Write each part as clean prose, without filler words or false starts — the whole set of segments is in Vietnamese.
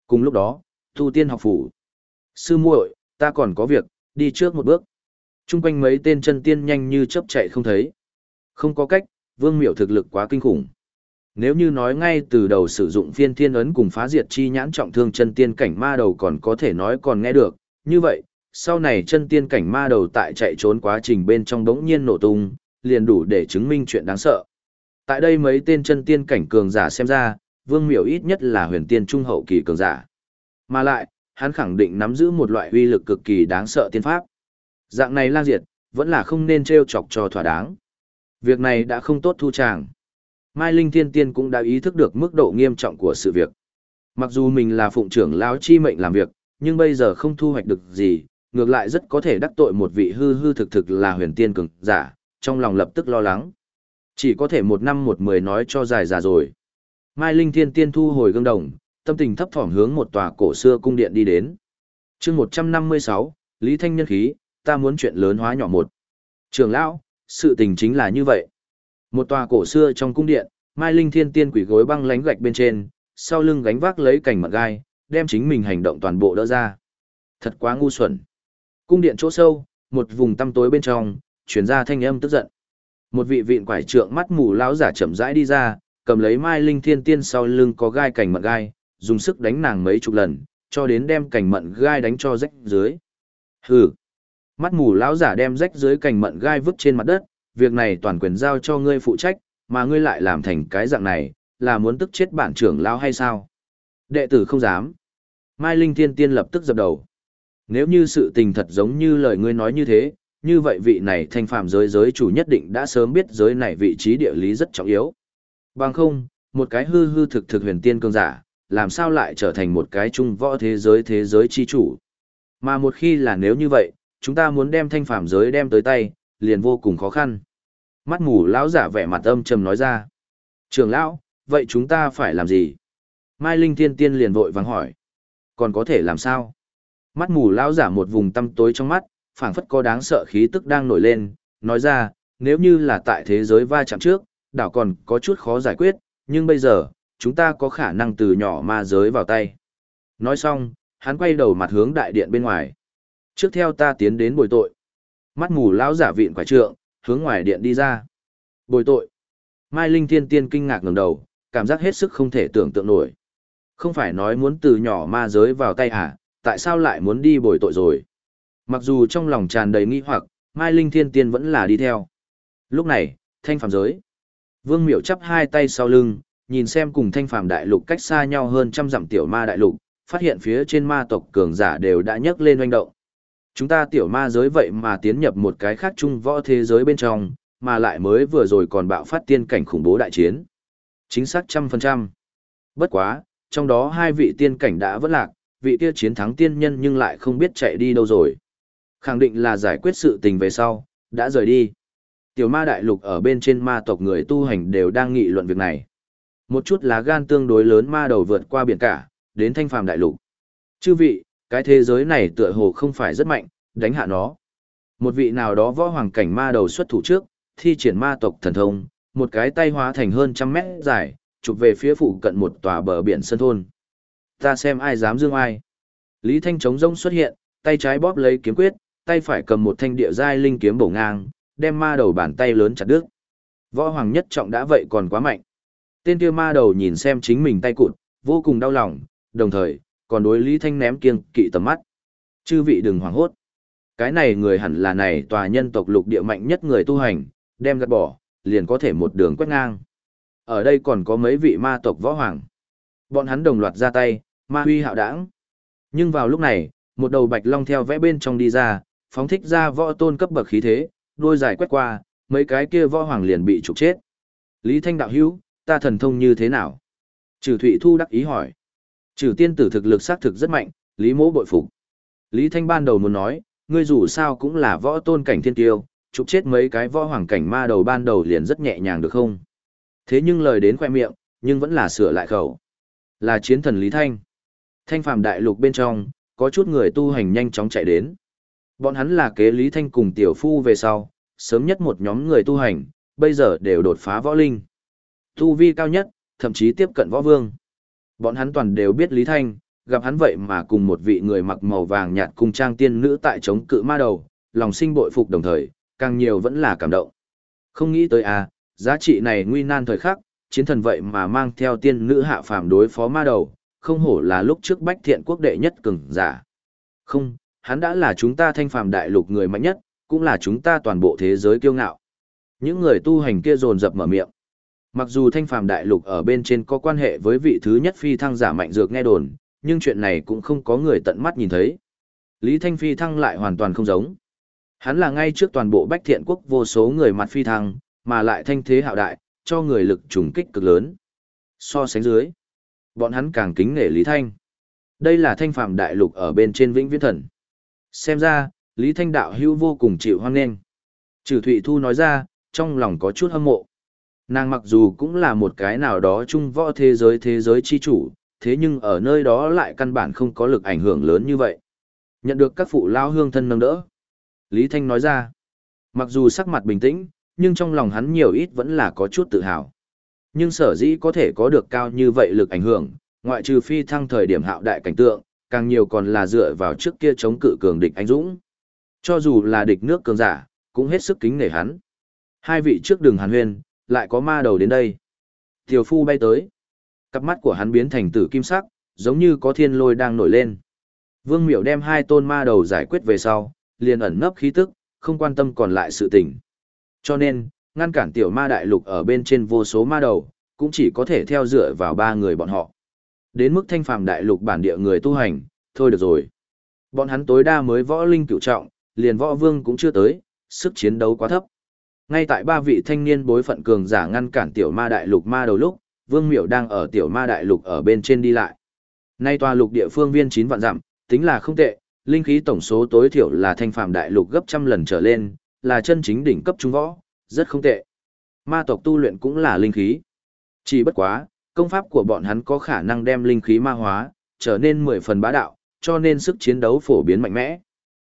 Cùng lúc đó, tu tiên học phủ. Sư muội, ta còn có việc, đi trước một bước. Trung quanh mấy tên chân tiên nhanh như chớp chạy không thấy. Không có cách, Vương Miểu thực lực quá kinh khủng. Nếu như nói ngay từ đầu sử dụng phiên thiên ấn cùng phá diệt chi nhãn trọng thương chân tiên cảnh ma đầu còn có thể nói còn nghe được, như vậy, sau này chân tiên cảnh ma đầu tại chạy trốn quá trình bên trong đống nhiên nổ tung, liền đủ để chứng minh chuyện đáng sợ. Tại đây mấy tên chân tiên cảnh cường giả xem ra, Vương Miểu ít nhất là huyền tiên trung hậu kỳ cường giả. Mà lại, hắn khẳng định nắm giữ một loại uy lực cực kỳ đáng sợ tiên pháp. Dạng này lang diệt, vẫn là không nên trêu chọc cho thỏa đáng. Việc này đã không tốt thu tràng. Mai Linh Thiên Tiên cũng đã ý thức được mức độ nghiêm trọng của sự việc. Mặc dù mình là phụng trưởng lão chi mệnh làm việc, nhưng bây giờ không thu hoạch được gì, ngược lại rất có thể đắc tội một vị hư hư thực thực là huyền tiên cường giả, trong lòng lập tức lo lắng. Chỉ có thể một năm một mười nói cho dài già rồi. Mai Linh Thiên Tiên thu hồi gương đồng, tâm tình thấp thỏm hướng một tòa cổ xưa cung điện đi đến. Chương 156, Lý Thanh nhân khí, ta muốn chuyện lớn hóa nhỏ một. Trưởng lão, sự tình chính là như vậy. Một tòa cổ xưa trong cung điện, Mai Linh Thiên Tiên quỷ gối băng lánh gạch bên trên, sau lưng gánh vác lấy cành mận gai, đem chính mình hành động toàn bộ đỡ ra. Thật quá ngu xuẩn. Cung điện chỗ sâu, một vùng tăm tối bên trong, truyền ra thanh âm tức giận. Một vị vịn quải trượng mắt mù lão giả chậm rãi đi ra, cầm lấy Mai Linh Thiên Tiên sau lưng có gai cành mận gai, dùng sức đánh nàng mấy chục lần, cho đến đem cành mận gai đánh cho rách dưới. Hừ. Mắt mù lão giả đem rách dưới cành mận gai vứt trên mặt đất, việc này toàn quyền giao cho ngươi phụ trách, mà ngươi lại làm thành cái dạng này, là muốn tức chết bản trưởng lão hay sao? Đệ tử không dám. Mai Linh Thiên Tiên lập tức dập đầu. Nếu như sự tình thật giống như lời ngươi nói như thế, như vậy vị này thanh phàm giới chủ nhất định đã sớm biết giới này vị trí địa lý rất trọng yếu. Bằng không, một cái hư hư thực thực huyền tiên cường giả, làm sao lại trở thành một cái trung võ thế giới chi chủ. Mà một khi là nếu như vậy, chúng ta muốn đem thanh phàm giới đem tới tay, liền vô cùng khó khăn. Mắt mù lão giả vẻ mặt âm trầm nói ra. Trưởng lão, vậy chúng ta phải làm gì? Mai Linh Thiên Tiên liền vội vàng hỏi. Còn có thể làm sao? Mắt mù lão giả một vùng tăm tối trong mắt, phảng phất có đáng sợ khí tức đang nổi lên, nói ra, nếu như là tại thế giới va chạm trước, đảo còn có chút khó giải quyết, nhưng bây giờ, chúng ta có khả năng từ nhỏ ma giới vào tay. Nói xong, hắn quay đầu mặt hướng đại điện bên ngoài. Trước theo ta tiến đến bồi tội. Mắt mù lão giả vịn quải trượng, hướng ngoài điện đi ra. Bồi tội. Mai Linh Thiên Tiên kinh ngạc ngẩng đầu, cảm giác hết sức không thể tưởng tượng nổi. Không phải nói muốn từ nhỏ ma giới vào tay à, tại sao lại muốn đi bồi tội rồi? Mặc dù trong lòng tràn đầy nghi hoặc, Mai Linh Thiên Tiên vẫn là đi theo. Lúc này, thanh phàm giới. Vương Miểu chắp hai tay sau lưng, nhìn xem cùng thanh phàm đại lục cách xa nhau hơn trăm dặm tiểu ma đại lục, phát hiện phía trên ma tộc cường giả đều đã nhấc lên oanh động. Chúng ta tiểu ma giới vậy mà tiến nhập một cái khác trung võ thế giới bên trong, mà lại mới vừa rồi còn bạo phát tiên cảnh khủng bố đại chiến. Chính xác 100%. Bất quá, trong đó hai vị tiên cảnh đã vất lạc, vị kia chiến thắng tiên nhân nhưng lại không biết chạy đi đâu rồi. Khẳng định là giải quyết sự tình về sau, đã rời đi. Tiểu ma đại lục ở bên trên ma tộc người tu hành đều đang nghị luận việc này. Một chút lá gan tương đối lớn ma đầu vượt qua biển cả, đến thanh phàm đại lục. Chư vị, cái thế giới này tựa hồ không phải rất mạnh, đánh hạ nó. Một vị nào đó võ hoàng cảnh ma đầu xuất thủ trước, thi triển ma tộc thần thông, một cái tay hóa thành hơn 100 mét dài, chụp về phía phụ cận một tòa bờ biển sân thôn. Ta xem ai dám dương ai. Lý Thanh trống rông xuất hiện, tay trái bóp lấy kiếm quyết, tay phải cầm một thanh địa giai linh kiếm bổ ngang, đem ma đầu bàn tay lớn chặt đứt. Võ hoàng nhất trọng đã vậy còn quá mạnh. Tên kia ma đầu nhìn xem chính mình tay cụt, vô cùng đau lòng, đồng thời, còn đối Lý Thanh ném kiêng kỵ tầm mắt. Chư vị đừng hoảng hốt. Cái này người hẳn là này tòa nhân tộc lục địa mạnh nhất người tu hành, đem gạt bỏ, liền có thể một đường quét ngang. Ở đây còn có mấy vị ma tộc võ hoàng. Bọn hắn đồng loạt ra tay, ma huy hạo đảng. Nhưng vào lúc này, một đầu bạch long theo vẽ bên trong đi ra, phóng thích ra võ tôn cấp bậc khí thế, đuôi dài quét qua, mấy cái kia võ hoàng liền bị trục chết. Lý Thanh đạo hữu, ta thần thông như thế nào? Trừ Thụy Thu đắc ý hỏi. Trừ tiên tử thực lực xác thực rất mạnh, Lý Mỗ bội phục. Lý Thanh ban đầu muốn nói, ngươi dù sao cũng là võ tôn cảnh thiên tiêu, trục chết mấy cái võ hoàng cảnh ma đầu ban đầu liền rất nhẹ nhàng được không? Thế nhưng lời đến khoe miệng, nhưng vẫn là sửa lại khẩu. Là chiến thần Lý Thanh. Thanh phàm đại lục bên trong, có chút người tu hành nhanh chóng chạy đến. Bọn hắn là kế Lý Thanh cùng tiểu phu về sau, sớm nhất một nhóm người tu hành, bây giờ đều đột phá võ linh. Tu vi cao nhất, thậm chí tiếp cận võ vương. Bọn hắn toàn đều biết Lý Thanh, gặp hắn vậy mà cùng một vị người mặc màu vàng nhạt cung trang tiên nữ tại chống cự ma đầu, lòng sinh bội phục đồng thời, càng nhiều vẫn là cảm động. Không nghĩ tới giá trị này nguy nan thời khắc, chiến thần vậy mà mang theo tiên nữ hạ phàm đối phó ma đầu, không hổ là lúc trước Bách Thiện quốc đệ nhất cường giả. Không, hắn đã là chúng ta Thanh Phàm đại lục người mạnh nhất, cũng là chúng ta toàn bộ thế giới kiêu ngạo. Những người tu hành kia dồn dập mở miệng. Mặc dù Thanh Phàm đại lục ở bên trên có quan hệ với vị thứ nhất phi thăng giả mạnh dược nghe đồn, nhưng chuyện này cũng không có người tận mắt nhìn thấy. Lý Thanh phi thăng lại hoàn toàn không giống. Hắn là ngay trước toàn bộ Bách Thiện quốc vô số người mặt phi thăng, mà lại thanh thế hạo đại, cho người lực trùng kích cực lớn. So sánh dưới, bọn hắn càng kính nể Lý Thanh. Đây là Thanh Phàm đại lục ở bên trên Vĩnh Viễn Thần. Xem ra, Lý Thanh đạo hữu vô cùng chịu hoan nghênh. Trừ Thụy Thu nói ra, trong lòng có chút hâm mộ. Nàng mặc dù cũng là một cái nào đó trung võ thế giới chi chủ, thế nhưng ở nơi đó lại căn bản không có lực ảnh hưởng lớn như vậy. Nhận được các phụ lao hương thân nâng đỡ. Lý Thanh nói ra, mặc dù sắc mặt bình tĩnh, nhưng trong lòng hắn nhiều ít vẫn là có chút tự hào. Nhưng sở dĩ có thể có được cao như vậy lực ảnh hưởng, ngoại trừ phi thăng thời điểm hạo đại cảnh tượng, càng nhiều còn là dựa vào trước kia chống cự cường địch anh dũng. Cho dù là địch nước cường giả, cũng hết sức kính nể hắn. Hai vị trước đường hàn huyên, lại có ma đầu đến đây. Tiểu phu bay tới. Cặp mắt của hắn biến thành tử kim sắc, giống như có thiên lôi đang nổi lên. Vương Miểu đem hai tôn ma đầu giải quyết về sau, liền ẩn nấp khí tức, không quan tâm còn lại sự tình. Cho nên, ngăn cản tiểu ma đại lục ở bên trên vô số ma đầu, cũng chỉ có thể theo dựa vào ba người bọn họ. Đến mức Thanh Phàm đại lục bản địa người tu hành, thôi được rồi. Bọn hắn tối đa mới võ linh cửu trọng, liền võ vương cũng chưa tới, sức chiến đấu quá thấp. Ngay tại ba vị thanh niên bối phận cường giả ngăn cản tiểu ma đại lục ma đầu lúc, Vương Miểu đang ở tiểu ma đại lục ở bên trên đi lại. Nay tòa lục địa phương viên 9 vạn dặm, tính là không tệ, linh khí tổng số tối thiểu là Thanh Phàm đại lục gấp trăm lần trở lên, là chân chính đỉnh cấp trung võ, rất không tệ. Ma tộc tu luyện cũng là linh khí. Chỉ bất quá, công pháp của bọn hắn có khả năng đem linh khí ma hóa, trở nên 10 phần bá đạo, cho nên sức chiến đấu phổ biến mạnh mẽ.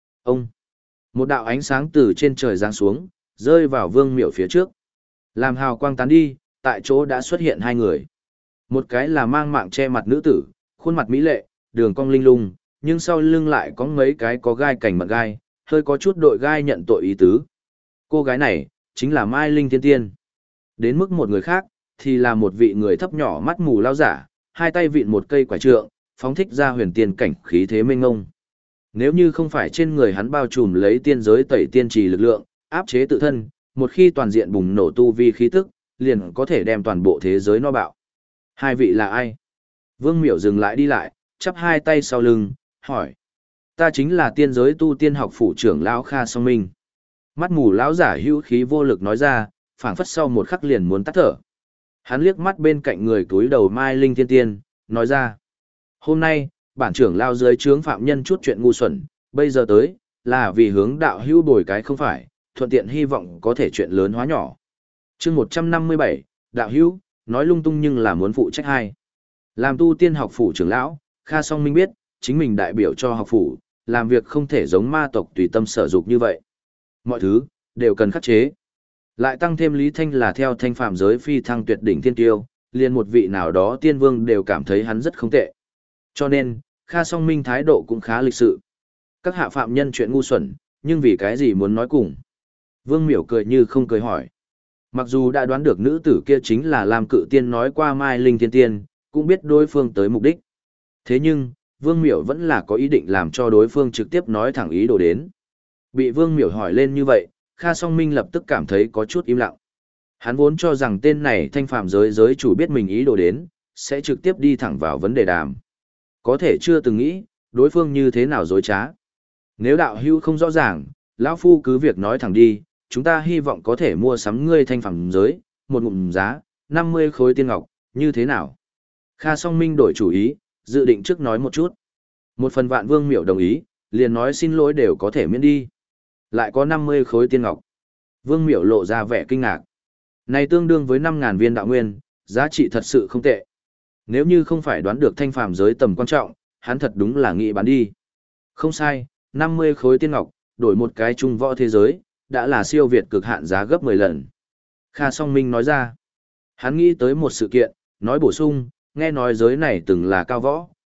Một đạo ánh sáng từ trên trời giáng xuống, rơi vào Vương Miểu phía trước. Làm hào quang tán đi, tại chỗ đã xuất hiện hai người. Một cái là mang mạng che mặt nữ tử, khuôn mặt mỹ lệ, đường cong linh lung, nhưng sau lưng lại có mấy cái có gai cảnh mật gai, hơi có chút đội gai nhận tội ý tứ. Cô gái này, chính là Mai Linh Thiên Tiên. Đến mức một người khác, thì là một vị người thấp nhỏ mắt mù lao giả, hai tay vịn một cây quả trượng, phóng thích ra huyền tiên cảnh khí thế mênh ngông. Nếu như không phải trên người hắn bao trùm lấy tiên giới tẩy tiên trì lực lượng, áp chế tự thân, một khi toàn diện bùng nổ tu vi khí tức, liền có thể đem toàn bộ thế giới no bạo. Hai vị là ai? Vương Miểu dừng lại đi lại, chắp hai tay sau lưng, hỏi. Ta chính là tiên giới tu tiên học phủ trưởng lão Kha Song Minh. Mắt mù lão giả hữu khí vô lực nói ra, phảng phất sau một khắc liền muốn tắt thở. Hắn liếc mắt bên cạnh người túi đầu Mai Linh Thiên Tiên, nói ra. Hôm nay, bản trưởng lao dưới trướng phạm nhân chút chuyện ngu xuẩn, bây giờ tới, là vì hướng đạo hữu bồi cái không phải, thuận tiện hy vọng có thể chuyện lớn hóa nhỏ. chương 157, đạo hữu, nói lung tung nhưng là muốn phụ trách hai. Làm tu tiên học phủ trưởng lão, Kha Song Minh biết, chính mình đại biểu cho học phủ, làm việc không thể giống ma tộc tùy tâm sở dục như vậy. Mọi thứ, đều cần khắc chế. Lại tăng thêm Lý Thanh là theo thanh phàm giới phi thăng tuyệt đỉnh thiên tiêu, liền một vị nào đó tiên vương đều cảm thấy hắn rất không tệ. Cho nên, Kha Song Minh thái độ cũng khá lịch sự. Các hạ phạm nhân chuyện ngu xuẩn, nhưng vì cái gì muốn nói cùng? Vương Miểu cười như không cười hỏi. Mặc dù đã đoán được nữ tử kia chính là Lam Cự Tiên nói qua Mai Linh Thiên Tiên, cũng biết đối phương tới mục đích. Thế nhưng, Vương Miểu vẫn là có ý định làm cho đối phương trực tiếp nói thẳng ý đồ đến. Bị Vương Miểu hỏi lên như vậy, Kha Song Minh lập tức cảm thấy có chút im lặng. Hắn vốn cho rằng tên này thanh phàm giới chủ biết mình ý đồ đến, sẽ trực tiếp đi thẳng vào vấn đề đàm. Có thể chưa từng nghĩ, đối phương như thế nào dối trá. Nếu đạo hữu không rõ ràng, lão phu cứ việc nói thẳng đi, chúng ta hy vọng có thể mua sắm ngươi thanh phàm giới, một ngụm giá, 50 khối tiên ngọc, như thế nào? Kha Song Minh đổi chủ ý, dự định trước nói một chút. Một phần vạn Vương Miểu đồng ý, liền nói xin lỗi đều có thể miễn đi. Lại có 50 khối tiên ngọc. Vương Miểu lộ ra vẻ kinh ngạc. Này tương đương với 5.000 viên đạo nguyên, giá trị thật sự không tệ. Nếu như không phải đoán được thanh phàm giới tầm quan trọng, hắn thật đúng là nghĩ bán đi. Không sai, 50 khối tiên ngọc, đổi một cái trung võ thế giới, đã là siêu việt cực hạn giá gấp 10 lần. Kha Song Minh nói ra. Hắn nghĩ tới một sự kiện, nói bổ sung, nghe nói giới này từng là cao võ,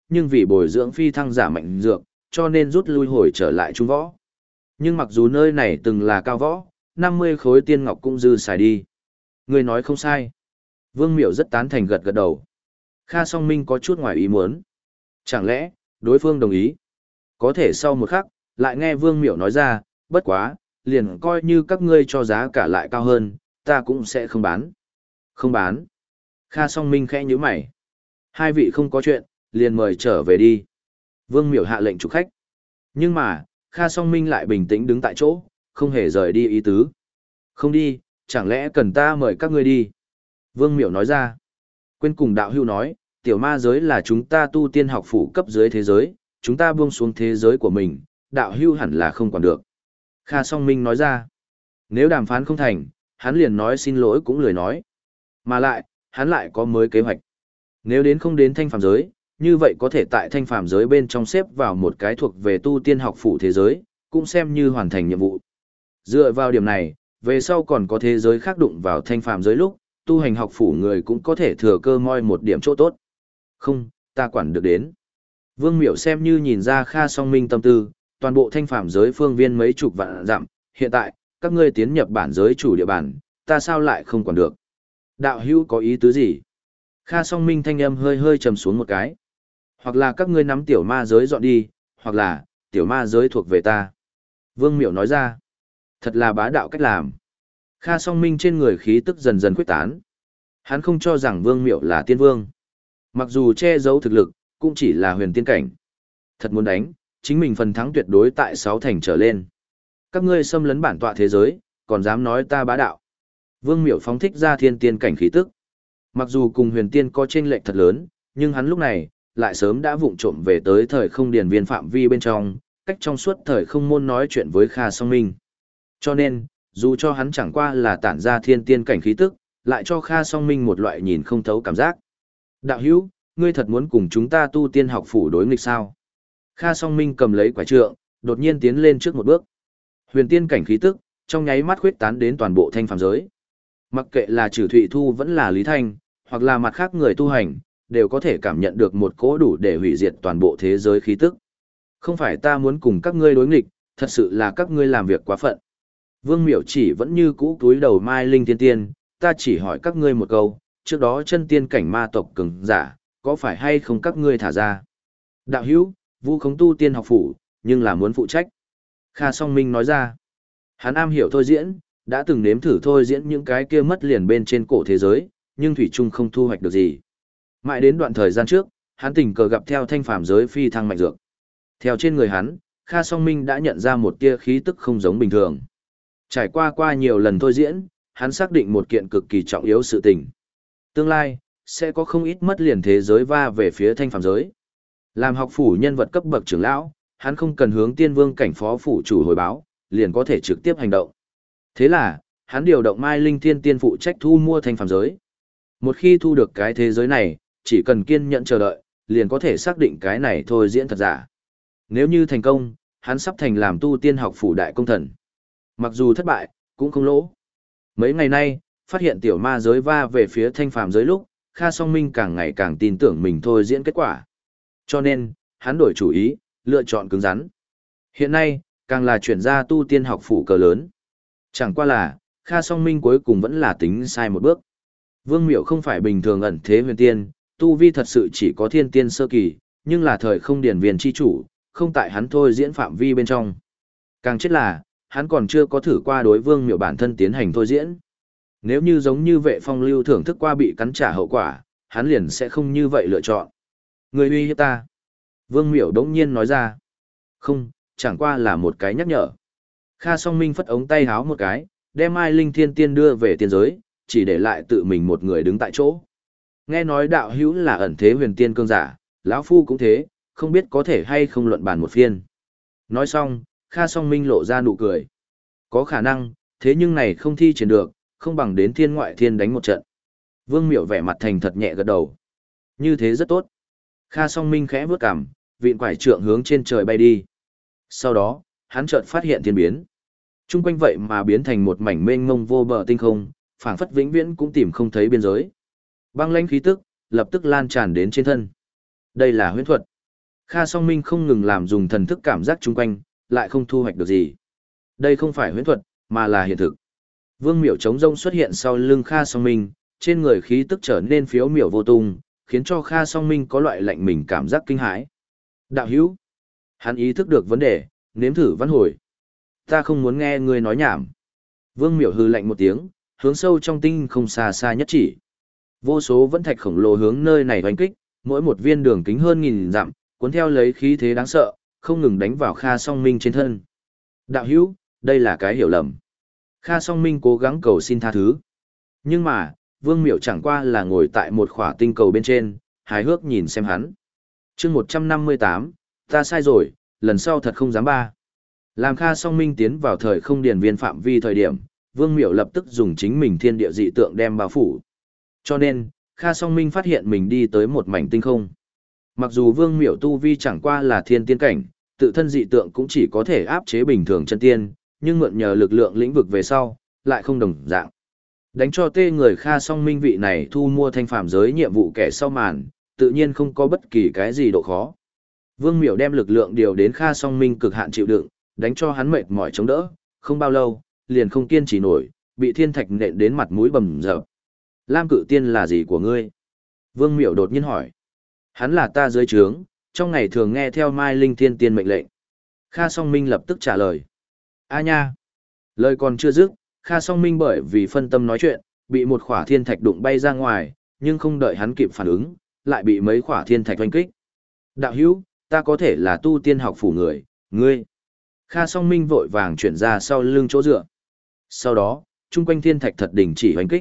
nhưng vì bồi dưỡng phi thăng giả mạnh dược, cho nên rút lui hồi trở lại Trung Võ. Nhưng mặc dù nơi này từng là cao võ, 50 khối tiên ngọc cũng dư xài đi. Người nói không sai. Vương Miểu rất tán thành gật gật đầu. Kha Song Minh có chút ngoài ý muốn. Chẳng lẽ, đối phương đồng ý? Có thể sau một khắc, lại nghe Vương Miểu nói ra, bất quá, liền coi như các ngươi cho giá cả lại cao hơn, ta cũng sẽ không bán. Không bán. Kha Song Minh khẽ nhíu mày. Hai vị không có chuyện, liền mời trở về đi. Vương Miểu hạ lệnh chủ khách. Nhưng mà, Kha Song Minh lại bình tĩnh đứng tại chỗ, không hề rời đi ý tứ. Không đi, chẳng lẽ cần ta mời các ngươi đi? Vương Miểu nói ra. Quên cùng đạo hưu nói, tiểu ma giới là chúng ta tu tiên học phủ cấp dưới thế giới, chúng ta buông xuống thế giới của mình, đạo hưu hẳn là không còn được. Kha Song Minh nói ra. Nếu đàm phán không thành, hắn liền nói xin lỗi cũng lười nói. Mà lại, hắn lại có mới kế hoạch. Nếu đến không đến thanh phàm giới, như vậy có thể tại thanh phàm giới bên trong xếp vào một cái thuộc về tu tiên học phủ thế giới, cũng xem như hoàn thành nhiệm vụ. Dựa vào điểm này, về sau còn có thế giới khác đụng vào thanh phàm giới lúc, tu hành học phủ người cũng có thể thừa cơ moi một điểm chỗ tốt. Không, ta quản được đến. Vương Miểu xem như nhìn ra Kha Song Minh tâm tư, toàn bộ thanh phàm giới phương viên mấy chục vạn dặm, hiện tại, các ngươi tiến nhập bản giới chủ địa bàn, ta sao lại không quản được. Đạo hữu có ý tứ gì? Kha Song Minh thanh âm hơi hơi trầm xuống một cái. Hoặc là các ngươi nắm tiểu ma giới dọn đi, hoặc là, tiểu ma giới thuộc về ta. Vương Miểu nói ra. Thật là bá đạo cách làm. Kha Song Minh trên người khí tức dần dần khuếch tán. Hắn không cho rằng Vương Miểu là tiên vương. Mặc dù che giấu thực lực, cũng chỉ là huyền tiên cảnh. Thật muốn đánh, chính mình phần thắng tuyệt đối tại 6 thành trở lên. Các ngươi xâm lấn bản tọa thế giới, còn dám nói ta bá đạo. Vương Miểu phóng thích ra thiên tiên cảnh khí tức. Mặc dù cùng huyền tiên có chênh lệch thật lớn, nhưng hắn lúc này, lại sớm đã vụng trộm về tới thời không điền viên phạm vi bên trong, cách trong suốt thời không môn nói chuyện với Kha Song Minh. Cho nên, dù cho hắn chẳng qua là tản ra thiên tiên cảnh khí tức, lại cho Kha Song Minh một loại nhìn không thấu cảm giác. Đạo hữu, ngươi thật muốn cùng chúng ta tu tiên học phủ đối nghịch sao? Kha Song Minh cầm lấy quả trượng, đột nhiên tiến lên trước một bước. Huyền tiên cảnh khí tức, trong nháy mắt khuyết tán đến toàn bộ thanh phàm giới. Mặc kệ là Trử Thụy Thu vẫn là Lý Thanh, hoặc là mặt khác người tu hành, đều có thể cảm nhận được một cỗ đủ để hủy diệt toàn bộ thế giới khí tức. Không phải ta muốn cùng các ngươi đối nghịch, thật sự là các ngươi làm việc quá phận. Vương Miểu chỉ vẫn như cũ cúi đầu Mai Linh Tiên Tiên, ta chỉ hỏi các ngươi một câu, trước đó chân tiên cảnh ma tộc cường giả, có phải hay không các ngươi thả ra? Đạo hữu, vu khống tu tiên học phủ, nhưng là muốn phụ trách. Kha Song Minh nói ra, hắn am hiểu thôi diễn, đã từng nếm thử thôi diễn những cái kia mất liền bên trên cổ thế giới, nhưng thủy chung không thu hoạch được gì. Mãi đến đoạn thời gian trước, hắn tình cờ gặp theo thanh phàm giới phi thăng mạnh dược. Theo trên người hắn, Kha Song Minh đã nhận ra một tia khí tức không giống bình thường. Trải qua nhiều lần thôi diễn, hắn xác định một kiện cực kỳ trọng yếu sự tình. Tương lai, sẽ có không ít mất liền thế giới va về phía thanh phàm giới. Làm học phủ nhân vật cấp bậc trưởng lão, hắn không cần hướng tiên vương cảnh phó phủ chủ hồi báo, liền có thể trực tiếp hành động. Thế là, hắn điều động Mai Linh Thiên Tiên phụ trách thu mua thanh phàm giới. Một khi thu được cái thế giới này, chỉ cần kiên nhẫn chờ đợi, liền có thể xác định cái này thôi diễn thật giả. Nếu như thành công, hắn sắp thành làm tu tiên học phủ đại công thần. Mặc dù thất bại, cũng không lỗ. Mấy ngày nay, phát hiện tiểu ma giới va về phía thanh phàm giới lúc, Kha Song Minh càng ngày càng tin tưởng mình thôi diễn kết quả. Cho nên, hắn đổi chủ ý, lựa chọn cứng rắn. Hiện nay, càng là chuyển ra tu tiên học phủ cờ lớn. Chẳng qua là, Kha Song Minh cuối cùng vẫn là tính sai một bước. Vương Miểu không phải bình thường ẩn thế huyền tiên, tu vi thật sự chỉ có thiên tiên sơ kỳ, nhưng là thời không điển viên chi chủ, không tại hắn thôi diễn phạm vi bên trong. Càng chết là, hắn còn chưa có thử qua đối Vương Miểu bản thân tiến hành thôi diễn. Nếu như giống như Vệ Phong Lưu thưởng thức qua bị cắn trả hậu quả, hắn liền sẽ không như vậy lựa chọn. Người uy hiếp ta. Vương Miểu đống nhiên nói ra. Không, chẳng qua là một cái nhắc nhở. Kha Song Minh phất ống tay háo một cái, đem Mai Linh Thiên Tiên đưa về tiên giới, chỉ để lại tự mình một người đứng tại chỗ. Nghe nói đạo hữu là ẩn thế huyền tiên cương giả, lão phu cũng thế, không biết có thể hay không luận bàn một phiên. Nói xong, Kha Song Minh lộ ra nụ cười. Có khả năng, thế nhưng này không thi triển được, không bằng đến thiên ngoại thiên đánh một trận. Vương Miểu vẻ mặt thành thật nhẹ gật đầu. Như thế rất tốt. Kha Song Minh khẽ bước cằm, vịn quải trượng hướng trên trời bay đi. Sau đó, hắn chợt phát hiện thiên biến. Trung quanh vậy mà biến thành một mảnh mênh mông vô bờ tinh không, phảng phất vĩnh viễn cũng tìm không thấy biên giới. Băng lãnh khí tức lập tức lan tràn đến trên thân. Đây là huyễn thuật. Kha Song Minh không ngừng làm dùng thần thức cảm giác chung quanh, lại không thu hoạch được gì. Đây không phải huyễn thuật, mà là hiện thực. Vương Miểu trống rông xuất hiện sau lưng Kha Song Minh, trên người khí tức trở nên phiếu miểu vô tung, khiến cho Kha Song Minh có loại lạnh mình cảm giác kinh hãi. Đạo hữu, hắn ý thức được vấn đề, nếm thử vãn hồi. Ta không muốn nghe ngươi nói nhảm. Vương Miểu hừ lạnh một tiếng, hướng sâu trong tinh không xa xa nhất chỉ. Vô số vẫn thạch khổng lồ hướng nơi này hoành kích, mỗi một viên đường kính hơn 1000 dặm, cuốn theo lấy khí thế đáng sợ, không ngừng đánh vào Kha Song Minh trên thân. Đạo hữu, đây là cái hiểu lầm. Kha Song Minh cố gắng cầu xin tha thứ. Nhưng mà, Vương Miểu chẳng qua là ngồi tại một khỏa tinh cầu bên trên, hài hước nhìn xem hắn. chương 158, ta sai rồi, lần sau thật không dám ba. Làm Kha Song Minh tiến vào thời không điền viên phạm vi thời điểm, Vương Miểu lập tức dùng chính mình thiên địa dị tượng đem bao phủ. Cho nên, Kha Song Minh phát hiện mình đi tới một mảnh tinh không. Mặc dù Vương Miểu tu vi chẳng qua là thiên tiên cảnh, tự thân dị tượng cũng chỉ có thể áp chế bình thường chân tiên, nhưng mượn nhờ lực lượng lĩnh vực về sau, lại không đồng dạng. Đánh cho tê người Kha Song Minh vị này thu mua thanh phàm giới nhiệm vụ kẻ sau màn, tự nhiên không có bất kỳ cái gì độ khó. Vương Miểu đem lực lượng điều đến Kha Song Minh cực hạn chịu đựng, đánh cho hắn mệt mỏi chống đỡ, không bao lâu, liền không kiên trì nổi, bị thiên thạch nện đến mặt mũi bầm dập. Lam Cự Tiên là gì của ngươi? Vương Miểu đột nhiên hỏi. Hắn là ta dưới trướng, trong ngày thường nghe theo Mai Linh Thiên Tiên mệnh lệnh. Kha Song Minh lập tức trả lời. A nha! Lời còn chưa dứt, Kha Song Minh bởi vì phân tâm nói chuyện, bị một khỏa thiên thạch đụng bay ra ngoài, nhưng không đợi hắn kịp phản ứng, lại bị mấy khỏa thiên thạch oanh kích. Đạo hữu, ta có thể là tu tiên học phủ người, ngươi. Kha Song Minh vội vàng chuyển ra sau lưng chỗ dựa. Sau đó, chung quanh thiên thạch thật đỉnh chỉ oanh kích.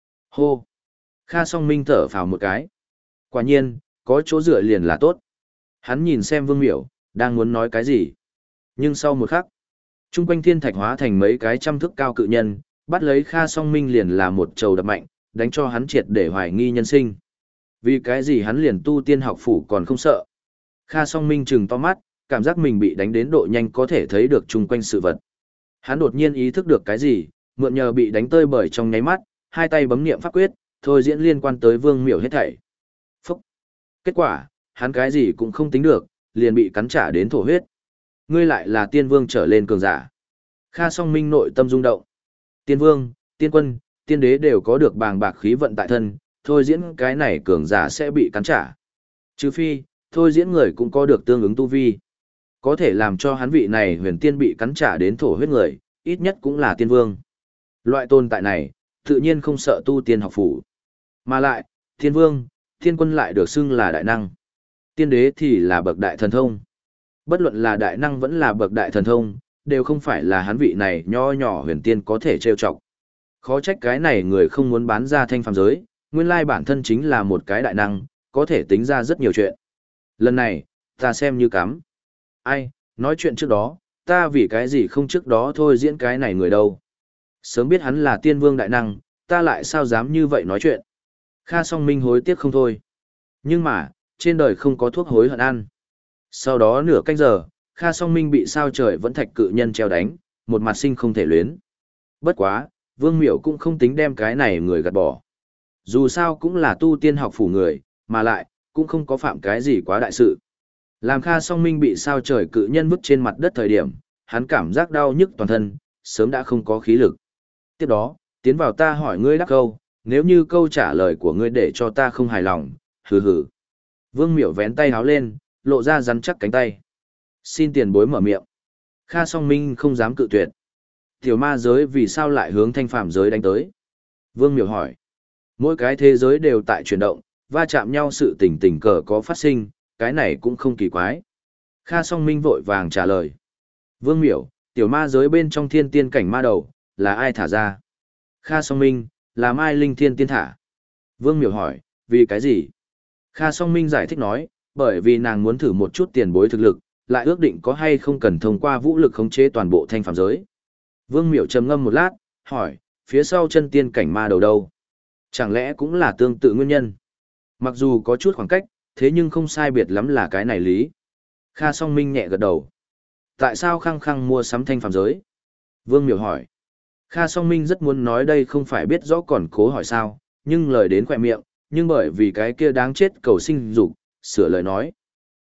Hô! Kha Song Minh thở phào một cái. Quả nhiên, có chỗ dựa liền là tốt. Hắn nhìn xem Vương Miểu, đang muốn nói cái gì. Nhưng sau một khắc, chung quanh thiên thạch hóa thành mấy cái trăm thước cao cự nhân, bắt lấy Kha Song Minh liền là một trầu đập mạnh, đánh cho hắn triệt để hoài nghi nhân sinh. Vì cái gì hắn liền tu tiên học phủ còn không sợ. Kha Song Minh trừng to mắt, cảm giác mình bị đánh đến độ nhanh có thể thấy được chung quanh sự vật. Hắn đột nhiên ý thức được cái gì, mượn nhờ bị đánh tơi bời trong nháy mắt, hai tay bấm niệm pháp quyết, thôi diễn liên quan tới Vương Miểu hết thảy. Phúc! Kết quả, hắn cái gì cũng không tính được, liền bị cắn trả đến thổ huyết. Ngươi lại là tiên vương trở lên cường giả. Kha Song Minh nội tâm rung động. Tiên vương, tiên quân, tiên đế đều có được bàng bạc khí vận tại thân, thôi diễn cái này cường giả sẽ bị cắn trả. Trừ phi, thôi diễn người cũng có được tương ứng tu vi. Có thể làm cho hắn vị này huyền tiên bị cắn trả đến thổ huyết người, ít nhất cũng là tiên vương. Loại tồn tại này, tự nhiên không sợ tu tiên học phủ. Mà lại, tiên vương, tiên quân lại được xưng là đại năng. Tiên đế thì là bậc đại thần thông. Bất luận là đại năng vẫn là bậc đại thần thông, đều không phải là hắn vị này nho nhỏ huyền tiên có thể trêu chọc. Khó trách cái này người không muốn bán ra thanh phàm giới, nguyên lai bản thân chính là một cái đại năng, có thể tính ra rất nhiều chuyện. Lần này, ta xem như cắm. Ai, nói chuyện trước đó, ta vì cái gì không trước đó thôi diễn cái này người đâu. Sớm biết hắn là tiên vương đại năng, ta lại sao dám như vậy nói chuyện. Kha Song Minh hối tiếc không thôi. Nhưng mà, trên đời không có thuốc hối hận ăn. Sau đó nửa canh giờ, Kha Song Minh bị sao trời vẫn thạch cự nhân treo đánh, một mặt sinh không thể luyến. Bất quá, Vương Miểu cũng không tính đem cái này người gạt bỏ. Dù sao cũng là tu tiên học phủ người, mà lại, cũng không có phạm cái gì quá đại sự. Làm Kha Song Minh bị sao trời cự nhân vứt trên mặt đất thời điểm, hắn cảm giác đau nhức toàn thân, sớm đã không có khí lực. Tiếp đó, tiến vào ta hỏi ngươi đáp câu, nếu như câu trả lời của ngươi để cho ta không hài lòng, hừ hừ. Vương Miểu vén tay háo lên, lộ ra rắn chắc cánh tay. Xin tiền bối mở miệng. Kha Song Minh không dám cự tuyệt. Tiểu ma giới vì sao lại hướng thanh phàm giới đánh tới? Vương Miểu hỏi. Mỗi cái thế giới đều tại chuyển động, va chạm nhau sự tình cờ có phát sinh, cái này cũng không kỳ quái. Kha Song Minh vội vàng trả lời. Vương Miểu, tiểu ma giới bên trong thiên tiên cảnh ma đầu, là ai thả ra? Kha Song Minh, là Mai Linh Thiên Tiên thả. Vương Miểu hỏi, vì cái gì? Kha Song Minh giải thích nói, bởi vì nàng muốn thử một chút tiền bối thực lực, lại ước định có hay không cần thông qua vũ lực khống chế toàn bộ thanh phàm giới. Vương Miểu trầm ngâm một lát, hỏi, phía sau chân tiên cảnh ma đầu đâu? Chẳng lẽ cũng là tương tự nguyên nhân? Mặc dù có chút khoảng cách, thế nhưng không sai biệt lắm là cái này lý. Kha Song Minh nhẹ gật đầu. Tại sao khăng khăng mua sắm thanh phàm giới? Vương Miểu hỏi. Kha Song Minh rất muốn nói đây không phải biết rõ còn cố hỏi sao, nhưng lời đến khỏe miệng, nhưng bởi vì cái kia đáng chết cầu sinh dục, sửa lời nói.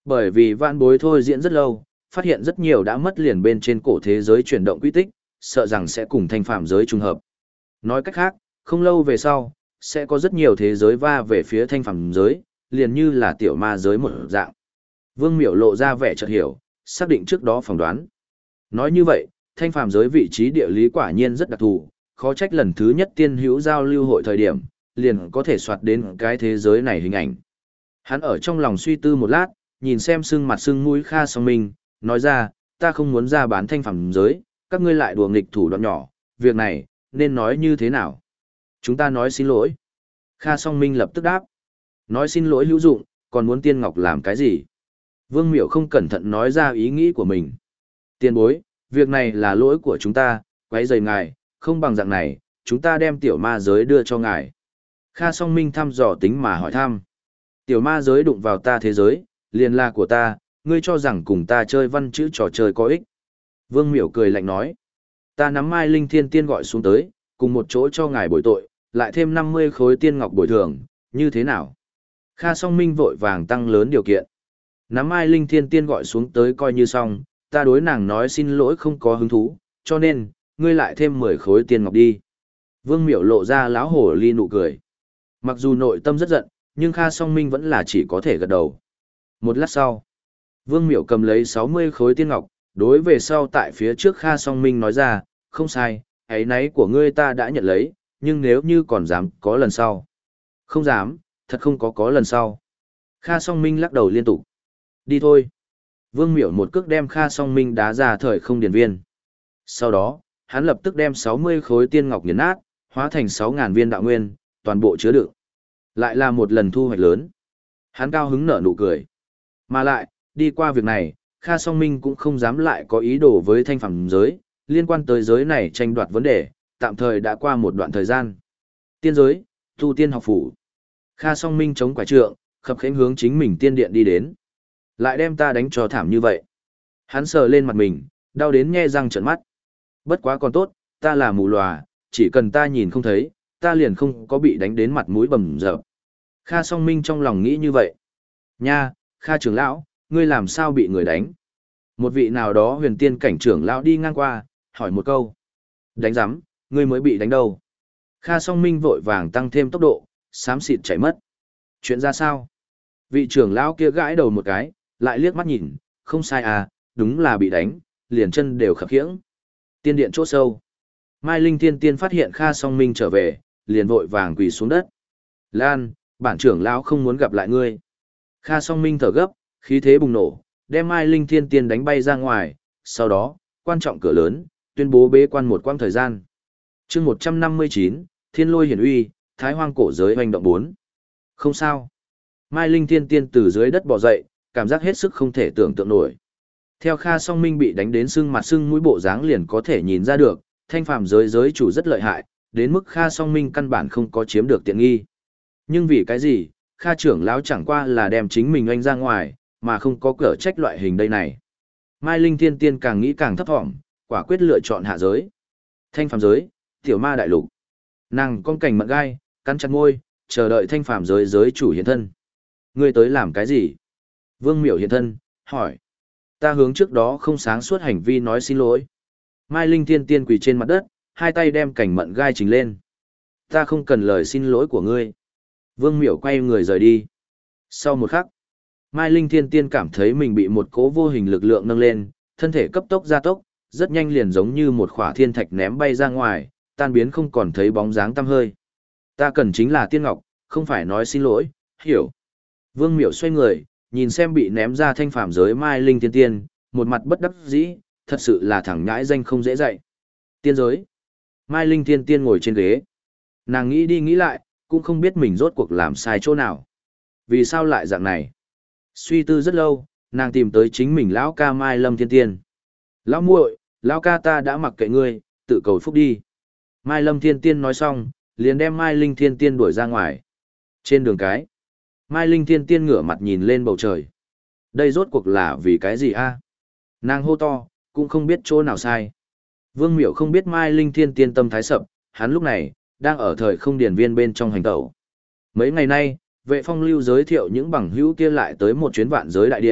Bởi vì vạn bối thôi diễn rất lâu, phát hiện rất nhiều đã mất liền bên trên cổ thế giới chuyển động quy tích, sợ rằng sẽ cùng thanh phạm giới trùng hợp. Nói cách khác, không lâu về sau, sẽ có rất nhiều thế giới va về phía thanh phạm giới, liền như là tiểu ma giới một dạng. Vương Miểu lộ ra vẻ chợt hiểu, xác định trước đó phỏng đoán. Nói như vậy, thanh phàm giới vị trí địa lý quả nhiên rất đặc thù, khó trách lần thứ nhất tiên hữu giao lưu hội thời điểm, liền có thể soạt đến cái thế giới này hình ảnh. Hắn ở trong lòng suy tư một lát, nhìn xem sưng mặt sưng mũi Kha Song Minh, nói ra, ta không muốn ra bán thanh phàm giới, các ngươi lại đùa nghịch thủ đoạn nhỏ, việc này, nên nói như thế nào? Chúng ta nói xin lỗi. Kha Song Minh lập tức đáp. Nói xin lỗi hữu dụng, còn muốn Tiên Ngọc làm cái gì? Vương Miểu không cẩn thận nói ra ý nghĩ của mình. Tiền bối, việc này là lỗi của chúng ta, quấy rầy ngài, không bằng dạng này, chúng ta đem tiểu ma giới đưa cho ngài. Kha Song Minh thăm dò tính mà hỏi thăm. Tiểu ma giới đụng vào ta thế giới, liền là của ta, ngươi cho rằng cùng ta chơi văn chữ trò chơi có ích. Vương Miểu cười lạnh nói. Ta nắm Mai Linh Thiên Tiên gọi xuống tới, cùng một chỗ cho ngài bồi tội, lại thêm 50 khối tiên ngọc bồi thường, như thế nào? Kha Song Minh vội vàng tăng lớn điều kiện. Nắm Mai Linh Thiên Tiên gọi xuống tới coi như xong, ta đối nàng nói xin lỗi không có hứng thú, cho nên, ngươi lại thêm 10 khối tiên ngọc đi. Vương Miểu lộ ra láo hổ ly nụ cười. Mặc dù nội tâm rất giận, nhưng Kha Song Minh vẫn là chỉ có thể gật đầu. Một lát sau, Vương Miểu cầm lấy 60 khối tiên ngọc, đối về sau tại phía trước Kha Song Minh nói ra, không sai, ấy nấy của ngươi ta đã nhận lấy, nhưng nếu như còn dám có lần sau. Không dám, thật không có lần sau. Kha Song Minh lắc đầu liên tục. Đi thôi. Vương Miểu một cước đem Kha Song Minh đá ra thời không điển viên. Sau đó, hắn lập tức đem 60 khối tiên ngọc nghiền nát, hóa thành 6.000 viên đạo nguyên, toàn bộ chứa đựng. Lại là một lần thu hoạch lớn. Hắn cao hứng nở nụ cười. Mà lại, đi qua việc này, Kha Song Minh cũng không dám lại có ý đồ với thanh phàm giới, liên quan tới giới này tranh đoạt vấn đề, tạm thời đã qua một đoạn thời gian. Tiên giới, tu tiên học phủ. Kha Song Minh chống quả trượng, khập khiễng hướng chính mình tiên điện đi đến. Lại đem ta đánh cho thảm như vậy. Hắn sờ lên mặt mình, đau đến nhe răng trợn mắt. Bất quá còn tốt, ta là mù lòa, chỉ cần ta nhìn không thấy, ta liền không có bị đánh đến mặt mũi bầm dập. Kha Song Minh trong lòng nghĩ như vậy. Nha, Kha trưởng lão, ngươi làm sao bị người đánh? Một vị nào đó huyền tiên cảnh trưởng lão đi ngang qua, hỏi một câu. Đánh giám, ngươi mới bị đánh đâu? Kha Song Minh vội vàng tăng thêm tốc độ, xám xịt chạy mất. Chuyện ra sao? Vị trưởng lão kia gãi đầu một cái, lại liếc mắt nhìn, không sai à, đúng là bị đánh, liền chân đều khập khiễng. Tiên điện chỗ sâu. Mai Linh Thiên Tiên phát hiện Kha Song Minh trở về, liền vội vàng quỳ xuống đất. Lan, bản trưởng lão không muốn gặp lại ngươi. Kha Song Minh thở gấp, khí thế bùng nổ, đem Mai Linh Thiên Tiên đánh bay ra ngoài, sau đó, quan trọng cửa lớn, tuyên bố bế quan một quãng thời gian. Chương 159, Thiên Lôi Hiển Uy, Thái Hoang cổ giới hoành động 4. Không sao. Mai Linh Thiên Tiên từ dưới đất bò dậy, cảm giác hết sức không thể tưởng tượng nổi. Theo Kha Song Minh bị đánh đến sưng mặt sưng mũi bộ dáng liền có thể nhìn ra được, thanh phàm giới giới chủ rất lợi hại, đến mức Kha Song Minh căn bản không có chiếm được tiện nghi. Nhưng vì cái gì, Kha trưởng lão chẳng qua là đem chính mình anh ra ngoài, mà không có cỡ trách loại hình đây này. Mai Linh Thiên Tiên càng nghĩ càng thấp thỏm, quả quyết lựa chọn hạ giới. Thanh phàm giới, tiểu ma đại lục. Nàng con cảnh mận gai, cắn chặt môi, chờ đợi thanh phàm giới giới chủ hiện thân. Ngươi tới làm cái gì? Vương Miểu hiện thân, hỏi. Ta hướng trước đó không sáng suốt hành vi nói xin lỗi. Mai Linh Thiên Tiên quỳ trên mặt đất, hai tay đem cảnh mận gai trình lên. Ta không cần lời xin lỗi của ngươi. Vương Miểu quay người rời đi. Sau một khắc, Mai Linh Thiên Tiên cảm thấy mình bị một cỗ vô hình lực lượng nâng lên, thân thể cấp tốc gia tốc, rất nhanh liền giống như một khỏa thiên thạch ném bay ra ngoài, tan biến không còn thấy bóng dáng tăm hơi. Ta cần chính là tiên ngọc, không phải nói xin lỗi, hiểu. Vương Miểu xoay người, nhìn xem bị ném ra thanh phàm giới Mai Linh Thiên Tiên, một mặt bất đắc dĩ, thật sự là thằng nhãi danh không dễ dạy. Tiên giới. Mai Linh Thiên Tiên ngồi trên ghế. Nàng nghĩ đi nghĩ lại, cũng không biết mình rốt cuộc làm sai chỗ nào. Vì sao lại dạng này? Suy tư rất lâu, nàng tìm tới chính mình lão ca Mai Lâm Thiên Tiên. Lão muội, lão ca ta đã mặc kệ ngươi, tự cầu phúc đi. Mai Lâm Thiên Tiên nói xong, liền đem Mai Linh Thiên Tiên đuổi ra ngoài. Trên đường cái, Mai Linh Thiên Tiên ngửa mặt nhìn lên bầu trời. Đây rốt cuộc là vì cái gì a? Nàng hô to, cũng không biết chỗ nào sai. Vương Miểu không biết Mai Linh Thiên Tiên tâm thái sập, hắn lúc này, đang ở thời không điển viên bên trong hành tẩu. Mấy ngày nay, vệ phong lưu giới thiệu những bằng hữu kia lại tới một chuyến vạn giới đại điện,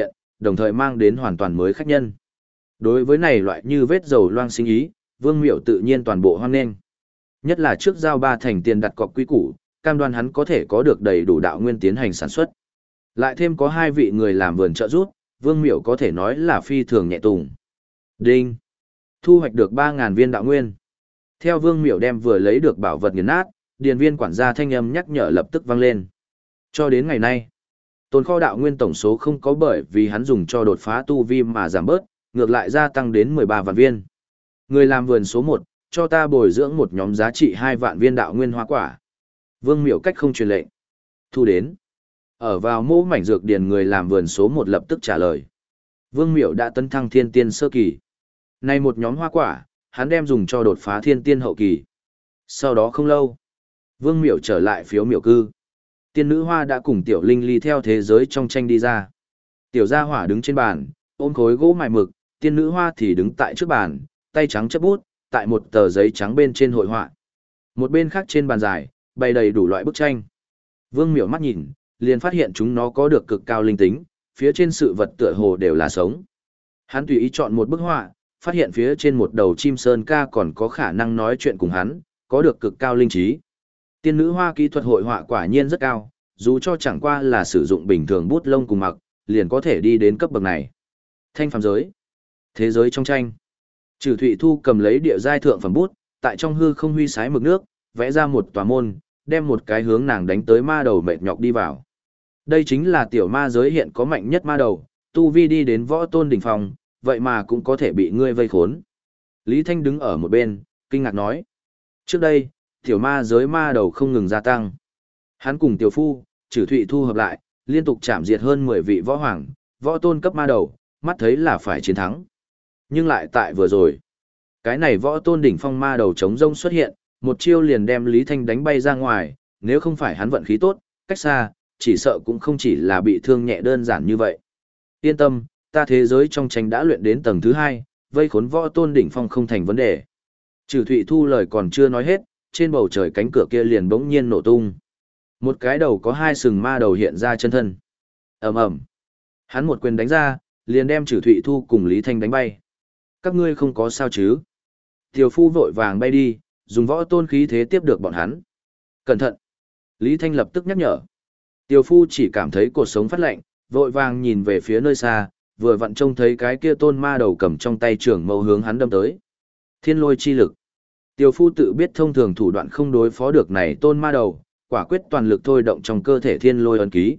đồng thời mang đến hoàn toàn mới khách nhân. Đối với này loại như vết dầu loang sinh ý, Vương Miểu tự nhiên toàn bộ hoan nghênh. Nhất là trước giao 3 thành tiền đặt cọc quý củ, cam đoan hắn có thể có được đầy đủ đạo nguyên tiến hành sản xuất. Lại thêm có 2 vị người làm vườn trợ giúp, Vương Miểu có thể nói là phi thường nhẹ tùng. Đinh! Thu hoạch được 3.000 viên đạo nguyên. Theo Vương Miểu đem vừa lấy được bảo vật nghiền nát, điền viên quản gia thanh âm nhắc nhở lập tức vang lên. Cho đến ngày nay, tồn kho đạo nguyên tổng số không có bởi vì hắn dùng cho đột phá tu vi mà giảm bớt, ngược lại gia tăng đến 13 vạn viên. Người làm vườn số 1, cho ta bồi dưỡng một nhóm giá trị 2 vạn viên đạo nguyên hoa quả. Vương Miểu cách không truyền lệnh. Thu đến. Ở vào mỗ mảnh dược điền người làm vườn số 1 lập tức trả lời. Vương Miểu đã tấn thăng thiên tiên sơ kỳ. Này một nhóm hoa quả, hắn đem dùng cho đột phá thiên tiên hậu kỳ. Sau đó không lâu, Vương Miểu trở lại phiếu miểu cư. Tiên nữ hoa đã cùng tiểu linh ly theo thế giới trong tranh đi ra. Tiểu gia hỏa đứng trên bàn, ôm khối gỗ mài mực, tiên nữ hoa thì đứng tại trước bàn, tay trắng chấp bút, tại một tờ giấy trắng bên trên hội họa. Một bên khác trên bàn dài, bày đầy đủ loại bức tranh. Vương Miểu mắt nhìn, liền phát hiện chúng nó có được cực cao linh tính, phía trên sự vật tựa hồ đều là sống. Hắn tùy ý chọn một bức họa, phát hiện phía trên một đầu chim sơn ca còn có khả năng nói chuyện cùng hắn, có được cực cao linh trí. Tiên nữ hoa kỹ thuật hội họa quả nhiên rất cao, dù cho chẳng qua là sử dụng bình thường bút lông cùng mặc, liền có thể đi đến cấp bậc này. Thanh phàm giới. Thế giới trong tranh. Trừ Thụy Thu cầm lấy địa giai thượng phẩm bút, tại trong hư không huy sái mực nước, vẽ ra một tòa môn, đem một cái hướng nàng đánh tới ma đầu mệt nhọc đi vào. Đây chính là tiểu ma giới hiện có mạnh nhất ma đầu, tu vi đi đến võ tôn đỉnh phong, vậy mà cũng có thể bị ngươi vây khốn. Lý Thanh đứng ở một bên, kinh ngạc nói. Trước đây, tiểu ma giới ma đầu không ngừng gia tăng. Hắn cùng tiểu phu, Trừ Thụy Thu hợp lại, liên tục chạm diệt hơn 10 vị võ hoàng, võ tôn cấp ma đầu, mắt thấy là phải chiến thắng. Nhưng lại tại vừa rồi, cái này võ tôn đỉnh phong ma đầu chống rông xuất hiện, một chiêu liền đem Lý Thanh đánh bay ra ngoài, nếu không phải hắn vận khí tốt, cách xa, chỉ sợ cũng không chỉ là bị thương nhẹ đơn giản như vậy. Yên tâm, ta thế giới trong tranh đã luyện đến tầng thứ 2, vây khốn võ tôn đỉnh phong không thành vấn đề. Trừ Thụy Thu lời còn chưa nói hết, trên bầu trời cánh cửa kia liền bỗng nhiên nổ tung. Một cái đầu có 2 sừng ma đầu hiện ra chân thân. Ầm ầm. Hắn một quyền đánh ra, liền đem Trừ Thụy Thu cùng Lý Thanh đánh bay. Các ngươi không có sao chứ? Tiểu phu vội vàng bay đi, dùng võ tôn khí thế tiếp được bọn hắn. Cẩn thận! Lý Thanh lập tức nhắc nhở. Tiểu phu chỉ cảm thấy cột sống phát lạnh, vội vàng nhìn về phía nơi xa, vừa vặn trông thấy cái kia tôn ma đầu cầm trong tay trường mâu hướng hắn đâm tới. Thiên lôi chi lực. Tiểu phu tự biết thông thường thủ đoạn không đối phó được này tôn ma đầu, quả quyết toàn lực thôi động trong cơ thể thiên lôi ấn ký.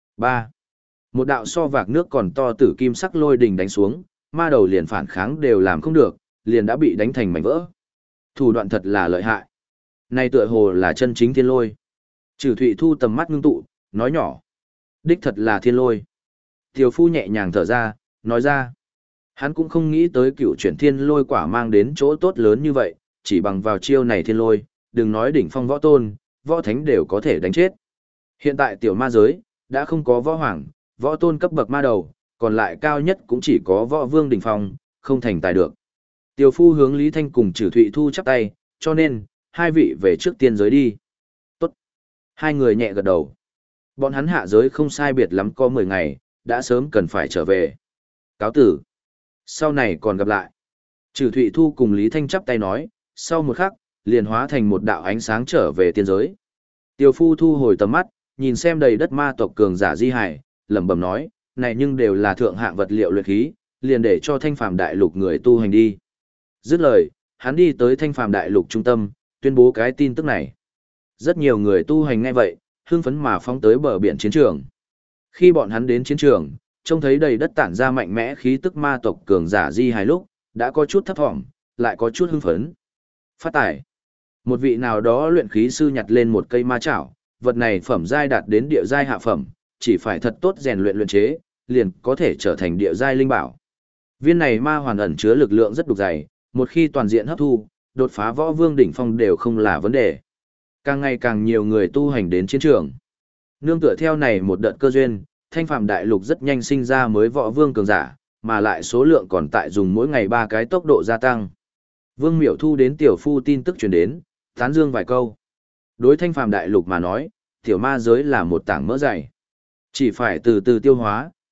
3. Một đạo so vạc nước còn to tử kim sắc lôi đỉnh đánh xuống, ma đầu liền phản kháng đều làm không được, liền đã bị đánh thành mảnh vỡ. Thủ đoạn thật là lợi hại. Này tựa hồ là chân chính thiên lôi. Trừ Thụy Thu tầm mắt ngưng tụ, nói nhỏ. Đích thật là thiên lôi. Tiểu phu nhẹ nhàng thở ra, nói ra. Hắn cũng không nghĩ tới cựu chuyển thiên lôi quả mang đến chỗ tốt lớn như vậy, chỉ bằng vào chiêu này thiên lôi, đừng nói đỉnh phong võ tôn, võ thánh đều có thể đánh chết. Hiện tại tiểu ma giới, đã không có võ hoàng, võ tôn cấp bậc ma đầu, còn lại cao nhất cũng chỉ có võ vương đỉnh phong, không thành tài được. Tiểu phu hướng Lý Thanh cùng Trừ Thụy Thu chắp tay, cho nên, 2 vị về trước tiên giới đi. Tốt. 2 người nhẹ gật đầu. Bọn hắn hạ giới không sai biệt lắm có 10 ngày, đã sớm cần phải trở về. Cáo tử. Sau này còn gặp lại. Trừ Thụy Thu cùng Lý Thanh chắp tay nói, sau một khắc, liền hóa thành một đạo ánh sáng trở về tiên giới. Tiểu phu thu hồi tầm mắt, nhìn xem đầy đất ma tộc cường giả di hải, lẩm bẩm nói, này nhưng đều là thượng hạng vật liệu luyện khí, liền để cho Thanh Phàm Đại Lục người tu hành đi. Dứt lời, hắn đi tới Thanh Phàm Đại Lục trung tâm, tuyên bố cái tin tức này. Rất nhiều người tu hành nghe vậy, hưng phấn mà phóng tới bờ biển chiến trường. Khi bọn hắn đến chiến trường, trông thấy đầy đất tản ra mạnh mẽ khí tức ma tộc cường giả di hài lúc, đã có chút thấp thỏm, lại có chút hưng phấn. Phát tải. Một vị nào đó luyện khí sư nhặt lên một cây ma chảo, vật này phẩm giai đạt đến địa giai hạ phẩm, chỉ phải thật tốt rèn luyện luyện chế, liền có thể trở thành địa giai linh bảo. Viên này ma hoàn ẩn chứa lực lượng rất đục dày, một khi toàn diện hấp thu, đột phá võ vương đỉnh phong đều không là vấn đề. Càng ngày càng nhiều người tu hành đến chiến trường. Nương tựa theo này một đợt cơ duyên, Thanh Phàm Đại Lục rất nhanh sinh ra mới võ vương cường giả, mà lại số lượng còn tại dùng mỗi ngày 3 cái tốc độ gia tăng. Vương Miểu thu đến tiểu phu tin tức truyền đến, tán dương vài câu. Đối Thanh Phàm Đại Lục mà nói, tiểu ma giới là một tảng mỡ dày. Chỉ phải từ từ tiêu hóa,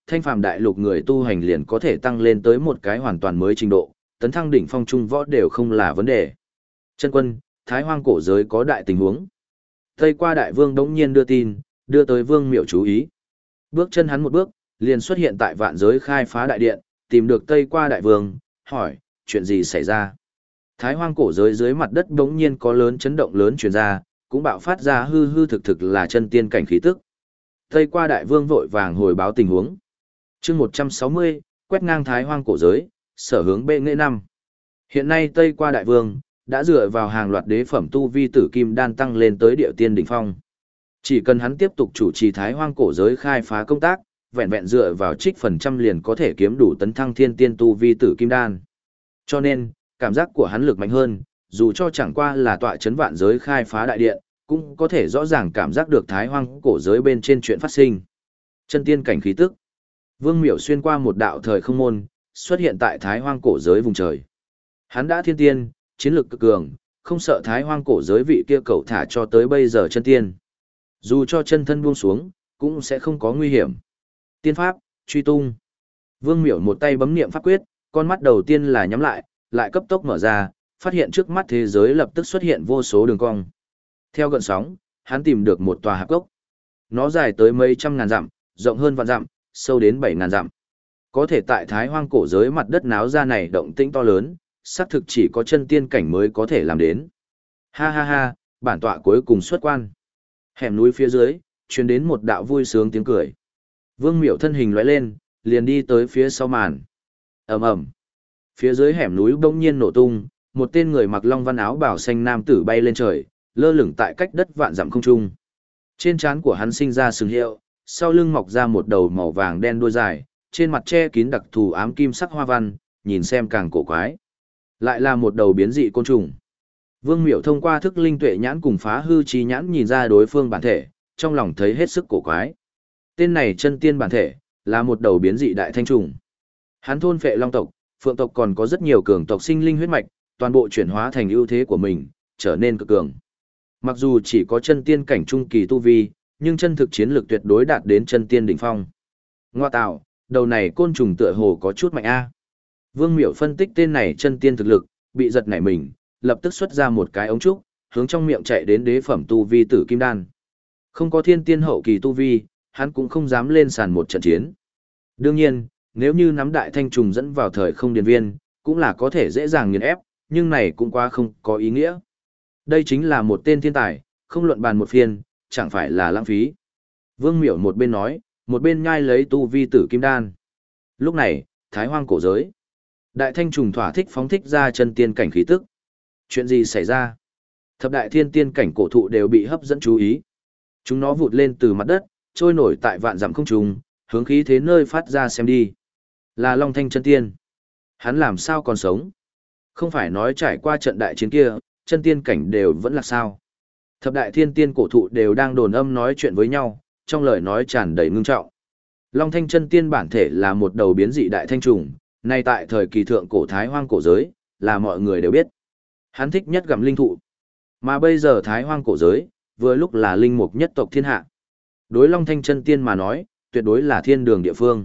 thanh phàm đại lục người tu hành liền có thể tăng lên tới một cái hoàn toàn mới trình độ, tấn thăng đỉnh phong trung võ đều không là vấn đề. Chân quân, Thái Hoang cổ giới có đại tình huống. Tây qua đại vương đống nhiên đưa tin, đưa tới Vương Miểu chú ý. Bước chân hắn một bước, liền xuất hiện tại vạn giới khai phá đại điện, tìm được Tây qua đại vương, hỏi, chuyện gì xảy ra? Thái Hoang cổ giới dưới mặt đất đống nhiên có lớn chấn động lớn truyền ra, cũng bạo phát ra hư hư thực thực là chân tiên cảnh khí tức. Tây qua đại vương vội vàng hồi báo tình huống. Chương 160, quét ngang Thái Hoang cổ giới, sở hướng bệ nghệ năm. Hiện nay Tây qua đại vương đã dựa vào hàng loạt đế phẩm tu vi tử kim đan tăng lên tới địa tiên đỉnh phong. Chỉ cần hắn tiếp tục chủ trì Thái Hoang cổ giới khai phá công tác, vẹn vẹn dựa vào trích phần trăm liền có thể kiếm đủ tấn thăng thiên tiên tu vi tử kim đan. Cho nên, cảm giác của hắn lực mạnh hơn, dù cho chẳng qua là tọa chấn vạn giới khai phá đại điện, cũng có thể rõ ràng cảm giác được Thái Hoang cổ giới bên trên chuyện phát sinh. Chân tiên cảnh khí tức. Vương Miểu xuyên qua một đạo thời không môn, xuất hiện tại Thái Hoang cổ giới vùng trời. Hắn đã thiên tiên, chiến lược cực cường, không sợ Thái Hoang cổ giới vị kia cậu thả cho tới bây giờ chân tiên. Dù cho chân thân buông xuống, cũng sẽ không có nguy hiểm. Tiên pháp, truy tung. Vương Miểu một tay bấm niệm pháp quyết, con mắt đầu tiên là nhắm lại, lại cấp tốc mở ra, phát hiện trước mắt thế giới lập tức xuất hiện vô số đường cong. Theo gợn sóng, hắn tìm được một tòa hạp gốc. Nó dài tới mấy trăm ngàn dặm, rộng hơn vạn dặm, sâu đến 7.000 dặm. Có thể tại Thái Hoang cổ giới mặt đất náo ra này động tĩnh to lớn, xác thực chỉ có chân tiên cảnh mới có thể làm đến. Ha ha ha, bản tọa cuối cùng xuất quan. Hẻm núi phía dưới, truyền đến một đạo vui sướng tiếng cười. Vương Miểu thân hình lóe lên, liền đi tới phía sau màn. Ầm ầm. Phía dưới hẻm núi bỗng nhiên nổ tung, một tên người mặc long văn áo bào xanh nam tử bay lên trời, lơ lửng tại cách đất vạn dặm không trung. Trên trán của hắn sinh ra sừng hiệu, sau lưng mọc ra một đầu màu vàng đen đuôi dài, trên mặt che kín đặc thù ám kim sắc hoa văn, nhìn xem càng cổ quái. Lại là một đầu biến dị côn trùng. Vương Miểu thông qua thức linh tuệ nhãn cùng phá hư chi nhãn nhìn ra đối phương bản thể, trong lòng thấy hết sức cổ quái. Tên này chân tiên bản thể, là một đầu biến dị đại thanh trùng. Hắn thôn phệ long tộc, phượng tộc còn có rất nhiều cường tộc sinh linh huyết mạch, toàn bộ chuyển hóa thành ưu thế của mình, trở nên cực cường. Mặc dù chỉ có chân tiên cảnh trung kỳ tu vi, nhưng chân thực chiến lược tuyệt đối đạt đến chân tiên đỉnh phong. Ngoa tạo, đầu này côn trùng tựa hồ có chút mạnh a. Vương Miểu phân tích tên này chân tiên thực lực, bị giật nảy mình, lập tức xuất ra một cái ống trúc, hướng trong miệng chạy đến đế phẩm tu vi tử kim đan. Không có thiên tiên hậu kỳ tu vi, hắn cũng không dám lên sàn một trận chiến. Đương nhiên, nếu như nắm đại thanh trùng dẫn vào thời không điền viên, cũng là có thể dễ dàng nghiền ép, nhưng này cũng quá không có ý nghĩa. Đây chính là một tên thiên tài, không luận bàn một phiên, chẳng phải là lãng phí. Vương Miểu một bên nói, một bên nhai lấy tu vi tử kim đan. Lúc này, Thái Hoang cổ giới. Đại thanh trùng thỏa thích phóng thích ra chân tiên cảnh khí tức. Chuyện gì xảy ra? Thập đại thiên tiên cảnh cổ thụ đều bị hấp dẫn chú ý. Chúng nó vụt lên từ mặt đất, trôi nổi tại vạn dặm không trung, hướng khí thế nơi phát ra xem đi. Là Long Thanh chân tiên. Hắn làm sao còn sống? Không phải nói trải qua trận đại chiến kia, chân tiên cảnh đều vẫn là sao? Thập đại thiên tiên cổ thụ đều đang đồn âm nói chuyện với nhau, trong lời nói tràn đầy ngưng trọng. Long Thanh chân tiên bản thể là một đầu biến dị đại thanh trùng, nay tại thời kỳ thượng cổ Thái Hoang cổ giới, là mọi người đều biết. Hắn thích nhất gặm linh thụ. Mà bây giờ Thái Hoang cổ giới, vừa lúc là linh mục nhất tộc thiên hạ. Đối Long Thanh chân tiên mà nói, tuyệt đối là thiên đường địa phương.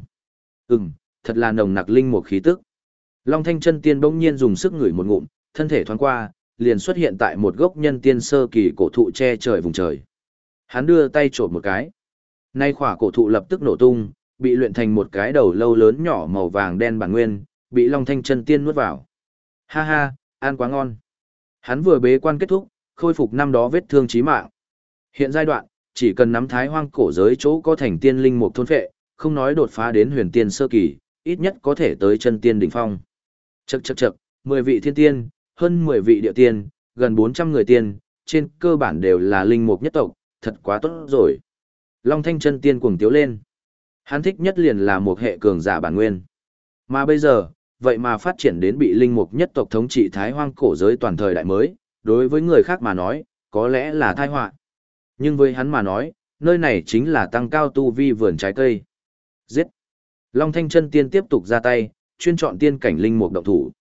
Thật là nồng nặc linh mục khí tức. Long Thanh chân tiên bỗng nhiên dùng sức ngửi một ngụm, thân thể thoáng qua, liền xuất hiện tại một gốc nhân tiên sơ kỳ cổ thụ che trời vùng trời. Hắn đưa tay trộm một cái. Nay khỏa cổ thụ lập tức nổ tung, bị luyện thành một cái đầu lâu lớn nhỏ màu vàng đen bản nguyên, bị Long Thanh chân tiên nuốt vào. Ha ha, ăn quá ngon. Hắn vừa bế quan kết thúc, khôi phục năm đó vết thương chí mạng. Hiện giai đoạn, chỉ cần nắm Thái Hoang cổ giới chỗ có thành tiên linh mục thôn phệ, không nói đột phá đến huyền tiên sơ kỳ, ít nhất có thể tới chân tiên đỉnh phong. Chậc, 10 vị thiên tiên, hơn 10 vị địa tiên, gần 400 người tiên, trên cơ bản đều là linh mục nhất tộc, thật quá tốt rồi. Long Thanh chân tiên cuồng tiếu lên. Hắn thích nhất liền là một hệ cường giả bản nguyên. Mà bây giờ, vậy mà phát triển đến bị linh mục nhất tộc thống trị Thái Hoang cổ giới toàn thời đại mới, đối với người khác mà nói, có lẽ là tai họa. Nhưng với hắn mà nói, nơi này chính là tăng cao tu vi vườn trái cây. Giết! Long Thanh chân tiên tiếp tục ra tay, chuyên chọn tiên cảnh linh mục động thủ.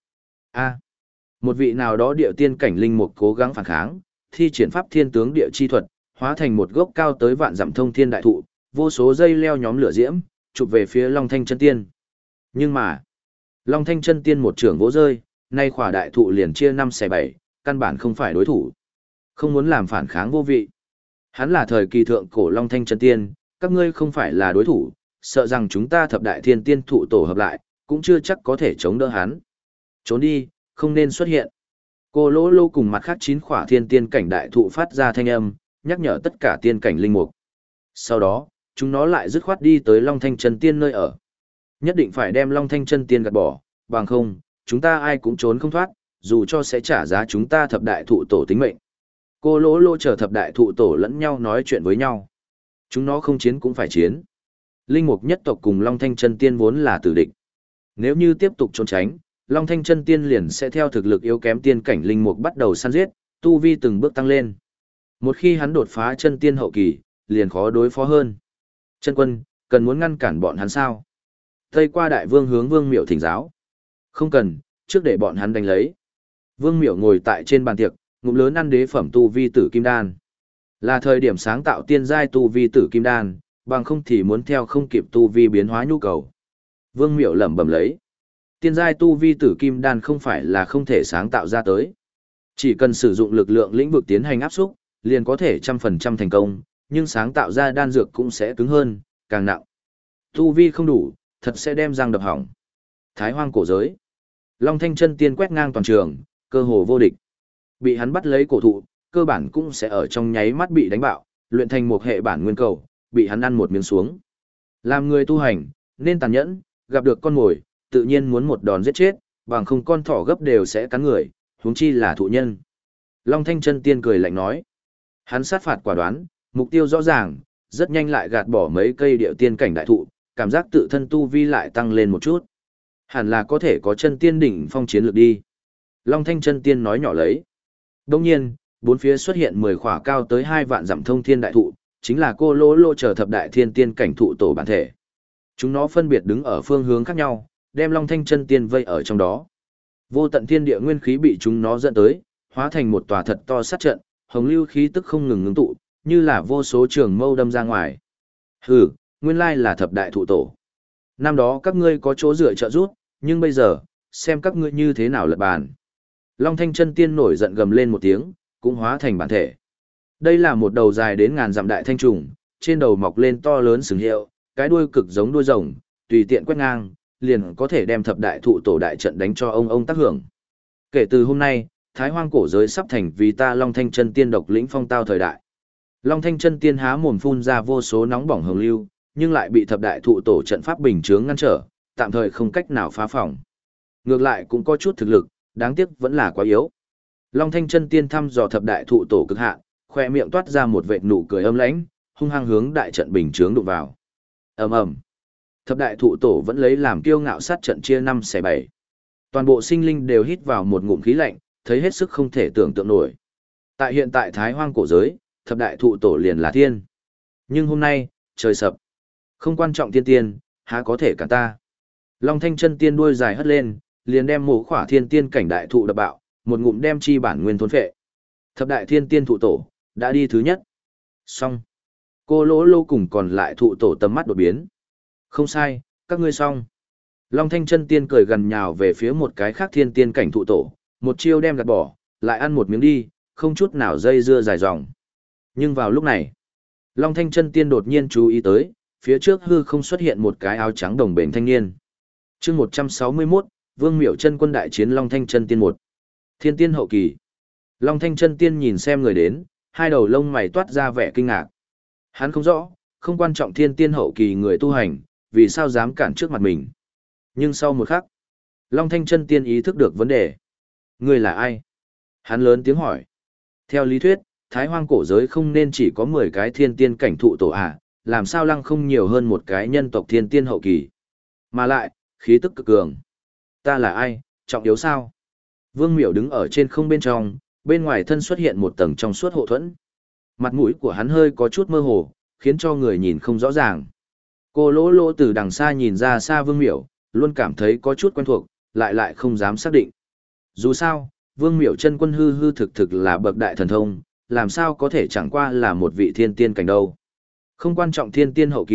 Một vị nào đó địa tiên cảnh linh mục cố gắng phản kháng, thi triển pháp thiên tướng địa chi thuật, hóa thành một gốc cao tới vạn dặm thông thiên đại thụ, vô số dây leo nhóm lửa diễm, chụp về phía Long Thanh chân tiên. Nhưng mà, Long Thanh chân tiên một trưởng vỗ rơi, nay khỏa đại thụ liền chia 5/7, căn bản không phải đối thủ. Không muốn làm phản kháng vô vị. Hắn là thời kỳ thượng cổ Long Thanh chân tiên, các ngươi không phải là đối thủ, sợ rằng chúng ta thập đại thiên tiên thụ tổ hợp lại, cũng chưa chắc có thể chống đỡ hắn. Trốn đi, không nên xuất hiện. Cô Lỗ Lô cùng mặt khác 9 khỏa thiên tiên cảnh đại thụ phát ra thanh âm, nhắc nhở tất cả tiên cảnh linh mục. Sau đó, chúng nó lại dứt khoát đi tới Long Thanh chân tiên nơi ở. Nhất định phải đem Long Thanh chân tiên gạt bỏ, bằng không, chúng ta ai cũng trốn không thoát, dù cho sẽ trả giá chúng ta thập đại thụ tổ tính mệnh. Cô Lỗ Lô chờ thập đại thụ tổ lẫn nhau nói chuyện với nhau. Chúng nó không chiến cũng phải chiến. Linh mục nhất tộc cùng Long Thanh chân tiên vốn là tử địch. Nếu như tiếp tục trốn tránh, Long Thanh chân tiên liền sẽ theo thực lực yếu kém tiên cảnh linh mục bắt đầu săn giết, tu vi từng bước tăng lên. Một khi hắn đột phá chân tiên hậu kỳ, liền khó đối phó hơn. Chân quân, cần muốn ngăn cản bọn hắn sao? Tây qua đại vương hướng Vương Miểu thỉnh giáo. Không cần, trước để bọn hắn đánh lấy. Vương Miểu ngồi tại trên bàn tiệc, ngụm lớn ăn đế phẩm tu vi tử kim đan. Là thời điểm sáng tạo tiên giai tu vi tử kim đan, bằng không thì muốn theo không kịp tu vi biến hóa nhu cầu. Vương Miểu lẩm bẩm lấy. Tiên giai tu vi tử kim đan không phải là không thể sáng tạo ra tới. Chỉ cần sử dụng lực lượng lĩnh vực tiến hành áp xúc, liền có thể 100% thành công, nhưng sáng tạo ra đan dược cũng sẽ cứng hơn, càng nặng. Tu vi không đủ, thật sẽ đem răng đập hỏng. Thái hoang cổ giới. Long Thanh chân tiên quét ngang toàn trường, cơ hồ vô địch. Bị hắn bắt lấy cổ thụ, cơ bản cũng sẽ ở trong nháy mắt bị đánh bạo, luyện thành một hệ bản nguyên cầu, bị hắn ăn một miếng xuống. Làm người tu hành, nên tàn nhẫn, gặp được con mồi, tự nhiên muốn một đòn giết chết, bằng không con thỏ gấp đều sẽ cắn người, huống chi là thụ nhân. Long Thanh chân tiên cười lạnh nói. Hắn sát phạt quả đoán, mục tiêu rõ ràng, rất nhanh lại gạt bỏ mấy cây điệu tiên cảnh đại thụ, cảm giác tự thân tu vi lại tăng lên một chút. Hẳn là có thể có chân tiên đỉnh phong chiến lược đi. Long Thanh chân tiên nói nhỏ lấy. Đồng nhiên, bốn phía xuất hiện 10 khỏa cao tới 2 vạn dặm thông thiên đại thụ, chính là cô Lỗ Lô chờ thập đại thiên tiên cảnh thụ tổ bản thể. Chúng nó phân biệt đứng ở phương hướng khác nhau, đem Long Thanh chân tiên vây ở trong đó. Vô tận thiên địa nguyên khí bị chúng nó dẫn tới, hóa thành một tòa thật to sát trận, hồng lưu khí tức không ngừng ngưng tụ, như là vô số trường mâu đâm ra ngoài. Hừ, nguyên lai là thập đại thụ tổ. Năm đó các ngươi có chỗ dựa trợ giúp, nhưng bây giờ, xem các ngươi như thế nào lật bàn. Long Thanh chân tiên nổi giận gầm lên một tiếng, cũng hóa thành bản thể. Đây là một đầu dài đến ngàn dặm đại thanh trùng, trên đầu mọc lên to lớn sừng hiệu, cái đuôi cực giống đuôi rồng, tùy tiện quét ngang, liền có thể đem thập đại thụ tổ đại trận đánh cho ông tác hưởng. Kể từ hôm nay, Thái hoang cổ giới sắp thành vì ta Long Thanh chân tiên độc lĩnh phong tao thời đại. Long Thanh chân tiên há mồm phun ra vô số nóng bỏng hồng lưu, nhưng lại bị thập đại thụ tổ trận pháp bình chướng ngăn trở, tạm thời không cách nào phá phòng. Ngược lại cũng có chút thực lực, đáng tiếc vẫn là quá yếu. Long Thanh chân tiên thăm dò thập đại thụ tổ cực hạn, khoe miệng toát ra một vệt nụ cười âm lãnh, hung hăng hướng đại trận bình chướng đụng vào. Ầm ầm. Thập đại thụ tổ vẫn lấy làm kiêu ngạo sát trận chia 5/7. Toàn bộ sinh linh đều hít vào một ngụm khí lạnh, thấy hết sức không thể tưởng tượng nổi. Tại hiện tại Thái hoang cổ giới, thập đại thụ tổ liền là thiên. Nhưng hôm nay, trời sập. Không quan trọng thiên tiên, há có thể cả ta. Long Thanh chân tiên đuôi dài hất lên, liền đem mổ khỏa thiên tiên cảnh đại thụ đập bạo, một ngụm đem chi bản nguyên thôn phệ. Thập đại thiên tiên thụ tổ, đã đi thứ nhất. Xong. Cô Lỗ Lô cùng còn lại thụ tổ tầm mắt đột biến. Không sai, các ngươi xong. Long Thanh chân tiên cười gần nhào về phía một cái khác thiên tiên cảnh thụ tổ, một chiêu đem gạt bỏ, lại ăn một miếng đi, không chút nào dây dưa dài dòng. Nhưng vào lúc này, Long Thanh chân tiên đột nhiên chú ý tới, phía trước hư không xuất hiện một cái áo trắng đồng bền thanh niên. Chương 161, Vương Miểu chân quân đại chiến Long Thanh chân tiên 1. Thiên tiên hậu kỳ. Long Thanh chân tiên nhìn xem người đến, hai đầu lông mày toát ra vẻ kinh ngạc. Hắn không rõ, không quan trọng thiên tiên hậu kỳ người tu hành, vì sao dám cản trước mặt mình. Nhưng sau một khắc, Long Thanh chân tiên ý thức được vấn đề. Người là ai? Hắn lớn tiếng hỏi. Theo lý thuyết, Thái hoang cổ giới không nên chỉ có 10 cái thiên tiên cảnh thụ tổ à, làm sao lăng không nhiều hơn một cái nhân tộc thiên tiên hậu kỳ. Mà lại, khí tức cực cường. Ta là ai, trọng yếu sao? Vương Miểu đứng ở trên không bên trong, bên ngoài thân xuất hiện một tầng trong suốt hộ thuẫn. Mặt mũi của hắn hơi có chút mơ hồ, khiến cho người nhìn không rõ ràng. Cô Lỗ Lô từ đằng xa nhìn ra xa Vương Miểu, luôn cảm thấy có chút quen thuộc, lại không dám xác định. Dù sao, Vương Miểu chân quân hư hư thực thực là bậc đại thần thông, làm sao có thể chẳng qua là một vị thiên tiên cảnh đâu. Không quan trọng thiên tiên hậu kỳ,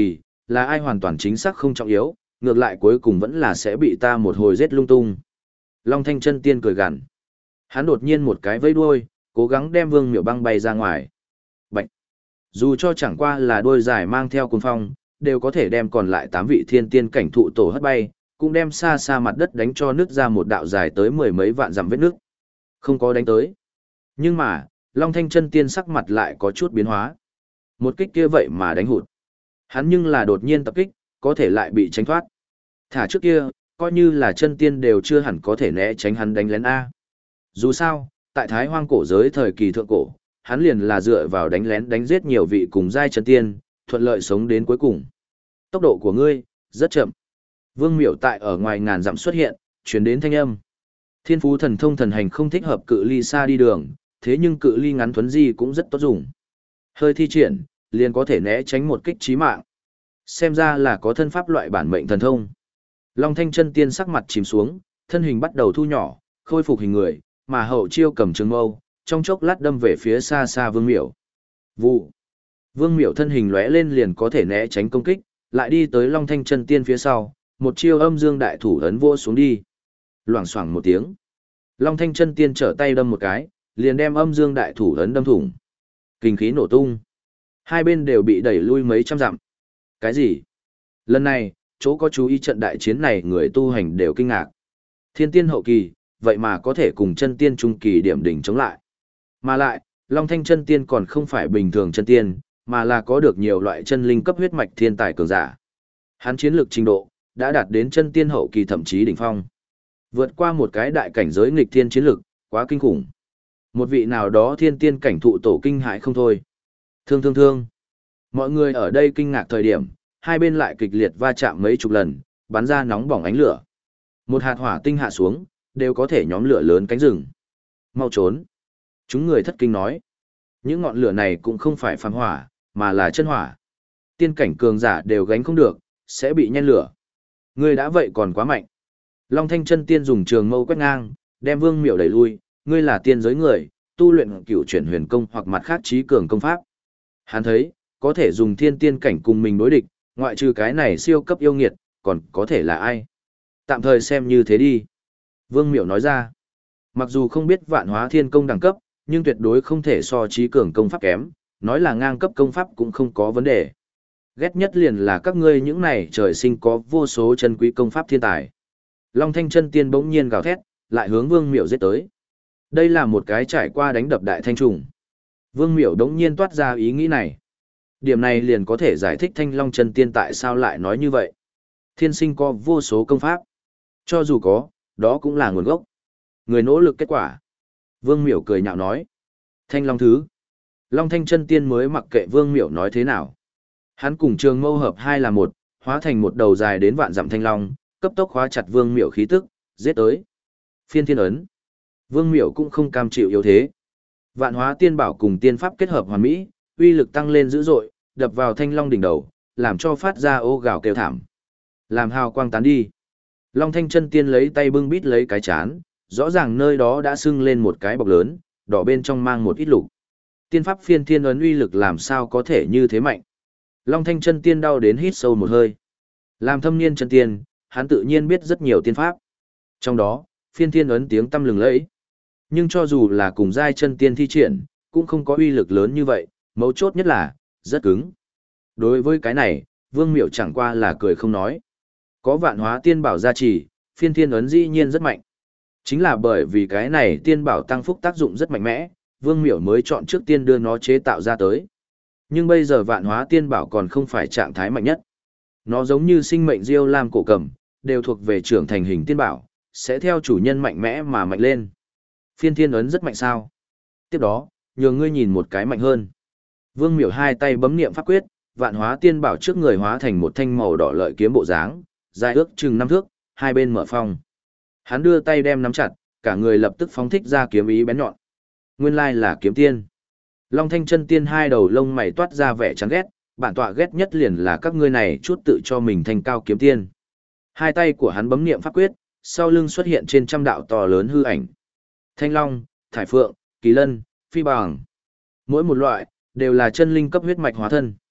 là ai hoàn toàn chính xác không trọng yếu, ngược lại cuối cùng vẫn là sẽ bị ta một hồi giết lung tung. Long Thanh Chân Tiên cười gằn. Hắn đột nhiên một cái vẫy đuôi, cố gắng đem Vương Miểu băng bay ra ngoài. Bạch! Dù cho chẳng qua là đuôi dài mang theo cuồng phong, đều có thể đem còn lại 8 vị thiên tiên cảnh thụ tổ hất bay, cũng đem xa xa mặt đất đánh cho nứt ra một đạo dài tới mười mấy vạn dặm vết nước. Không có đánh tới. Nhưng mà, Long Thanh Chân Tiên sắc mặt lại có chút biến hóa. Một kích kia vậy mà đánh hụt. Hắn nhưng là đột nhiên tập kích, có thể lại bị tránh thoát. Thả trước kia, coi như là chân tiên đều chưa hẳn có thể né tránh hắn đánh lén A. Dù sao, tại Thái Hoang cổ giới thời kỳ thượng cổ, hắn liền là dựa vào đánh lén đánh giết nhiều vị cùng giai chân tiên, thuận lợi sống đến cuối cùng. Tốc độ của ngươi, rất chậm. Vương Miểu tại ở ngoài ngàn dặm xuất hiện, chuyển đến thanh âm. Thiên phú thần thông thần hành không thích hợp cự ly xa đi đường, thế nhưng cự ly ngắn thuấn di cũng rất tốt dùng. Hơi thi triển, liền có thể né tránh một kích chí mạng. Xem ra là có thân pháp loại bản mệnh thần thông. Long Thanh Chân Tiên sắc mặt chìm xuống, thân hình bắt đầu thu nhỏ, khôi phục hình người, mà hậu chiêu cầm trường mâu, trong chốc lát đâm về phía xa xa Vương Miểu. Vụ. Vương Miểu thân hình lóe lên liền có thể né tránh công kích, lại đi tới Long Thanh Chân Tiên phía sau, một chiêu âm dương đại thủ ấn vô xuống đi. Loảng xoảng một tiếng. Long Thanh Chân Tiên trở tay đâm một cái, liền đem âm dương đại thủ ấn đâm thủng. Kinh khí nổ tung. Hai bên đều bị đẩy lui mấy trăm dặm. Cái gì? Lần này, chỗ có chú ý trận đại chiến này người tu hành đều kinh ngạc. Thiên tiên hậu kỳ, vậy mà có thể cùng chân tiên trung kỳ điểm đỉnh chống lại. Mà lại, Long Thanh chân tiên còn không phải bình thường chân tiên, mà là có được nhiều loại chân linh cấp huyết mạch thiên tài cường giả. Hắn chiến lược trình độ, đã đạt đến chân tiên hậu kỳ thậm chí đỉnh phong. Vượt qua một cái đại cảnh giới nghịch thiên chiến lược, quá kinh khủng. Một vị nào đó thiên tiên cảnh thụ tổ kinh hãi không thôi. Thương. Mọi người ở đây kinh ngạc thời điểm, hai bên lại kịch liệt va chạm mấy chục lần, bắn ra nóng bỏng ánh lửa. Một hạt hỏa tinh hạ xuống, đều có thể nhóm lửa lớn cánh rừng. Mau trốn. Chúng người thất kinh nói. Những ngọn lửa này cũng không phải phàm hỏa, mà là chân hỏa. Tiên cảnh cường giả đều gánh không được, sẽ bị nhen lửa. Ngươi đã vậy còn quá mạnh. Long Thanh chân tiên dùng trường mâu quét ngang, đem Vương Miểu đẩy lui, ngươi là tiên giới người, tu luyện cửu chuyển huyền công hoặc mặt khác trí cường công pháp. Hắn thấy, có thể dùng thiên tiên cảnh cùng mình đối địch, ngoại trừ cái này siêu cấp yêu nghiệt, còn có thể là ai? Tạm thời xem như thế đi. Vương Miểu nói ra, mặc dù không biết vạn hóa thiên công đẳng cấp, nhưng tuyệt đối không thể so trí cường công pháp kém, nói là ngang cấp công pháp cũng không có vấn đề. Ghét nhất liền là các ngươi những này trời sinh có vô số chân quý công pháp thiên tài. Long Thanh chân tiên bỗng nhiên gào thét, lại hướng Vương Miểu giết tới. Đây là một cái trải qua đánh đập đại thanh trùng. Vương Miểu đống nhiên toát ra ý nghĩ này. Điểm này liền có thể giải thích Thanh Long chân tiên tại sao lại nói như vậy. Thiên sinh có vô số công pháp. Cho dù có, đó cũng là nguồn gốc. Người nỗ lực kết quả. Vương Miểu cười nhạo nói. Thanh Long thứ. Long Thanh chân tiên mới mặc kệ Vương Miểu nói thế nào. Hắn cùng trường mâu hợp hai là một, hóa thành một đầu dài đến vạn dặm thanh long, cấp tốc khóa chặt Vương Miểu khí tức, giết tới. Phiên thiên ấn. Vương Miểu cũng không cam chịu yếu thế. Vạn hóa tiên bảo cùng tiên pháp kết hợp hoàn mỹ, uy lực tăng lên dữ dội, đập vào thanh long đỉnh đầu, làm cho phát ra ô gào kêu thảm. Làm hào quang tán đi. Long Thanh chân tiên lấy tay bưng bít lấy cái chán, rõ ràng nơi đó đã sưng lên một cái bọc lớn, đỏ bên trong mang một ít lục. Tiên pháp phiên thiên ấn uy lực làm sao có thể như thế mạnh. Long Thanh chân tiên đau đến hít sâu một hơi. Làm thâm niên chân tiên, hắn tự nhiên biết rất nhiều tiên pháp. Trong đó, phiên thiên ấn tiếng tăm lừng lẫy. Nhưng cho dù là cùng giai chân tiên thi triển, cũng không có uy lực lớn như vậy, mấu chốt nhất là, rất cứng. Đối với cái này, Vương Miểu chẳng qua là cười không nói. Có vạn hóa tiên bảo gia trì, phiên thiên ấn dĩ nhiên rất mạnh. Chính là bởi vì cái này tiên bảo tăng phúc tác dụng rất mạnh mẽ, Vương Miểu mới chọn trước tiên đưa nó chế tạo ra tới. Nhưng bây giờ vạn hóa tiên bảo còn không phải trạng thái mạnh nhất. Nó giống như sinh mệnh diêu lam cổ cầm, đều thuộc về trưởng thành hình tiên bảo, sẽ theo chủ nhân mạnh mẽ mà mạnh lên. Phiên thiên ấn rất mạnh sao? Tiếp đó, nhường ngươi nhìn một cái mạnh hơn. Vương Miểu hai tay bấm niệm pháp quyết, vạn hóa tiên bảo trước người hóa thành một thanh màu đỏ lợi kiếm bộ dáng, dài ước chừng 5 thước, hai bên mở phong. Hắn đưa tay đem nắm chặt, cả người lập tức phóng thích ra kiếm ý bén nhọn. Nguyên lai là kiếm tiên. Long Thanh chân tiên hai đầu lông mày toát ra vẻ chán ghét, bản tọa ghét nhất liền là các ngươi này chút tự cho mình thành cao kiếm tiên. Hai tay của hắn bấm niệm pháp quyết, sau lưng xuất hiện trên trăm đạo to lớn hư ảnh. Thanh long, thải phượng, kỳ lân, phi bàng. Mỗi một loại, đều là chân linh cấp huyết mạch hóa thân.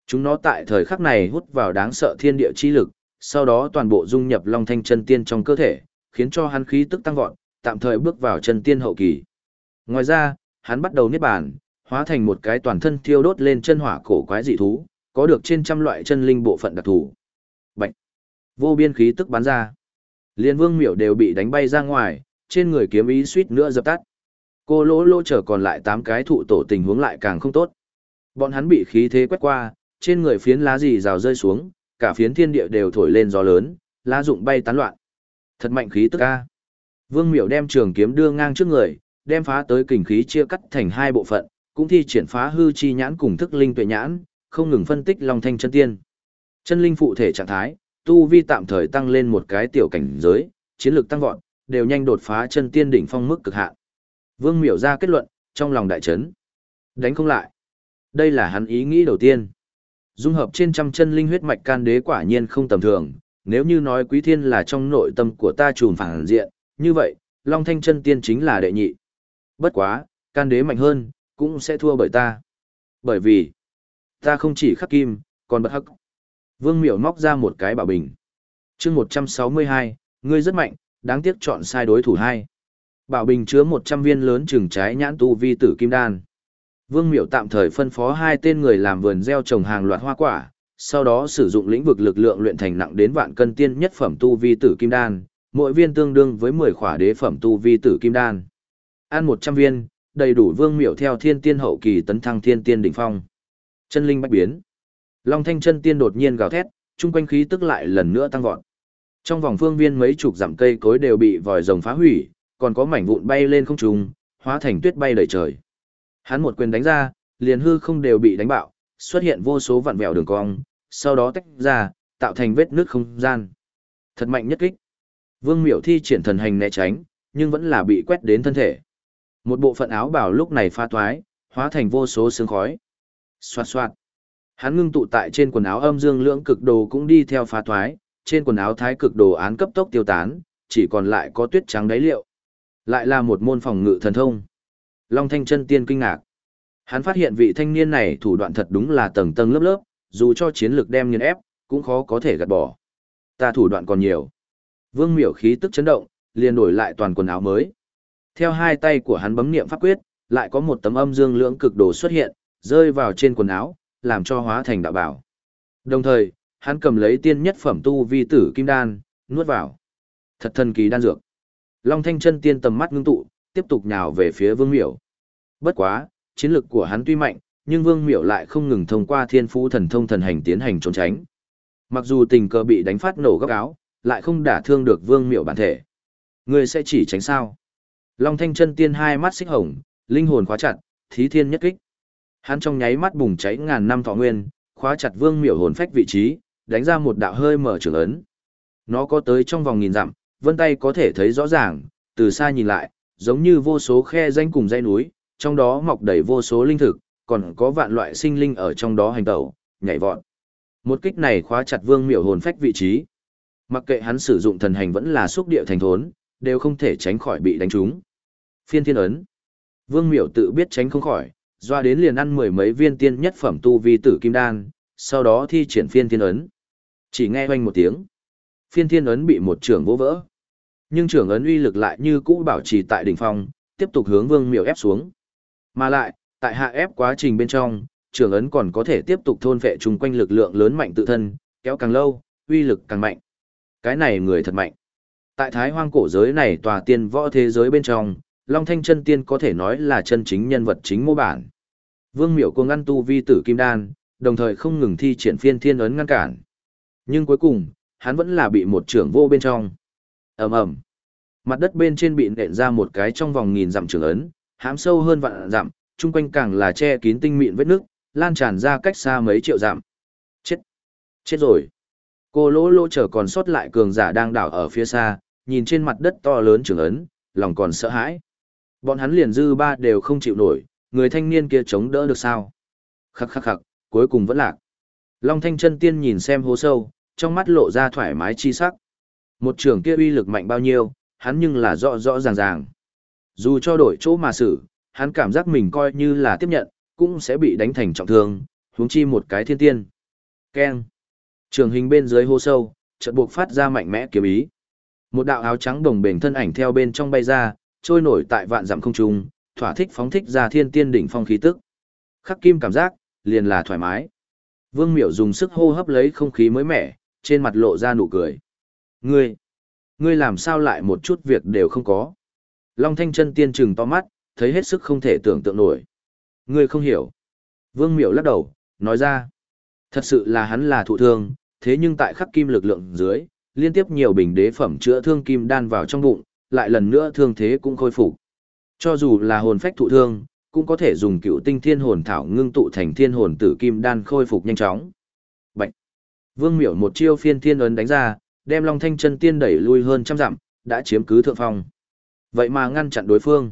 Chúng nó tại thời khắc này hút vào đáng sợ thiên địa chi lực, sau đó toàn bộ dung nhập Long Thanh chân tiên trong cơ thể, khiến cho hắn khí tức tăng vọt, tạm thời bước vào chân tiên hậu kỳ. Ngoài ra, hắn bắt đầu niết bàn, hóa thành một cái toàn thân thiêu đốt lên chân hỏa cổ quái dị thú, có được trên trăm loại chân linh bộ phận đặc thù. Bạch! Vô biên khí tức bắn ra. Liên Vương Miểu đều bị đánh bay ra ngoài, trên người kiếm ý suýt nữa dập tắt. Cô Lỗ Lỗ chờ còn lại 8 cái thụ tổ tình huống lại càng không tốt. Bọn hắn bị khí thế quét qua, trên người phiến lá rì rào rơi xuống, cả phiến thiên địa đều thổi lên gió lớn, lá rụng bay tán loạn. Thật mạnh khí tức a. Vương Miểu đem trường kiếm đưa ngang trước người, đem phá tới kình khí chia cắt thành 2 bộ phận, cũng thi triển phá hư chi nhãn cùng thức linh tuệ nhãn, không ngừng phân tích Long Thanh chân tiên. Chân linh phụ thể trạng thái, tu vi tạm thời tăng lên một cái tiểu cảnh giới, chiến lược tăng vọt, đều nhanh đột phá chân tiên đỉnh phong mức cực hạn. Vương Miểu ra kết luận, trong lòng đại chấn. Đánh không lại. Đây là hắn ý nghĩ đầu tiên. Dung hợp trên trăm chân linh huyết mạch can đế quả nhiên không tầm thường, nếu như nói Quý Thiên là trong nội tâm của ta trùm phản diện, như vậy, Long Thanh chân tiên chính là đệ nhị. Bất quá, can đế mạnh hơn, cũng sẽ thua bởi ta. Bởi vì, ta không chỉ khắc kim, còn bất hắc. Vương Miểu móc ra một cái bảo bình. chương 162, ngươi rất mạnh, đáng tiếc chọn sai đối thủ hai. Bảo bình chứa 100 viên lớn chừng trái nhãn tu vi tử kim đan. Vương Miểu tạm thời phân phó 2 tên người làm vườn gieo trồng hàng loạt hoa quả, sau đó sử dụng lĩnh vực lực lượng luyện thành nặng đến vạn cân tiên nhất phẩm tu vi tử kim đan, mỗi viên tương đương với 10 khỏa đế phẩm tu vi tử kim đan. Ăn 100 viên, đầy đủ Vương Miểu theo thiên tiên hậu kỳ tấn thăng thiên tiên đỉnh phong. Chân linh bách biến. Long Thanh chân tiên đột nhiên gào thét, chung quanh khí tức lại lần nữa tăng vọt. Trong vòng phương viên mấy chục dặm cây cối đều bị vòi rồng phá hủy, còn có mảnh vụn bay lên không trung, hóa thành tuyết bay đầy trời. Hắn một quyền đánh ra, liền hư không đều bị đánh bạo, xuất hiện vô số vặn vẹo đường cong, sau đó tách ra, tạo thành vết nứt không gian. Thật mạnh nhất kích. Vương Miểu thi triển thần hành né tránh, nhưng vẫn là bị quét đến thân thể. Một bộ phận áo bào lúc này pha toái, hóa thành vô số sương khói. Xoạt xoạt. Hắn ngưng tụ tại trên quần áo âm dương lưỡng cực đồ cũng đi theo phá thoái, trên quần áo thái cực đồ án cấp tốc tiêu tán, chỉ còn lại có tuyết trắng đáy liệu. Lại là một môn phòng ngự thần thông. Long Thanh chân tiên kinh ngạc. Hắn phát hiện vị thanh niên này thủ đoạn thật đúng là tầng tầng lớp lớp, dù cho chiến lược đem nghiền ép, cũng khó có thể gạt bỏ. Ta thủ đoạn còn nhiều. Vương Miểu khí tức chấn động, liền đổi lại toàn quần áo mới. Theo 2 tay của hắn bấm niệm pháp quyết, lại có một tấm âm dương lưỡng cực đồ xuất hiện, rơi vào trên quần áo, làm cho hóa thành đạo bảo. Đồng thời, hắn cầm lấy tiên nhất phẩm tu vi tử kim đan, nuốt vào. Thật thần kỳ đan dược. Long Thanh chân tiên tầm mắt ngưng tụ, tiếp tục nhào về phía Vương Miểu. Bất quá, chiến lực của hắn tuy mạnh, nhưng Vương Miểu lại không ngừng thông qua thiên phú thần thông thần hành tiến hành trốn tránh. Mặc dù tình cờ bị đánh phát nổ góc áo, lại không đả thương được Vương Miểu bản thể. Ngươi sẽ chỉ tránh sao? Long Thanh chân tiên 2 mắt xích hồng, linh hồn khóa chặt, thí thiên nhất kích. Hắn trong nháy mắt bùng cháy ngàn năm thọ nguyên, khóa chặt Vương Miểu hồn phách vị trí, đánh ra một đạo hơi mở trường ấn. Nó có tới trong vòng nghìn dặm, vân tay có thể thấy rõ ràng, từ xa nhìn lại, giống như vô số khe danh cùng dãy núi, trong đó mọc đầy vô số linh thực, còn có vạn loại sinh linh ở trong đó hành tẩu, nhảy vọt. Một kích này khóa chặt Vương Miểu hồn phách vị trí. Mặc kệ hắn sử dụng thần hành vẫn là xúc địa thành thốn, đều không thể tránh khỏi bị đánh trúng. Phiên thiên ấn. Vương Miểu tự biết tránh không khỏi, doa đến liền ăn 10 mấy viên tiên nhất phẩm tu vi tử kim đan, sau đó thi triển phiên thiên ấn. Chỉ nghe oanh một tiếng, phiên thiên ấn bị một trường vỗ vỡ. Nhưng trường ấn uy lực lại như cũ bảo trì tại đỉnh phong, tiếp tục hướng Vương Miểu ép xuống. Mà lại, tại hạ ép quá trình bên trong, trường ấn còn có thể tiếp tục thôn phệ chung quanh lực lượng lớn mạnh tự thân, kéo càng lâu, uy lực càng mạnh. Cái này người thật mạnh. Tại Thái Hoang cổ giới này tòa tiên võ thế giới bên trong, Long Thanh chân tiên có thể nói là chân chính nhân vật chính mô bản. Vương Miểu cuồng ăn tu vi tử kim đan, đồng thời không ngừng thi triển phiên thiên ấn ngăn cản. Nhưng cuối cùng, hắn vẫn là bị một trưởng vô bên trong. Ầm ầm. Mặt đất bên trên bị nện ra một cái trong vòng nghìn dặm trưởng ấn, hãm sâu hơn vạn dặm, chung quanh càng là che kín tinh mịn vết nước, lan tràn ra cách xa mấy triệu dặm. Chết. Chết rồi. Cô Lỗ Lỗ chờ còn sót lại cường giả đang đảo ở phía xa, nhìn trên mặt đất to lớn trưởng ấn, lòng còn sợ hãi. Bọn hắn liền dư ba đều không chịu nổi, người thanh niên kia chống đỡ được sao? Khắc khắc khắc, cuối cùng vẫn lạc. Long Thanh chân tiên nhìn xem hố sâu, trong mắt lộ ra thoải mái chi sắc. Một trường kia uy lực mạnh bao nhiêu, hắn nhưng là rõ rõ ràng ràng. Dù cho đổi chỗ mà xử, hắn cảm giác mình coi như là tiếp nhận, cũng sẽ bị đánh thành trọng thương, huống chi một cái thiên tiên. Keng. Trường hình bên dưới hô sâu, chợt buộc phát ra mạnh mẽ kiếm ý. Một đạo áo trắng đồng bền thân ảnh theo bên trong bay ra, trôi nổi tại vạn dặm không trung, thỏa thích phóng thích ra thiên tiên đỉnh phong khí tức. Khắc Kim cảm giác, liền là thoải mái. Vương Miểu dùng sức hô hấp lấy không khí mới mẻ, trên mặt lộ ra nụ cười. Ngươi làm sao lại một chút việc đều không có? Long Thanh Chân Tiên trừng to mắt, thấy hết sức không thể tưởng tượng nổi. Ngươi không hiểu. Vương Miểu lắc đầu, nói ra. Thật sự là hắn là thụ thương, thế nhưng tại Khắc Kim lực lượng dưới, liên tiếp nhiều bình đế phẩm chữa thương kim đan vào trong bụng, lại lần nữa thương thế cũng khôi phục. Cho dù là hồn phách thụ thương, cũng có thể dùng Cựu Tinh Thiên Hồn thảo ngưng tụ thành Thiên Hồn Tử Kim đan khôi phục nhanh chóng. Bạch. Vương Miểu một chiêu phiên thiên ấn đánh ra, đem Long Thanh Chân Tiên đẩy lui hơn trăm dặm, đã chiếm cứ thượng phong. Vậy mà ngăn chặn đối phương.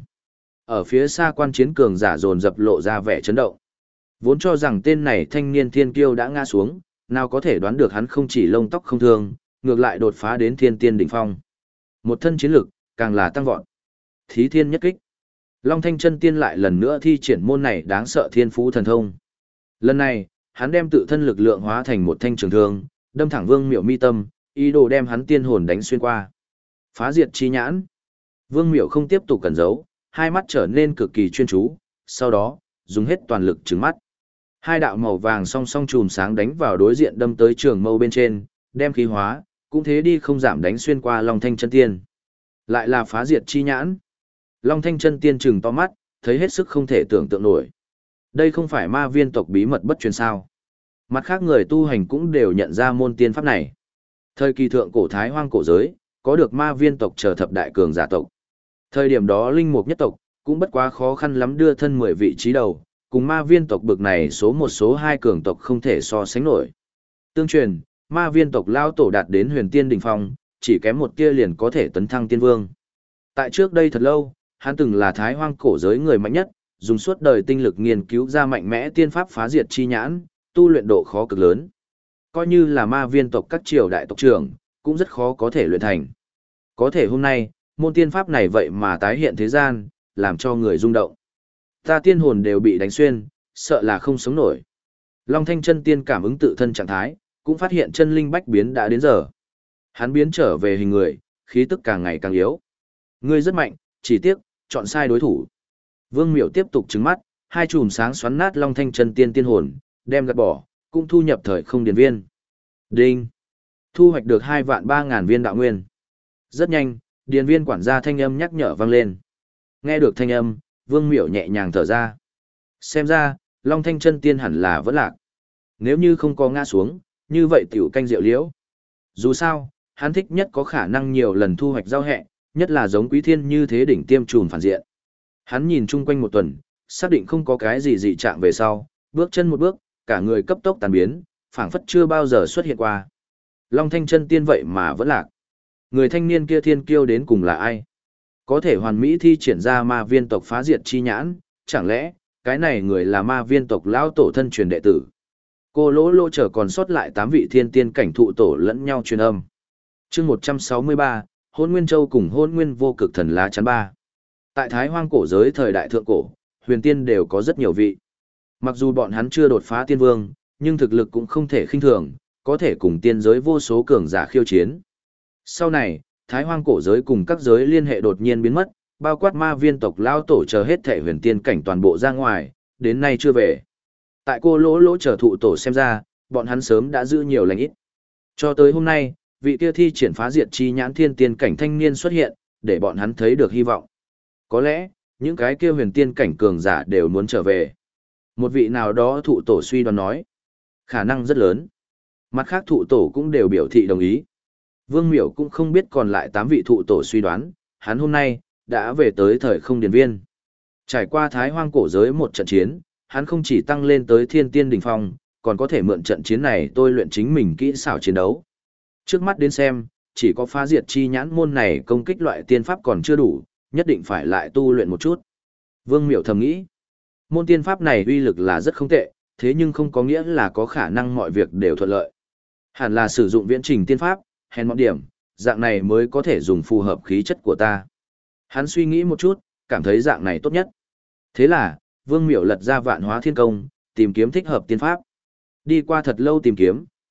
Ở phía xa quan chiến cường giả dồn dập lộ ra vẻ chấn động. Vốn cho rằng tên này thanh niên thiên kiêu đã ngã xuống, nào có thể đoán được hắn không chỉ lông tóc không thương, ngược lại đột phá đến thiên tiên đỉnh phong. Một thân chiến lực, càng là tăng vọt. Thí thiên nhất kích. Long Thanh Chân Tiên lại lần nữa thi triển môn này đáng sợ thiên phú thần thông. Lần này, hắn đem tự thân lực lượng hóa thành một thanh trường thương, đâm thẳng Vương Miểu mi tâm, ý đồ đem hắn tiên hồn đánh xuyên qua. Phá diệt chi nhãn. Vương Miểu không tiếp tục cẩn giấu, hai mắt trở nên cực kỳ chuyên chú, sau đó, dùng hết toàn lực trừng mắt. Hai đạo màu vàng song song chùm sáng đánh vào đối diện đâm tới trường mâu bên trên, đem khí hóa, cũng thế đi không giảm đánh xuyên qua Long Thanh Chân Tiên. Lại là phá diệt chi nhãn. Long Thanh Chân Tiên trừng to mắt, thấy hết sức không thể tưởng tượng nổi. Đây không phải ma viên tộc bí mật bất truyền sao. Mặt khác người tu hành cũng đều nhận ra môn tiên pháp này. Thời kỳ thượng cổ Thái Hoang cổ giới, có được ma viên tộc trở thập đại cường giả tộc. Thời điểm đó linh mục nhất tộc, cũng bất quá khó khăn lắm đưa thân 10 vị trí đầu, cùng ma viên tộc bực này số một số hai cường tộc không thể so sánh nổi. Tương truyền, ma viên tộc lao tổ đạt đến huyền tiên đỉnh phong, chỉ kém một tia liền có thể tấn thăng tiên vương. Tại trước đây thật lâu, hắn từng là Thái Hoang cổ giới người mạnh nhất, dùng suốt đời tinh lực nghiên cứu ra mạnh mẽ tiên pháp phá diệt chi nhãn, tu luyện độ khó cực lớn. Coi như là ma viên tộc các triều đại tộc trưởng, cũng rất khó có thể luyện thành. Có thể hôm nay, môn tiên pháp này vậy mà tái hiện thế gian, làm cho người rung động. Ta tiên hồn đều bị đánh xuyên, sợ là không sống nổi. Long Thanh Chân Tiên cảm ứng tự thân trạng thái, cũng phát hiện chân linh bách biến đã đến giờ. Hắn biến trở về hình người, khí tức càng ngày càng yếu. Ngươi rất mạnh, chỉ tiếc, chọn sai đối thủ. Vương Miểu tiếp tục trừng mắt, hai chùm sáng xoắn nát Long Thanh Chân Tiên tiên hồn, đem gạt bỏ, cũng thu nhập thời không điển viên. Đinh! Thu hoạch được 2.300.000 viên đạo nguyên. Rất nhanh, điền viên quản gia thanh âm nhắc nhở vang lên. Nghe được thanh âm, Vương Miểu nhẹ nhàng thở ra. Xem ra, Long Thanh Chân Tiên hẳn là vẫn lạc. Nếu như không có ngã xuống, như vậy tiểu canh rượu liễu. Dù sao, hắn thích nhất có khả năng nhiều lần thu hoạch giao hẹ, nhất là giống Quý Thiên như thế đỉnh tiêm trùm phản diện. Hắn nhìn chung quanh một tuần, xác định không có cái gì dị trạng về sau, bước chân một bước, cả người cấp tốc tàn biến, phảng phất chưa bao giờ xuất hiện qua. Long Thanh Chân Tiên vậy mà vẫn lạc. Người thanh niên kia thiên kiêu đến cùng là ai? Có thể hoàn mỹ thi triển ra ma viên tộc phá diệt chi nhãn, chẳng lẽ, cái này người là ma viên tộc lão tổ thân truyền đệ tử? Cô lỗ lỗ chờ còn sót lại 8 vị thiên tiên cảnh thụ tổ lẫn nhau truyền âm. chương 163, Hôn Nguyên Châu cùng Hôn Nguyên Vô Cực Thần Lá Chắn 3. Tại Thái Hoang cổ giới thời đại thượng cổ, huyền tiên đều có rất nhiều vị. Mặc dù bọn hắn chưa đột phá tiên vương, nhưng thực lực cũng không thể khinh thường, có thể cùng tiên giới vô số cường giả khiêu chiến. Sau này, Thái Hoang cổ giới cùng các giới liên hệ đột nhiên biến mất, bao quát ma viên tộc lao tổ chờ hết thể huyền tiên cảnh toàn bộ ra ngoài, đến nay chưa về. Tại cô lỗ lỗ chờ thụ tổ xem ra, bọn hắn sớm đã giữ nhiều lành ít. Cho tới hôm nay, vị kia thi triển phá diệt chi nhãn thiên tiên cảnh thanh niên xuất hiện, để bọn hắn thấy được hy vọng. Có lẽ, những cái kia huyền tiên cảnh cường giả đều muốn trở về. Một vị nào đó thụ tổ suy đoán nói. Khả năng rất lớn. Mặt khác thụ tổ cũng đều biểu thị đồng ý. Vương Miểu cũng không biết còn lại 8 vị thụ tổ suy đoán, hắn hôm nay, đã về tới thời không điển viên. Trải qua Thái Hoang cổ giới một trận chiến, hắn không chỉ tăng lên tới thiên tiên đỉnh phong, còn có thể mượn trận chiến này tôi luyện chính mình kỹ xảo chiến đấu. Trước mắt đến xem, chỉ có phá diệt chi nhãn môn này công kích loại tiên pháp còn chưa đủ, nhất định phải lại tu luyện một chút. Vương Miểu thầm nghĩ, môn tiên pháp này uy lực là rất không tệ, thế nhưng không có nghĩa là có khả năng mọi việc đều thuận lợi. Hẳn là sử dụng viễn trình tiên pháp, hèn mọn điểm, dạng này mới có thể dùng phù hợp khí chất của ta. Hắn suy nghĩ một chút, cảm thấy dạng này tốt nhất. Thế là, Vương Miểu lật ra Vạn Hóa Thiên Công, tìm kiếm thích hợp tiên pháp. Đi qua thật lâu tìm kiếm,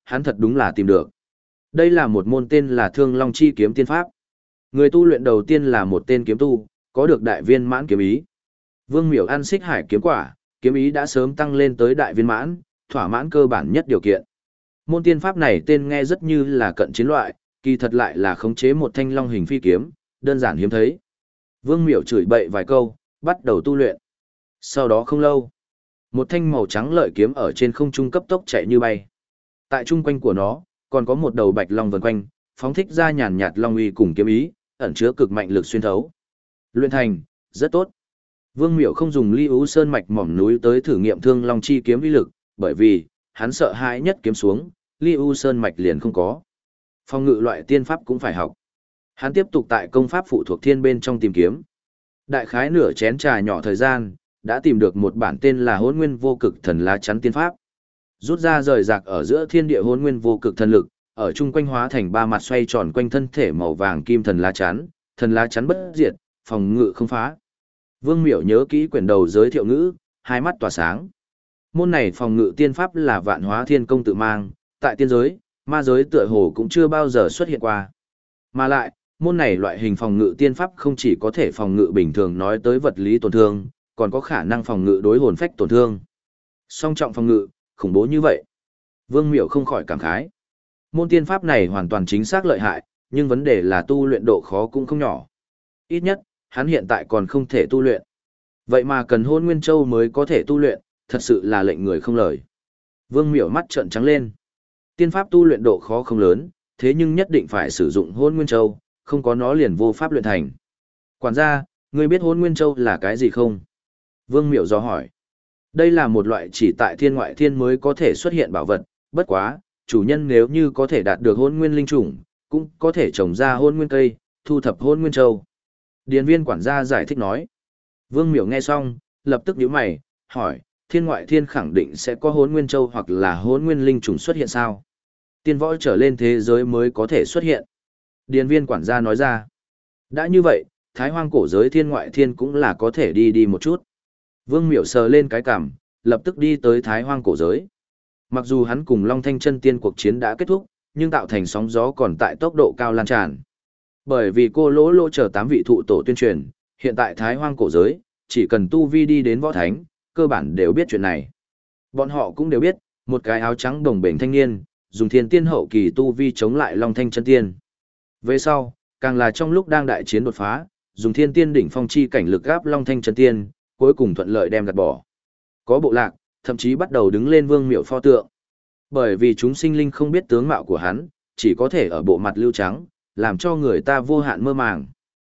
hắn thật đúng là tìm được. Đây là một môn tên là Thương Long Chi kiếm tiên pháp. Người tu luyện đầu tiên là một tên kiếm tu, có được đại viên mãn kiếm ý. Vương Miểu ăn Xích Hải kiếm quả, kiếm ý đã sớm tăng lên tới đại viên mãn, thỏa mãn cơ bản nhất điều kiện. Môn tiên pháp này tên nghe rất như là cận chiến loại, kỳ thật lại là khống chế một thanh long hình phi kiếm, đơn giản hiếm thấy. Vương Miểu chửi bậy vài câu, bắt đầu tu luyện. Sau đó không lâu, một thanh màu trắng lợi kiếm ở trên không trung cấp tốc chạy như bay. Tại trung quanh của nó, còn có một đầu bạch long vần quanh, phóng thích ra nhàn nhạt long uy cùng kiếm ý, ẩn chứa cực mạnh lực xuyên thấu. Luyện thành, rất tốt. Vương Miểu không dùng Ly Ú Sơn mạch mỏm núi tới thử nghiệm Thương Long Chi kiếm uy lực, bởi vì hắn sợ hãi nhất kiếm xuống, Ly U Sơn mạch liền không có. Phòng ngự loại tiên pháp cũng phải học. Hắn tiếp tục tại công pháp phụ thuộc thiên bên trong tìm kiếm. Đại khái nửa chén trà nhỏ thời gian, đã tìm được một bản tên là Hỗn Nguyên Vô Cực Thần Lá Chắn tiên pháp. Rút ra rời rạc ở giữa thiên địa Hỗn Nguyên Vô Cực thần lực, ở chung quanh hóa thành ba mặt xoay tròn quanh thân thể màu vàng kim thần lá chắn bất diệt, phòng ngự không phá. Vương Miểu nhớ kỹ quyển đầu giới thiệu ngữ, hai mắt tỏa sáng. Môn này phòng ngự tiên pháp là Vạn Hóa Thiên Công tự mang, tại tiên giới, ma giới tựa hồ cũng chưa bao giờ xuất hiện qua. Mà lại, môn này loại hình phòng ngự tiên pháp không chỉ có thể phòng ngự bình thường nói tới vật lý tổn thương, còn có khả năng phòng ngự đối hồn phách tổn thương. Song trọng phòng ngự, khủng bố như vậy. Vương Miểu không khỏi cảm khái. Môn tiên pháp này hoàn toàn chính xác lợi hại, nhưng vấn đề là tu luyện độ khó cũng không nhỏ. Ít nhất, hắn hiện tại còn không thể tu luyện. Vậy mà cần Hôn Nguyên Châu mới có thể tu luyện, thật sự là lệnh người không lời. Vương Miểu mắt trợn trắng lên. Tiên pháp tu luyện độ khó không lớn, thế nhưng nhất định phải sử dụng Hôn Nguyên Châu, không có nó liền vô pháp luyện thành. Quản gia, ngươi biết Hôn Nguyên Châu là cái gì không? Vương Miểu dò hỏi. Đây là một loại chỉ tại thiên ngoại thiên mới có thể xuất hiện bảo vật, bất quá, chủ nhân nếu như có thể đạt được Hôn Nguyên linh chủng, cũng có thể trồng ra Hôn Nguyên cây, thu thập Hôn Nguyên Châu. Điền viên quản gia giải thích nói. Vương Miểu nghe xong, lập tức nhíu mày, hỏi, thiên ngoại thiên khẳng định sẽ có Hôn Nguyên Châu hoặc là Hôn Nguyên linh chủng xuất hiện sao? Tiên võ trở lên thế giới mới có thể xuất hiện. Điền viên quản gia nói ra. Đã như vậy, Thái Hoang cổ giới thiên ngoại thiên cũng là có thể đi một chút. Vương Miểu sờ lên cái cằm, lập tức đi tới Thái Hoang cổ giới. Mặc dù hắn cùng Long Thanh Chân Tiên cuộc chiến đã kết thúc, nhưng tạo thành sóng gió còn tại tốc độ cao lan tràn. Bởi vì cô lỗ lỗ chờ 8 vị thụ tổ tuyên truyền, hiện tại Thái Hoang cổ giới, chỉ cần tu vi đi đến võ thánh, cơ bản đều biết chuyện này. Bọn họ cũng đều biết, một cái áo trắng đồng bền thanh niên, dùng thiên tiên hậu kỳ tu vi chống lại Long Thanh Chân Tiên. Về sau, càng là trong lúc đang đại chiến đột phá, dùng thiên tiên đỉnh phong chi cảnh lực gáp Long Thanh Chân Tiên, cuối cùng thuận lợi đem gạt bỏ. Có bộ lạc, thậm chí bắt đầu đứng lên Vương Miểu pho tượng. Bởi vì chúng sinh linh không biết tướng mạo của hắn, chỉ có thể ở bộ mặt lưu trắng, làm cho người ta vô hạn mơ màng.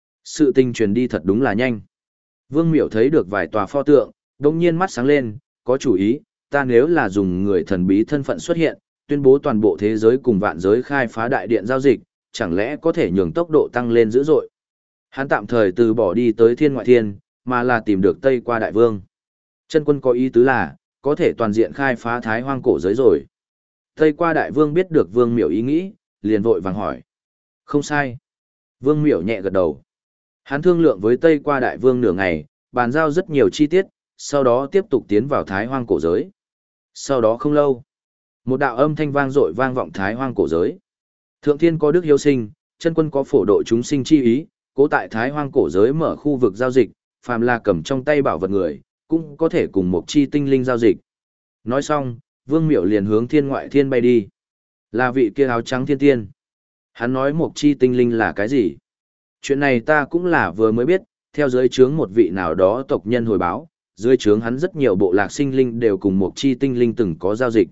Sự tình truyền đi thật đúng là nhanh. Vương Miểu thấy được vài tòa pho tượng, đồng nhiên mắt sáng lên, có chủ ý, ta nếu là dùng người thần bí thân phận xuất hiện, tuyên bố toàn bộ thế giới cùng vạn giới khai phá đại điện giao dịch, chẳng lẽ có thể nhường tốc độ tăng lên dữ dội. Hắn tạm thời từ bỏ đi tới thiên ngoại thiên, mà là tìm được Tây Qua Đại Vương. Chân quân có ý tứ là, có thể toàn diện khai phá Thái Hoang cổ giới rồi. Tây Qua Đại Vương biết được Vương Miểu ý nghĩ, liền vội vàng hỏi. Không sai. Vương Miểu nhẹ gật đầu. Hắn thương lượng với Tây Qua Đại Vương nửa ngày, bàn giao rất nhiều chi tiết, sau đó tiếp tục tiến vào Thái Hoang cổ giới. Sau đó không lâu, một đạo âm thanh vang dội vang vọng Thái Hoang cổ giới. Thượng thiên có đức hiếu sinh, chân quân có phổ độ chúng sinh chi ý, cố tại Thái Hoang cổ giới mở khu vực giao dịch, phàm là cầm trong tay bảo vật người, cũng có thể cùng một chi tinh linh giao dịch. Nói xong, Vương Miểu liền hướng thiên ngoại thiên bay đi. Là vị kia áo trắng thiên tiên. Hắn nói một chi tinh linh là cái gì? Chuyện này ta cũng là vừa mới biết, theo dưới trướng một vị nào đó tộc nhân hồi báo, dưới trướng hắn rất nhiều bộ lạc sinh linh đều cùng một chi tinh linh từng có giao dịch.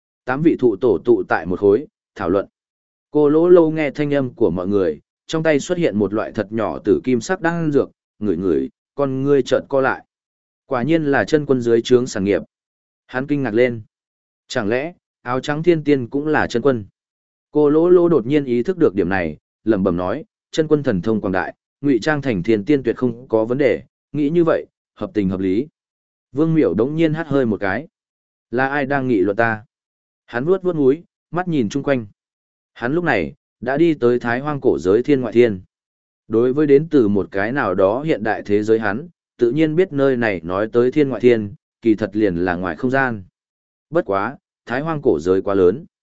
8 vị thụ tổ tụ tại một khối, thảo luận. Cô lỗ lâu nghe thanh âm của mọi người, trong tay xuất hiện một loại thật nhỏ tử kim sắc đan dược, ngửi ngửi, con ngươi chợt co lại. Quả nhiên là chân quân dưới trướng sản nghiệp. Hắn kinh ngạc lên. Chẳng lẽ, áo trắng thiên tiên cũng là chân quân? Cô lỗ lỗ đột nhiên ý thức được điểm này, lẩm bẩm nói, chân quân thần thông quảng đại, ngụy trang thành thiên tiên tuyệt không có vấn đề, nghĩ như vậy, hợp tình hợp lý. Vương Miểu đống nhiên hắt hơi một cái. Là ai đang nghị luận ta? Hắn vuốt vuốt mũi, mắt nhìn chung quanh. Hắn lúc này, đã đi tới Thái Hoang cổ giới thiên ngoại thiên. Đối với đến từ một cái nào đó hiện đại thế giới hắn, tự nhiên biết nơi này nói tới thiên ngoại thiên, kỳ thật liền là ngoài không gian. Bất quá, Thái Hoang cổ giới quá lớn.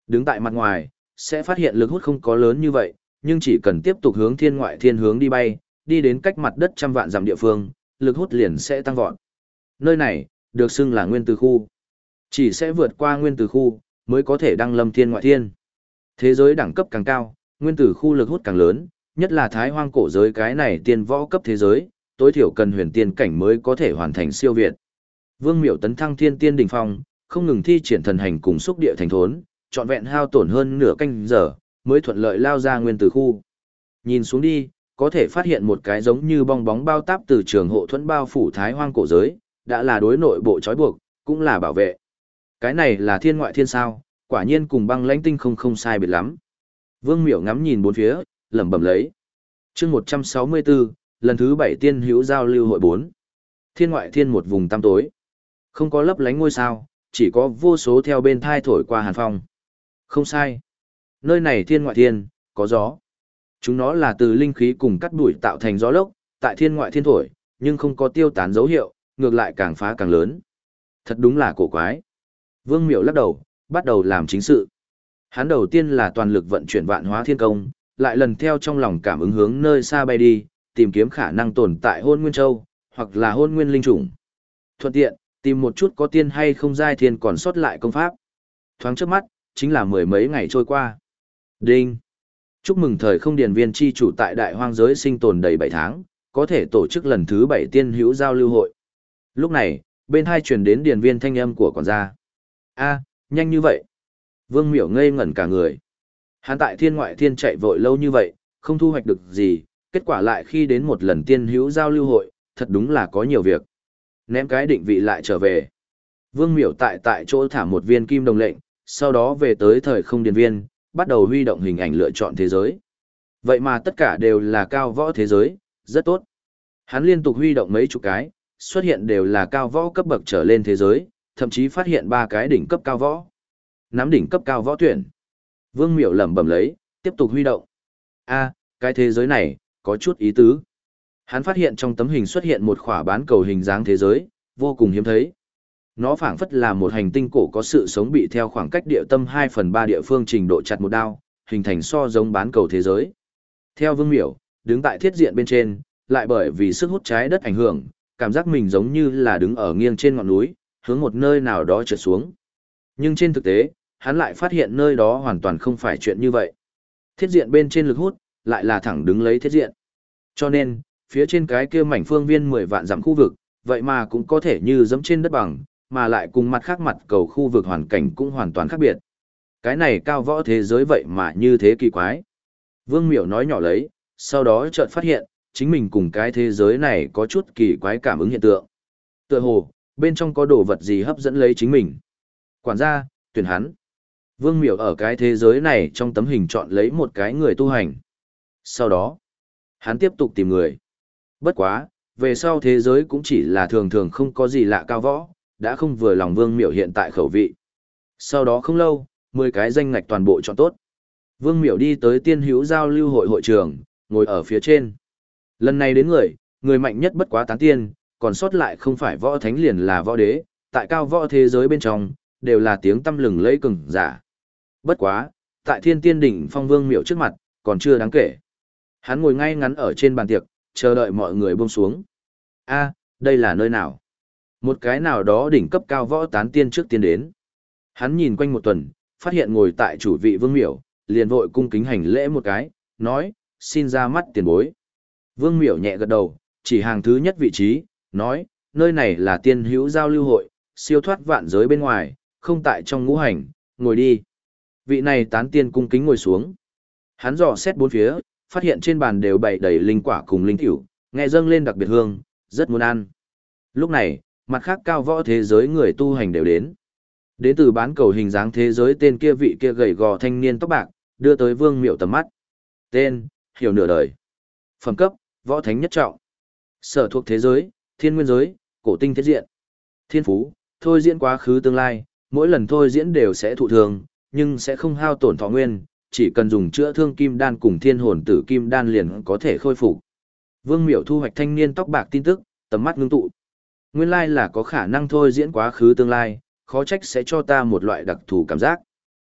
Đứng tại mặt ngoài, sẽ phát hiện lực hút không có lớn như vậy, nhưng chỉ cần tiếp tục hướng thiên ngoại thiên hướng đi bay, đi đến cách mặt đất trăm vạn dặm địa phương, lực hút liền sẽ tăng vọt. Nơi này, được xưng là nguyên tử khu. Chỉ sẽ vượt qua nguyên tử khu, mới có thể đăng lâm thiên ngoại thiên. Thế giới đẳng cấp càng cao, nguyên tử khu lực hút càng lớn, nhất là thái hoang cổ giới cái này tiên võ cấp thế giới, tối thiểu cần huyền tiên cảnh mới có thể hoàn thành siêu việt. Vương Miểu tấn thăng thiên tiên đỉnh phong, không ngừng thi triển thần hành cùng xúc địa thành thốn, trọn vẹn hao tổn hơn nửa canh giờ, mới thuận lợi lao ra nguyên tử khu. Nhìn xuống đi, có thể phát hiện một cái giống như bong bóng bao táp từ trường hộ thuẫn bao phủ thái hoang cổ giới, đã là đối nội bộ trói buộc, cũng là bảo vệ. Cái này là thiên ngoại thiên sao, quả nhiên cùng băng lãnh tinh không sai biệt lắm. Vương Miểu ngắm nhìn bốn phía, lẩm bẩm lấy. Chương 164, lần thứ 7 tiên hữu giao lưu hội 4. Thiên ngoại thiên một vùng tăm tối. Không có lấp lánh ngôi sao, chỉ có vô số theo bên thai thổi qua hàn phong. Không sai. Nơi này thiên ngoại thiên, có gió. Chúng nó là từ linh khí cùng cắt bụi tạo thành gió lốc, tại thiên ngoại thiên thổi, nhưng không có tiêu tán dấu hiệu, ngược lại càng phá càng lớn. Thật đúng là cổ quái. Vương Miểu lắc đầu, bắt đầu làm chính sự. Hắn đầu tiên là toàn lực vận chuyển vạn hóa thiên công, lại lần theo trong lòng cảm ứng hướng nơi xa bay đi, tìm kiếm khả năng tồn tại hôn nguyên châu, hoặc là hôn nguyên linh trùng. Thuận tiện, tìm một chút có tiên hay không giai thiên còn sót lại công pháp. Thoáng trước mắt, chính là mười mấy ngày trôi qua. Đinh! Chúc mừng thời không điền viên chi chủ tại đại hoang giới sinh tồn đầy 7 tháng, có thể tổ chức lần thứ 7 tiên hữu giao lưu hội. Lúc này, bên hai truyền đến điền viên thanh âm của quản gia. A, nhanh như vậy. Vương Miểu ngây ngẩn cả người. Hắn tại thiên ngoại thiên chạy vội lâu như vậy, không thu hoạch được gì, kết quả lại khi đến một lần tiên hữu giao lưu hội, thật đúng là có nhiều việc. Ném cái định vị lại trở về. Vương Miểu tại chỗ thả một viên kim đồng lệnh, sau đó về tới thời không điền viên, bắt đầu huy động hình ảnh lựa chọn thế giới. Vậy mà tất cả đều là cao võ thế giới, rất tốt. Hắn liên tục huy động mấy chục cái, xuất hiện đều là cao võ cấp bậc trở lên thế giới, thậm chí phát hiện 3 cái đỉnh cấp cao võ. Nắm đỉnh cấp cao võ tuyển. Vương Miểu lẩm bẩm lấy, tiếp tục huy động. A, cái thế giới này, có chút ý tứ. Hắn phát hiện trong tấm hình xuất hiện một khỏa bán cầu hình dáng thế giới, vô cùng hiếm thấy. Nó phảng phất là một hành tinh cổ có sự sống bị theo khoảng cách địa tâm 2/3 địa phương trình độ chặt một đao, hình thành so giống bán cầu thế giới. Theo Vương Miểu, đứng tại thiết diện bên trên, lại bởi vì sức hút trái đất ảnh hưởng, cảm giác mình giống như là đứng ở nghiêng trên ngọn núi, hướng một nơi nào đó trượt xuống. Nhưng trên thực tế, hắn lại phát hiện nơi đó hoàn toàn không phải chuyện như vậy. Thiết diện bên trên lực hút, lại là thẳng đứng lấy thiết diện. Cho nên, phía trên cái kia mảnh phương viên 10 vạn dặm khu vực, vậy mà cũng có thể như dẫm trên đất bằng, mà lại cùng mặt khác mặt cầu khu vực hoàn cảnh cũng hoàn toàn khác biệt. Cái này cao võ thế giới vậy mà như thế kỳ quái. Vương Miểu nói nhỏ lấy, sau đó chợt phát hiện, chính mình cùng cái thế giới này có chút kỳ quái cảm ứng hiện tượng. Tựa hồ, bên trong có đồ vật gì hấp dẫn lấy chính mình. Quản gia, tuyển hắn. Vương Miểu ở cái thế giới này trong tấm hình chọn lấy một cái người tu hành. Sau đó, hắn tiếp tục tìm người. Bất quá, về sau thế giới cũng chỉ là thường thường không có gì lạ cao võ, đã không vừa lòng Vương Miểu hiện tại khẩu vị. Sau đó không lâu, 10 cái danh ngạch toàn bộ chọn tốt. Vương Miểu đi tới tiên hữu giao lưu hội hội trường, ngồi ở phía trên. Lần này đến người mạnh nhất bất quá tán tiên, còn sót lại không phải võ thánh liền là võ đế, tại cao võ thế giới bên trong, đều là tiếng tăm lừng lẫy cường giả. Bất quá, tại thiên tiên đỉnh phong Vương Miểu trước mặt, còn chưa đáng kể. Hắn ngồi ngay ngắn ở trên bàn tiệc, chờ đợi mọi người buông xuống. A, đây là nơi nào? Một cái nào đó đỉnh cấp cao võ tán tiên trước tiên đến. Hắn nhìn quanh một tuần, phát hiện ngồi tại chủ vị Vương Miểu, liền vội cung kính hành lễ một cái, nói, xin ra mắt tiền bối. Vương Miểu nhẹ gật đầu, chỉ hàng thứ nhất vị trí, nói, nơi này là tiên hữu giao lưu hội, siêu thoát vạn giới bên ngoài, không tại trong ngũ hành, ngồi đi. Vị này tán tiên cung kính ngồi xuống. Hắn dò xét bốn phía, phát hiện trên bàn đều bày đầy linh quả cùng linh tiểu, nghe dâng lên đặc biệt hương, rất muốn ăn. Lúc này, mặt khác cao võ thế giới người tu hành đều đến. Đến từ bán cầu hình dáng thế giới tên kia vị kia gầy gò thanh niên tóc bạc, đưa tới Vương Miểu tầm mắt. Tên, hiểu nửa đời. Phẩm cấp, võ thánh nhất trọng. Sở thuộc thế giới, thiên nguyên giới, cổ tinh thiết diện. Thiên phú, thôi diễn quá khứ tương lai, mỗi lần thôi diễn đều sẽ thụ thường, nhưng sẽ không hao tổn thọ nguyên, chỉ cần dùng chữa thương kim đan cùng thiên hồn tử kim đan liền có thể khôi phục. Vương Miểu thu hoạch thanh niên tóc bạc tin tức, tầm mắt ngưng tụ. Nguyên lai là có khả năng thôi diễn quá khứ tương lai, khó trách sẽ cho ta một loại đặc thù cảm giác.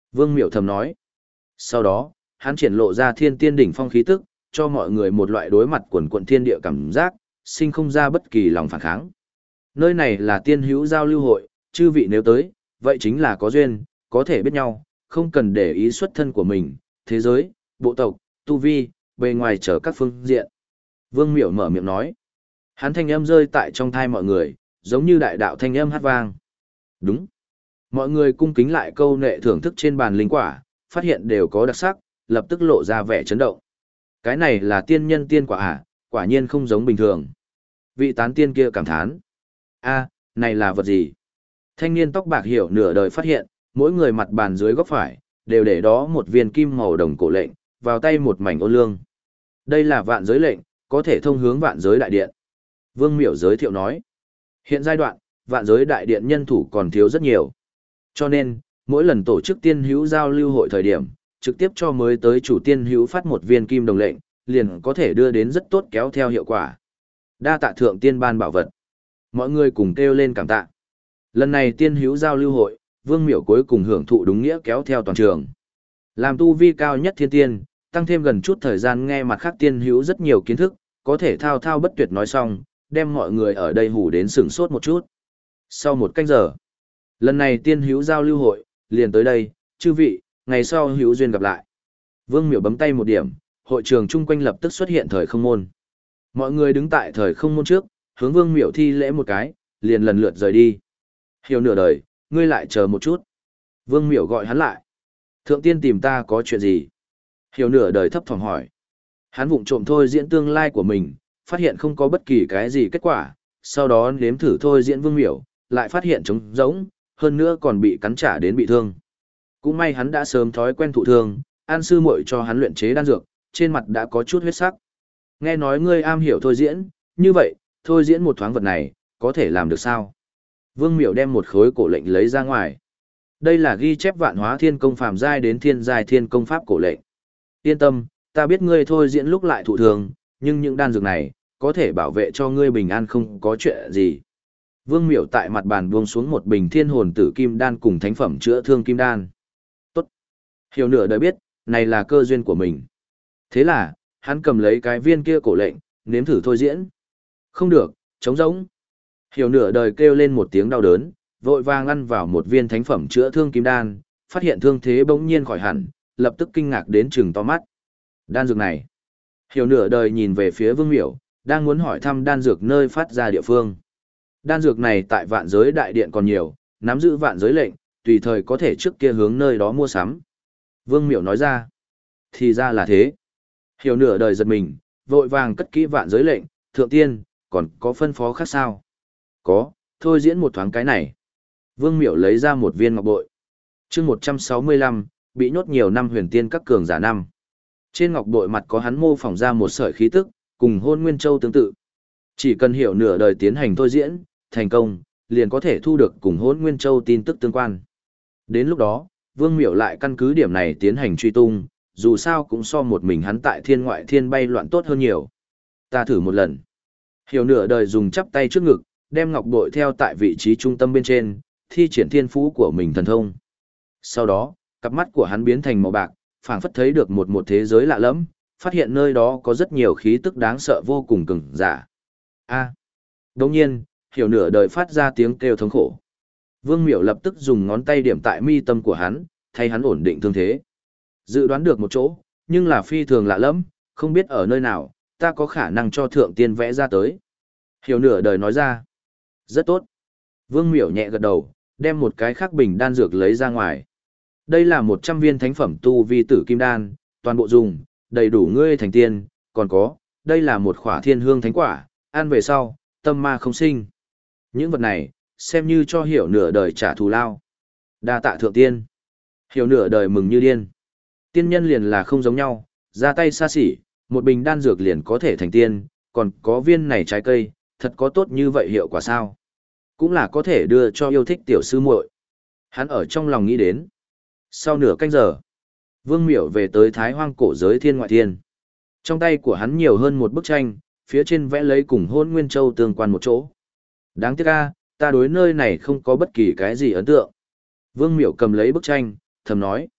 Vương Miểu thầm nói. Sau đó, hắn triển lộ ra thiên tiên đỉnh phong khí tức, cho mọi người một loại đối mặt quần quận thiên địa cảm giác, sinh không ra bất kỳ lòng phản kháng. Nơi này là tiên hữu giao lưu hội, chư vị nếu tới, vậy chính là có duyên, có thể biết nhau, không cần để ý xuất thân của mình, thế giới, bộ tộc, tu vi, bề ngoài trở các phương diện. Vương Miểu mở miệng nói. Hắn thanh âm rơi tại trong thai mọi người, giống như đại đạo thanh âm hát vang. Đúng. Mọi người cung kính lại câu nệ thưởng thức trên bàn linh quả, phát hiện đều có đặc sắc, lập tức lộ ra vẻ chấn động. Cái này là tiên nhân tiên quả à, quả nhiên không giống bình thường. Vị tán tiên kia cảm thán. A, này là vật gì? Thanh niên tóc bạc hiểu nửa đời phát hiện, mỗi người mặt bàn dưới góc phải, đều để đó một viên kim màu đồng cổ lệnh, vào tay một mảnh ô lương. Đây là vạn giới lệnh, có thể thông hướng vạn giới đại điện. Vương Miểu giới thiệu nói. Hiện giai đoạn, vạn giới đại điện nhân thủ còn thiếu rất nhiều. Cho nên, mỗi lần tổ chức tiên hữu giao lưu hội thời điểm, trực tiếp cho mới tới chủ tiên hữu phát một viên kim đồng lệnh, liền có thể đưa đến rất tốt kéo theo hiệu quả. Đa tạ thượng tiên ban bảo vật. Mọi người cùng kêu lên cảm tạ. Lần này tiên hữu giao lưu hội, Vương Miểu cuối cùng hưởng thụ đúng nghĩa kéo theo toàn trường. Làm tu vi cao nhất thiên tiên, tăng thêm gần chút thời gian nghe mặt khác tiên hữu rất nhiều kiến thức, có thể thao thao bất tuyệt nói xong, đem mọi người ở đây hủ đến sửng sốt một chút. Sau một canh giờ, lần này tiên hữu giao lưu hội, liền tới đây, chư vị, ngày sau hữu duyên gặp lại. Vương Miểu bấm tay một điểm, hội trường chung quanh lập tức xuất hiện thời không môn. Mọi người đứng tại thời không môn trước, hướng Vương Miểu thi lễ một cái, liền lần lượt rời đi. Hiểu nửa đời, ngươi lại chờ một chút. Vương Miểu gọi hắn lại. Thượng tiên tìm ta có chuyện gì? Hiểu nửa đời thấp thỏm hỏi. Hắn vụng trộm thôi diễn tương lai của mình, phát hiện không có bất kỳ cái gì kết quả, sau đó nếm thử thôi diễn Vương Miểu, lại phát hiện trống rỗng, hơn nữa còn bị cắn trả đến bị thương. Cũng may hắn đã sớm thói quen thụ thương, An sư muội cho hắn luyện chế đan dược, trên mặt đã có chút huyết sắc. Nghe nói ngươi am hiểu thôi diễn, như vậy, thôi diễn một thoáng vật này, có thể làm được sao? Vương Miểu đem một khối cổ lệnh lấy ra ngoài. Đây là ghi chép vạn hóa thiên công phàm giai đến thiên giai thiên công pháp cổ lệnh. Yên tâm, ta biết ngươi thôi diễn lúc lại thụ thương, nhưng những đan dược này, có thể bảo vệ cho ngươi bình an không có chuyện gì. Vương Miểu tại mặt bàn buông xuống một bình thiên hồn tử kim đan cùng thánh phẩm chữa thương kim đan. Tốt. Hiểu nửa đời biết, này là cơ duyên của mình. Thế là, hắn cầm lấy cái viên kia cổ lệnh, nếm thử thôi diễn. Không được, trống rỗng. Hiểu nửa đời kêu lên một tiếng đau đớn, vội vàng ăn vào một viên thánh phẩm chữa thương kim đan, phát hiện thương thế bỗng nhiên khỏi hẳn, lập tức kinh ngạc đến trừng to mắt. Đan dược này. Hiểu nửa đời nhìn về phía Vương Miểu, đang muốn hỏi thăm đan dược nơi phát ra địa phương. Đan dược này tại vạn giới đại điện còn nhiều, nắm giữ vạn giới lệnh, tùy thời có thể trước kia hướng nơi đó mua sắm. Vương Miểu nói ra. Thì ra là thế. Hiểu nửa đời giật mình, vội vàng cất kỹ vạn giới lệnh, thượng tiên, còn có phân phó khác sao? Có, thôi diễn một thoáng cái này. Vương Miểu lấy ra một viên ngọc bội. chương 165, bị nhốt nhiều năm huyền tiên các cường giả năm. Trên ngọc bội mặt có hắn mô phỏng ra một sợi khí tức, cùng hôn nguyên châu tương tự. Chỉ cần hiểu nửa đời tiến hành thôi diễn, thành công, liền có thể thu được cùng hôn nguyên châu tin tức tương quan. Đến lúc đó, Vương Miểu lại căn cứ điểm này tiến hành truy tung, dù sao cũng so một mình hắn tại thiên ngoại thiên bay loạn tốt hơn nhiều. Ta thử một lần. Hiểu nửa đời dùng chắp tay trước ngực, đem ngọc bội theo tại vị trí trung tâm bên trên, thi triển thiên phú của mình thần thông. Sau đó, cặp mắt của hắn biến thành màu bạc, phảng phất thấy được một thế giới lạ lẫm, phát hiện nơi đó có rất nhiều khí tức đáng sợ vô cùng cường giả. A. Đồng nhiên, hiểu nửa đời phát ra tiếng kêu thống khổ. Vương Miểu lập tức dùng ngón tay điểm tại mi tâm của hắn, thay hắn ổn định thương thế. Dự đoán được một chỗ, nhưng là phi thường lạ lẫm, không biết ở nơi nào, ta có khả năng cho thượng tiên vẽ ra tới. Hiểu nửa đời nói ra. Rất tốt. Vương Miểu nhẹ gật đầu, đem một cái khác bình đan dược lấy ra ngoài. Đây là 100 viên thánh phẩm tu vi tử kim đan, toàn bộ dùng, đầy đủ ngươi thành tiên, còn có, đây là một khỏa thiên hương thánh quả, ăn về sau, tâm ma không sinh. Những vật này, xem như cho hiểu nửa đời trả thù lao. Đa tạ thượng tiên. Hiểu nửa đời mừng như điên. Tiên nhân liền là không giống nhau, ra tay xa xỉ, một bình đan dược liền có thể thành tiên, còn có viên này trái cây, thật có tốt như vậy hiệu quả sao? Cũng là có thể đưa cho yêu thích tiểu sư muội. Hắn ở trong lòng nghĩ đến. Sau nửa canh giờ, Vương Miểu về tới Thái Hoang cổ giới thiên ngoại thiên. Trong tay của hắn nhiều hơn một bức tranh, phía trên vẽ lấy cùng Hôn Nguyên Châu tương quan một chỗ. Đáng tiếc a, ta đối nơi này không có bất kỳ cái gì ấn tượng. Vương Miểu cầm lấy bức tranh, thầm nói,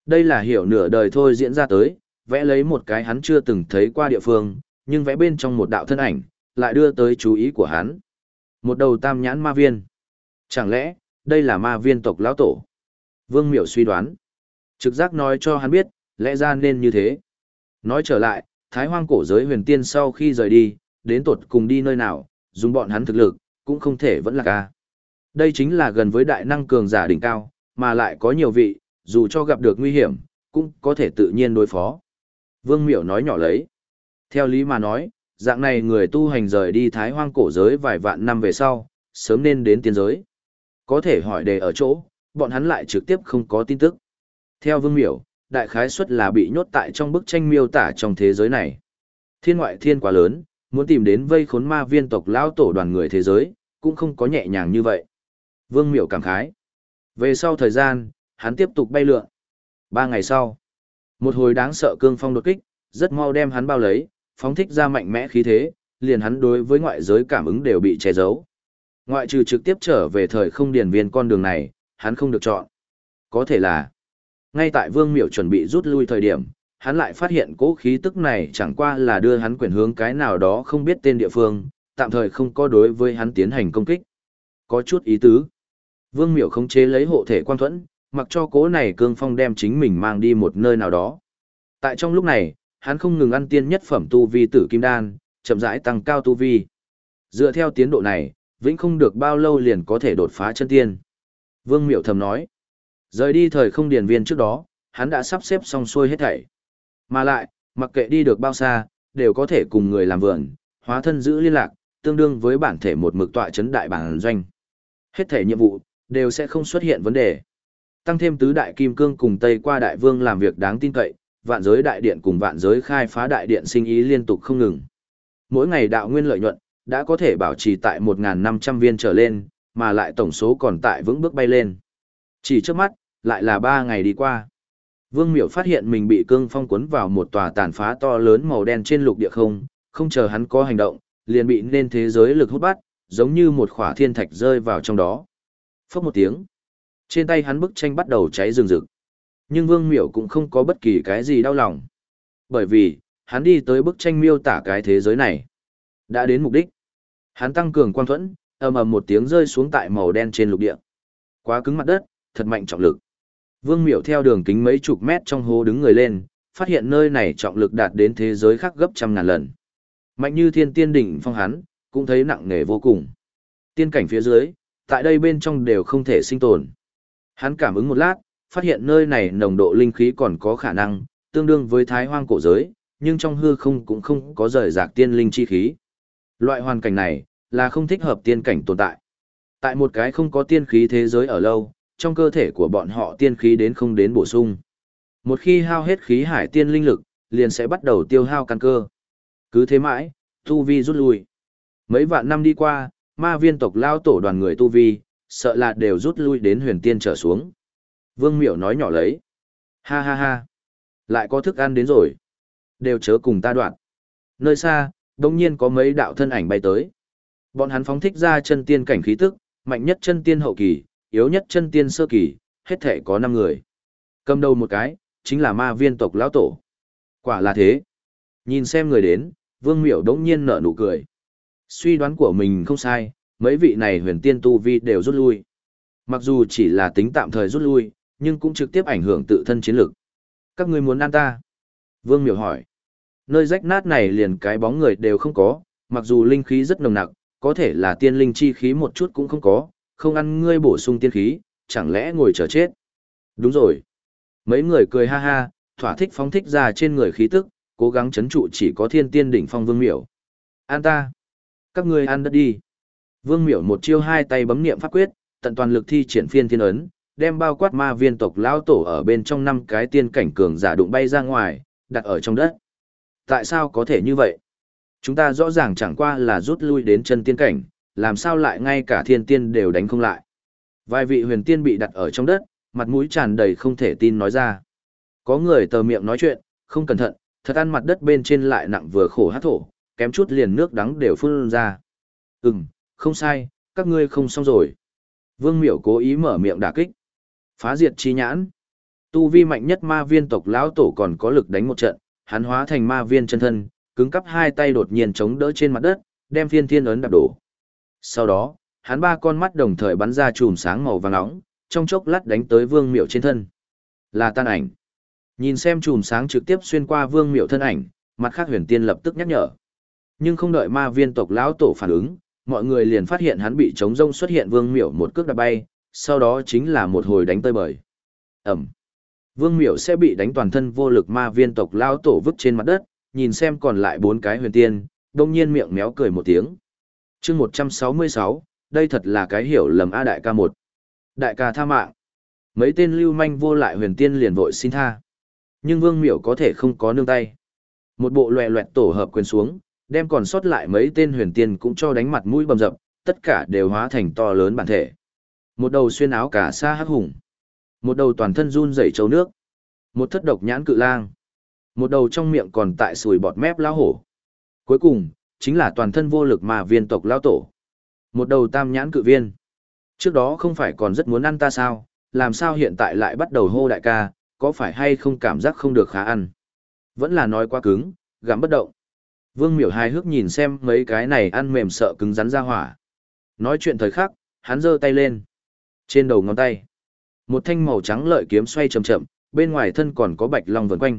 Đây là hiểu nửa đời thôi diễn ra tới, vẽ lấy một cái hắn chưa từng thấy qua địa phương, nhưng vẽ bên trong một đạo thân ảnh, lại đưa tới chú ý của hắn. Một đầu tam nhãn ma viên. Chẳng lẽ, đây là ma viên tộc lão tổ? Vương Miểu suy đoán. Trực giác nói cho hắn biết, lẽ ra nên như thế. Nói trở lại, Thái Hoang cổ giới huyền tiên sau khi rời đi, đến tột cùng đi nơi nào, dùng bọn hắn thực lực, cũng không thể vẫn là ca. Đây chính là gần với đại năng cường giả đỉnh cao, mà lại có nhiều vị, dù cho gặp được nguy hiểm, cũng có thể tự nhiên đối phó. Vương Miểu nói nhỏ lấy. Theo lý mà nói, dạng này người tu hành rời đi Thái Hoang cổ giới vài vạn năm về sau, sớm nên đến tiên giới. Có thể hỏi đề ở chỗ, bọn hắn lại trực tiếp không có tin tức. Theo Vương Miểu, đại khái suất là bị nhốt tại trong bức tranh miêu tả trong thế giới này. Thiên ngoại thiên quá lớn, muốn tìm đến vây khốn ma viên tộc lão tổ đoàn người thế giới, cũng không có nhẹ nhàng như vậy. Vương Miểu cảm khái. Về sau thời gian, hắn tiếp tục bay lượn. 3 ngày sau, một hồi đáng sợ cương phong đột kích, rất mau đem hắn bao lấy, phóng thích ra mạnh mẽ khí thế, liền hắn đối với ngoại giới cảm ứng đều bị che giấu. Ngoại trừ trực tiếp trở về thời không điển viên con đường này, hắn không được chọn. Có thể là, ngay tại Vương Miểu chuẩn bị rút lui thời điểm, hắn lại phát hiện cỗ khí tức này chẳng qua là đưa hắn quyển hướng cái nào đó không biết tên địa phương, tạm thời không có đối với hắn tiến hành công kích. Có chút ý tứ. Vương Miểu khống chế lấy hộ thể quang thuẫn, mặc cho cỗ này cương phong đem chính mình mang đi một nơi nào đó. Tại trong lúc này, hắn không ngừng ăn tiên nhất phẩm tu vi tử kim đan, chậm rãi tăng cao tu vi. Dựa theo tiến độ này, vĩnh không được bao lâu liền có thể đột phá chân tiên. Vương Miểu thầm nói. Rời đi thời không điển viên trước đó, hắn đã sắp xếp xong xuôi hết thảy. Mà lại, mặc kệ đi được bao xa, đều có thể cùng người làm vườn, hóa thân giữ liên lạc, tương đương với bản thể một mực tọa chấn đại bản doanh. Hết thảy nhiệm vụ, đều sẽ không xuất hiện vấn đề. Tăng thêm tứ đại kim cương cùng Tây qua đại vương làm việc đáng tin cậy, vạn giới đại điện cùng vạn giới khai phá đại điện sinh ý liên tục không ngừng. Mỗi ngày đạo nguyên lợi nhuận, đã có thể bảo trì tại 1.500 viên trở lên, mà lại tổng số còn tại vững bước bay lên. Chỉ trước mắt, lại là 3 ngày đi qua. Vương Miểu phát hiện mình bị cương phong cuốn vào một tòa tàn phá to lớn màu đen trên lục địa không, không chờ hắn có hành động, liền bị nên thế giới lực hút bắt, giống như một khỏa thiên thạch rơi vào trong đó. Phốc một tiếng. Trên tay hắn bức tranh bắt đầu cháy rừng rực. Nhưng Vương Miểu cũng không có bất kỳ cái gì đau lòng. Bởi vì, hắn đi tới bức tranh miêu tả cái thế giới này. Đã đến mục đích. Hắn tăng cường quang thuẫn, ầm ầm một tiếng rơi xuống tại màu đen trên lục địa. Quá cứng mặt đất, thật mạnh trọng lực. Vương Miểu theo đường kính mấy chục mét trong hố đứng người lên, phát hiện nơi này trọng lực đạt đến thế giới khác gấp trăm ngàn lần. Mạnh như thiên tiên đỉnh phong hắn, cũng thấy nặng nề vô cùng. Tiên cảnh phía dưới, tại đây bên trong đều không thể sinh tồn. Hắn cảm ứng một lát, phát hiện nơi này nồng độ linh khí còn có khả năng, tương đương với Thái Hoang cổ giới, nhưng trong hư không cũng không có rời rạc tiên linh chi khí. Loại hoàn cảnh này, là không thích hợp tiên cảnh tồn tại. Tại một cái không có tiên khí thế giới ở lâu, trong cơ thể của bọn họ tiên khí đến không đến bổ sung. Một khi hao hết khí hải tiên linh lực, liền sẽ bắt đầu tiêu hao căn cơ. Cứ thế mãi, tu vi rút lui. Mấy vạn năm đi qua, ma viên tộc lao tổ đoàn người tu vi, sợ là đều rút lui đến huyền tiên trở xuống. Vương Miểu nói nhỏ lấy. Ha ha ha. Lại có thức ăn đến rồi. Đều chớ cùng ta đoạn. Nơi xa, đồng nhiên có mấy đạo thân ảnh bay tới. Bọn hắn phóng thích ra chân tiên cảnh khí tức, mạnh nhất chân tiên hậu kỳ, yếu nhất chân tiên sơ kỳ, hết thể có 5 người. Cầm đầu một cái, chính là ma viên tộc lão tổ. Quả là thế. Nhìn xem người đến, Vương Miểu đống nhiên nở nụ cười. Suy đoán của mình không sai, mấy vị này huyền tiên tu vi đều rút lui. Mặc dù chỉ là tính tạm thời rút lui, nhưng cũng trực tiếp ảnh hưởng tự thân chiến lực. Các ngươi muốn ăn ta? Vương Miểu hỏi. Nơi rách nát này liền cái bóng người đều không có, mặc dù linh khí rất nồng nặc, có thể là tiên linh chi khí một chút cũng không có, không ăn ngươi bổ sung tiên khí, chẳng lẽ ngồi chờ chết? Đúng rồi. Mấy người cười ha ha, thỏa thích phóng thích ra trên người khí tức, cố gắng chấn trụ chỉ có thiên tiên đỉnh phong Vương Miểu. An ta! Các ngươi ăn đất đi! Vương Miểu một chiêu hai tay bấm niệm pháp quyết, tận toàn lực thi triển phiên thiên ấn, đem bao quát ma viên tộc lão tổ ở bên trong 5 cái tiên cảnh cường giả đụng bay ra ngoài, đặt ở trong đất. Tại sao có thể như vậy? Chúng ta rõ ràng chẳng qua là rút lui đến chân tiên cảnh, làm sao lại ngay cả thiên tiên đều đánh không lại. Vài vị huyền tiên bị đặt ở trong đất, mặt mũi tràn đầy không thể tin nói ra. Có người tờ miệng nói chuyện, không cẩn thận, thật ăn mặt đất bên trên lại nặng vừa khổ hát thổ, kém chút liền nước đắng đều phun ra. Không sai, các ngươi không xong rồi. Vương Miểu cố ý mở miệng đả kích. Phá diệt chi nhãn. Tu vi mạnh nhất ma viên tộc lão tổ còn có lực đánh một trận, hắn hóa thành ma viên chân thân, cứng cắp hai tay đột nhiên chống đỡ trên mặt đất, đem phiên thiên ấn đạp đổ. Sau đó, hắn ba con mắt đồng thời bắn ra chùm sáng màu vàng nóng, trong chốc lát đánh tới Vương Miểu trên thân. Là tan ảnh. Nhìn xem chùm sáng trực tiếp xuyên qua Vương Miểu thân ảnh, mặt khác Huyền Tiên lập tức nhắc nhở. Nhưng không đợi ma viên tộc lão tổ phản ứng, mọi người liền phát hiện hắn bị trống rông xuất hiện Vương Miểu một cước đạp bay, sau đó chính là một hồi đánh tơi bời. Ẩm. Vương Miểu sẽ bị đánh toàn thân vô lực ma viên tộc lão tổ vứt trên mặt đất, nhìn xem còn lại 4 cái Huyền Tiên, đông nhiên miệng méo cười một tiếng. Chương 166, đây thật là cái hiểu lầm A đại ca một. Đại ca tha mạng. Mấy tên lưu manh vô lại Huyền Tiên liền vội xin tha. Nhưng Vương Miểu có thể không có nương tay. Một bộ loẹ loẹt tổ hợp quyền xuống, đem còn sót lại mấy tên Huyền Tiên cũng cho đánh mặt mũi bầm dập, tất cả đều hóa thành to lớn bản thể. Một đầu xuyên áo cả sa hắc hùng, một đầu toàn thân run rẩy trâu nước, một thất độc nhãn cự lang, một đầu trong miệng còn tại sùi bọt mép lão hổ. Cuối cùng, chính là toàn thân vô lực mà viên tộc lão tổ. Một đầu tam nhãn cự viên. Trước đó không phải còn rất muốn ăn ta sao, làm sao hiện tại lại bắt đầu hô đại ca, có phải hay không cảm giác không được khá ăn. Vẫn là nói quá cứng, gặm bất động. Vương Miểu hài hước nhìn xem mấy cái này ăn mềm sợ cứng rắn ra hỏa. Nói chuyện thời khắc, hắn giơ tay lên. Trên đầu ngón tay, một thanh màu trắng lợi kiếm xoay chậm chậm, bên ngoài thân còn có bạch long vần quanh.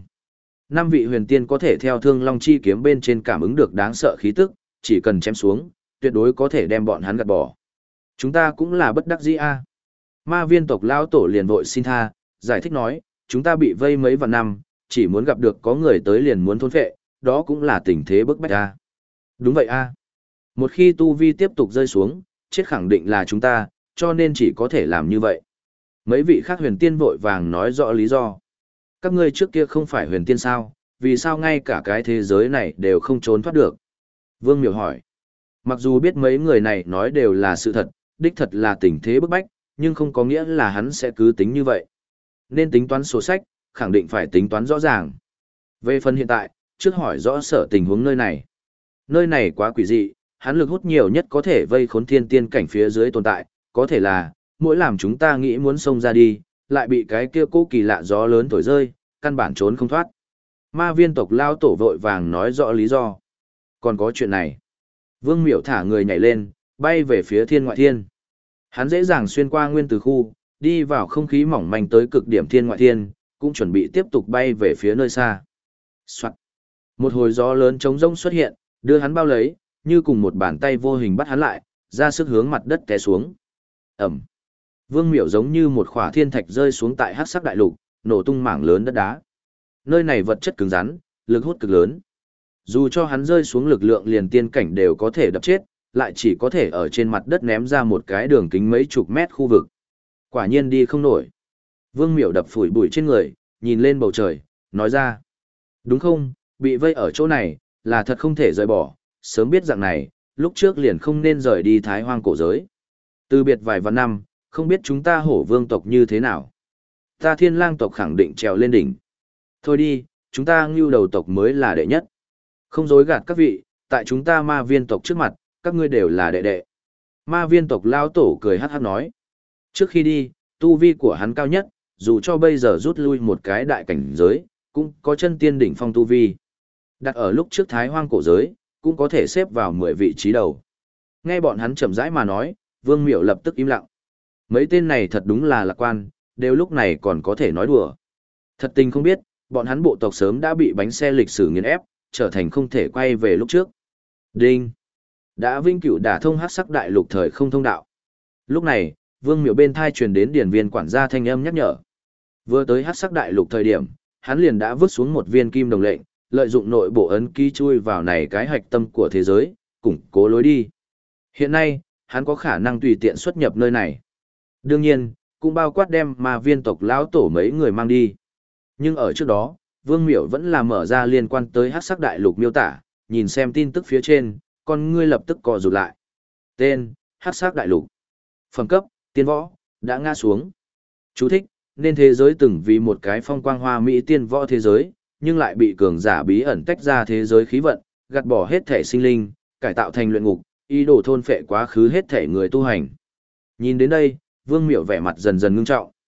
5 vị Huyền Tiên có thể theo Thương Long chi kiếm bên trên cảm ứng được đáng sợ khí tức, chỉ cần chém xuống, tuyệt đối có thể đem bọn hắn gạt bỏ. Chúng ta cũng là bất đắc dĩ a. Ma viên tộc lão tổ liền vội xin tha, giải thích nói, chúng ta bị vây mấy vạn năm, chỉ muốn gặp được có người tới liền muốn thôn phệ, đó cũng là tình thế bức bách a. Đúng vậy a. Một khi tu vi tiếp tục rơi xuống, chết khẳng định là chúng ta, cho nên chỉ có thể làm như vậy. Mấy vị khác Huyền Tiên vội vàng nói rõ lý do. Các ngươi trước kia không phải Huyền Tiên sao, vì sao ngay cả cái thế giới này đều không trốn thoát được? Vương Miểu hỏi. Mặc dù biết mấy người này nói đều là sự thật, đích thật là tình thế bức bách, nhưng không có nghĩa là hắn sẽ cứ tính như vậy. Nên tính toán sổ sách, khẳng định phải tính toán rõ ràng. Về phần hiện tại, trước hỏi rõ sở tình huống nơi này. Nơi này quá quỷ dị, hắn lực hút nhiều nhất có thể vây khốn thiên tiên cảnh phía dưới tồn tại, có thể là, mỗi làm chúng ta nghĩ muốn xông ra đi, lại bị cái kia cố kỳ lạ gió lớn thổi rơi, căn bản trốn không thoát. Ma viên tộc lao tổ vội vàng nói rõ lý do. Còn có chuyện này. Vương Miểu thả người nhảy lên, bay về phía thiên ngoại thiên. Hắn dễ dàng xuyên qua nguyên tử khu, đi vào không khí mỏng manh tới cực điểm thiên ngoại thiên, cũng chuẩn bị tiếp tục bay về phía nơi xa. Soạt. Một hồi gió lớn trống rỗng xuất hiện, đưa hắn bao lấy, như cùng một bàn tay vô hình bắt hắn lại, ra sức hướng mặt đất té xuống. Ẩm. Vương Miểu giống như một khỏa thiên thạch rơi xuống tại hắc sắc đại lục, nổ tung mảng lớn đất đá. Nơi này vật chất cứng rắn, lực hút cực lớn. Dù cho hắn rơi xuống lực lượng liền tiên cảnh đều có thể đập chết, lại chỉ có thể ở trên mặt đất ném ra một cái đường kính mấy chục mét khu vực. Quả nhiên đi không nổi. Vương Miểu đập phủi bụi trên người, nhìn lên bầu trời, nói ra. Đúng không, bị vây ở chỗ này, là thật không thể rời bỏ, sớm biết dạng này, lúc trước liền không nên rời đi Thái Hoang cổ giới. Từ biệt vài vạn năm, không biết chúng ta Hổ Vương tộc như thế nào. Ta Thiên Lang tộc khẳng định trèo lên đỉnh. Thôi đi, chúng ta Ngưu Đầu tộc mới là đệ nhất. Không dối gạt các vị, tại chúng ta Ma Viên tộc trước mặt, các ngươi đều là đệ đệ. Ma Viên tộc lao tổ cười hắc hắc nói. Trước khi đi, tu vi của hắn cao nhất, dù cho bây giờ rút lui một cái đại cảnh giới, cũng có chân tiên đỉnh phong tu vi. Đặt ở lúc trước Thái Hoang cổ giới, cũng có thể xếp vào 10 vị trí đầu. Nghe bọn hắn chậm rãi mà nói, Vương Miểu lập tức im lặng. Mấy tên này thật đúng là lạc quan, đều lúc này còn có thể nói đùa. Thật tình không biết, bọn hắn bộ tộc sớm đã bị bánh xe lịch sử nghiền ép, trở thành không thể quay về lúc trước. Đinh! Đã vinh cửu đả thông hắc sắc đại lục thời không thông đạo. Lúc này, Vương Miểu bên thai truyền đến điển viên quản gia thanh âm nhắc nhở. Vừa tới hắc sắc đại lục thời điểm, hắn liền đã vứt xuống một viên kim đồng lệnh, lợi dụng nội bộ ấn ký chui vào này cái hạch tâm của thế giới, củng cố lối đi. Hiện nay, hắn có khả năng tùy tiện xuất nhập nơi này. Đương nhiên, cũng bao quát đem Ma Viên tộc lão tổ mấy người mang đi. Nhưng ở trước đó, Vương Miểu vẫn là mở ra liên quan tới hắc sắc đại lục miêu tả, nhìn xem tin tức phía trên, con ngươi lập tức co rụt lại. Tên, hắc sắc đại lục. Phẩm cấp, tiên võ, đã ngã xuống. Chú thích, nên thế giới từng vì một cái phong quang hoa mỹ tiên võ thế giới, nhưng lại bị cường giả bí ẩn tách ra thế giới khí vận, gạt bỏ hết thể sinh linh, cải tạo thành luyện ngục, ý đồ thôn phệ quá khứ hết thể người tu hành. Nhìn đến đây, Vương Miểu vẻ mặt dần dần ngưng trọng.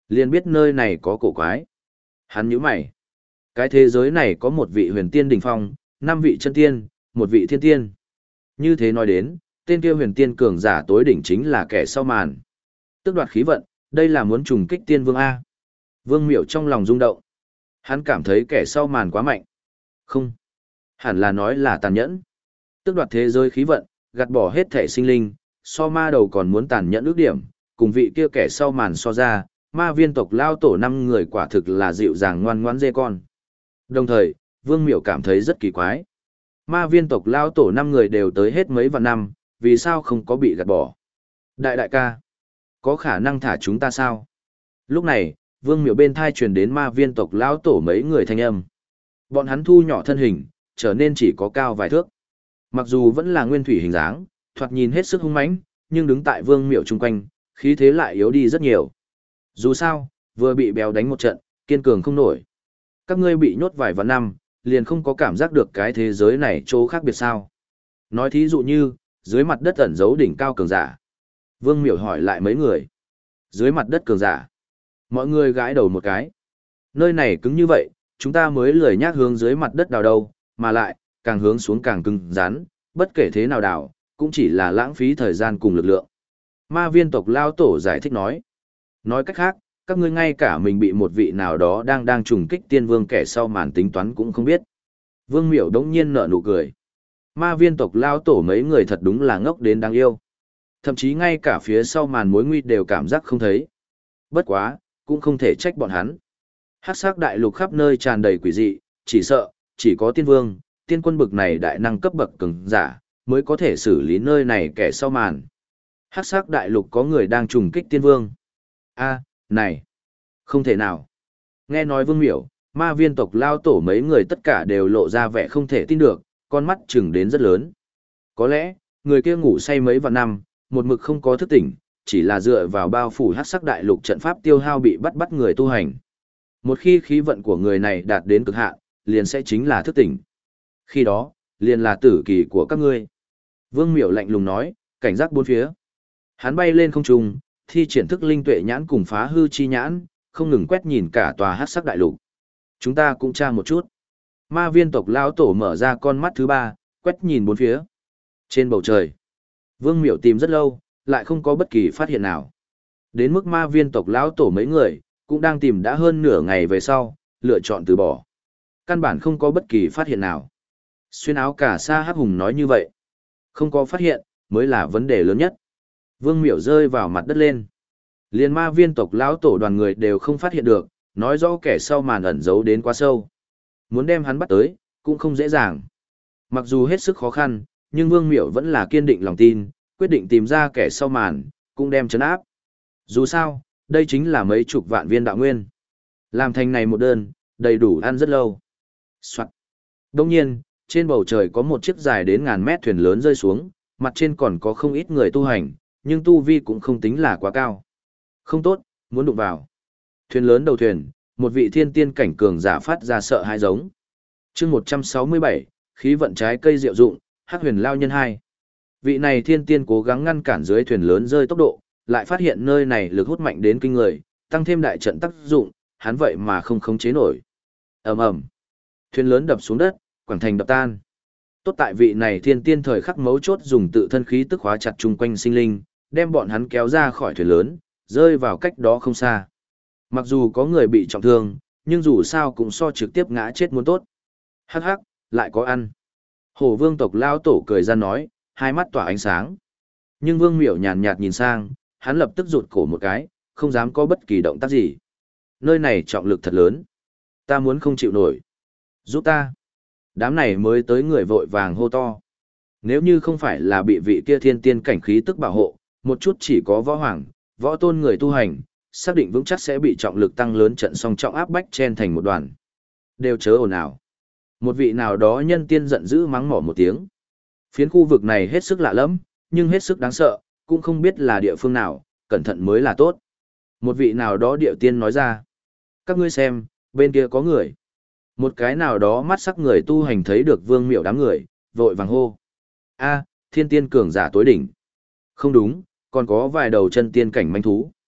Liền biết nơi này có cổ quái. Hắn nhíu mày. Cái thế giới này có một vị huyền tiên đỉnh phong, 5 vị chân tiên, một vị thiên tiên. Như thế nói đến, tên kia huyền tiên cường giả tối đỉnh chính là kẻ sau màn. Tước đoạt khí vận, đây là muốn trùng kích tiên vương A. Vương Miểu trong lòng rung động. Hắn cảm thấy kẻ sau màn quá mạnh. Không. Hẳn là nói là tàn nhẫn. Tước đoạt thế giới khí vận, gạt bỏ hết thể sinh linh, so ma đầu còn muốn tàn nhẫn ước điểm, cùng vị kia kẻ sau màn so ra, ma viên tộc lao tổ 5 người quả thực là dịu dàng ngoan ngoãn dê con. Đồng thời, Vương Miểu cảm thấy rất kỳ quái. Ma viên tộc lao tổ 5 người đều tới hết mấy vạn năm, vì sao không có bị gạt bỏ? Đại ca, có khả năng thả chúng ta sao? Lúc này, Vương Miểu bên thai truyền đến ma viên tộc lao tổ mấy người thanh âm. Bọn hắn thu nhỏ thân hình, trở nên chỉ có cao vài thước. Mặc dù vẫn là nguyên thủy hình dáng, thoạt nhìn hết sức hung mãnh, nhưng đứng tại Vương Miểu chung quanh, khí thế lại yếu đi rất nhiều. Dù sao, vừa bị béo đánh một trận, kiên cường không nổi. Các ngươi bị nhốt vài vạn năm, liền không có cảm giác được cái thế giới này chỗ khác biệt sao. Nói thí dụ như, dưới mặt đất ẩn giấu đỉnh cao cường giả. Vương Miểu hỏi lại mấy người. Dưới mặt đất cường giả. Mọi người gãi đầu một cái. Nơi này cứng như vậy, chúng ta mới lười nhác hướng dưới mặt đất đào đâu, mà lại, càng hướng xuống càng cứng rắn, bất kể thế nào đào, cũng chỉ là lãng phí thời gian cùng lực lượng. Ma viên tộc lao tổ giải thích nói. Nói cách khác, các ngươi ngay cả mình bị một vị nào đó đang trùng kích tiên vương kẻ sau màn tính toán cũng không biết. Vương Miểu đống nhiên nở nụ cười. Ma viên tộc lao tổ mấy người thật đúng là ngốc đến đáng yêu. Thậm chí ngay cả phía sau màn mối nguy đều cảm giác không thấy. Bất quá, cũng không thể trách bọn hắn. Hắc sắc đại lục khắp nơi tràn đầy quỷ dị, chỉ sợ, chỉ có tiên vương, tiên quân bực này đại năng cấp bậc cường giả, mới có thể xử lý nơi này kẻ sau màn. Hắc sắc đại lục có người đang trùng kích tiên vương. A, này, không thể nào. Nghe nói Vương Miểu, ma viên tộc lao tổ mấy người tất cả đều lộ ra vẻ không thể tin được, con mắt chừng đến rất lớn. Có lẽ, người kia ngủ say mấy vạn năm, một mực không có thức tỉnh, chỉ là dựa vào bao phủ hắc sắc đại lục trận pháp tiêu hao bị bắt người tu hành. Một khi khí vận của người này đạt đến cực hạn, liền sẽ chính là thức tỉnh. Khi đó, liền là tử kỳ của các ngươi. Vương Miểu lạnh lùng nói, cảnh giác bốn phía. Hắn bay lên không trung, thi triển thức linh tuệ nhãn cùng phá hư chi nhãn, không ngừng quét nhìn cả tòa hắc sắc đại lục. Chúng ta cũng tra một chút. Ma viên tộc lão tổ mở ra con mắt thứ 3, quét nhìn bốn phía. Trên bầu trời, Vương Miểu tìm rất lâu, lại không có bất kỳ phát hiện nào. Đến mức ma viên tộc lão tổ mấy người, cũng đang tìm đã hơn nửa ngày về sau, lựa chọn từ bỏ. Căn bản không có bất kỳ phát hiện nào. Xuyên áo cả sa hắc hùng nói như vậy. Không có phát hiện, mới là vấn đề lớn nhất. Vương Miểu rơi vào mặt đất lên. Liên ma viên tộc lão tổ đoàn người đều không phát hiện được, nói rõ kẻ sau màn ẩn giấu đến quá sâu. Muốn đem hắn bắt tới, cũng không dễ dàng. Mặc dù hết sức khó khăn, nhưng Vương Miểu vẫn là kiên định lòng tin, quyết định tìm ra kẻ sau màn, cũng đem trấn áp. Dù sao, đây chính là mấy chục vạn viên đạo nguyên. Làm thành này một đơn, đầy đủ ăn rất lâu. Soạn. Đồng nhiên, trên bầu trời có một chiếc dài đến ngàn mét thuyền lớn rơi xuống, mặt trên còn có không ít người tu hành, nhưng tu vi cũng không tính là quá cao. Không tốt, muốn đụng vào. Thuyền lớn đầu thuyền, một vị thiên tiên cảnh cường giả phát ra sợ hãi giống. Chương 167, khí vận trái cây diệu dụng, Hắc Huyền Lao Nhân 2. Vị này thiên tiên cố gắng ngăn cản dưới thuyền lớn rơi tốc độ, lại phát hiện nơi này lực hút mạnh đến kinh người, tăng thêm đại trận tác dụng, hắn vậy mà không khống chế nổi. Ầm ầm. Thuyền lớn đập xuống đất, quảng thành đập tan. Tốt tại vị này thiên tiên thời khắc mấu chốt dùng tự thân khí tức hóa chặt chung quanh sinh linh, đem bọn hắn kéo ra khỏi thuyền lớn, rơi vào cách đó không xa. Mặc dù có người bị trọng thương, nhưng dù sao cũng so trực tiếp ngã chết muốn tốt. Hắc hắc, lại có ăn. Hổ vương tộc lao tổ cười ra nói, hai mắt tỏa ánh sáng. Nhưng Vương Miểu nhàn nhạt nhìn sang, hắn lập tức rụt cổ một cái, không dám có bất kỳ động tác gì. Nơi này trọng lực thật lớn. Ta muốn không chịu nổi. Giúp ta. Đám này mới tới người vội vàng hô to. Nếu như không phải là bị vị kia thiên tiên cảnh khí tức bảo hộ, một chút chỉ có võ hoàng, võ tôn người tu hành, xác định vững chắc sẽ bị trọng lực tăng lớn trận song trọng áp bách chen thành một đoàn. Đều chớ ồn ào. Một vị nào đó nhân tiên giận dữ mắng mỏ một tiếng. Phiến khu vực này hết sức lạ lẫm, nhưng hết sức đáng sợ, cũng không biết là địa phương nào, cẩn thận mới là tốt. Một vị nào đó địa tiên nói ra. Các ngươi xem, bên kia có người. Một cái nào đó mắt sắc người tu hành thấy được Vương Miểu đám người, vội vàng hô. A, thiên tiên cường giả tối đỉnh. Không đúng, còn có vài đầu chân tiên cảnh manh thú.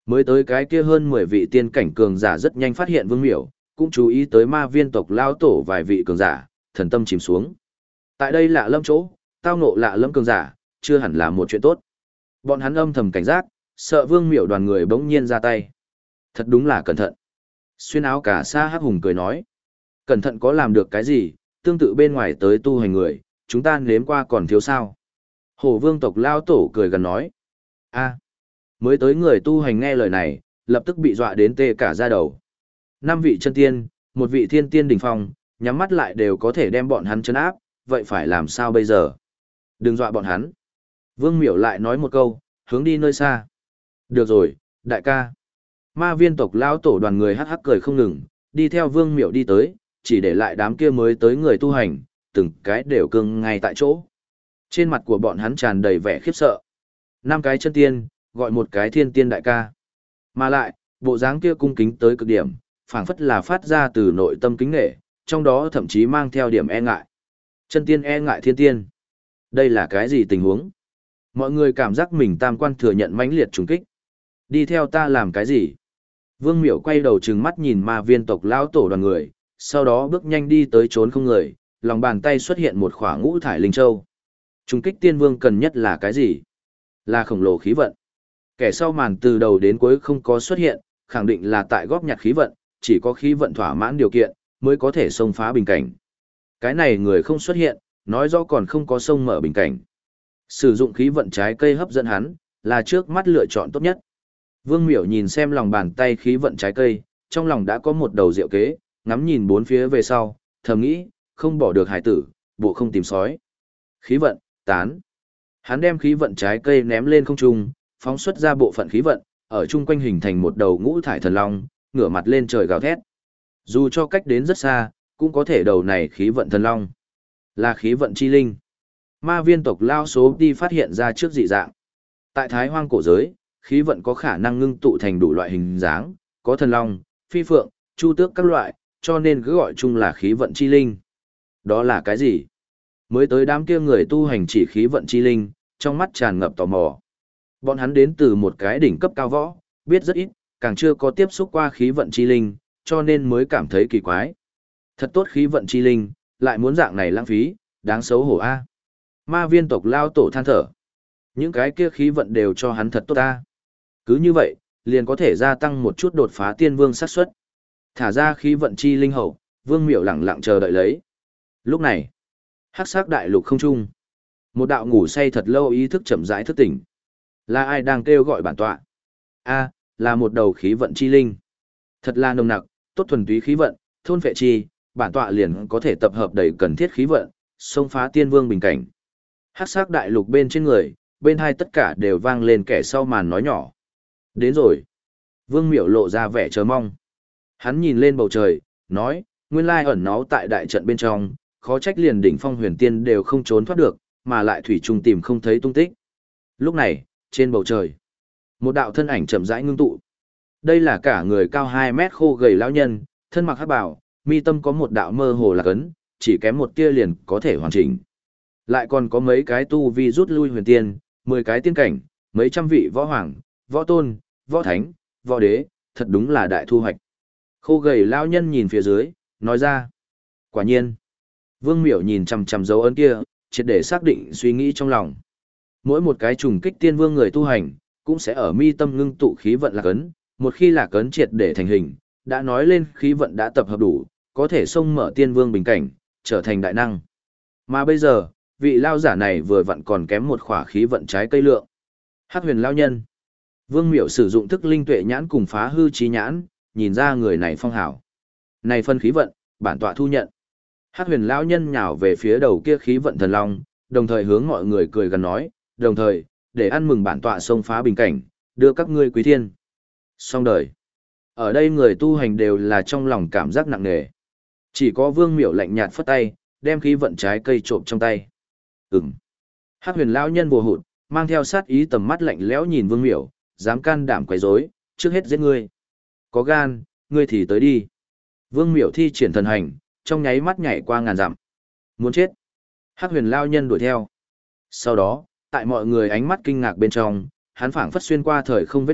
Mới tới cái kia hơn 10 vị tiên cảnh cường giả rất nhanh phát hiện Vương Miểu, cũng chú ý tới ma viên tộc lao tổ vài vị cường giả, thần tâm chìm xuống. Tại đây lạ lâm chỗ, tao ngộ lạ lâm cường giả, chưa hẳn là một chuyện tốt. Bọn hắn âm thầm cảnh giác, sợ Vương Miểu đoàn người bỗng nhiên ra tay. Thật đúng là cẩn thận. Xuyên áo cả sa hắc hùng cười nói. Cẩn thận có làm được cái gì, tương tự bên ngoài tới tu hành người, chúng ta nếm qua còn thiếu sao. Hổ vương tộc lao tổ cười gần nói. A, mới tới người tu hành nghe lời này, lập tức bị dọa đến tê cả da đầu. 5 vị chân tiên, một vị thiên tiên đỉnh phong, nhắm mắt lại đều có thể đem bọn hắn chấn áp, vậy phải làm sao bây giờ? Đừng dọa bọn hắn. Vương Miểu lại nói một câu, hướng đi nơi xa. Được rồi, đại ca. Ma viên tộc lao tổ đoàn người hắc hắc cười không ngừng, đi theo Vương Miểu đi tới, chỉ để lại đám kia mới tới người tu hành, từng cái đều cưng ngay tại chỗ. Trên mặt của bọn hắn tràn đầy vẻ khiếp sợ. 5 cái chân tiên, gọi một cái thiên tiên đại ca. Mà lại, bộ dáng kia cung kính tới cực điểm, phảng phất là phát ra từ nội tâm kính nể, trong đó thậm chí mang theo điểm e ngại. Chân tiên e ngại thiên tiên. Đây là cái gì tình huống? Mọi người cảm giác mình tam quan thừa nhận mãnh liệt trùng kích. Đi theo ta làm cái gì? Vương Miểu quay đầu trừng mắt nhìn ma viên tộc lão tổ đoàn người, sau đó bước nhanh đi tới trốn không người, lòng bàn tay xuất hiện một khỏa ngũ thải linh châu. Trùng kích tiên vương cần nhất là cái gì? Là khổng lồ khí vận. Kẻ sau màn từ đầu đến cuối không có xuất hiện, khẳng định là tại góp nhặt khí vận, chỉ có khí vận thỏa mãn điều kiện, mới có thể xông phá bình cảnh. Cái này người không xuất hiện, nói rõ còn không có sông mở bình cảnh. Sử dụng khí vận trái cây hấp dẫn hắn, là trước mắt lựa chọn tốt nhất. Vương Miểu nhìn xem lòng bàn tay khí vận trái cây, trong lòng đã có một đầu diệu kế, ngắm nhìn bốn phía về sau, thầm nghĩ, không bỏ được hải tử, bộ không tìm sói. Khí vận, tán. Hắn đem khí vận trái cây ném lên không trung, phóng xuất ra bộ phận khí vận, ở chung quanh hình thành một đầu ngũ thải thần long, ngửa mặt lên trời gào thét. Dù cho cách đến rất xa, cũng có thể đầu này khí vận thần long. Là khí vận chi linh. Ma viên tộc lao số đi phát hiện ra trước dị dạng. Tại Thái Hoang cổ giới, khí vận có khả năng ngưng tụ thành đủ loại hình dáng, có thần long, phi phượng, chu tước các loại, cho nên cứ gọi chung là khí vận chi linh. Đó là cái gì? Mới tới đám kia người tu hành chỉ khí vận chi linh, trong mắt tràn ngập tò mò. Bọn hắn đến từ một cái đỉnh cấp cao võ, biết rất ít, càng chưa có tiếp xúc qua khí vận chi linh, cho nên mới cảm thấy kỳ quái. Thật tốt khí vận chi linh, lại muốn dạng này lãng phí, đáng xấu hổ a. Ma viên tộc lao tổ than thở. Những cái kia khí vận đều cho hắn thật tốt ta. Cứ như vậy, liền có thể gia tăng một chút đột phá tiên vương xác suất. Thả ra khí vận chi linh hậu, Vương Miểu lặng lặng chờ đợi lấy. Lúc này, hắc sắc đại lục không trung, một đạo ngủ say thật lâu ý thức chậm rãi thức tỉnh. Là ai đang kêu gọi bản tọa? A, là một đầu khí vận chi linh. Thật là nồng nặc, tốt thuần túy khí vận, thôn phệ chi, bản tọa liền có thể tập hợp đầy cần thiết khí vận, xông phá tiên vương bình cảnh. Hắc sắc đại lục bên trên người, bên hai tất cả đều vang lên kẻ sau màn nói nhỏ. Đến rồi. Vương Miểu lộ ra vẻ chờ mong. Hắn nhìn lên bầu trời, nói, nguyên lai ẩn náu tại đại trận bên trong, khó trách liền đỉnh phong huyền tiên đều không trốn thoát được, mà lại thủy trùng tìm không thấy tung tích. Lúc này, trên bầu trời, một đạo thân ảnh chậm rãi ngưng tụ. Đây là cả người cao 2 mét khô gầy lão nhân, thân mặc hắc bào, mi tâm có một đạo mơ hồ lạc ấn, chỉ kém một tia liền có thể hoàn chỉnh. Lại còn có mấy cái tu vi rút lui huyền tiên, 10 cái tiên cảnh, mấy trăm vị võ hoàng, võ tôn, võ thánh, võ đế, thật đúng là đại thu hoạch. Khô gầy lão nhân nhìn phía dưới, nói ra. Quả nhiên. Vương Miểu nhìn chằm chằm dấu ấn kia, triệt để xác định suy nghĩ trong lòng. Mỗi một cái trùng kích tiên vương người tu hành, cũng sẽ ở mi tâm ngưng tụ khí vận lạc ấn, một khi lạc ấn triệt để thành hình, đã nói lên khí vận đã tập hợp đủ, có thể xông mở tiên vương bình cảnh, trở thành đại năng. Mà bây giờ, vị lao giả này vừa vặn còn kém một khỏa khí vận trái cây lượng. Hắc huyền lao nhân. Vương Miểu sử dụng thức linh tuệ nhãn cùng phá hư trí nhãn, nhìn ra người này phong hảo. Này phân khí vận, bản tọa thu nhận. Hắc huyền lão nhân nhào về phía đầu kia khí vận thần long, đồng thời hướng mọi người cười gần nói, đồng thời, để ăn mừng bản tọa xông phá bình cảnh, đưa các ngươi quý thiên. Xong đời. Ở đây người tu hành đều là trong lòng cảm giác nặng nề. Chỉ có Vương Miểu lạnh nhạt phất tay, đem khí vận trái cây trộm trong tay. Hắc huyền lão nhân vồ hụt, mang theo sát ý tầm mắt lạnh lẽo nhìn Vương Miểu, dám can đảm quấy rối, trước hết giết ngươi. Có gan, ngươi thì tới đi. Vương Miểu thi triển thần hành, trong nháy mắt nhảy qua ngàn dặm. Muốn chết. Hắc huyền lão nhân đuổi theo. Sau đó, tại mọi người ánh mắt kinh ngạc bên trong, hắn phảng phất xuyên qua thời không vết nước,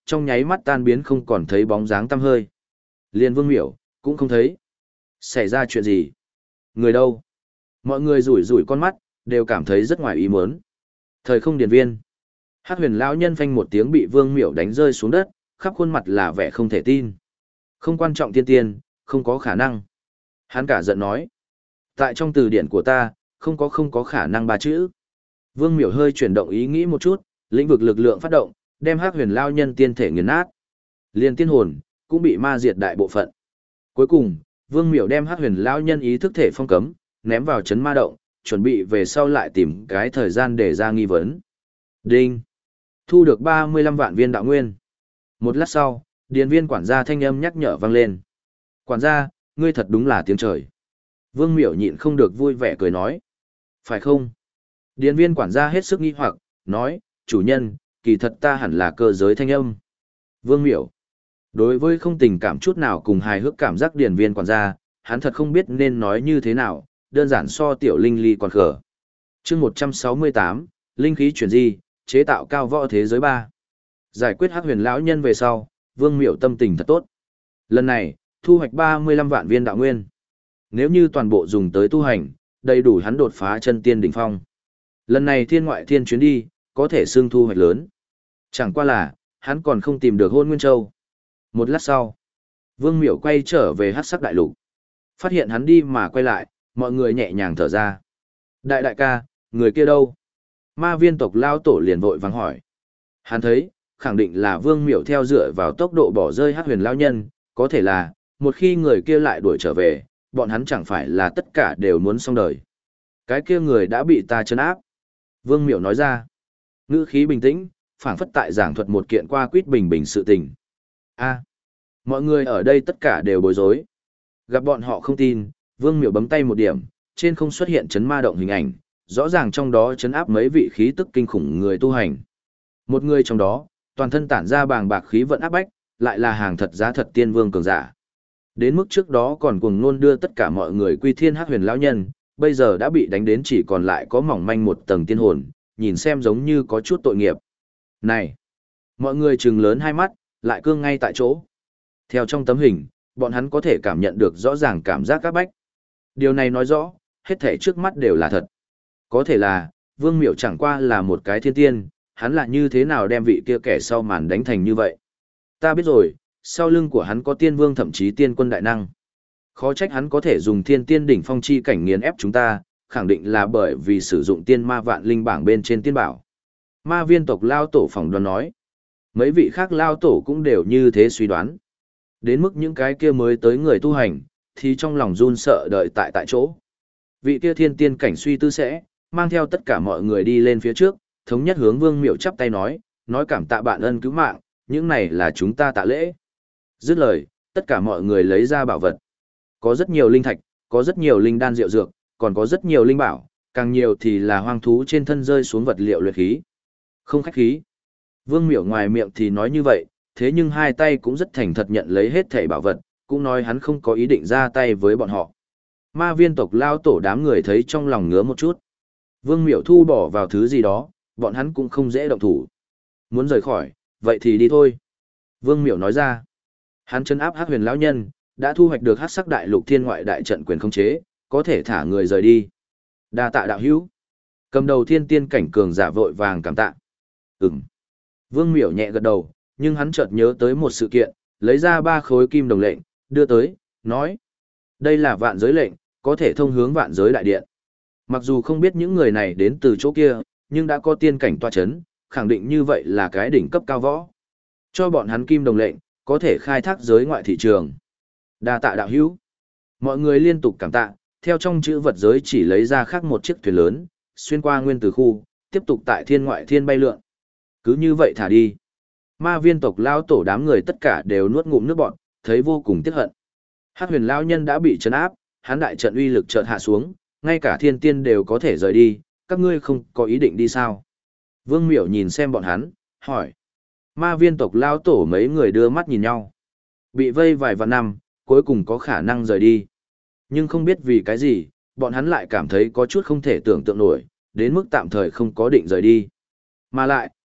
trong nháy mắt tan biến không còn thấy bóng dáng tăm hơi. Liên Vương Miểu cũng không thấy. Xảy ra chuyện gì? Người đâu? Mọi người rủi rủi con mắt, đều cảm thấy rất ngoài ý muốn. Thời không điền viên. Hắc huyền lão nhân phanh một tiếng bị Vương Miểu đánh rơi xuống đất, khắp khuôn mặt là vẻ không thể tin. Không quan trọng tiên tiên, không có khả năng. Hắn cả giận nói. Tại trong từ điển của ta, không có khả năng ba chữ. Vương Miểu hơi chuyển động ý nghĩ một chút, lĩnh vực lực lượng phát động, đem Hắc huyền lão nhân tiên thể nghiền nát. Liên tiên hồn, cũng bị ma diệt đại bộ phận. Cuối cùng, Vương Miểu đem Hắc huyền lão nhân ý thức thể phong cấm, ném vào chấn ma động, chuẩn bị về sau lại tìm cái thời gian để ra nghi vấn. Đinh! Thu được 35 vạn viên đạo nguyên. Một lát sau, điền viên quản gia thanh âm nhắc nhở vang lên. Quản gia, ngươi thật đúng là tiếng trời. Vương Miểu nhịn không được vui vẻ cười nói. Phải không? Điền viên quản gia hết sức nghi hoặc, nói, chủ nhân, kỳ thật ta hẳn là cơ giới thanh âm. Vương Miểu. Đối với không tình cảm chút nào cùng hài hước cảm giác điền viên quản gia, hắn thật không biết nên nói như thế nào, đơn giản so tiểu linh ly còn khở. Chương 168, linh khí chuyển di, chế tạo cao võ thế giới 3. Giải quyết Hắc huyền lão nhân về sau, Vương Miểu tâm tình thật tốt. Lần này, thu hoạch 35 vạn viên đạo nguyên. Nếu như toàn bộ dùng tới tu hành, đầy đủ hắn đột phá chân tiên đỉnh phong. Lần này thiên ngoại thiên chuyến đi, có thể xương thu hoạch lớn. Chẳng qua là, hắn còn không tìm được Hôn Nguyên Châu. Một lát sau, Vương Miểu quay trở về Hắc Sắc Đại Lục. Phát hiện hắn đi mà quay lại, mọi người nhẹ nhàng thở ra. Đại ca, người kia đâu? Ma viên tộc lao tổ liền vội vàng hỏi. Hắn thấy, khẳng định là Vương Miểu theo dựa vào tốc độ bỏ rơi Hắc huyền lao nhân, có thể là, một khi người kia lại đuổi trở về, bọn hắn chẳng phải là tất cả đều muốn xong đời. Cái kia người đã bị ta trấn áp. Vương Miểu nói ra. Ngữ khí bình tĩnh, phảng phất tại giảng thuật một kiện qua quýt bình bình sự tình. Mọi người ở đây tất cả đều bối rối. Gặp bọn họ không tin, Vương Miểu bấm tay một điểm, trên không xuất hiện chấn ma động hình ảnh, rõ ràng trong đó chấn áp mấy vị khí tức kinh khủng người tu hành. Một người trong đó, toàn thân tản ra bàng bạc khí vận áp bách, lại là hàng thật giá thật tiên vương cường giả. Đến mức trước đó còn cuồng ngôn đưa tất cả mọi người quy thiên Hắc huyền lão nhân, bây giờ đã bị đánh đến chỉ còn lại có mỏng manh một tầng tiên hồn, nhìn xem giống như có chút tội nghiệp. Này! Mọi người trừng lớn hai mắt, lại cương ngay tại chỗ. Theo trong tấm hình, bọn hắn có thể cảm nhận được rõ ràng cảm giác áp bách. Điều này nói rõ, hết thảy trước mắt đều là thật. Có thể là, Vương Miểu chẳng qua là một cái thiên tiên, hắn là như thế nào đem vị kia kẻ sau màn đánh thành như vậy. Ta biết rồi, sau lưng của hắn có tiên vương thậm chí tiên quân đại năng. Khó trách hắn có thể dùng thiên tiên đỉnh phong chi cảnh nghiền ép chúng ta, khẳng định là bởi vì sử dụng tiên ma vạn linh bảng bên trên tiên bảo. Ma viên tộc lao tổ phỏng đoán nói. Mấy vị khác lao tổ cũng đều như thế suy đoán. Đến mức những cái kia mới tới người tu hành, thì trong lòng run sợ đợi tại chỗ. Vị kia thiên tiên cảnh suy tư sẽ, mang theo tất cả mọi người đi lên phía trước, thống nhất hướng Vương Miểu chắp tay nói cảm tạ bạn ân cứu mạng, những này là chúng ta tạ lễ. Dứt lời, tất cả mọi người lấy ra bảo vật. Có rất nhiều linh thạch, có rất nhiều linh đan rượu dược, còn có rất nhiều linh bảo, càng nhiều thì là hoang thú trên thân rơi xuống vật liệu luyện khí. Không khách khí. Vương Miểu ngoài miệng thì nói như vậy, thế nhưng hai tay cũng rất thành thật nhận lấy hết thảy bảo vật, cũng nói hắn không có ý định ra tay với bọn họ. Ma viên tộc lao tổ đám người thấy trong lòng ngứa một chút. Vương Miểu thu bỏ vào thứ gì đó, bọn hắn cũng không dễ động thủ. Muốn rời khỏi, vậy thì đi thôi. Vương Miểu nói ra. Hắn trấn áp Hắc huyền lão nhân, đã thu hoạch được Hắc Sắc Đại Lục thiên ngoại đại trận quyền khống chế, có thể thả người rời đi. Đa tạ đạo hữu. Cầm đầu thiên tiên cảnh cường giả vội vàng cảm tạ. Ừm. Vương Miểu nhẹ gật đầu, nhưng hắn chợt nhớ tới một sự kiện, lấy ra 3 khối kim đồng lệnh, đưa tới, nói. Đây là vạn giới lệnh, có thể thông hướng vạn giới đại điện. Mặc dù không biết những người này đến từ chỗ kia, nhưng đã có tiên cảnh tọa chấn, khẳng định như vậy là cái đỉnh cấp cao võ. Cho bọn hắn kim đồng lệnh, có thể khai thác giới ngoại thị trường. Đa tạ đạo hữu. Mọi người liên tục cảm tạ, theo trong chữ vật giới chỉ lấy ra khác một chiếc thuyền lớn, xuyên qua nguyên tử khu, tiếp tục tại thiên ngoại thiên bay lượn. Cứ như vậy thả đi. Ma viên tộc lao tổ đám người tất cả đều nuốt ngụm nước bọt, thấy vô cùng tiếc hận. Hắc huyền lao nhân đã bị trấn áp, hắn đại trận uy lực chợt hạ xuống, ngay cả thiên tiên đều có thể rời đi, các ngươi không có ý định đi sao? Vương Miểu nhìn xem bọn hắn, hỏi. Ma viên tộc lao tổ mấy người đưa mắt nhìn nhau. Bị vây vài vạn năm, cuối cùng có khả năng rời đi. Nhưng không biết vì cái gì, bọn hắn lại cảm thấy có chút không thể tưởng tượng nổi, đến mức tạm thời không có định rời đi. Mà lại,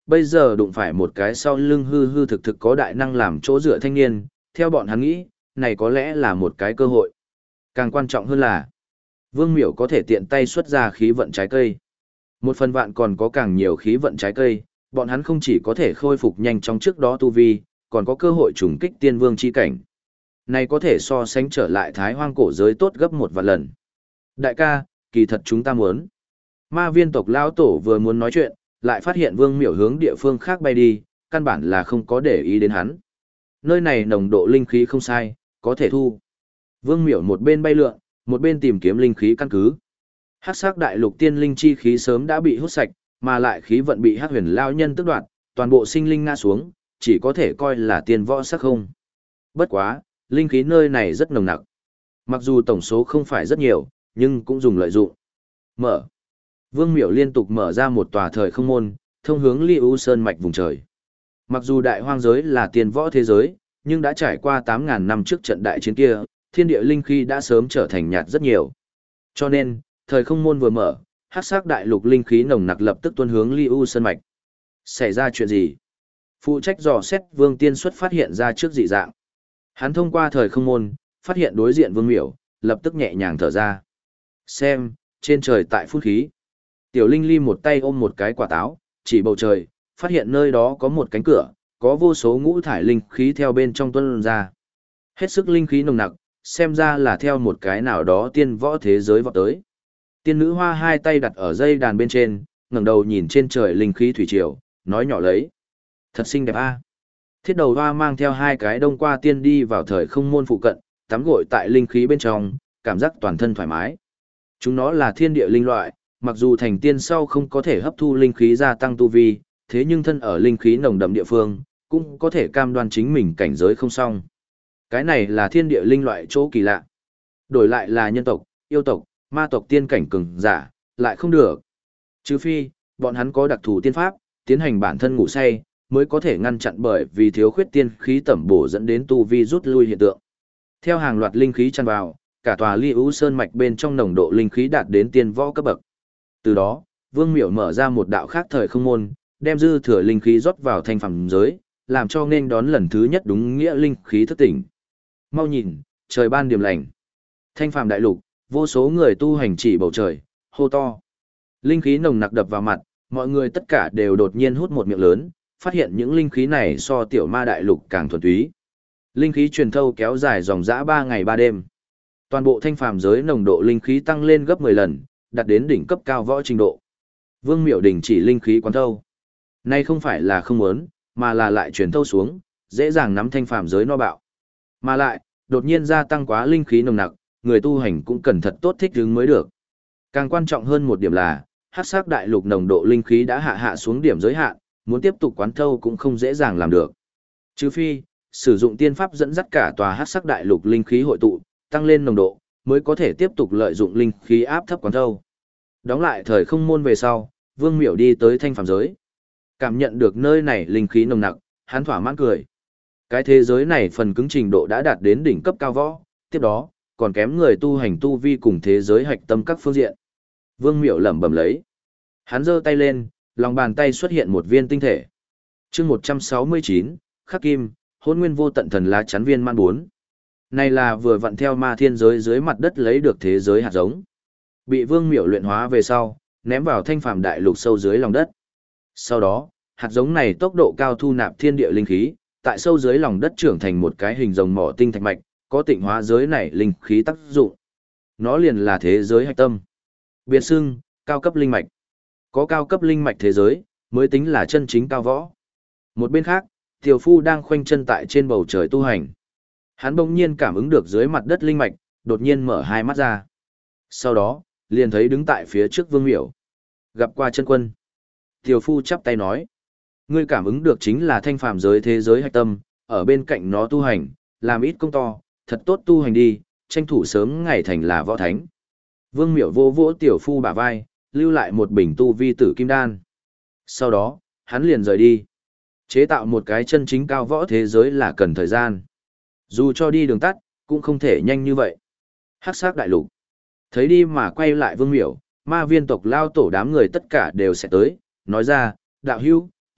bây giờ đụng phải một cái sau lưng hư hư thực thực có đại năng làm chỗ dựa thanh niên, theo bọn hắn nghĩ, này có lẽ là một cái cơ hội. Càng quan trọng hơn là, Vương Miểu có thể tiện tay xuất ra khí vận trái cây. Một phần vạn còn có càng nhiều khí vận trái cây, bọn hắn không chỉ có thể khôi phục nhanh trong trước đó tu vi, còn có cơ hội trùng kích tiên vương chi cảnh. Này có thể so sánh trở lại thái hoang cổ giới tốt gấp 1 vạn lần. Đại ca, kỳ thật chúng ta muốn. Ma viên tộc lão tổ vừa muốn nói chuyện, lại phát hiện Vương Miểu hướng địa phương khác bay đi, căn bản là không có để ý đến hắn. Nơi này nồng độ linh khí không sai, có thể thu. Vương Miểu một bên bay lượn, một bên tìm kiếm linh khí căn cứ. Hắc sắc đại lục tiên linh chi khí sớm đã bị hút sạch, mà lại khí vận bị Hắc Huyền lão nhân tước đoạt, toàn bộ sinh linh ngã xuống, chỉ có thể coi là tiên võ sắc không. Bất quá, linh khí nơi này rất nồng nặc. Mặc dù tổng số không phải rất nhiều, nhưng cũng dùng lợi dụng. Mở. Vương Miểu liên tục mở ra một tòa thời không môn, thông hướng Ly U Sơn mạch vùng trời. Mặc dù đại hoang giới là tiên võ thế giới, nhưng đã trải qua 8.000 năm trước trận đại chiến kia, thiên địa linh khí đã sớm trở thành nhạt rất nhiều. Cho nên, thời không môn vừa mở, hắc sắc đại lục linh khí nồng nặc lập tức tuôn hướng Ly U Sơn mạch. Xảy ra chuyện gì? Phụ trách dò xét Vương Tiên Xuất phát hiện ra trước dị dạng. Hắn thông qua thời không môn, phát hiện đối diện Vương Miểu, lập tức nhẹ nhàng thở ra. Xem, trên trời tại phút khí. Tiểu Linh Ly một tay ôm một cái quả táo, chỉ bầu trời, phát hiện nơi đó có một cánh cửa, có vô số ngũ thải linh khí theo bên trong tuôn ra. Hết sức linh khí nồng nặc, xem ra là theo một cái nào đó tiên võ thế giới vọt tới. Tiên nữ hoa hai tay đặt ở dây đàn bên trên, ngẩng đầu nhìn trên trời linh khí thủy triều, nói nhỏ lấy. Thật xinh đẹp a. Thiết đầu hoa mang theo hai cái đông qua tiên đi vào thời không môn phụ cận, tắm gội tại linh khí bên trong, cảm giác toàn thân thoải mái. Chúng nó là thiên địa linh loại, mặc dù thành tiên sau không có thể hấp thu linh khí gia tăng tu vi, thế nhưng thân ở linh khí nồng đậm địa phương, cũng có thể cam đoan chính mình cảnh giới không xong. Cái này là thiên địa linh loại chỗ kỳ lạ. Đổi lại là nhân tộc, yêu tộc, ma tộc tiên cảnh cường giả, lại không được. Trừ phi, bọn hắn có đặc thù tiên pháp, tiến hành bản thân ngủ say, mới có thể ngăn chặn bởi vì thiếu khuyết tiên khí tẩm bổ dẫn đến tu vi rút lui hiện tượng. Theo hàng loạt linh khí tràn vào, cả tòa Ly U Sơn mạch bên trong nồng độ linh khí đạt đến tiên võ cấp bậc. Từ đó, Vương Miểu mở ra một đạo khác thời không môn, đem dư thừa linh khí rót vào thanh phàm giới, làm cho nên đón lần thứ nhất đúng nghĩa linh khí thức tỉnh. Mau nhìn, trời ban điểm lành. Thanh phàm đại lục, vô số người tu hành chỉ bầu trời, hô to. Linh khí nồng nặc đập vào mặt, mọi người tất cả đều đột nhiên hút một miệng lớn, phát hiện những linh khí này so tiểu ma đại lục càng thuần túy. Linh khí truyền thâu kéo dài dòng dã 3 ngày 3 đêm. Toàn bộ thanh phàm giới nồng độ linh khí tăng lên gấp 10 lần, đạt đến đỉnh cấp cao võ trình độ. Vương Miểu đình chỉ linh khí quán thâu. Nay không phải là không muốn, mà là lại truyền thâu xuống, dễ dàng nắm thanh phàm giới no bạo. Mà lại, đột nhiên gia tăng quá linh khí nồng nặc, người tu hành cũng cần thật tốt thích ứng mới được. Càng quan trọng hơn một điểm là, hắc sắc đại lục nồng độ linh khí đã hạ xuống điểm giới hạn, muốn tiếp tục quán thâu cũng không dễ dàng làm được. Trừ phi, sử dụng tiên pháp dẫn dắt cả tòa hắc sắc đại lục linh khí hội tụ, tăng lên nồng độ, mới có thể tiếp tục lợi dụng linh khí áp thấp quán thâu. Đóng lại thời không môn về sau, Vương Miểu đi tới thanh phàm giới. Cảm nhận được nơi này linh khí nồng nặc, hắn thỏa mãn cười. Cái thế giới này phần cứng trình độ đã đạt đến đỉnh cấp cao võ, tiếp đó, còn kém người tu hành tu vi cùng thế giới hạch tâm các phương diện. Vương Miểu lẩm bẩm lấy. Hắn giơ tay lên, lòng bàn tay xuất hiện một viên tinh thể. Chương 169, Khắc Kim, Hỗn Nguyên Vô Tận Thần Lá Chắn Viên Man 4. Này là vừa vặn theo ma thiên giới dưới mặt đất lấy được thế giới hạt giống. Bị Vương Miểu luyện hóa về sau, ném vào thanh phàm đại lục sâu dưới lòng đất. Sau đó, hạt giống này tốc độ cao thu nạp thiên địa linh khí, tại sâu dưới lòng đất trưởng thành một cái hình rồng mỏ tinh thạch mạch, có tịnh hóa giới này linh khí tác dụng. Nó liền là thế giới hạch tâm. Biệt xưng, cao cấp linh mạch. Có cao cấp linh mạch thế giới, mới tính là chân chính cao võ. Một bên khác, Tiểu Phu đang khoanh chân tại trên bầu trời tu hành. Hắn bỗng nhiên cảm ứng được dưới mặt đất linh mạch, đột nhiên mở hai mắt ra. Sau đó, liền thấy đứng tại phía trước Vương Miểu. Gặp qua chân quân. Tiểu Phu chắp tay nói. Ngươi cảm ứng được chính là thanh phàm giới thế giới hạch tâm, ở bên cạnh nó tu hành, làm ít công to, thật tốt tu hành đi, tranh thủ sớm ngày thành là võ thánh. Vương Miểu vô vỗ Tiểu Phu bả vai, lưu lại một bình tu vi tử kim đan. Sau đó, hắn liền rời đi. Chế tạo một cái chân chính cao võ thế giới là cần thời gian. Dù cho đi đường tắt, cũng không thể nhanh như vậy. Hắc sắc đại lục. Thấy đi mà quay lại Vương Miểu, ma viên tộc lao tổ đám người tất cả đều sẽ tới, nói ra, đạo hữu,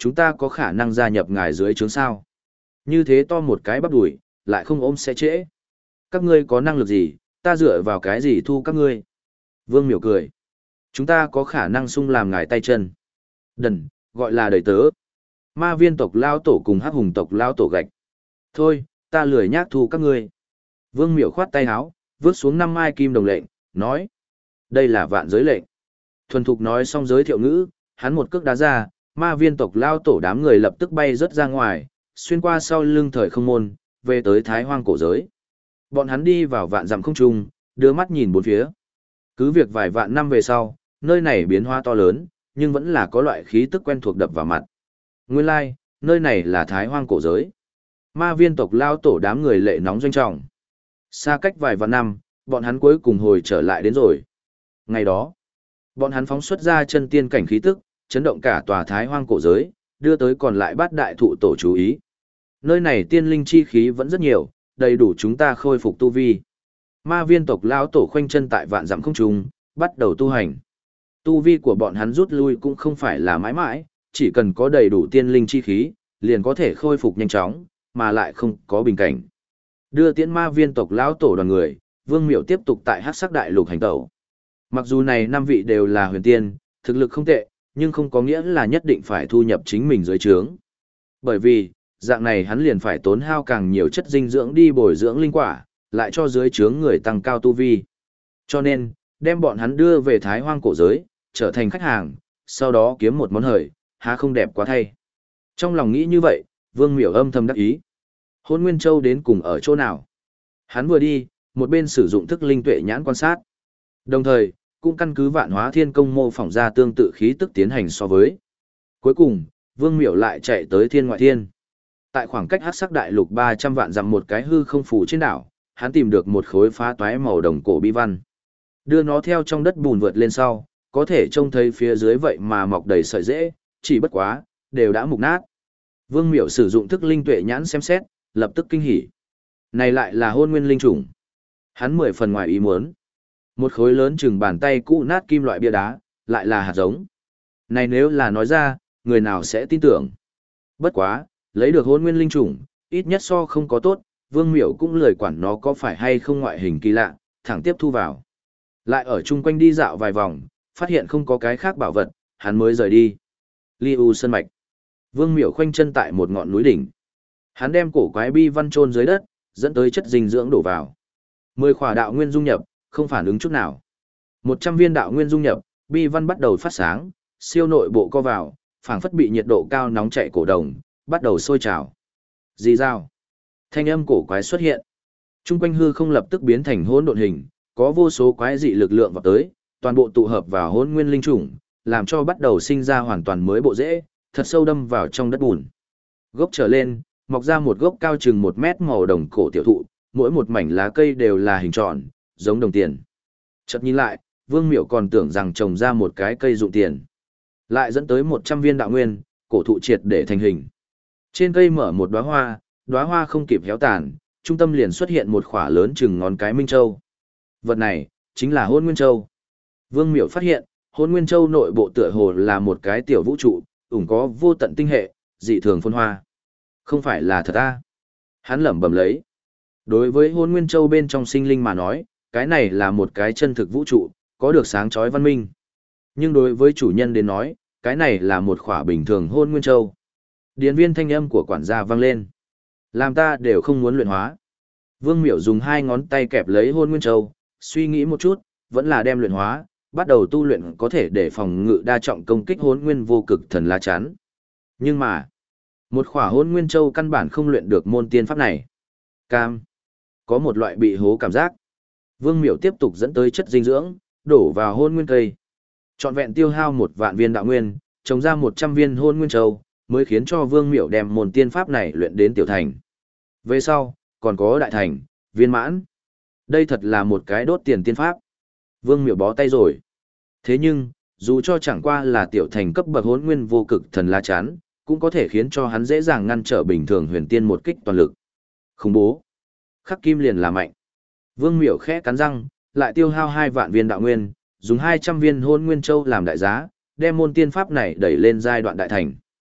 chúng ta có khả năng gia nhập ngài dưới trướng sao? Như thế to một cái bắp đùi, lại không ôm sẽ trễ. Các ngươi có năng lực gì, ta dựa vào cái gì thu các ngươi? Vương Miểu cười. Chúng ta có khả năng sung làm ngài tay chân. Đần, gọi là đầy tớ. Ma viên tộc lao tổ cùng hắc hùng tộc lao tổ gạch. Thôi, ta lười nhác thu các ngươi. Vương Miểu khoát tay áo, vứt xuống 5 mai kim đồng lệnh, nói. Đây là vạn giới lệnh. Thuần thục nói xong giới thiệu ngữ, hắn một cước đá ra, ma viên tộc lao tổ đám người lập tức bay rớt ra ngoài, xuyên qua sau lưng thời không môn, về tới thái hoang cổ giới. Bọn hắn đi vào vạn dặm không trung, đưa mắt nhìn bốn phía. Cứ việc vài vạn năm về sau, nơi này biến hóa to lớn, nhưng vẫn là có loại khí tức quen thuộc đập vào mặt. Nguyên lai, like, nơi này là thái hoang cổ giới. Ma viên tộc lao tổ đám người lệ nóng doanh trọng. Xa cách vài vạn năm, bọn hắn cuối cùng hồi trở lại đến rồi. Ngày đó, bọn hắn phóng xuất ra chân tiên cảnh khí tức, chấn động cả tòa thái hoang cổ giới, đưa tới còn lại bát đại thụ tổ chú ý. Nơi này tiên linh chi khí vẫn rất nhiều, đầy đủ chúng ta khôi phục tu vi. Ma viên tộc lão tổ khoanh chân tại vạn dặm không trung, bắt đầu tu hành. Tu vi của bọn hắn rút lui cũng không phải là mãi mãi, chỉ cần có đầy đủ tiên linh chi khí, liền có thể khôi phục nhanh chóng, mà lại không có bình cảnh. Đưa tiễn ma viên tộc lão tổ đoàn người, Vương Miểu tiếp tục tại Hắc Sắc Đại Lục hành tẩu. Mặc dù này 5 vị đều là huyền tiên, thực lực không tệ, nhưng không có nghĩa là nhất định phải thu nhập chính mình dưới trướng. Bởi vì, dạng này hắn liền phải tốn hao càng nhiều chất dinh dưỡng đi bồi dưỡng linh quả, lại cho dưới trướng người tăng cao tu vi. Cho nên, đem bọn hắn đưa về Thái Hoang cổ giới, trở thành khách hàng, sau đó kiếm một món hời, há không đẹp quá thay. Trong lòng nghĩ như vậy, Vương Miểu âm thầm đắc ý. Hôn Nguyên Châu đến cùng ở chỗ nào? Hắn vừa đi, một bên sử dụng thức linh tuệ nhãn quan sát. Đồng thời, cũng căn cứ Vạn Hóa Thiên Công mô phỏng ra tương tự khí tức tiến hành so với. Cuối cùng, Vương Miểu lại chạy tới Thiên Ngoại Thiên. Tại khoảng cách Hắc Sắc Đại Lục 300 vạn dặm một cái hư không phủ trên đảo, hắn tìm được một khối phá toái màu đồng cổ bi văn. Đưa nó theo trong đất bùn vượt lên sau, có thể trông thấy phía dưới vậy mà mọc đầy sợi rễ, chỉ bất quá, đều đã mục nát. Vương Miểu sử dụng thức linh tuệ nhãn xem xét, lập tức kinh hỉ. Này lại là hôn nguyên linh chủng. Hắn 10 phần ngoài ý muốn. Một khối lớn chừng bàn tay cũ nát kim loại bia đá, lại là hạt giống. Này nếu là nói ra, người nào sẽ tin tưởng. Bất quá, lấy được hôn nguyên linh chủng, ít nhất so không có tốt, Vương Miểu cũng lười quản nó có phải hay không ngoại hình kỳ lạ, thẳng tiếp thu vào. Lại ở chung quanh đi dạo vài vòng, phát hiện không có cái khác bảo vật, hắn mới rời đi. Liu Sơn Mạch. Vương Miểu khoanh chân tại một ngọn núi đỉnh. Hắn đem cổ quái bi văn chôn dưới đất, dẫn tới chất dinh dưỡng đổ vào. 10 khỏa đạo nguyên dung nhập, không phản ứng chút nào. 100 viên đạo nguyên dung nhập, bi văn bắt đầu phát sáng, siêu nội bộ co vào, phảng phất bị nhiệt độ cao nóng chạy cổ đồng, bắt đầu sôi trào. Dì dao. Thanh âm cổ quái xuất hiện. Trung quanh hư không lập tức biến thành hỗn độn hình, có vô số quái dị lực lượng vào tới, toàn bộ tụ hợp vào hỗn nguyên linh chủng, làm cho bắt đầu sinh ra hoàn toàn mới bộ rễ, thật sâu đâm vào trong đất bùn. Gốc trở lên, mọc ra một gốc cao chừng 1 mét màu đồng cổ tiểu thụ, mỗi một mảnh lá cây đều là hình tròn, giống đồng tiền. Chợt nhìn lại, Vương Miểu còn tưởng rằng trồng ra một cái cây dụng tiền. Lại dẫn tới 100 viên đạo nguyên, cổ thụ triệt để thành hình. Trên cây mở một đóa hoa không kịp héo tàn, trung tâm liền xuất hiện một khỏa lớn chừng ngón cái minh châu. Vật này, chính là Hôn Nguyên Châu. Vương Miểu phát hiện, Hôn Nguyên Châu nội bộ tựa hồ là một cái tiểu vũ trụ, ủng có vô tận tinh hệ, dị thường phồn hoa. Không phải là thật à? Hắn lẩm bẩm lấy. Đối với Hôn Nguyên Châu bên trong sinh linh mà nói, cái này là một cái chân thực vũ trụ, có được sáng chói văn minh. Nhưng đối với chủ nhân đến nói, cái này là một khỏa bình thường Hôn Nguyên Châu. Điền viên thanh âm của quản gia vang lên. Làm ta đều không muốn luyện hóa. Vương Miểu dùng 2 ngón tay kẹp lấy Hôn Nguyên Châu, suy nghĩ một chút, vẫn là đem luyện hóa, bắt đầu tu luyện có thể để phòng ngự đa trọng công kích Hôn Nguyên vô cực thần lá chắn. Nhưng mà, một khỏa Hôn Nguyên Châu căn bản không luyện được môn tiên pháp này. Cam. Có một loại bị hố cảm giác. Vương Miểu tiếp tục dẫn tới chất dinh dưỡng, đổ vào Hôn Nguyên cây. Trọn vẹn tiêu hao 1 vạn viên đạo nguyên, trồng ra 100 viên Hôn Nguyên Châu, mới khiến cho Vương Miểu đem môn tiên pháp này luyện đến tiểu thành. Về sau, còn có đại thành, viên mãn. Đây thật là một cái đốt tiền tiên pháp. Vương Miểu bó tay rồi. Thế nhưng, dù cho chẳng qua là tiểu thành cấp bậc Hỗn Nguyên vô cực thần lá chắn, cũng có thể khiến cho hắn dễ dàng ngăn trở bình thường huyền tiên một kích toàn lực. Khủng bố. Khắc kim liền là mạnh. Vương Miểu khẽ cắn răng, lại tiêu hao 2 vạn viên đạo nguyên, dùng 200 viên Hỗn Nguyên Châu làm đại giá, đem môn tiên pháp này đẩy lên giai đoạn đại thành.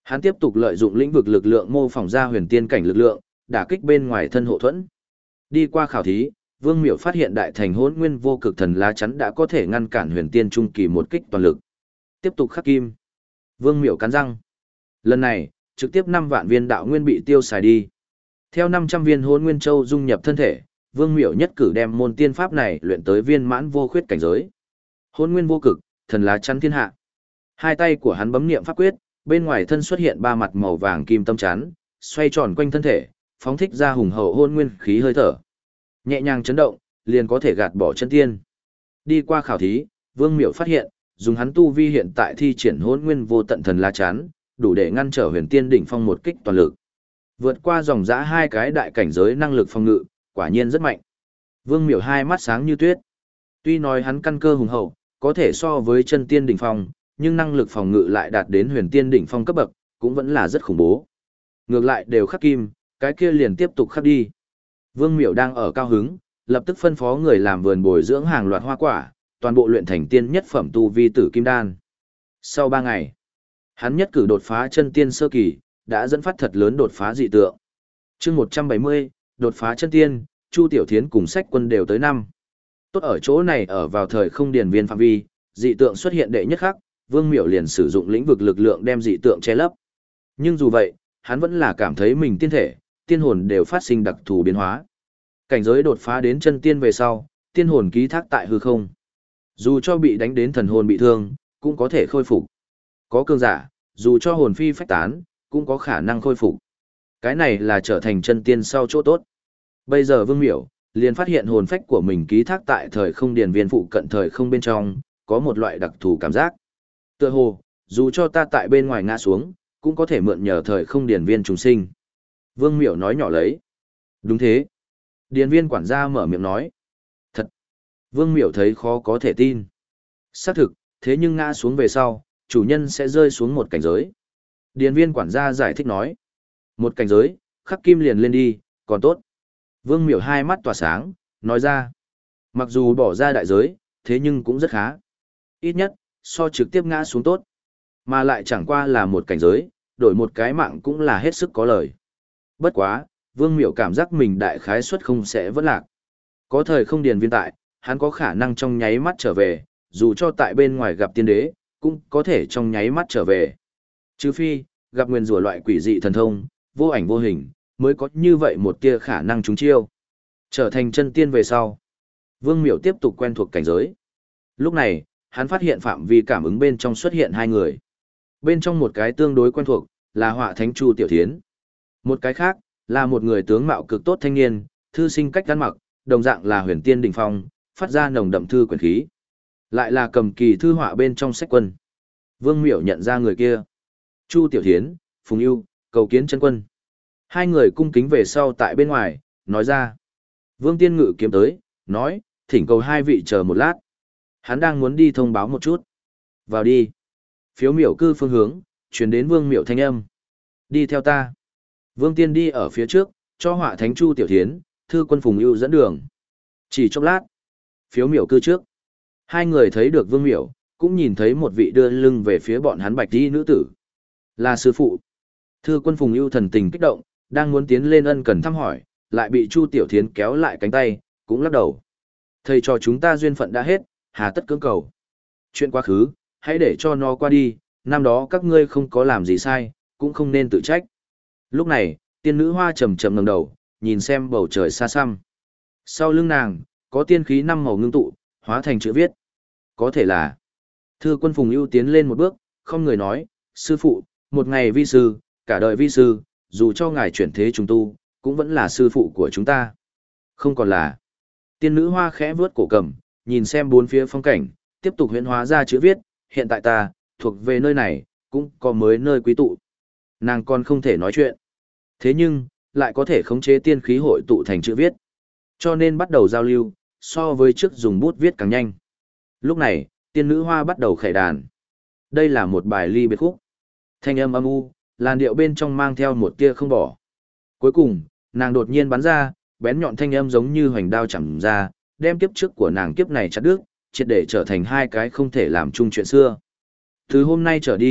Hắn tiếp tục lợi dụng lĩnh vực lực lượng mô phỏng ra huyền tiên cảnh lực lượng, đả kích bên ngoài thân hộ thuẫn. Đi qua khảo thí, Vương Miểu phát hiện đại thành hỗn nguyên vô cực thần lá chắn đã có thể ngăn cản huyền tiên trung kỳ một kích toàn lực. Tiếp tục khắc kim. Vương Miểu cắn răng. Lần này, trực tiếp 5 vạn viên đạo nguyên bị tiêu xài đi. Theo 500 viên hỗn nguyên châu dung nhập thân thể, Vương Miểu nhất cử đem môn tiên pháp này luyện tới viên mãn vô khuyết cảnh giới. Hỗn nguyên vô cực, thần lá chắn thiên hạ. Hai tay của hắn bấm niệm pháp quyết, bên ngoài thân xuất hiện 3 mặt màu vàng kim tâm chắn, xoay tròn quanh thân thể, phóng thích ra hùng hậu hỗn nguyên khí hơi thở. Nhẹ nhàng chấn động, liền có thể gạt bỏ chân tiên. Đi qua khảo thí, Vương Miểu phát hiện, dùng hắn tu vi hiện tại thi triển hỗn nguyên vô tận thần lá chắn, đủ để ngăn trở huyền tiên đỉnh phong một kích toàn lực. Vượt qua dòng dã 2 cái đại cảnh giới năng lực phòng ngự, quả nhiên rất mạnh. Vương Miểu hai mắt sáng như tuyết. Tuy nói hắn căn cơ hùng hậu, có thể so với chân tiên đỉnh phong, nhưng năng lực phòng ngự lại đạt đến huyền tiên đỉnh phong cấp bậc, cũng vẫn là rất khủng bố. Ngược lại đều khắc kim, cái kia liền tiếp tục khắc đi. Vương Miểu đang ở cao hứng, lập tức phân phó người làm vườn bồi dưỡng hàng loạt hoa quả, toàn bộ luyện thành tiên nhất phẩm tu vi tử kim đan. Sau 3 ngày, hắn nhất cử đột phá chân tiên sơ kỳ, đã dẫn phát thật lớn đột phá dị tượng. Chương 170, đột phá chân tiên, Chu Tiểu Thiến cùng Sách Quân đều tới 5. Tốt ở chỗ này ở vào thời không điển viên phạm vi, dị tượng xuất hiện đệ nhất khắc, Vương Miểu liền sử dụng lĩnh vực lực lượng đem dị tượng che lấp. Nhưng dù vậy, hắn vẫn là cảm thấy mình tiên thể, tiên hồn đều phát sinh đặc thù biến hóa. Cảnh giới đột phá đến chân tiên về sau, tiên hồn ký thác tại hư không. Dù cho bị đánh đến thần hồn bị thương, cũng có thể khôi phục. Có cường giả, dù cho hồn phi phách tán, cũng có khả năng khôi phục. Cái này là trở thành chân tiên sau chỗ tốt. Bây giờ Vương Miểu liền phát hiện hồn phách của mình ký thác tại thời không điển viên phụ cận thời không bên trong, có một loại đặc thù cảm giác. Tựa hồ, dù cho ta tại bên ngoài ngã xuống, cũng có thể mượn nhờ thời không điển viên trùng sinh. Vương Miểu nói nhỏ lấy. Đúng thế. Điển viên quản gia mở miệng nói. Thật. Vương Miểu thấy khó có thể tin. Xác thực, thế nhưng ngã xuống về sau, chủ nhân sẽ rơi xuống một cảnh giới. Điển viên quản gia giải thích nói. Một cảnh giới, khắc kim liền lên đi, còn tốt. Vương Miểu hai mắt tỏa sáng, nói ra. Mặc dù bỏ ra đại giới, thế nhưng cũng rất khá. Ít nhất, so trực tiếp ngã xuống tốt. Mà lại chẳng qua là một cảnh giới, đổi một cái mạng cũng là hết sức có lời. Bất quá, Vương Miểu cảm giác mình đại khái suất không sẽ vỡ lạc. Có thời không điền viên tại, hắn có khả năng trong nháy mắt trở về, dù cho tại bên ngoài gặp tiên đế, cũng có thể trong nháy mắt trở về. Trừ phi, gặp nguyên rủa loại quỷ dị thần thông, vô ảnh vô hình, mới có như vậy một tia khả năng trúng chiêu. Trở thành chân tiên về sau. Vương Miểu tiếp tục quen thuộc cảnh giới. Lúc này, hắn phát hiện phạm vi cảm ứng bên trong xuất hiện 2 người. Bên trong một cái tương đối quen thuộc, là Họa Thánh Chu Tiểu Thiến. Một cái khác, là một người tướng mạo cực tốt thanh niên, thư sinh cách ăn mặc, đồng dạng là huyền tiên đỉnh phong, phát ra nồng đậm thư quyền khí. Lại là cầm kỳ thư họa bên trong Sách Quân. Vương Miểu nhận ra người kia. Chu Tiểu Thiến, Phùng Ưu, cầu kiến chân quân. 2 người cung kính về sau tại bên ngoài, nói ra. Vương Tiên Ngự kiếm tới, nói, thỉnh cầu 2 vị chờ một lát. Hắn đang muốn đi thông báo một chút. Vào đi. Phiếu miểu cư phương hướng, chuyển đến Vương Miểu thanh âm. Đi theo ta. Vương Tiên đi ở phía trước, cho Họa Thánh Chu Tiểu Thiến, thư quân Phùng Ưu dẫn đường. Chỉ chốc lát. Phiếu miểu cư trước. 2 người thấy được Vương Miểu, cũng nhìn thấy một vị đưa lưng về phía bọn hắn bạch y nữ tử. Là sư phụ. Thư quân Phùng Ưu thần tình kích động, đang muốn tiến lên ân cần thăm hỏi, lại bị Chu Tiểu Thiến kéo lại cánh tay, cũng lắc đầu. Thầy trò chúng ta duyên phận đã hết, hà tất cưỡng cầu. Chuyện quá khứ, hãy để cho nó qua đi, năm đó các ngươi không có làm gì sai, cũng không nên tự trách. Lúc này, tiên nữ hoa trầm trầm ngẩng đầu, nhìn xem bầu trời xa xăm. Sau lưng nàng, có tiên khí 5 màu ngưng tụ, hóa thành chữ viết. Có thể là. Thư quân Phùng Ưu tiến lên một bước, không người nói, sư phụ, một ngày vi sư, cả đời vi sư, dù cho ngài chuyển thế trùng tu, cũng vẫn là sư phụ của chúng ta. Không còn là. Tiên nữ hoa khẽ vướt cổ cầm, nhìn xem 4 phía phong cảnh, tiếp tục huyễn hóa ra chữ viết, hiện tại ta, thuộc về nơi này, cũng có mới nơi quý tụ. Nàng còn không thể nói chuyện. Thế nhưng, lại có thể khống chế tiên khí hội tụ thành chữ viết. Cho nên bắt đầu giao lưu, so với trước dùng bút viết càng nhanh. Lúc này, tiên nữ hoa bắt đầu khải đàn. Đây là một bài ly biệt khúc. Thanh âm âm u, làn điệu bên trong mang theo một tia không bỏ. Cuối cùng, nàng đột nhiên bắn ra, bén nhọn thanh âm giống như hoành đao chằm ra, đem kiếp trước của nàng kiếp này chặt đứt, triệt để trở thành 2 cái không thể làm chung chuyện xưa. Từ hôm nay trở đi,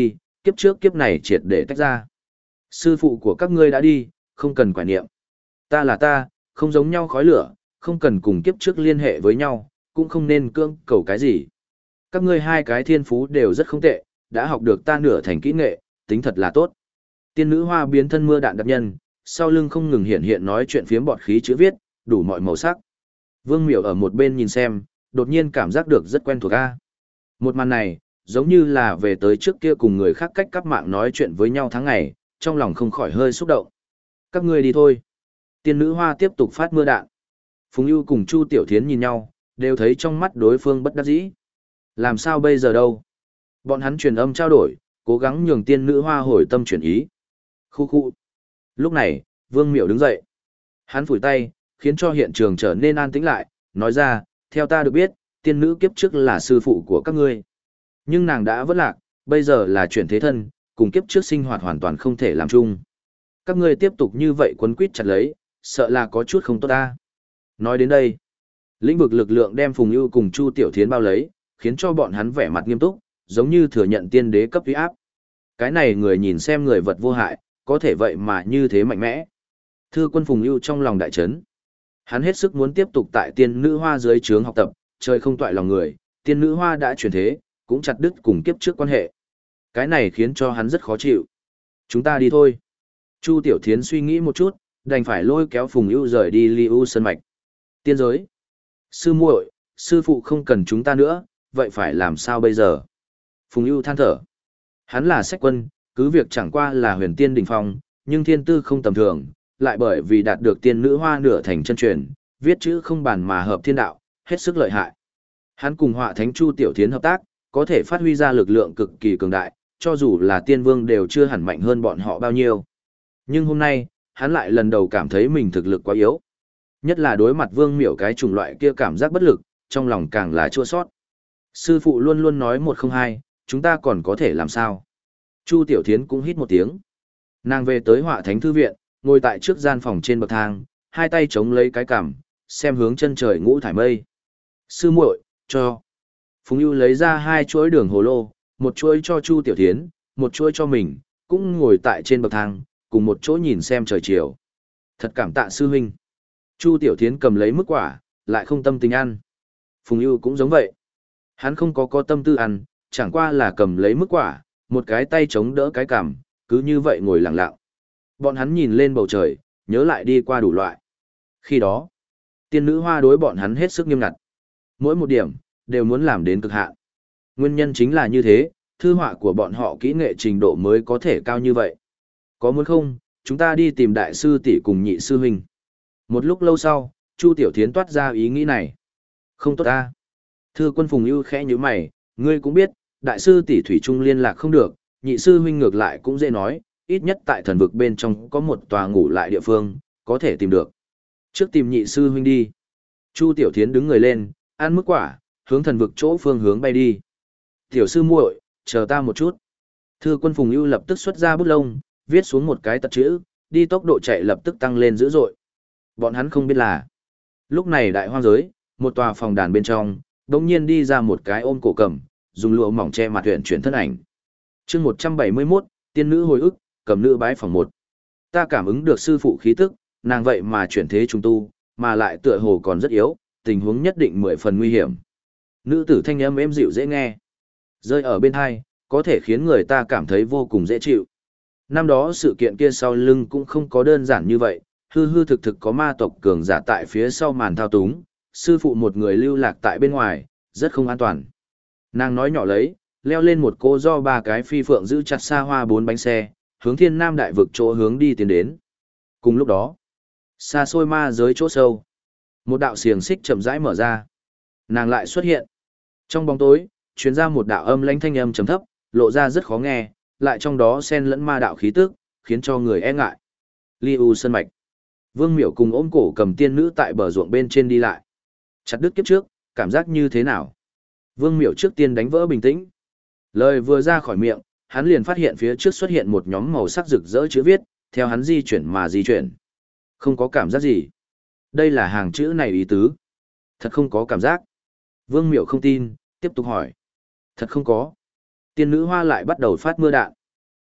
kiếp trước kiếp này triệt để tách ra. Sư phụ của các ngươi đã đi, không cần quả niệm. Ta là ta, không giống nhau khói lửa, không cần cùng kiếp trước liên hệ với nhau, cũng không nên cưỡng cầu cái gì. Các ngươi hai cái thiên phú đều rất không tệ, đã học được ta nửa thành kỹ nghệ, tính thật là tốt. Tiên nữ hoa biến thân mưa đạn đặc nhân, sau lưng không ngừng hiện hiện nói chuyện phiếm bọt khí chữ viết, đủ mọi màu sắc. Vương Miểu ở một bên nhìn xem, đột nhiên cảm giác được rất quen thuộc a. Một màn này, giống như là về tới trước kia cùng người khác cách cắp mạng nói chuyện với nhau tháng ngày, trong lòng không khỏi hơi xúc động. Các ngươi đi thôi. Tiên nữ hoa tiếp tục phát mưa đạn. Phùng Ưu cùng Chu Tiểu Thiến nhìn nhau, đều thấy trong mắt đối phương bất đắc dĩ. Làm sao bây giờ đâu? Bọn hắn truyền âm trao đổi, cố gắng nhường tiên nữ hoa hồi tâm chuyển ý. Khu khu. Lúc này, Vương Miểu đứng dậy. Hắn phủi tay, khiến cho hiện trường trở nên an tĩnh lại, nói ra, theo ta được biết, tiên nữ kiếp trước là sư phụ của các ngươi. Nhưng nàng đã vất lạc, bây giờ là chuyển thế thân, cùng kiếp trước sinh hoạt hoàn toàn không thể làm chung. Các ngươi tiếp tục như vậy quấn quýt chặt lấy, sợ là có chút không tốt ta. Nói đến đây, lĩnh vực lực lượng đem Phùng Ưu cùng Chu Tiểu Thiến bao lấy, khiến cho bọn hắn vẻ mặt nghiêm túc, giống như thừa nhận tiên đế cấp uy áp. Cái này người nhìn xem người vật vô hại, có thể vậy mà như thế mạnh mẽ. Thư quân Phùng Ưu trong lòng đại chấn. Hắn hết sức muốn tiếp tục tại tiên nữ hoa dưới trướng học tập, trời không toại lòng người, tiên nữ hoa đã chuyển thế, cũng chặt đứt cùng kiếp trước quan hệ. Cái này khiến cho hắn rất khó chịu. Chúng ta đi thôi. Chu Tiểu Thiến suy nghĩ một chút, đành phải lôi kéo Phùng Ưu rời đi Ly U Sơn Mạch. Tiên giới. Sư muội, sư phụ không cần chúng ta nữa, vậy phải làm sao bây giờ? Phùng Ưu than thở. Hắn là sách quân, cứ việc chẳng qua là huyền tiên đỉnh phong, nhưng thiên tư không tầm thường, lại bởi vì đạt được tiên nữ hoa nửa thành chân truyền, viết chữ không bàn mà hợp thiên đạo, hết sức lợi hại. Hắn cùng Họa Thánh Chu Tiểu Thiến hợp tác, có thể phát huy ra lực lượng cực kỳ cường đại, cho dù là tiên vương đều chưa hẳn mạnh hơn bọn họ bao nhiêu. Nhưng hôm nay, hắn lại lần đầu cảm thấy mình thực lực quá yếu. Nhất là đối mặt Vương Miểu cái chủng loại kia cảm giác bất lực, trong lòng càng là chua sót. Sư phụ luôn luôn nói một không hai, chúng ta còn có thể làm sao? Chu Tiểu Thiến cũng hít một tiếng. Nàng về tới Họa Thánh Thư Viện, ngồi tại trước gian phòng trên bậc thang, hai tay chống lấy cái cằm, xem hướng chân trời ngũ thải mây. Sư muội, cho. Phùng Ưu lấy ra hai chuỗi đường hồ lô, một chuỗi cho Chu Tiểu Thiến, một chuỗi cho mình, cũng ngồi tại trên bậc thang, cùng một chỗ nhìn xem trời chiều. Thật cảm tạ sư huynh. Chu Tiểu Thiến cầm lấy mức quả, lại không tâm tình ăn. Phùng Ưu cũng giống vậy. Hắn không có tâm tư ăn, chẳng qua là cầm lấy mức quả, một cái tay chống đỡ cái cằm, cứ như vậy ngồi lặng lặng. Bọn hắn nhìn lên bầu trời, nhớ lại đi qua đủ loại. Khi đó, tiên nữ hoa đối bọn hắn hết sức nghiêm ngặt. Mỗi một điểm, đều muốn làm đến cực hạn. Nguyên nhân chính là như thế, thư họa của bọn họ kỹ nghệ trình độ mới có thể cao như vậy. Có muốn không, chúng ta đi tìm đại sư tỷ cùng nhị sư huynh. Một lúc lâu sau, Chu Tiểu Thiến toát ra ý nghĩ này. Không tốt ta. Thư quân Phùng Ưu khẽ như mày, ngươi cũng biết, đại sư tỷ thủy chung liên lạc không được, nhị sư huynh ngược lại cũng dễ nói, ít nhất tại thần vực bên trong có một tòa ngủ lại địa phương, có thể tìm được. Trước tìm nhị sư huynh đi. Chu Tiểu Thiến đứng người lên, ăn mức quả, hướng thần vực chỗ phương hướng bay đi. Tiểu sư muội, chờ ta một chút. Thư quân Phùng Ưu lập tức xuất ra bút lông, viết xuống một cái tật chữ, đi tốc độ chạy lập tức tăng lên dữ dội. Bọn hắn không biết là, lúc này đại hoang giới, một tòa phòng đàn bên trong, đột nhiên đi ra một cái ôm cổ cầm, dùng lụa mỏng che mặt tuyển chuyển thân ảnh. Chương 171, tiên nữ hồi ức, cầm nữ bái phòng 1. Ta cảm ứng được sư phụ khí tức, nàng vậy mà chuyển thế trùng tu, mà lại tựa hồ còn rất yếu, tình huống nhất định 10 phần nguy hiểm. Nữ tử thanh âm êm dịu dễ nghe, rơi ở bên tai, có thể khiến người ta cảm thấy vô cùng dễ chịu. Năm đó sự kiện kia sau lưng cũng không có đơn giản như vậy, hư hư thực thực có ma tộc cường giả tại phía sau màn thao túng, sư phụ một người lưu lạc tại bên ngoài, rất không an toàn. Nàng nói nhỏ lấy, leo lên một cô do ba cái phi phượng giữ chặt xa hoa 4 bánh xe, hướng thiên nam đại vực chỗ hướng đi tiến đến. Cùng lúc đó, xa xôi ma giới chỗ sâu, một đạo xiềng xích chậm rãi mở ra. Nàng lại xuất hiện. Trong bóng tối, truyền ra một đạo âm lãnh thanh âm trầm thấp, lộ ra rất khó nghe, lại trong đó xen lẫn ma đạo khí tức, khiến cho người e ngại. Liu Sơn Mạch. Vương Miểu cùng ôm cổ cầm tiên nữ tại bờ ruộng bên trên đi lại. Chặt đứt kiếp trước, cảm giác như thế nào? Vương Miểu trước tiên đánh vỡ bình tĩnh. Lời vừa ra khỏi miệng, hắn liền phát hiện phía trước xuất hiện một nhóm màu sắc rực rỡ chữ viết, theo hắn di chuyển mà di chuyển. Không có cảm giác gì. Đây là hàng chữ này ý tứ. Thật không có cảm giác. Vương Miểu không tin, tiếp tục hỏi. Thật không có. Tiên nữ hoa lại bắt đầu phát mưa đạn.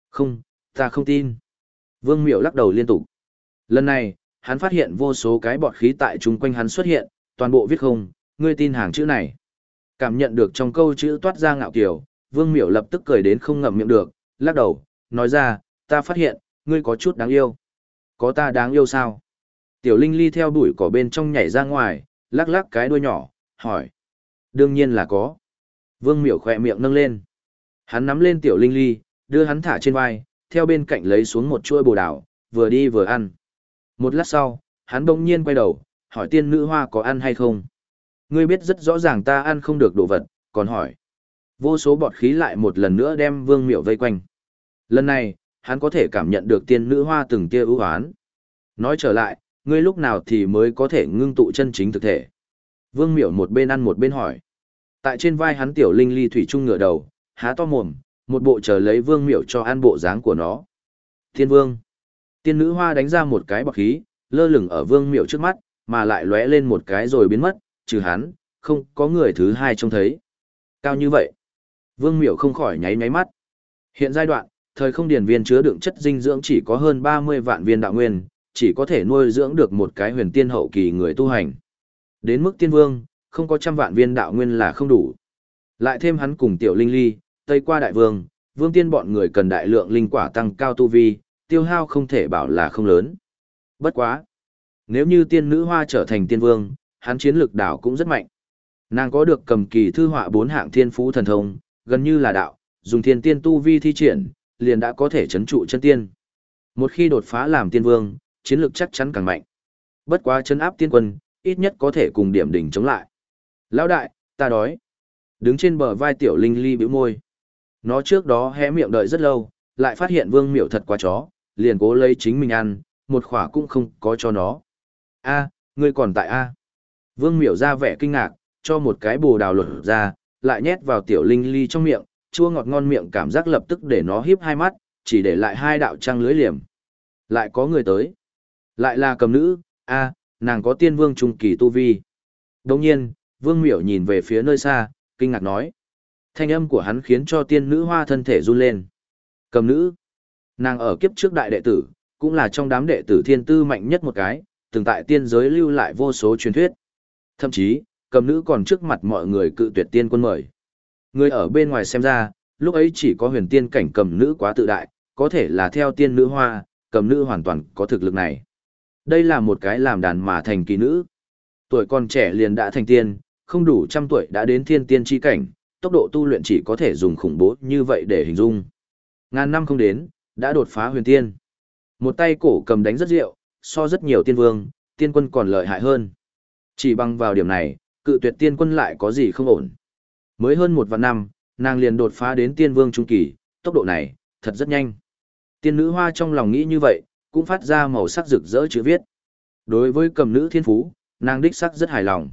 Không, ta không tin. Vương Miểu lắc đầu liên tục. Lần này, hắn phát hiện vô số cái bọt khí tại chung quanh hắn xuất hiện, toàn bộ viết không, ngươi tin hàng chữ này. Cảm nhận được trong câu chữ toát ra ngạo kiều, Vương Miểu lập tức cười đến không ngậm miệng được, lắc đầu, nói ra, ta phát hiện, ngươi có chút đáng yêu. Có ta đáng yêu sao? Tiểu Linh Ly theo bụi cỏ bên trong nhảy ra ngoài, lắc lắc cái đuôi nhỏ, hỏi. Đương nhiên là có. Vương Miểu khỏe miệng nâng lên. Hắn nắm lên Tiểu Linh Ly, đưa hắn thả trên vai, theo bên cạnh lấy xuống một chuỗi bồ đào, vừa đi vừa ăn. Một lát sau, hắn bỗng nhiên quay đầu, hỏi tiên nữ hoa có ăn hay không. Ngươi biết rất rõ ràng ta ăn không được đồ vật, còn hỏi. Vô số bọt khí lại một lần nữa đem Vương Miểu vây quanh. Lần này, hắn có thể cảm nhận được tiên nữ hoa từng tia ưu hoán. Nói trở lại, ngươi lúc nào thì mới có thể ngưng tụ chân chính thực thể. Vương Miểu một bên ăn một bên hỏi. Tại trên vai hắn Tiểu Linh Ly thủy chung ngửa đầu, há to mồm, một bộ chờ lấy Vương Miểu cho ăn bộ dáng của nó. Thiên Vương. Tiên nữ hoa đánh ra một cái bọt khí, lơ lửng ở Vương Miểu trước mắt, mà lại lóe lên một cái rồi biến mất, trừ hắn, không có người thứ hai trông thấy. Cao như vậy. Vương Miểu không khỏi nháy nháy mắt. Hiện giai đoạn, thời không điển viên chứa đựng chất dinh dưỡng chỉ có hơn 30 vạn viên đạo nguyên, chỉ có thể nuôi dưỡng được một cái huyền tiên hậu kỳ người tu hành. Đến mức tiên vương, không có trăm vạn viên đạo nguyên là không đủ. Lại thêm hắn cùng Tiểu Linh Ly, Tây qua đại vương, vương tiên bọn người cần đại lượng linh quả tăng cao tu vi, tiêu hao không thể bảo là không lớn. Bất quá. Nếu như tiên nữ hoa trở thành tiên vương, hắn chiến lực đảo cũng rất mạnh. Nàng có được cầm kỳ thư họa 4 hạng thiên phú thần thông, gần như là đạo, dùng thiên tiên tu vi thi triển, liền đã có thể chấn trụ chân tiên. Một khi đột phá làm tiên vương, chiến lực chắc chắn càng mạnh. Bất quá chấn áp tiên quân, ít nhất có thể cùng điểm đỉnh chống lại. Lão đại, ta đói. Đứng trên bờ vai Tiểu Linh Ly bĩu môi. Nó trước đó hé miệng đợi rất lâu, lại phát hiện Vương Miểu thật quá chó, liền cố lấy chính mình ăn, một khỏa cũng không có cho nó. A, ngươi còn tại A. Vương Miểu ra vẻ kinh ngạc, cho một cái bồ đào lột ra, lại nhét vào Tiểu Linh Ly trong miệng, chua ngọt ngon miệng cảm giác lập tức để nó híp hai mắt, chỉ để lại 2 đạo trăng lưới liềm. Lại có người tới. Lại là cầm nữ, A, nàng có tiên vương trung kỳ tu vi. Đồng nhiên, Vương Miểu nhìn về phía nơi xa, kinh ngạc nói. Thanh âm của hắn khiến cho tiên nữ hoa thân thể run lên. Cầm nữ. Nàng ở kiếp trước đại đệ tử, cũng là trong đám đệ tử thiên tư mạnh nhất một cái, từng tại tiên giới lưu lại vô số truyền thuyết. Thậm chí, cầm nữ còn trước mặt mọi người cự tuyệt tiên quân mời. Người ở bên ngoài xem ra, lúc ấy chỉ có huyền tiên cảnh cầm nữ quá tự đại, có thể là theo tiên nữ hoa, cầm nữ hoàn toàn có thực lực này. Đây là một cái làm đàn mà thành kỳ nữ. Tuổi còn trẻ liền đã thành tiên, không đủ trăm tuổi đã đến thiên tiên chi cảnh, tốc độ tu luyện chỉ có thể dùng khủng bố như vậy để hình dung. Ngàn năm không đến, đã đột phá huyền tiên. Một tay cổ cầm đánh rất diệu, so rất nhiều tiên vương, tiên quân còn lợi hại hơn. Chỉ bằng vào điểm này, cự tuyệt tiên quân lại có gì không ổn. Mới hơn 1 vạn năm, nàng liền đột phá đến tiên vương trung kỳ, tốc độ này, thật rất nhanh. Tiên nữ hoa trong lòng nghĩ như vậy, cũng phát ra màu sắc rực rỡ chữ viết. Đối với cầm nữ thiên phú, nàng đích sắc rất hài lòng.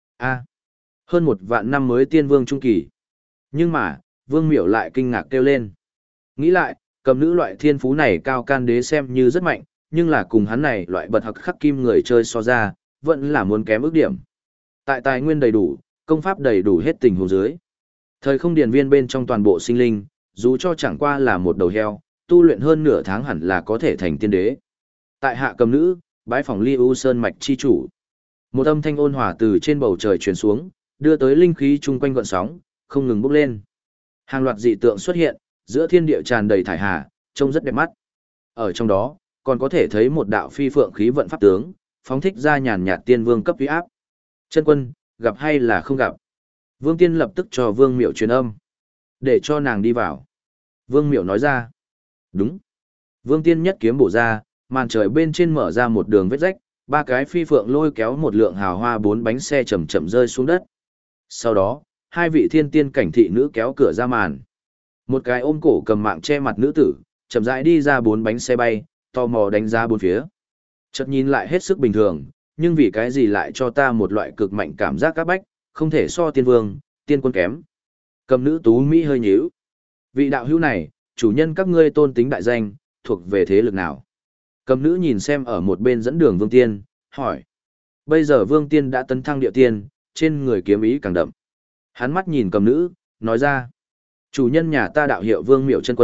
Hơn 1 vạn năm mới tiên vương trung kỳ. Nhưng mà, Vương Miểu lại kinh ngạc kêu lên. Nghĩ lại, cầm nữ loại thiên phú này cao can đế xem như rất mạnh, nhưng là cùng hắn này loại bật học khắc kim người chơi so ra, vẫn là muốn kém ước điểm. Tại tài nguyên đầy đủ, công pháp đầy đủ hết tình huống dưới. Thời không điển viên bên trong toàn bộ sinh linh, dù cho chẳng qua là một đầu heo, tu luyện hơn nửa tháng hẳn là có thể thành tiên đế. Tại hạ cầm nữ, bái phòng Ly U Sơn mạch chi chủ. Một âm thanh ôn hòa từ trên bầu trời truyền xuống, đưa tới linh khí chung quanh gợn sóng, không ngừng bốc lên. Hàng loạt dị tượng xuất hiện, giữa thiên địa tràn đầy thải hà, trông rất đẹp mắt. Ở trong đó, còn có thể thấy một đạo phi phượng khí vận pháp tướng, phóng thích ra nhàn nhạt tiên vương cấp uy áp. Chân quân, gặp hay là không gặp? Vương Tiên lập tức cho Vương Miểu truyền âm, để cho nàng đi vào. Vương Miểu nói ra. Đúng. Vương Tiên nhất kiếm bổ ra, màn trời bên trên mở ra một đường vết rách, 3 cái phi phượng lôi kéo một lượng hào hoa 4 bánh xe chậm chậm rơi xuống đất. Sau đó, 2 vị thiên tiên cảnh thị nữ kéo cửa ra màn. Một cái ôm cổ cầm mạng che mặt nữ tử, chậm rãi đi ra 4 bánh xe bay, tò mò đánh giá bốn phía. Chợt nhìn lại hết sức bình thường, nhưng vì cái gì lại cho ta một loại cực mạnh cảm giác các bách, không thể so tiên vương, tiên quân kém. Cầm nữ tú Mỹ hơi nhíu. Vị đạo hữu này, chủ nhân các ngươi tôn tính đại danh, thuộc về thế lực nào? Cầm nữ nhìn xem ở một bên dẫn đường Vương Tiên, hỏi. Bây giờ Vương Tiên đã tấn thăng địa tiên, trên người kiếm ý càng đậm. Hắn mắt nhìn cầm nữ, nói ra. Chủ nhân nhà ta đạo hiệu Vương Miểu chân quân,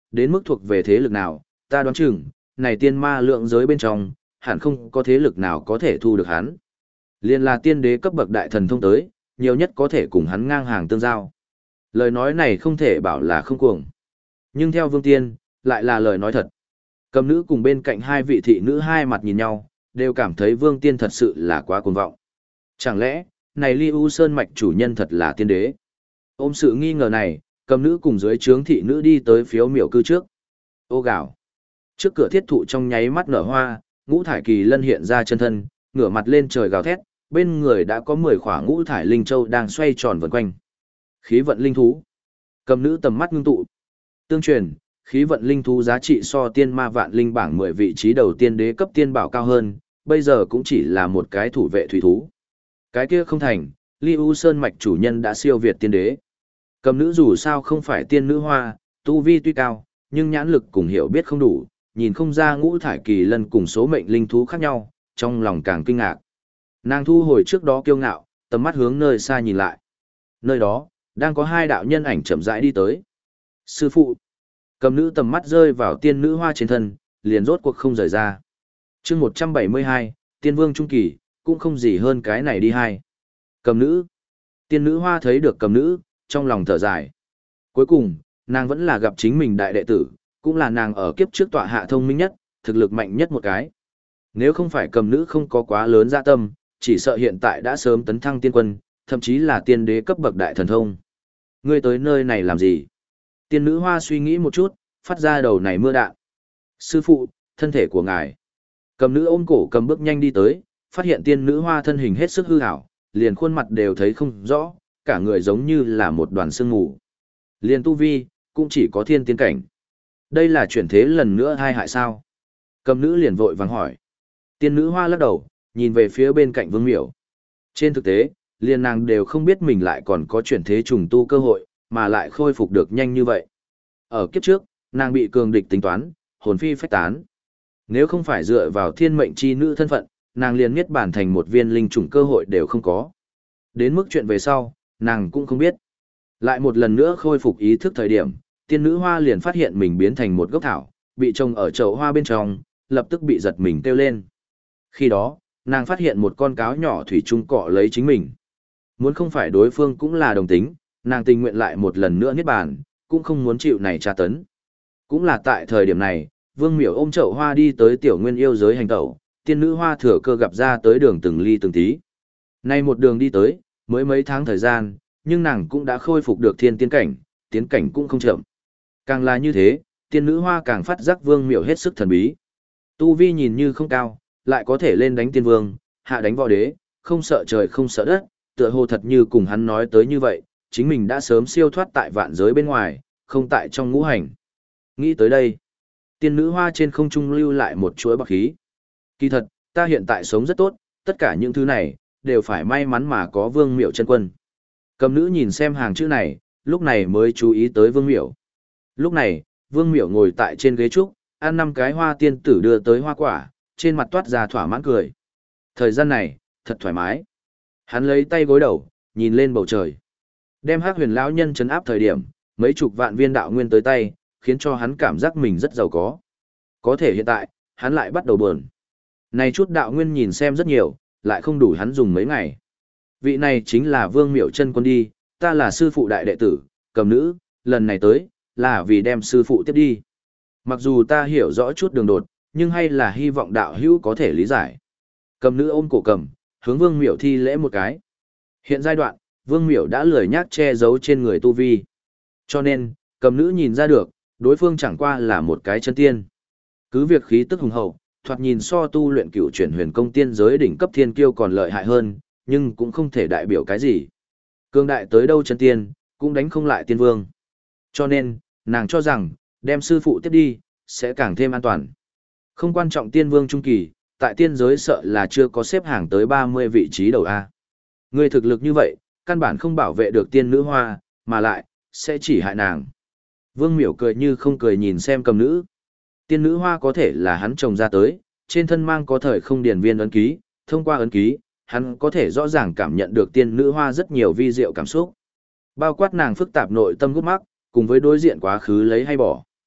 đến mức thuộc về thế lực nào, ta đoán chừng, này tiên ma lượng giới bên trong, hẳn không có thế lực nào có thể thu được hắn. Liên là tiên đế cấp bậc đại thần thông tới, nhiều nhất có thể cùng hắn ngang hàng tương giao. Lời nói này không thể bảo là không cuồng. Nhưng theo Vương Tiên, lại là lời nói thật. Cầm nữ cùng bên cạnh hai vị thị nữ hai mặt nhìn nhau, đều cảm thấy Vương Tiên thật sự là quá cuồng vọng. Chẳng lẽ, này Ly U Sơn mạch chủ nhân thật là tiên đế? Ôm sự nghi ngờ này, cầm nữ cùng dưới trướng thị nữ đi tới phiếu miểu cư trước. Ô gạo. Trước cửa thiết thụ trong nháy mắt nở hoa, ngũ thải kỳ lân hiện ra chân thân, ngửa mặt lên trời gào thét, bên người đã có 10 khỏa ngũ thải linh châu đang xoay tròn vần quanh. Khí vận linh thú. Cầm nữ tầm mắt ngưng tụ. Tương truyền, khí vận linh thú giá trị so tiên ma vạn linh bảng 10 vị trí đầu tiên đế cấp tiên bảo cao hơn, bây giờ cũng chỉ là một cái thủ vệ thủy thú. Cái kia không thành, Ly U Sơn mạch chủ nhân đã siêu việt tiên đế. Cầm nữ dù sao không phải tiên nữ hoa, tu vi tuy cao, nhưng nhãn lực cùng hiểu biết không đủ, nhìn không ra ngũ thải kỳ lân cùng số mệnh linh thú khác nhau, trong lòng càng kinh ngạc. Nàng thu hồi trước đó kiêu ngạo, tầm mắt hướng nơi xa nhìn lại. Nơi đó, đang có hai đạo nhân ảnh chậm rãi đi tới. Sư phụ. Cầm nữ tầm mắt rơi vào tiên nữ hoa trên thân, liền rốt cuộc không rời ra. Chương 172, Tiên Vương Trung Kỳ, cũng không gì hơn cái này đi hai. Cầm nữ. Tiên nữ hoa thấy được cầm nữ, trong lòng thở dài. Cuối cùng, nàng vẫn là gặp chính mình đại đệ tử, cũng là nàng ở kiếp trước tọa hạ thông minh nhất, thực lực mạnh nhất một cái. Nếu không phải cầm nữ không có quá lớn dạ tâm, chỉ sợ hiện tại đã sớm tấn thăng tiên quân, thậm chí là tiên đế cấp bậc đại thần thông. Ngươi tới nơi này làm gì? Tiên nữ hoa suy nghĩ một chút, phát ra đầu này mưa đạn. Sư phụ, thân thể của ngài. Cầm nữ ôm cổ cầm bước nhanh đi tới, phát hiện tiên nữ hoa thân hình hết sức hư ảo, liền khuôn mặt đều thấy không rõ, cả người giống như là một đoàn sương mù. Liền tu vi, cũng chỉ có thiên tiên cảnh. Đây là chuyển thế lần nữa hai hại sao? Cầm nữ liền vội vàng hỏi. Tiên nữ hoa lắc đầu, nhìn về phía bên cạnh Vương Miểu. Trên thực tế, liền nàng đều không biết mình lại còn có chuyển thế trùng tu cơ hội, mà lại khôi phục được nhanh như vậy. Ở kiếp trước, nàng bị cường địch tính toán, hồn phi phách tán. Nếu không phải dựa vào thiên mệnh chi nữ thân phận, nàng liền miết bản thành một viên linh trùng cơ hội đều không có. Đến mức chuyện về sau, nàng cũng không biết. Lại một lần nữa khôi phục ý thức thời điểm, tiên nữ hoa liền phát hiện mình biến thành một gốc thảo, bị trồng ở chậu hoa bên trong, lập tức bị giật mình kêu lên. Khi đó, nàng phát hiện một con cáo nhỏ thủy chung cọ lấy chính mình. Muốn không phải đối phương cũng là đồng tính, nàng tình nguyện lại một lần nữa niết bàn, cũng không muốn chịu này tra tấn. Cũng là tại thời điểm này, Vương Miểu ôm chậu hoa đi tới tiểu nguyên yêu giới hành tẩu, tiên nữ hoa thừa cơ gặp ra tới đường từng ly từng tí. Nay một đường đi tới, mới mấy tháng thời gian, nhưng nàng cũng đã khôi phục được thiên tiên cảnh, tiến cảnh cũng không chậm. Càng là như thế, tiên nữ hoa càng phát giác Vương Miểu hết sức thần bí. Tu vi nhìn như không cao, lại có thể lên đánh tiên vương, hạ đánh võ đế, không sợ trời không sợ đất, tựa hồ thật như cùng hắn nói tới như vậy, chính mình đã sớm siêu thoát tại vạn giới bên ngoài, không tại trong ngũ hành. Nghĩ tới đây, tiên nữ hoa trên không trung lưu lại một chuỗi bạc khí. Kỳ thật, ta hiện tại sống rất tốt, tất cả những thứ này, đều phải may mắn mà có Vương Miểu chân quân. Cầm nữ nhìn xem hàng chữ này, lúc này mới chú ý tới Vương Miểu. Lúc này, Vương Miểu ngồi tại trên ghế trúc, ăn 5 cái hoa tiên tử đưa tới hoa quả, trên mặt toát ra thỏa mãn cười. Thời gian này, thật thoải mái. Hắn lấy tay gối đầu, nhìn lên bầu trời. Đem Hắc Huyền lão nhân trấn áp thời điểm, mấy chục vạn viên đạo nguyên tới tay, khiến cho hắn cảm giác mình rất giàu có. Có thể hiện tại, hắn lại bắt đầu buồn. Này chút đạo nguyên nhìn xem rất nhiều, lại không đủ hắn dùng mấy ngày. Vị này chính là Vương Miểu chân quân đi, ta là sư phụ đại đệ tử, cầm nữ, lần này tới, là vì đem sư phụ tiếp đi. Mặc dù ta hiểu rõ chút đường đột, nhưng hay là hy vọng đạo hữu có thể lý giải. Cầm nữ ôm cổ cầm, hướng Vương Miểu thi lễ một cái. Hiện giai đoạn, Vương Miểu đã lười nhác che giấu trên người tu vi. Cho nên, cầm nữ nhìn ra được, đối phương chẳng qua là một cái chân tiên. Cứ việc khí tức hùng hậu, thoạt nhìn so tu luyện cựu chuyển huyền công tiên giới đỉnh cấp thiên kiêu còn lợi hại hơn, nhưng cũng không thể đại biểu cái gì. Cương đại tới đâu chân tiên, cũng đánh không lại tiên vương. Cho nên, nàng cho rằng, đem sư phụ tiếp đi, sẽ càng thêm an toàn. Không quan trọng tiên vương trung kỳ, tại tiên giới sợ là chưa có xếp hàng tới 30 vị trí đầu A. Người thực lực như vậy, căn bản không bảo vệ được tiên nữ hoa, mà lại, sẽ chỉ hại nàng. Vương Miểu cười như không cười nhìn xem cầm nữ. Tiên nữ hoa có thể là hắn trồng ra tới, trên thân mang có thời không điển viên ấn ký, thông qua ấn ký, hắn có thể rõ ràng cảm nhận được tiên nữ hoa rất nhiều vi diệu cảm xúc. Bao quát nàng phức tạp nội tâm gút mắc, cùng với đối diện quá khứ lấy hay bỏ.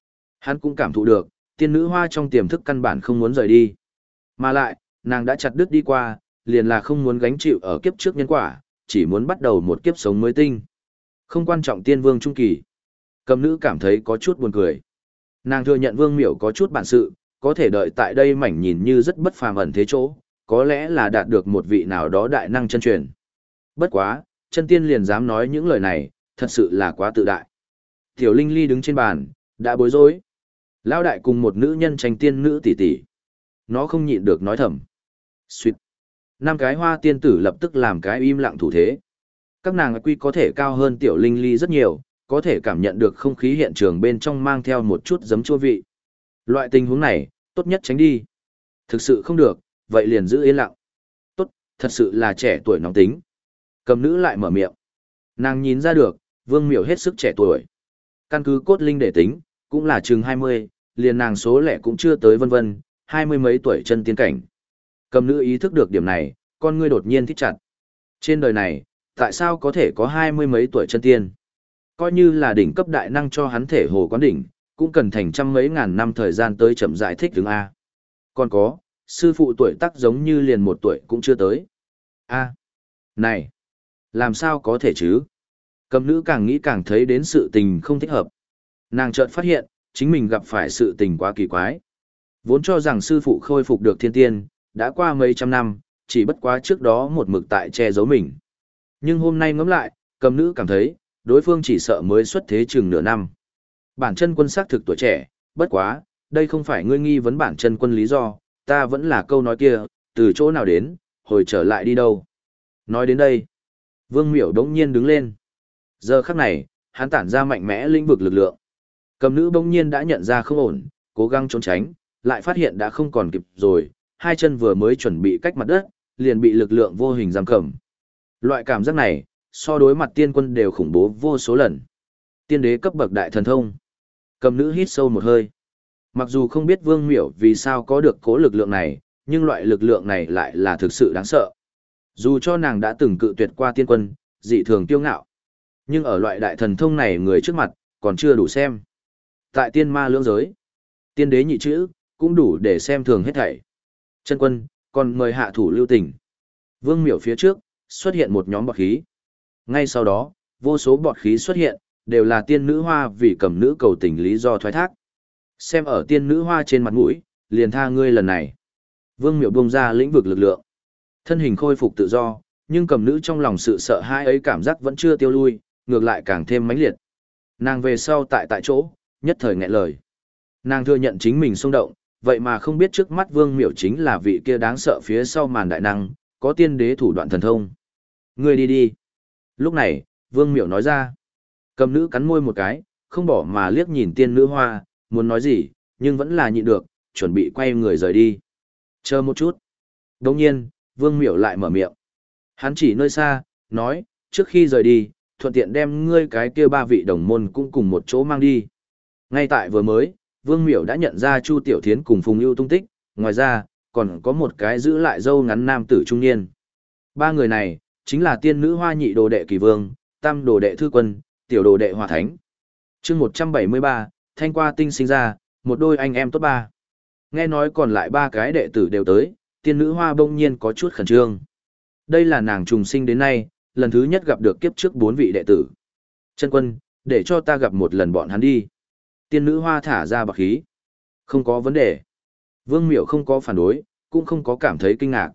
Hắn cũng cảm thụ được, tiên nữ hoa trong tiềm thức căn bản không muốn rời đi. Mà lại, nàng đã chặt đứt đi qua, liền là không muốn gánh chịu ở kiếp trước nhân quả, chỉ muốn bắt đầu một kiếp sống mới tinh. Không quan trọng tiên vương trung kỳ. Cầm nữ cảm thấy có chút buồn cười. Nàng thừa nhận Vương Miểu có chút bản sự, có thể đợi tại đây mảnh nhìn như rất bất phàm ẩn thế chỗ, có lẽ là đạt được một vị nào đó đại năng chân truyền. Bất quá, chân tiên liền dám nói những lời này, thật sự là quá tự đại. Tiểu Linh Ly đứng trên bàn, đã bối rối. Lão đại cùng một nữ nhân tranh tiên nữ tỷ tỷ. Nó không nhịn được nói thầm. Xuyệt. Năm cái hoa tiên tử lập tức làm cái im lặng thủ thế. Các nàng quy có thể cao hơn Tiểu Linh Ly rất nhiều, có thể cảm nhận được không khí hiện trường bên trong mang theo một chút giấm chua vị. Loại tình huống này, tốt nhất tránh đi. Thực sự không được, vậy liền giữ yên lặng. Tốt, thật sự là trẻ tuổi nóng tính. Cầm nữ lại mở miệng. Nàng nhìn ra được, Vương Miểu hết sức trẻ tuổi. Căn cứ cốt linh để tính, cũng là chừng 20, liền nàng số lẻ cũng chưa tới vân vân, 20 mấy tuổi chân tiên cảnh. Cầm nữ ý thức được điểm này, con ngươi đột nhiên thích chặt. Trên đời này, tại sao có thể có 20 mấy tuổi chân tiên? Coi như là đỉnh cấp đại năng cho hắn thể hồ quán đỉnh, cũng cần thành trăm mấy ngàn năm thời gian tới chậm giải thích đứng A. Còn có, sư phụ tuổi tác giống như liền 1 tuổi cũng chưa tới. A. Này, làm sao có thể chứ? Cầm nữ càng nghĩ càng thấy đến sự tình không thích hợp. Nàng chợt phát hiện, chính mình gặp phải sự tình quá kỳ quái. Vốn cho rằng sư phụ khôi phục được thiên tiên, đã qua mấy trăm năm, chỉ bất quá trước đó một mực tại che giấu mình. Nhưng hôm nay ngẫm lại, cầm nữ cảm thấy, đối phương chỉ sợ mới xuất thế chừng nửa năm. Bản chân quân xác thực tuổi trẻ, bất quá, đây không phải ngươi nghi vấn bản chân quân lý do, ta vẫn là câu nói kia, từ chỗ nào đến, hồi trở lại đi đâu. Nói đến đây, Vương Miểu đống nhiên đứng lên. Giờ khắc này, hắn tản ra mạnh mẽ lĩnh vực lực lượng. Cầm nữ bỗng nhiên đã nhận ra không ổn, cố gắng trốn tránh, lại phát hiện đã không còn kịp rồi, hai chân vừa mới chuẩn bị cách mặt đất, liền bị lực lượng vô hình giam cầm. Loại cảm giác này, so đối mặt tiên quân đều khủng bố vô số lần. Tiên đế cấp bậc đại thần thông. Cầm nữ hít sâu một hơi. Mặc dù không biết Vương Miểu vì sao có được cố lực lượng này, nhưng loại lực lượng này lại là thực sự đáng sợ. Dù cho nàng đã từng cự tuyệt qua tiên quân, dị thường kiêu ngạo. Nhưng ở loại đại thần thông này người trước mặt, còn chưa đủ xem. Tại tiên ma lưỡng giới, tiên đế nhị chữ, cũng đủ để xem thường hết thảy. Chân quân, còn mời hạ thủ lưu tình. Vương Miểu phía trước, xuất hiện một nhóm bọt khí. Ngay sau đó, vô số bọt khí xuất hiện, đều là tiên nữ hoa vì cầm nữ cầu tình lý do thoái thác. Xem ở tiên nữ hoa trên mặt mũi, liền tha ngươi lần này. Vương Miểu buông ra lĩnh vực lực lượng. Thân hình khôi phục tự do, nhưng cầm nữ trong lòng sự sợ hãi ấy cảm giác vẫn chưa tiêu lui, ngược lại càng thêm mãnh liệt. Nàng về sau tại chỗ, nhất thời nghẹn lời. Nàng thừa nhận chính mình xung động, vậy mà không biết trước mắt Vương Miểu chính là vị kia đáng sợ phía sau màn đại năng, có tiên đế thủ đoạn thần thông. Ngươi đi đi. Lúc này, Vương Miểu nói ra. Cầm nữ cắn môi một cái, không bỏ mà liếc nhìn tiên nữ hoa, muốn nói gì, nhưng vẫn là nhịn được, chuẩn bị quay người rời đi. Chờ một chút. Đồng nhiên, Vương Miểu lại mở miệng. Hắn chỉ nơi xa, nói, trước khi rời đi, thuận tiện đem ngươi cái kia 3 vị đồng môn cũng cùng một chỗ mang đi. Ngay tại vừa mới, Vương Miểu đã nhận ra Chu Tiểu Thiến cùng Phùng Ưu tung tích, ngoài ra, còn có một cái giữ lại râu ngắn nam tử trung niên. 3 người này, chính là tiên nữ hoa nhị đồ đệ kỳ vương, tam đồ đệ thư quân, tiểu đồ đệ hòa thánh. chương 173, thanh qua tinh sinh ra, một đôi anh em tốt 3. Nghe nói còn lại 3 cái đệ tử đều tới, tiên nữ hoa bỗng nhiên có chút khẩn trương. Đây là nàng trùng sinh đến nay, lần thứ nhất gặp được kiếp trước 4 vị đệ tử. Chân quân, để cho ta gặp một lần bọn hắn đi. Tiên nữ hoa thả ra bạc khí. Không có vấn đề. Vương Miểu không có phản đối, cũng không có cảm thấy kinh ngạc.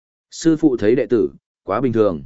Sư phụ thấy đệ tử, quá bình thường.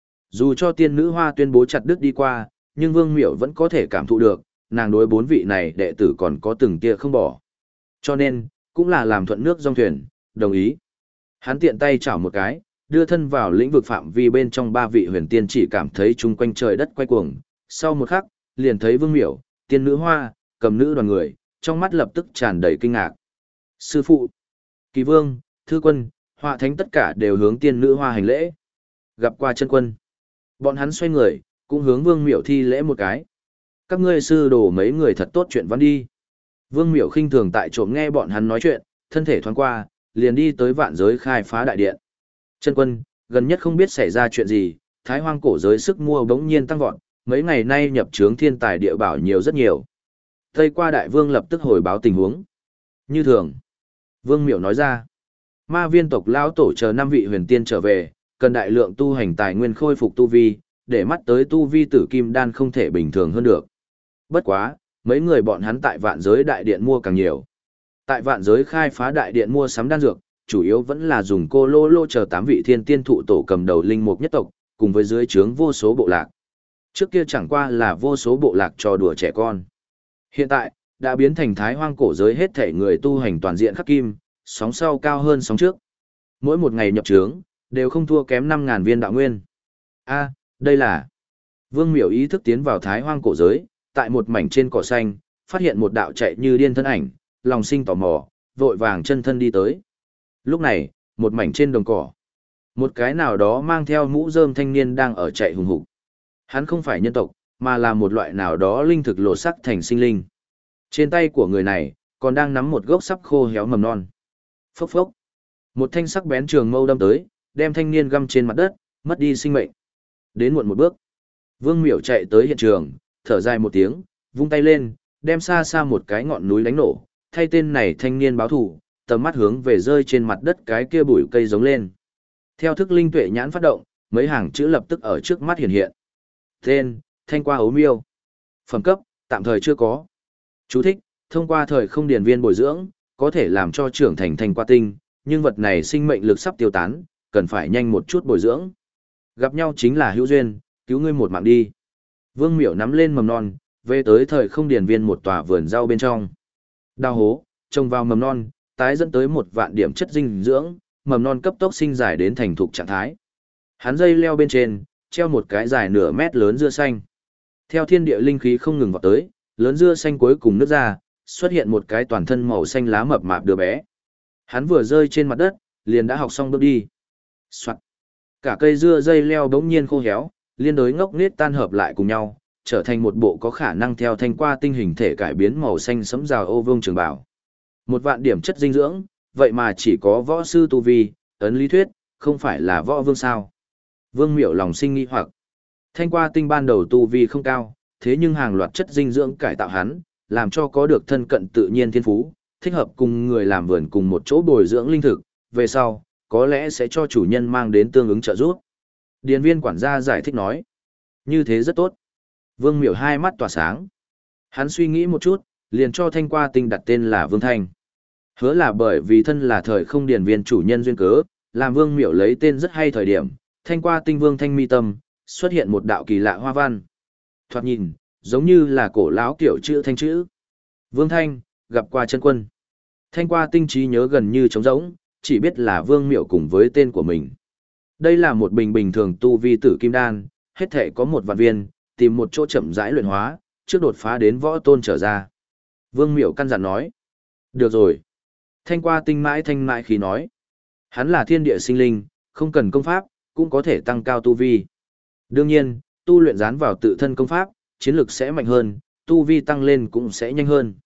Dù cho tiên nữ hoa tuyên bố chặt đứt đi qua, nhưng Vương Miểu vẫn có thể cảm thụ được, nàng đối 4 vị này đệ tử còn có từng tia không bỏ. Cho nên, cũng là làm thuận nước dòng thuyền, đồng ý. Hắn tiện tay chảo một cái, đưa thân vào lĩnh vực phạm vi bên trong 3 vị huyền tiên chỉ cảm thấy chung quanh trời đất quay cuồng. Sau một khắc, liền thấy Vương Miểu, tiên nữ hoa, cầm nữ đoàn người, trong mắt lập tức tràn đầy kinh ngạc. Sư phụ, kỳ vương, thư quân, họa thánh tất cả đều hướng tiên nữ hoa hành lễ. Gặp qua chân quân. Bọn hắn xoay người, cũng hướng Vương Miểu thi lễ một cái. Các ngươi sư đồ mấy người thật tốt chuyện văn đi. Vương Miểu khinh thường tại trộm nghe bọn hắn nói chuyện, thân thể thoáng qua, liền đi tới vạn giới khai phá đại điện. Chân quân, gần nhất không biết xảy ra chuyện gì, thái hoang cổ giới sức mua bỗng nhiên tăng vọt, mấy ngày nay nhập trướng thiên tài địa bảo nhiều rất nhiều. Tây Qua Đại Vương lập tức hồi báo tình huống. Như thường. Vương Miểu nói ra. Ma viên tộc lão tổ chờ 5 vị huyền tiên trở về, cần đại lượng tu hành tài nguyên khôi phục tu vi, để mắt tới tu vi tử kim đan không thể bình thường hơn được. Bất quá, mấy người bọn hắn tại vạn giới đại điện mua càng nhiều. Tại vạn giới khai phá đại điện mua sắm đan dược, chủ yếu vẫn là dùng cô lô lô chờ 8 vị thiên tiên thụ tổ cầm đầu linh mục nhất tộc, cùng với dưới trướng vô số bộ lạc. Trước kia chẳng qua là vô số bộ lạc trò đùa trẻ con. Hiện tại, đã biến thành thái hoang cổ giới hết thể người tu hành toàn diện khắc kim, sóng sau cao hơn sóng trước. Mỗi một ngày nhập trướng, đều không thua kém 5.000 viên đạo nguyên. A, đây là... Vương Miểu ý thức tiến vào thái hoang cổ giới, tại một mảnh trên cỏ xanh, phát hiện một đạo chạy như điên thân ảnh, lòng sinh tò mò, vội vàng chân thân đi tới. Lúc này, một mảnh trên đồng cỏ, một cái nào đó mang theo mũ rơm thanh niên đang ở chạy hùng hục. Hắn không phải nhân tộc, mà là một loại nào đó linh thực lộ sắc thành sinh linh. Trên tay của người này, còn đang nắm một gốc sắp khô héo mầm non. Phốc phốc. Một thanh sắc bén trường mâu đâm tới, đem thanh niên găm trên mặt đất, mất đi sinh mệnh. Đến muộn một bước. Vương Miểu chạy tới hiện trường, thở dài một tiếng, vung tay lên, đem xa xa một cái ngọn núi đánh nổ, thay tên này thanh niên báo thủ, tầm mắt hướng về rơi trên mặt đất cái kia bụi cây giống lên. Theo thức linh tuệ nhãn phát động, mấy hàng chữ lập tức ở trước mắt hiện hiện. Tên, Thanh Qua Ấu Miêu. Phẩm cấp, tạm thời chưa có. Chú thích, thông qua thời không điển viên bồi dưỡng, có thể làm cho trưởng thành Thanh Qua tinh, nhưng vật này sinh mệnh lực sắp tiêu tán, cần phải nhanh một chút bồi dưỡng. Gặp nhau chính là hữu duyên, cứu ngươi một mạng đi. Vương Miểu nắm lên mầm non, về tới thời không điển viên một tòa vườn rau bên trong. Đào hố, trồng vào mầm non, tái dẫn tới 1.000 điểm chất dinh dưỡng, mầm non cấp tốc sinh dài đến thành thục trạng thái. Hắn dây leo bên trên, treo một cái dài nửa mét lớn dưa xanh. Theo thiên địa linh khí không ngừng vọt tới, lớn dưa xanh cuối cùng nứt ra, xuất hiện một cái toàn thân màu xanh lá mập mạp đứa bé. Hắn vừa rơi trên mặt đất, liền đã học xong bước đi. Soạt. Cả cây dưa dây leo bỗng nhiên khô héo, liên đối ngốc nghếch tan hợp lại cùng nhau, trở thành một bộ có khả năng theo Thanh Qua tinh hình thể cải biến màu xanh sẫm rào ô vương trường bảo. 1.000 điểm chất dinh dưỡng, vậy mà chỉ có võ sư tu vi, ấn lý thuyết, không phải là võ vương sao. Vương Miểu lòng sinh nghi hoặc. Thanh Qua tinh ban đầu tu vi không cao, thế nhưng hàng loạt chất dinh dưỡng cải tạo hắn, làm cho có được thân cận tự nhiên thiên phú, thích hợp cùng người làm vườn cùng một chỗ bồi dưỡng linh thực, về sau, có lẽ sẽ cho chủ nhân mang đến tương ứng trợ giúp. Điền viên quản gia giải thích nói. Như thế rất tốt. Vương Miểu hai mắt tỏa sáng. Hắn suy nghĩ một chút, liền cho Thanh Qua tinh đặt tên là Vương Thanh. Hứa là bởi vì thân là thời không điền viên chủ nhân duyên cớ, làm Vương Miểu lấy tên rất hay thời điểm, Thanh Qua tinh Vương Thanh mi tâm, xuất hiện một đạo kỳ lạ hoa văn. Thoạt nhìn, giống như là cổ lão kiểu chữ thanh chữ. Vương Thanh, gặp qua chân quân. Thanh Qua tinh trí nhớ gần như trống rỗng, chỉ biết là Vương Miểu cùng với tên của mình. Đây là một bình thường tu vi tử kim đan, hết thể có 1.000 viên, tìm một chỗ chậm rãi luyện hóa, trước đột phá đến võ tôn trở ra. Vương Miểu căn dặn nói. Được rồi. Thanh Qua tinh mãi thanh mãi khí nói. Hắn là thiên địa sinh linh, không cần công pháp, cũng có thể tăng cao tu vi. Đương nhiên, tu luyện dán vào tự thân công pháp, chiến lực sẽ mạnh hơn, tu vi tăng lên cũng sẽ nhanh hơn.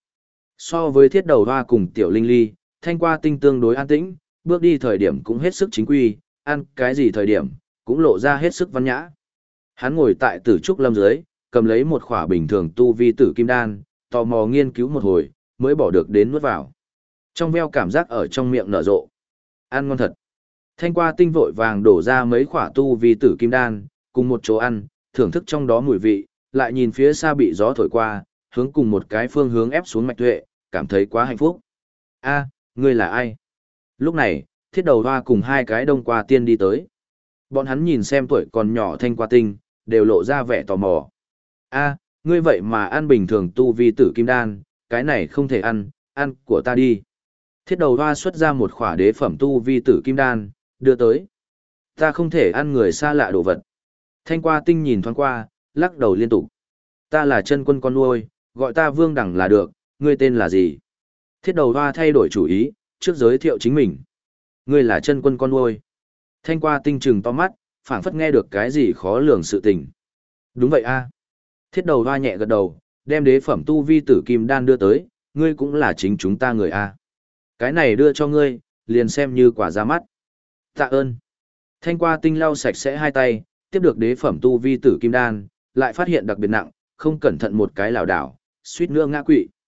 So với thiết đầu hoa cùng tiểu linh ly, Thanh Qua tinh tương đối an tĩnh, bước đi thời điểm cũng hết sức chính quy, ăn cái gì thời điểm, cũng lộ ra hết sức văn nhã. Hắn ngồi tại tử trúc lâm dưới, cầm lấy một khỏa bình thường tu vi tử kim đan, tò mò nghiên cứu một hồi, mới bỏ được đến nuốt vào. Trong veo cảm giác ở trong miệng nở rộ. Ăn ngon thật. Thanh Qua tinh vội vàng đổ ra mấy khỏa tu vi tử kim đan, cùng một chỗ ăn, thưởng thức trong đó mùi vị, lại nhìn phía xa bị gió thổi qua, hướng cùng một cái phương hướng ép xuống mạch tuệ, cảm thấy quá hạnh phúc. A, ngươi là ai? Lúc này, thiết đầu hoa cùng hai cái đông qua tiên đi tới. Bọn hắn nhìn xem tuổi còn nhỏ Thanh Qua tinh, đều lộ ra vẻ tò mò. A, ngươi vậy mà ăn bình thường tu vi tử kim đan, cái này không thể ăn, ăn của ta đi. Thiết đầu hoa xuất ra một khỏa đế phẩm tu vi tử kim đan, đưa tới. Ta không thể ăn người xa lạ đồ vật. Thanh Qua tinh nhìn thoáng qua, lắc đầu liên tục. Ta là chân quân con nuôi, gọi ta Vương Đẳng là được, ngươi tên là gì? Thiết đầu hoa thay đổi chủ ý, trước giới thiệu chính mình. Ngươi là chân quân con nuôi. Thanh Qua tinh trừng to mắt, phảng phất nghe được cái gì khó lường sự tình. Đúng vậy a. Thiết đầu hoa nhẹ gật đầu, đem đế phẩm tu vi tử kim đan đưa tới, ngươi cũng là chính chúng ta người a. Cái này đưa cho ngươi, liền xem như quả ra mắt. Tạ ơn. Thanh Qua tinh lau sạch sẽ hai tay, tiếp được đế phẩm tu vi tử kim đan, lại phát hiện đặc biệt nặng, không cẩn thận một cái lảo đảo, suýt nữa ngã quỵ.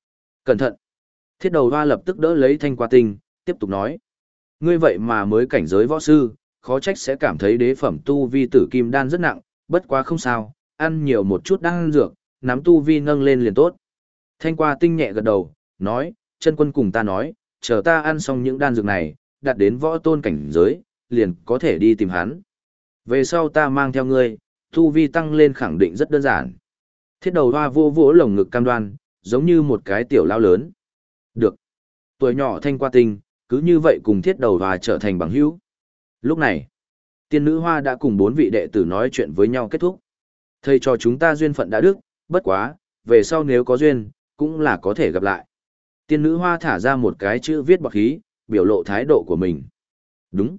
Cẩn thận. Thiết đầu hoa lập tức đỡ lấy Thanh Qua Tinh, tiếp tục nói. Ngươi vậy mà mới cảnh giới võ sư, khó trách sẽ cảm thấy đế phẩm tu vi tử kim đan rất nặng, bất quá không sao, ăn nhiều một chút đan dược, nắm tu vi nâng lên liền tốt. Thanh Qua Tinh nhẹ gật đầu, nói, chân quân cùng ta nói, chờ ta ăn xong những đan dược này, đạt đến võ tôn cảnh giới, liền có thể đi tìm hắn. Về sau ta mang theo ngươi, tu vi tăng lên khẳng định rất đơn giản. Thiết đầu hoa vô vỗ lồng ngực cam đoan, giống như một cái tiểu lao lớn. Được. Tuổi nhỏ Thanh Qua Tinh, cứ như vậy cùng thiết đầu hoa trở thành bằng hữu. Lúc này, tiên nữ hoa đã cùng 4 vị đệ tử nói chuyện với nhau kết thúc. Thầy cho chúng ta duyên phận đã đức, bất quá, về sau nếu có duyên, cũng là có thể gặp lại. Tiên nữ hoa thả ra một cái chữ viết bọt khí, biểu lộ thái độ của mình. Đúng.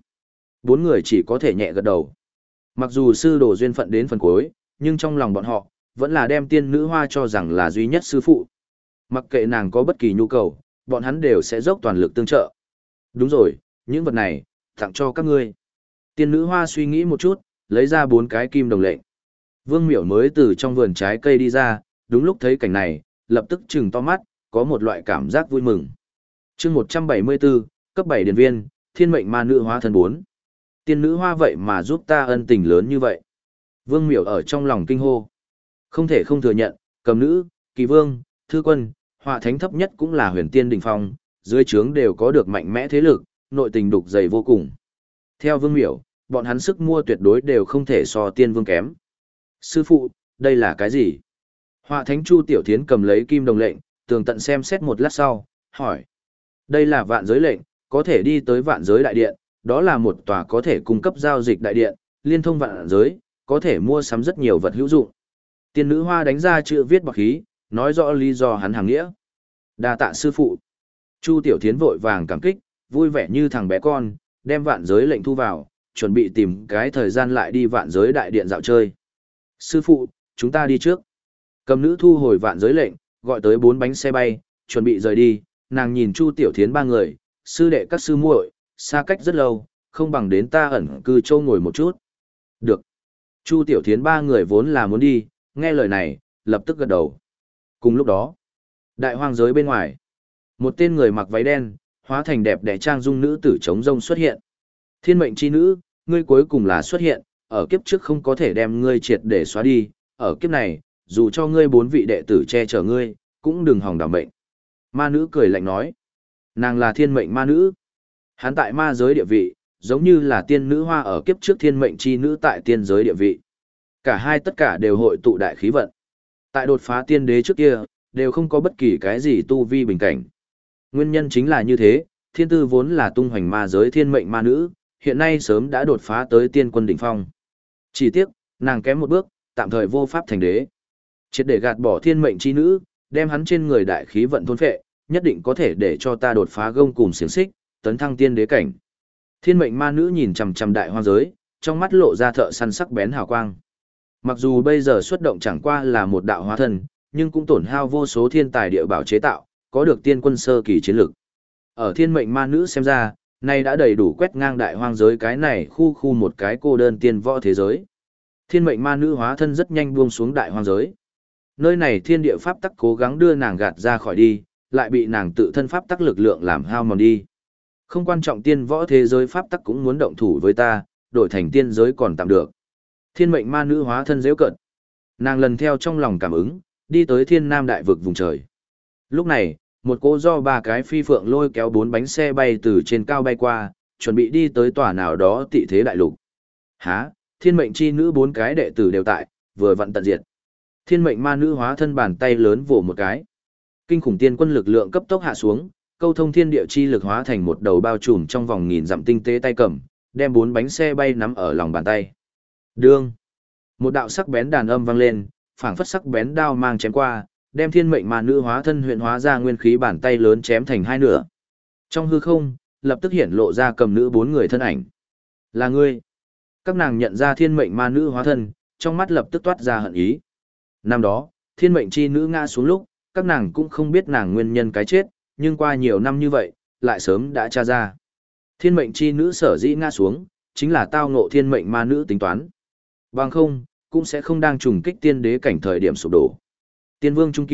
4 người chỉ có thể nhẹ gật đầu. Mặc dù sư đồ duyên phận đến phần cuối, nhưng trong lòng bọn họ, vẫn là đem tiên nữ hoa cho rằng là duy nhất sư phụ. Mặc kệ nàng có bất kỳ nhu cầu, bọn hắn đều sẽ dốc toàn lực tương trợ. Đúng rồi, những vật này, tặng cho các ngươi. Tiên nữ hoa suy nghĩ một chút, lấy ra 4 cái kim đồng lệnh. Vương Miểu mới từ trong vườn trái cây đi ra, đúng lúc thấy cảnh này, lập tức trừng to mắt, có một loại cảm giác vui mừng. chương 174, cấp 7 điển viên, thiên mệnh ma nữ hóa thân 4. Tiên nữ hoa vậy mà giúp ta ân tình lớn như vậy. Vương Miểu ở trong lòng kinh hô. Không thể không thừa nhận, cầm nữ, kỳ vương, thư quân, họa thánh thấp nhất cũng là huyền tiên đỉnh phong, dưới trướng đều có được mạnh mẽ thế lực, nội tình đục dày vô cùng. Theo Vương Miểu, bọn hắn sức mua tuyệt đối đều không thể so tiên vương kém. Sư phụ, đây là cái gì? Họa thánh Chu Tiểu Thiến cầm lấy kim đồng lệnh, tường tận xem xét một lát sau, hỏi. Đây là vạn giới lệnh, có thể đi tới vạn giới đại điện, đó là một tòa có thể cung cấp giao dịch đại điện, liên thông vạn giới, có thể mua sắm rất nhiều vật hữu dụng. Tiên nữ hoa đánh ra chữ viết bạc khí, nói rõ lý do hắn hàng nghĩa. Đa tạ sư phụ. Chu Tiểu Thiến vội vàng cảm kích, vui vẻ như thằng bé con, đem vạn giới lệnh thu vào, chuẩn bị tìm cái thời gian lại đi vạn giới đại điện dạo chơi. Sư phụ, chúng ta đi trước. Cầm nữ thu hồi vạn giới lệnh, gọi tới 4 bánh xe bay, chuẩn bị rời đi, nàng nhìn Chu Tiểu Thiến 3 người, sư đệ các sư muội, xa cách rất lâu, không bằng đến ta ẩn cư châu ngồi một chút. Được. Chu Tiểu Thiến 3 người vốn là muốn đi, nghe lời này, lập tức gật đầu. Cùng lúc đó, đại hoang giới bên ngoài, một tên người mặc váy đen, hóa thành đẹp đẽ trang dung nữ tử trống rông xuất hiện. Thiên mệnh chi nữ, ngươi cuối cùng là xuất hiện, ở kiếp trước không có thể đem ngươi triệt để xóa đi, ở kiếp này, dù cho ngươi 4 vị đệ tử che chở ngươi, cũng đừng hòng đảm mệnh. Ma nữ cười lạnh nói, nàng là thiên mệnh ma nữ. Hắn tại ma giới địa vị, giống như là tiên nữ hoa ở kiếp trước thiên mệnh chi nữ tại tiên giới địa vị. Cả hai tất cả đều hội tụ đại khí vận. Tại đột phá tiên đế trước kia, đều không có bất kỳ cái gì tu vi bình cảnh. Nguyên nhân chính là như thế, thiên tư vốn là tung hoành ma giới thiên mệnh ma nữ, hiện nay sớm đã đột phá tới tiên quân đỉnh phong. Chỉ tiếc, nàng kém một bước, tạm thời vô pháp thành đế. Triệt để gạt bỏ thiên mệnh chi nữ, đem hắn trên người đại khí vận thôn phệ, nhất định có thể để cho ta đột phá gông cùm xiềng xích, tấn thăng tiên đế cảnh. Thiên mệnh ma nữ nhìn chằm chằm đại hoang giới, trong mắt lộ ra thợ săn sắc bén hào quang. Mặc dù bây giờ xuất động chẳng qua là một đạo hóa thân, nhưng cũng tổn hao vô số thiên tài địa bảo chế tạo, có được tiên quân sơ kỳ chiến lực. Ở thiên mệnh ma nữ xem ra, nay đã đầy đủ quét ngang đại hoang giới cái này khu một cái cô đơn tiên võ thế giới. Thiên mệnh ma nữ hóa thân rất nhanh buông xuống đại hoang giới. Nơi này thiên địa pháp tắc cố gắng đưa nàng gạt ra khỏi đi, lại bị nàng tự thân pháp tắc lực lượng làm hao mòn đi. Không quan trọng tiên võ thế giới pháp tắc cũng muốn động thủ với ta, đổi thành tiên giới còn tạm được. Thiên mệnh ma nữ hóa thân dễ cận. Nàng lần theo trong lòng cảm ứng, đi tới thiên nam đại vực vùng trời. Lúc này, một cô do 3 cái phi phượng lôi kéo 4 bánh xe bay từ trên cao bay qua, chuẩn bị đi tới tòa nào đó tị thế đại lục. Hả, thiên mệnh chi nữ 4 cái đệ tử đều tại, vừa vặn tận diệt. Thiên mệnh ma nữ hóa thân bàn tay lớn vỗ một cái. Kinh khủng tiên quân lực lượng cấp tốc hạ xuống, câu thông thiên địa chi lực hóa thành một đầu bao trùm trong vòng nghìn dặm tinh tế tay cầm, đem 4 bánh xe bay nắm ở lòng bàn tay. Đương. Một đạo sắc bén đàn âm vang lên, phảng phất sắc bén đao mang chém qua, đem thiên mệnh ma nữ hóa thân huyện hóa ra nguyên khí bàn tay lớn chém thành 2 nửa. Trong hư không, lập tức hiển lộ ra cầm nữ 4 người thân ảnh. Là ngươi. Các nàng nhận ra thiên mệnh ma nữ hóa thân, trong mắt lập tức toát ra hận ý. Năm đó, thiên mệnh chi nữ ngã xuống lúc, các nàng cũng không biết nàng nguyên nhân cái chết, nhưng qua nhiều năm như vậy, lại sớm đã tra ra. Thiên mệnh chi nữ sở dĩ ngã xuống, chính là tao ngộ thiên mệnh ma nữ tính toán. Bằng không, cũng sẽ không đang trùng kích tiên đế cảnh thời điểm sụp đổ. Tiên vương trung kỳ,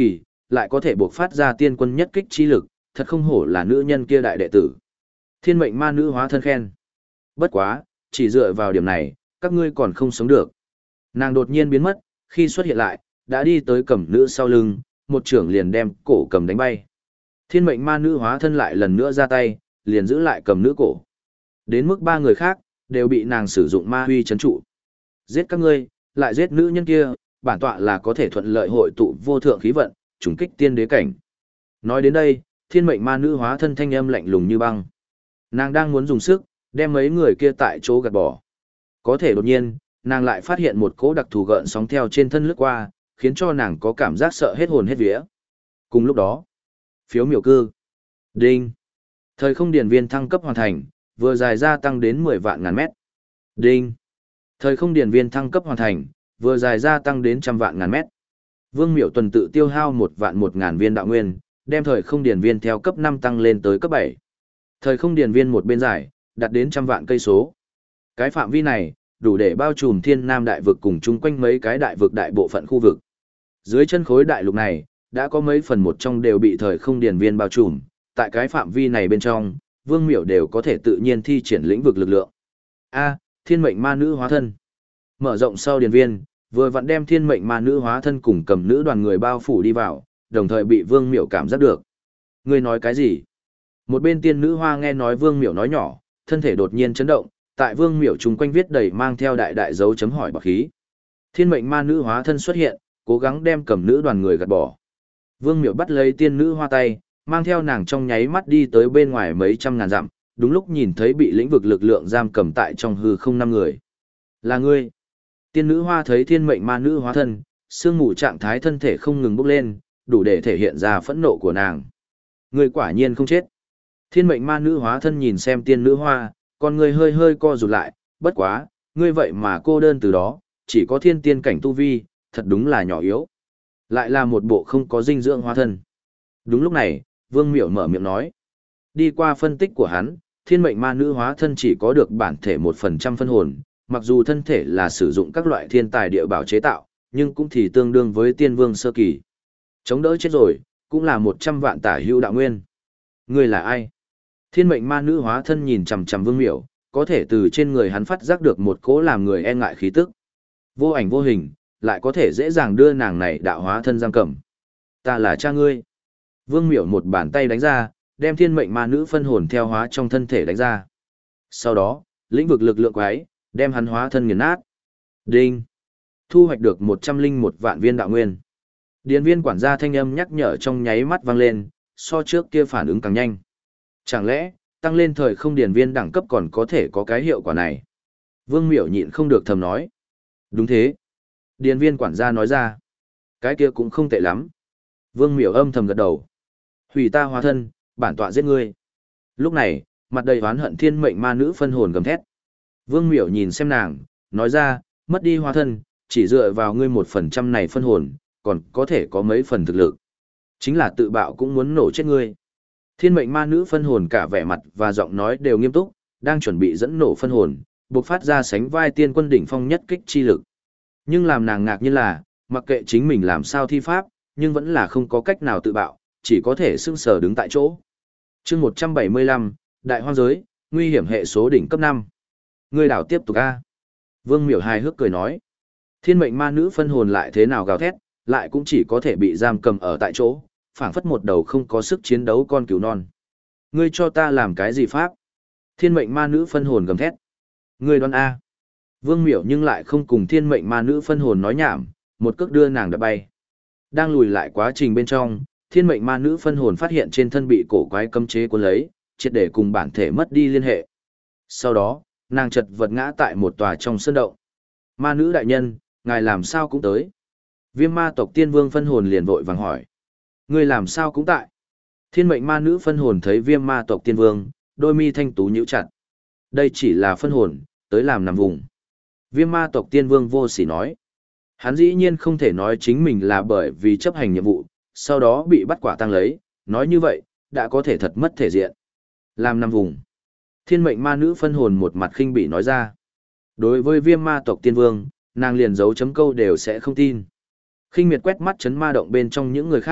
lại có thể buộc phát ra tiên quân nhất kích chi lực, thật không hổ là nữ nhân kia đại đệ tử. Thiên mệnh ma nữ hóa thân khen. Bất quá, chỉ dựa vào điểm này, các ngươi còn không sống được. Nàng đột nhiên biến mất, khi xuất hiện lại, đã đi tới cẩm nữ sau lưng, một trưởng liền đem cổ cầm đánh bay. Thiên mệnh ma nữ hóa thân lại lần nữa ra tay, liền giữ lại cầm nữ cổ. Đến mức 3 người khác, đều bị nàng sử dụng ma huy trấn trụ. Giết các ngươi, lại giết nữ nhân kia, bản tọa là có thể thuận lợi hội tụ vô thượng khí vận, trùng kích tiên đế cảnh. Nói đến đây, thiên mệnh ma nữ hóa thân thanh âm lạnh lùng như băng. Nàng đang muốn dùng sức, đem mấy người kia tại chỗ gạt bỏ. Có thể đột nhiên, nàng lại phát hiện một cỗ đặc thù gợn sóng theo trên thân lướt qua, khiến cho nàng có cảm giác sợ hết hồn hết vía. Cùng lúc đó, phiếu miểu cư. Đinh. Thời không điển viên thăng cấp hoàn thành, vừa dài gia tăng đến 10 vạn ngàn mét. Đinh. Thời không điển viên thăng cấp hoàn thành, vừa dài gia tăng đến 100 vạn ngàn mét. Vương Miểu tuần tự tiêu hao 1 vạn 1.000 viên đạo nguyên, đem thời không điển viên theo cấp 5 tăng lên tới cấp 7. Thời không điển viên một bên dài, đạt đến 100 vạn cây số. Cái phạm vi này, đủ để bao trùm thiên nam đại vực cùng chung quanh mấy cái đại vực đại bộ phận khu vực. Dưới chân khối đại lục này, đã có mấy phần một trong đều bị thời không điển viên bao trùm, tại cái phạm vi này bên trong, Vương Miểu đều có thể tự nhiên thi triển lĩnh vực lực lượng. A, thiên mệnh ma nữ hóa thân. Mở rộng sau điển viên, vừa vặn đem thiên mệnh ma nữ hóa thân cùng cầm nữ đoàn người bao phủ đi vào, đồng thời bị Vương Miểu cảm giác được. Ngươi nói cái gì? Một bên tiên nữ hoa nghe nói Vương Miểu nói nhỏ, thân thể đột nhiên chấn động, tại Vương Miểu chung quanh viết đầy mang theo đại đại dấu chấm hỏi bạc khí. Thiên mệnh ma nữ hóa thân xuất hiện, cố gắng đem cầm nữ đoàn người gạt bỏ. Vương Miểu bắt lấy tiên nữ hoa tay, mang theo nàng trong nháy mắt đi tới bên ngoài mấy trăm ngàn dặm, đúng lúc nhìn thấy bị lĩnh vực lực lượng giam cầm tại trong hư không 5 người. Là ngươi. Tiên nữ hoa thấy thiên mệnh ma nữ hóa thân, sương mù trạng thái thân thể không ngừng bốc lên, đủ để thể hiện ra phẫn nộ của nàng. Ngươi quả nhiên không chết. Thiên mệnh ma nữ hóa thân nhìn xem tiên nữ hoa, con ngươi hơi hơi co rụt lại, bất quá, ngươi vậy mà cô đơn từ đó, chỉ có thiên tiên cảnh tu vi, thật đúng là nhỏ yếu. Lại là một bộ không có dinh dưỡng hóa thân. Đúng lúc này, Vương Miểu mở miệng nói. Đi qua phân tích của hắn, thiên mệnh ma nữ hóa thân chỉ có được bản thể 1% phân hồn, mặc dù thân thể là sử dụng các loại thiên tài địa bảo chế tạo, nhưng cũng thì tương đương với tiên vương sơ kỳ. Chống đỡ chết rồi, cũng là 100 vạn tả hữu đạo nguyên. Ngươi là ai? Thiên mệnh ma nữ hóa thân nhìn chằm chằm Vương Miểu, có thể từ trên người hắn phát giác được một cỗ làm người e ngại khí tức. Vô ảnh vô hình, lại có thể dễ dàng đưa nàng này đạo hóa thân giam cầm. Ta là cha ngươi. Vương Miểu một bàn tay đánh ra, đem thiên mệnh ma nữ phân hồn theo hóa trong thân thể đánh ra. Sau đó, lĩnh vực lực lượng quái, đem hắn hóa thân nghiền nát. Đinh. Thu hoạch được 101 vạn viên đạo nguyên. Điền viên quản gia thanh âm nhắc nhở trong nháy mắt vang lên, so trước kia phản ứng càng nhanh. Chẳng lẽ, tăng lên thời không điền viên đẳng cấp còn có thể có cái hiệu quả này? Vương Miểu nhịn không được thầm nói. Đúng thế. Điền viên quản gia nói ra. Cái kia cũng không tệ lắm. Vương Miểu âm thầm gật đầu. Hủy ta hóa thân, bản tọa giết ngươi. Lúc này, mặt đầy oán hận thiên mệnh ma nữ phân hồn gầm thét. Vương Miểu nhìn xem nàng, nói ra, mất đi hóa thân, chỉ dựa vào ngươi 1% này phân hồn, còn có thể có mấy phần thực lực. Chính là tự bạo cũng muốn nổ chết ngươi. Thiên mệnh ma nữ phân hồn cả vẻ mặt và giọng nói đều nghiêm túc, đang chuẩn bị dẫn nổ phân hồn, buộc phát ra sánh vai tiên quân đỉnh phong nhất kích chi lực. Nhưng làm nàng ngạc nhiên là, mặc kệ chính mình làm sao thi pháp, nhưng vẫn là không có cách nào tự bạo, chỉ có thể sững sờ đứng tại chỗ. Chương 175, Đại Hoang Giới, nguy hiểm hệ số đỉnh cấp 5. Ngươi đảo tiếp tục a. Vương Miểu hài hước cười nói. Thiên mệnh ma nữ phân hồn lại thế nào gào thét, lại cũng chỉ có thể bị giam cầm ở tại chỗ, phảng phất một đầu không có sức chiến đấu con cừu non. Ngươi cho ta làm cái gì pháp? Thiên mệnh ma nữ phân hồn gầm thét. Ngươi đoán a. Vương Miểu nhưng lại không cùng thiên mệnh ma nữ phân hồn nói nhảm, một cước đưa nàng đập bay. Đang lùi lại quá trình bên trong, thiên mệnh ma nữ phân hồn phát hiện trên thân bị cổ quái cấm chế cuốn lấy, triệt để cùng bản thể mất đi liên hệ. Sau đó, nàng chật vật ngã tại một tòa trong sơn động. Ma nữ đại nhân, ngài làm sao cũng tới? Viêm ma tộc tiên vương phân hồn liền vội vàng hỏi. Ngươi làm sao cũng tại? Thiên mệnh ma nữ phân hồn thấy viêm ma tộc tiên vương, đôi mi thanh tú nhíu chặt. Đây chỉ là phân hồn, tới làm nằm vùng. Viêm ma tộc tiên vương vô sỉ nói. Hắn dĩ nhiên không thể nói chính mình là bởi vì chấp hành nhiệm vụ, sau đó bị bắt quả tang lấy, nói như vậy, đã có thể thật mất thể diện. Làm nằm vùng. Thiên mệnh ma nữ phân hồn một mặt khinh bỉ nói ra. Đối với viêm ma tộc tiên vương, nàng liền dấu chấm câu đều sẽ không tin. Khinh miệt quét mắt chấn ma động bên trong những người khác,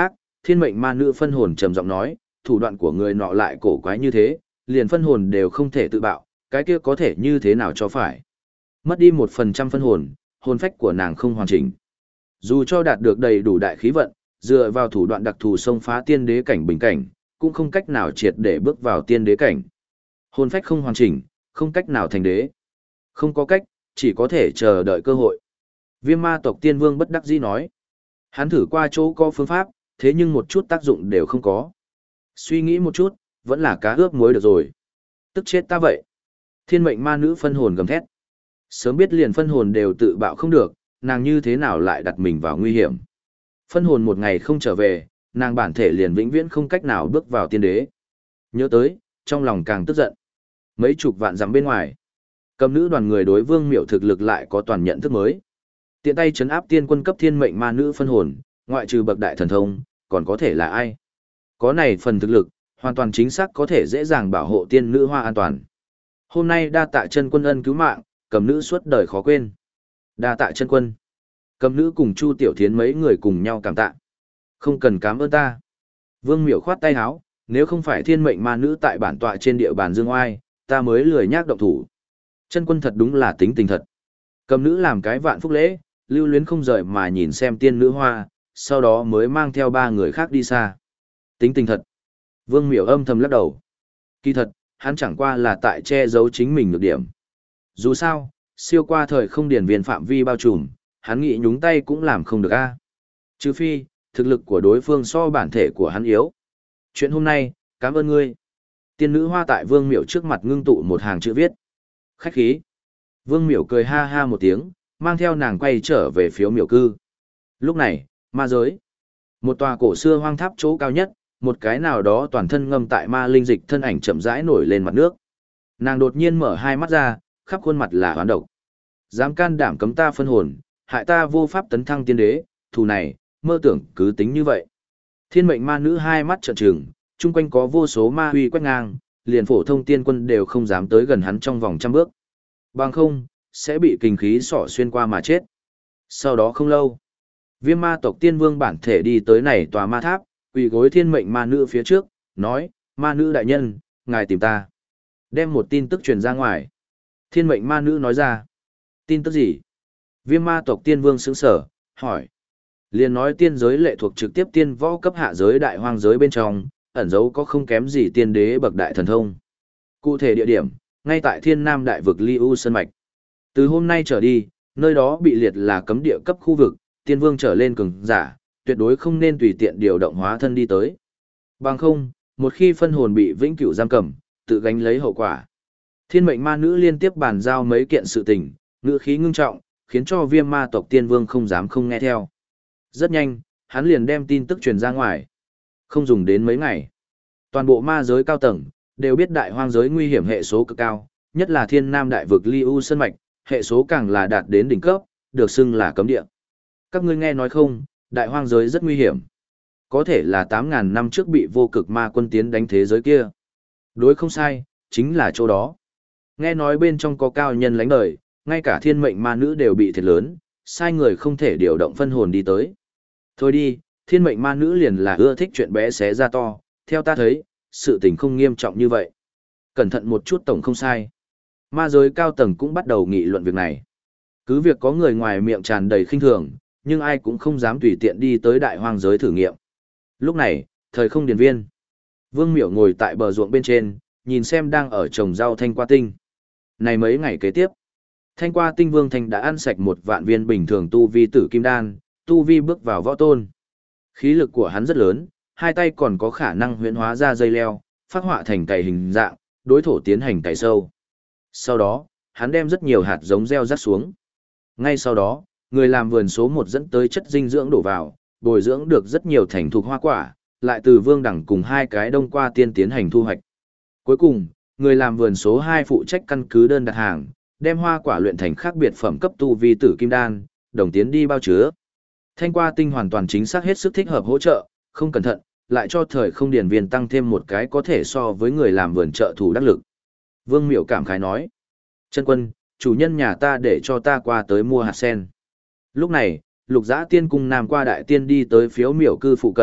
Thiên mệnh ma nữ phân hồn trầm giọng nói, thủ đoạn của người nọ lại cổ quái như thế, liền phân hồn đều không thể tự bạo, cái kia có thể như thế nào cho phải. Mất đi 1% phân hồn, hồn phách của nàng không hoàn chỉnh. Dù cho đạt được đầy đủ đại khí vận, dựa vào thủ đoạn đặc thù xông phá tiên đế cảnh bình cảnh, cũng không cách nào triệt để bước vào tiên đế cảnh. Hồn phách không hoàn chỉnh, không cách nào thành đế. Không có cách, chỉ có thể chờ đợi cơ hội. Viêm ma tộc tiên vương bất đắc dĩ nói. Hắn thử qua chỗ có phương pháp, thế nhưng một chút tác dụng đều không có. Suy nghĩ một chút, vẫn là cá ướp muối được rồi. Tức chết ta vậy. Thiên mệnh ma nữ phân hồn gầm thét. Sớm biết liền phân hồn đều tự bạo không được, nàng như thế nào lại đặt mình vào nguy hiểm. Phân hồn một ngày không trở về, nàng bản thể liền vĩnh viễn không cách nào bước vào tiên đế. Nhớ tới, trong lòng càng tức giận. Mấy chục vạn dặm bên ngoài, cầm nữ đoàn người đối Vương Miểu thực lực lại có toàn nhận thức mới. Tiện tay trấn áp tiên quân cấp thiên mệnh ma nữ phân hồn, ngoại trừ bậc đại thần thông, còn có thể là ai? Có này phần thực lực, hoàn toàn chính xác có thể dễ dàng bảo hộ tiên nữ hoa an toàn. Hôm nay đa tạ chân quân ân cứu mạng, cầm nữ suốt đời khó quên. Đa tạ chân quân. Cầm nữ cùng Chu Tiểu Thiến mấy người cùng nhau cảm tạ. Không cần cảm ơn ta. Vương Miểu khoát tay áo, nếu không phải thiên mệnh ma nữ tại bản tọa trên địa bàn Dương Oai, ta mới lười nhác động thủ. Chân quân thật đúng là tính tình thật. Cầm nữ làm cái vạn phúc lễ, lưu luyến không rời mà nhìn xem tiên nữ hoa, sau đó mới mang theo 3 người khác đi xa. Tính tình thật. Vương Miểu âm thầm lắc đầu. Kỳ thật, hắn chẳng qua là tại che giấu chính mình nhược điểm. Dù sao, siêu qua thời không điển viên phạm vi bao trùm, hắn nghĩ nhúng tay cũng làm không được a. Trừ phi, thực lực của đối phương so bản thể của hắn yếu. Chuyện hôm nay, cảm ơn ngươi. Tiên nữ hoa tại Vương Miểu trước mặt ngưng tụ một hàng chữ viết. Khách khí. Vương Miểu cười ha ha một tiếng, mang theo nàng quay trở về phiếu miểu cư. Lúc này, ma giới. Một tòa cổ xưa hoang tháp chỗ cao nhất, một cái nào đó toàn thân ngâm tại ma linh dịch thân ảnh chậm rãi nổi lên mặt nước. Nàng đột nhiên mở hai mắt ra, khắp khuôn mặt là hoán độc. Dám can đảm cấm ta phân hồn, hại ta vô pháp tấn thăng tiên đế, thù này, mơ tưởng cứ tính như vậy. Thiên mệnh ma nữ hai mắt trợn trừng, chung quanh có vô số ma huy quét ngang, liền phổ thông tiên quân đều không dám tới gần hắn trong vòng 100 bước. Bằng không, sẽ bị kình khí xỏ xuyên qua mà chết. Sau đó không lâu, Viêm ma tộc tiên vương bản thể đi tới này tòa ma tháp, quỳ gối thiên mệnh ma nữ phía trước, nói, ma nữ đại nhân, ngài tìm ta. Đem một tin tức truyền ra ngoài. Thiên mệnh ma nữ nói ra. Tin tức gì? Viêm ma tộc tiên vương sững sở, hỏi. Liền nói tiên giới lệ thuộc trực tiếp tiên võ cấp hạ giới đại hoang giới bên trong, ẩn dấu có không kém gì tiên đế bậc đại thần thông. Cụ thể địa điểm, ngay tại thiên nam đại vực Ly U Sơn Mạch. Từ hôm nay trở đi, nơi đó bị liệt là cấm địa cấp khu vực, tiên vương trở lên cường giả, tuyệt đối không nên tùy tiện điều động hóa thân đi tới. Bằng không, một khi phân hồn bị vĩnh cửu giam cầm, tự gánh lấy hậu quả. Thiên mệnh ma nữ liên tiếp bàn giao mấy kiện sự tình, ngữ khí ngưng trọng, khiến cho viêm ma tộc tiên vương không dám không nghe theo. Rất nhanh, hắn liền đem tin tức truyền ra ngoài. Không dùng đến mấy ngày. Toàn bộ ma giới cao tầng, đều biết đại hoang giới nguy hiểm hệ số cực cao, nhất là thiên nam đại vực Ly U Sơn Mạch, hệ số càng là đạt đến đỉnh cấp, được xưng là cấm địa. Các ngươi nghe nói không, đại hoang giới rất nguy hiểm. Có thể là 8.000 năm trước bị vô cực ma quân tiến đánh thế giới kia. Đối không sai, chính là chỗ đó. Nghe nói bên trong có cao nhân lãnh đời, ngay cả thiên mệnh ma nữ đều bị thiệt lớn, sai người không thể điều động phân hồn đi tới. Thôi đi, thiên mệnh ma nữ liền là ưa thích chuyện bé xé ra to, theo ta thấy, sự tình không nghiêm trọng như vậy. Cẩn thận một chút tổng không sai. Ma giới cao tầng cũng bắt đầu nghị luận việc này. Cứ việc có người ngoài miệng tràn đầy khinh thường, nhưng ai cũng không dám tùy tiện đi tới đại hoang giới thử nghiệm. Lúc này, thời không điền viên. Vương Miểu ngồi tại bờ ruộng bên trên, nhìn xem đang ở trồng rau thanh qua tinh. Này mấy ngày kế tiếp, thanh qua tinh vương thanh đã ăn sạch 1 vạn viên bình thường tu vi tử kim đan, tu vi bước vào võ tôn. Khí lực của hắn rất lớn, hai tay còn có khả năng huyễn hóa ra dây leo, phát họa thành cày hình dạng, đối thổ tiến hành cày sâu. Sau đó, hắn đem rất nhiều hạt giống gieo rắc xuống. Ngay sau đó, người làm vườn số 1 dẫn tới chất dinh dưỡng đổ vào, bồi dưỡng được rất nhiều thành thục hoa quả, lại từ vương đẳng cùng 2 cái đông qua tiên tiến hành thu hoạch. Cuối cùng, người làm vườn số 2 phụ trách căn cứ đơn đặt hàng, đem hoa quả luyện thành khác biệt phẩm cấp tu vi tử kim đan, đồng tiến đi bao chứa. Thanh qua tinh hoàn toàn chính xác hết sức thích hợp hỗ trợ, không cẩn thận, lại cho thời không điền viên tăng thêm một cái có thể so với người làm vườn trợ thủ đắc lực. Vương Miểu cảm khái nói, chân quân, chủ nhân nhà ta để cho ta qua tới mua hạt sen. Lúc này, Lục Giã Tiên cùng Nam qua đại tiên đi tới phiếu miểu cư phụ cận,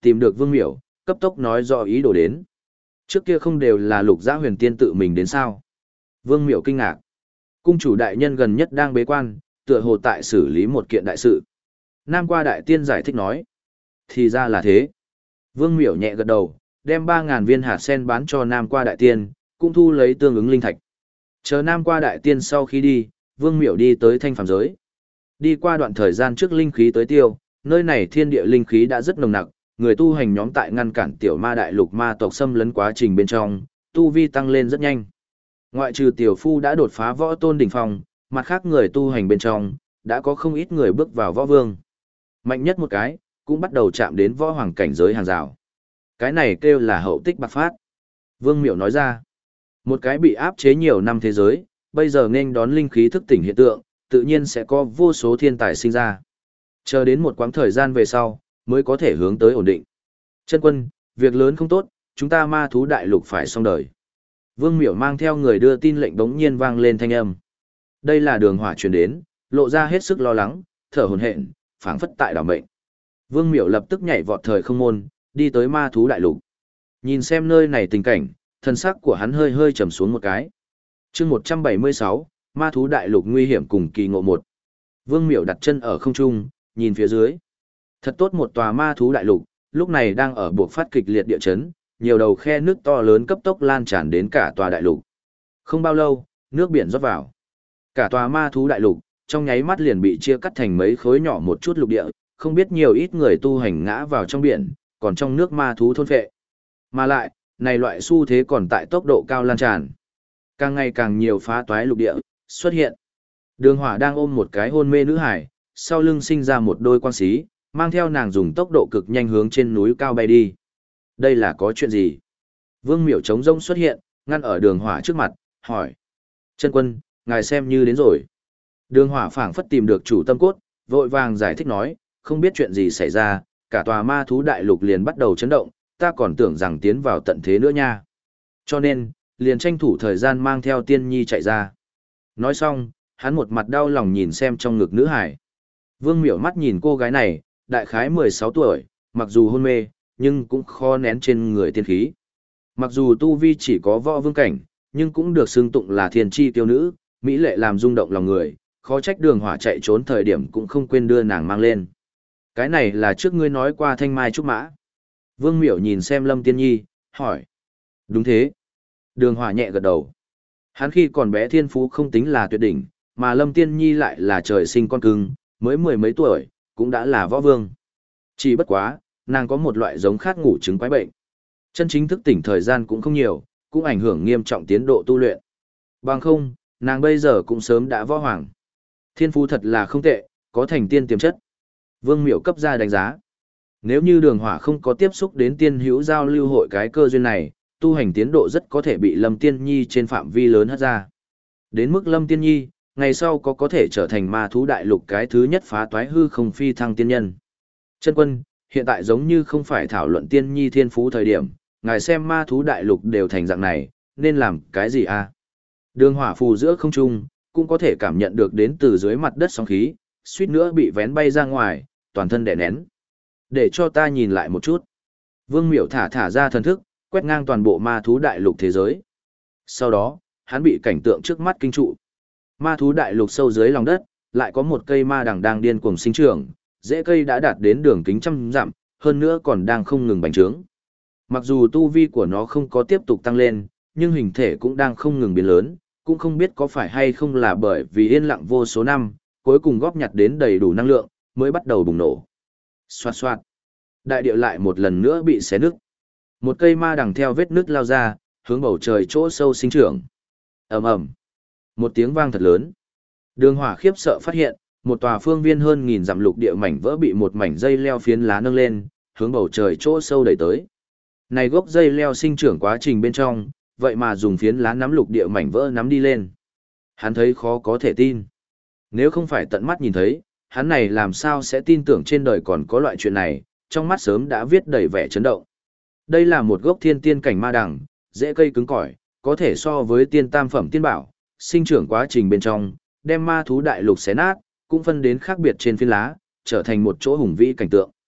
tìm được Vương Miểu, cấp tốc nói rõ ý đồ đến. Trước kia không đều là Lục Giã Huyền Tiên tự mình đến sao? Vương Miểu kinh ngạc. Cung chủ đại nhân gần nhất đang bế quan, tựa hồ tại xử lý một kiện đại sự. Nam Qua Đại Tiên giải thích nói. Thì ra là thế. Vương Miểu nhẹ gật đầu, đem 3.000 viên hạt sen bán cho Nam Qua Đại Tiên, cũng thu lấy tương ứng linh thạch. Chờ Nam Qua Đại Tiên sau khi đi, Vương Miểu đi tới Thanh Phàm giới. Đi qua đoạn thời gian trước linh khí tới tiêu, nơi này thiên địa linh khí đã rất nồng nặc, người tu hành nhóm tại ngăn cản tiểu ma đại lục ma tộc xâm lấn quá trình bên trong, tu vi tăng lên rất nhanh. Ngoại trừ tiểu phu đã đột phá võ tôn đỉnh phong, mặt khác người tu hành bên trong, đã có không ít người bước vào võ vương. Mạnh nhất một cái, cũng bắt đầu chạm đến võ hoàng cảnh giới hàng rào. Cái này kêu là hậu tích bạc phát. Vương Miểu nói ra, một cái bị áp chế nhiều năm thế giới, bây giờ nên đón linh khí thức tỉnh hiện tượng, tự nhiên sẽ có vô số thiên tài sinh ra. Chờ đến một quãng thời gian về sau, mới có thể hướng tới ổn định. Chân quân, việc lớn không tốt, chúng ta ma thú đại lục phải xong đời. Vương Miểu mang theo người đưa tin lệnh bỗng nhiên vang lên thanh âm. Đây là Đường Hỏa truyền đến, lộ ra hết sức lo lắng, thở hổn hển, phảng phất tại đảo mệnh. Vương Miểu lập tức nhảy vọt thời không môn, đi tới ma thú đại lục. Nhìn xem nơi này tình cảnh, thân sắc của hắn hơi hơi trầm xuống một cái. Chương 176, ma thú đại lục nguy hiểm cùng kỳ ngộ 1. Vương Miểu đặt chân ở không trung, nhìn phía dưới. Thật tốt một tòa ma thú đại lục, lúc này đang ở buộc phát kịch liệt địa chấn, nhiều đầu khe nước to lớn cấp tốc lan tràn đến cả tòa đại lục. Không bao lâu, nước biển rót vào. Cả tòa ma thú đại lục, trong nháy mắt liền bị chia cắt thành mấy khối nhỏ một chút lục địa, không biết nhiều ít người tu hành ngã vào trong biển, còn trong nước ma thú thôn phệ. Mà lại, này loại xu thế còn tại tốc độ cao lan tràn. Càng ngày càng nhiều phá toái lục địa xuất hiện. Đường Hỏa đang ôm một cái hôn mê nữ hải, sau lưng sinh ra một đôi quang xí, mang theo nàng dùng tốc độ cực nhanh hướng trên núi cao bay đi. Đây là có chuyện gì? Vương Miểu trống rông xuất hiện, ngăn ở Đường Hỏa trước mặt, hỏi. Chân quân, ngài xem như đến rồi. Đường Hỏa phảng phất tìm được chủ tâm cốt, vội vàng giải thích nói, không biết chuyện gì xảy ra, cả tòa ma thú đại lục liền bắt đầu chấn động, ta còn tưởng rằng tiến vào tận thế nữa nha. Cho nên, liền tranh thủ thời gian mang theo tiên nhi chạy ra. Nói xong, hắn một mặt đau lòng nhìn xem trong ngực nữ hải. Vương Miểu mắt nhìn cô gái này, đại khái 16 tuổi, mặc dù hôn mê, nhưng cũng khó nén trên người tiên khí. Mặc dù tu vi chỉ có võ vương cảnh, nhưng cũng được xưng tụng là thiên chi tiêu nữ, mỹ lệ làm rung động lòng người, khó trách Đường Hỏa chạy trốn thời điểm cũng không quên đưa nàng mang lên. Cái này là trước ngươi nói qua thanh mai trúc mã. Vương Miểu nhìn xem Lâm Tiên Nhi, hỏi. Đúng thế. Đường Hỏa nhẹ gật đầu. Hắn khi còn bé thiên phú không tính là tuyệt đỉnh, mà Lâm Tiên Nhi lại là trời sinh con cưng, mới mười mấy tuổi, cũng đã là võ vương. Chỉ bất quá, nàng có một loại giống khát ngủ chứng quái bệnh. Chân chính thức tỉnh thời gian cũng không nhiều, cũng ảnh hưởng nghiêm trọng tiến độ tu luyện. Bằng không, nàng bây giờ cũng sớm đã võ hoàng. Thiên phú thật là không tệ, có thành tiên tiềm chất. Vương Miểu cấp ra đánh giá. Nếu như Đường Hỏa không có tiếp xúc đến tiên hữu giao lưu hội cái cơ duyên này, tu hành tiến độ rất có thể bị Lâm Tiên Nhi trên phạm vi lớn hất ra. Đến mức Lâm Tiên Nhi, ngày sau có thể trở thành ma thú đại lục cái thứ nhất phá toái hư không phi thăng tiên nhân. Chân quân, hiện tại giống như không phải thảo luận Tiên Nhi thiên phú thời điểm, ngài xem ma thú đại lục đều thành dạng này, nên làm cái gì à? Đường Hỏa phù giữa không trung, cũng có thể cảm nhận được đến từ dưới mặt đất sóng khí, suýt nữa bị vén bay ra ngoài, toàn thân đè nén. Để cho ta nhìn lại một chút. Vương Miểu thả ra thần thức, quét ngang toàn bộ ma thú đại lục thế giới. Sau đó, hắn bị cảnh tượng trước mắt kinh trụ. Ma thú đại lục sâu dưới lòng đất, lại có một cây ma đằng đang điên cuồng sinh trưởng, rễ cây đã đạt đến đường kính trăm dặm, hơn nữa còn đang không ngừng bành trướng. Mặc dù tu vi của nó không có tiếp tục tăng lên, nhưng hình thể cũng đang không ngừng biến lớn, cũng không biết có phải hay không là bởi vì yên lặng vô số năm, cuối cùng góp nhặt đến đầy đủ năng lượng, mới bắt đầu bùng nổ. Xoạt xoạt. Đại địa lại một lần nữa bị xé nứt. Một cây ma đằng theo vết nứt lao ra, hướng bầu trời chỗ sâu sinh trưởng. Ầm ầm. Một tiếng vang thật lớn. Đường Hỏa khiếp sợ phát hiện, một tòa phương viên hơn 1000 dặm lục địa mảnh vỡ bị một mảnh dây leo phiến lá nâng lên, hướng bầu trời chỗ sâu đẩy tới. Này gốc dây leo sinh trưởng quá trình bên trong, vậy mà dùng phiến lá nắm lục địa mảnh vỡ nắm đi lên. Hắn thấy khó có thể tin. Nếu không phải tận mắt nhìn thấy, hắn này làm sao sẽ tin tưởng trên đời còn có loại chuyện này, trong mắt sớm đã viết đầy vẻ chấn động. Đây là một gốc thiên tiên cảnh ma đằng, rễ cây cứng cỏi, có thể so với tiên tam phẩm tiên bảo, sinh trưởng quá trình bên trong, đem ma thú đại lục xé nát, cũng phân đến khác biệt trên phiến lá, trở thành một chỗ hùng vĩ cảnh tượng.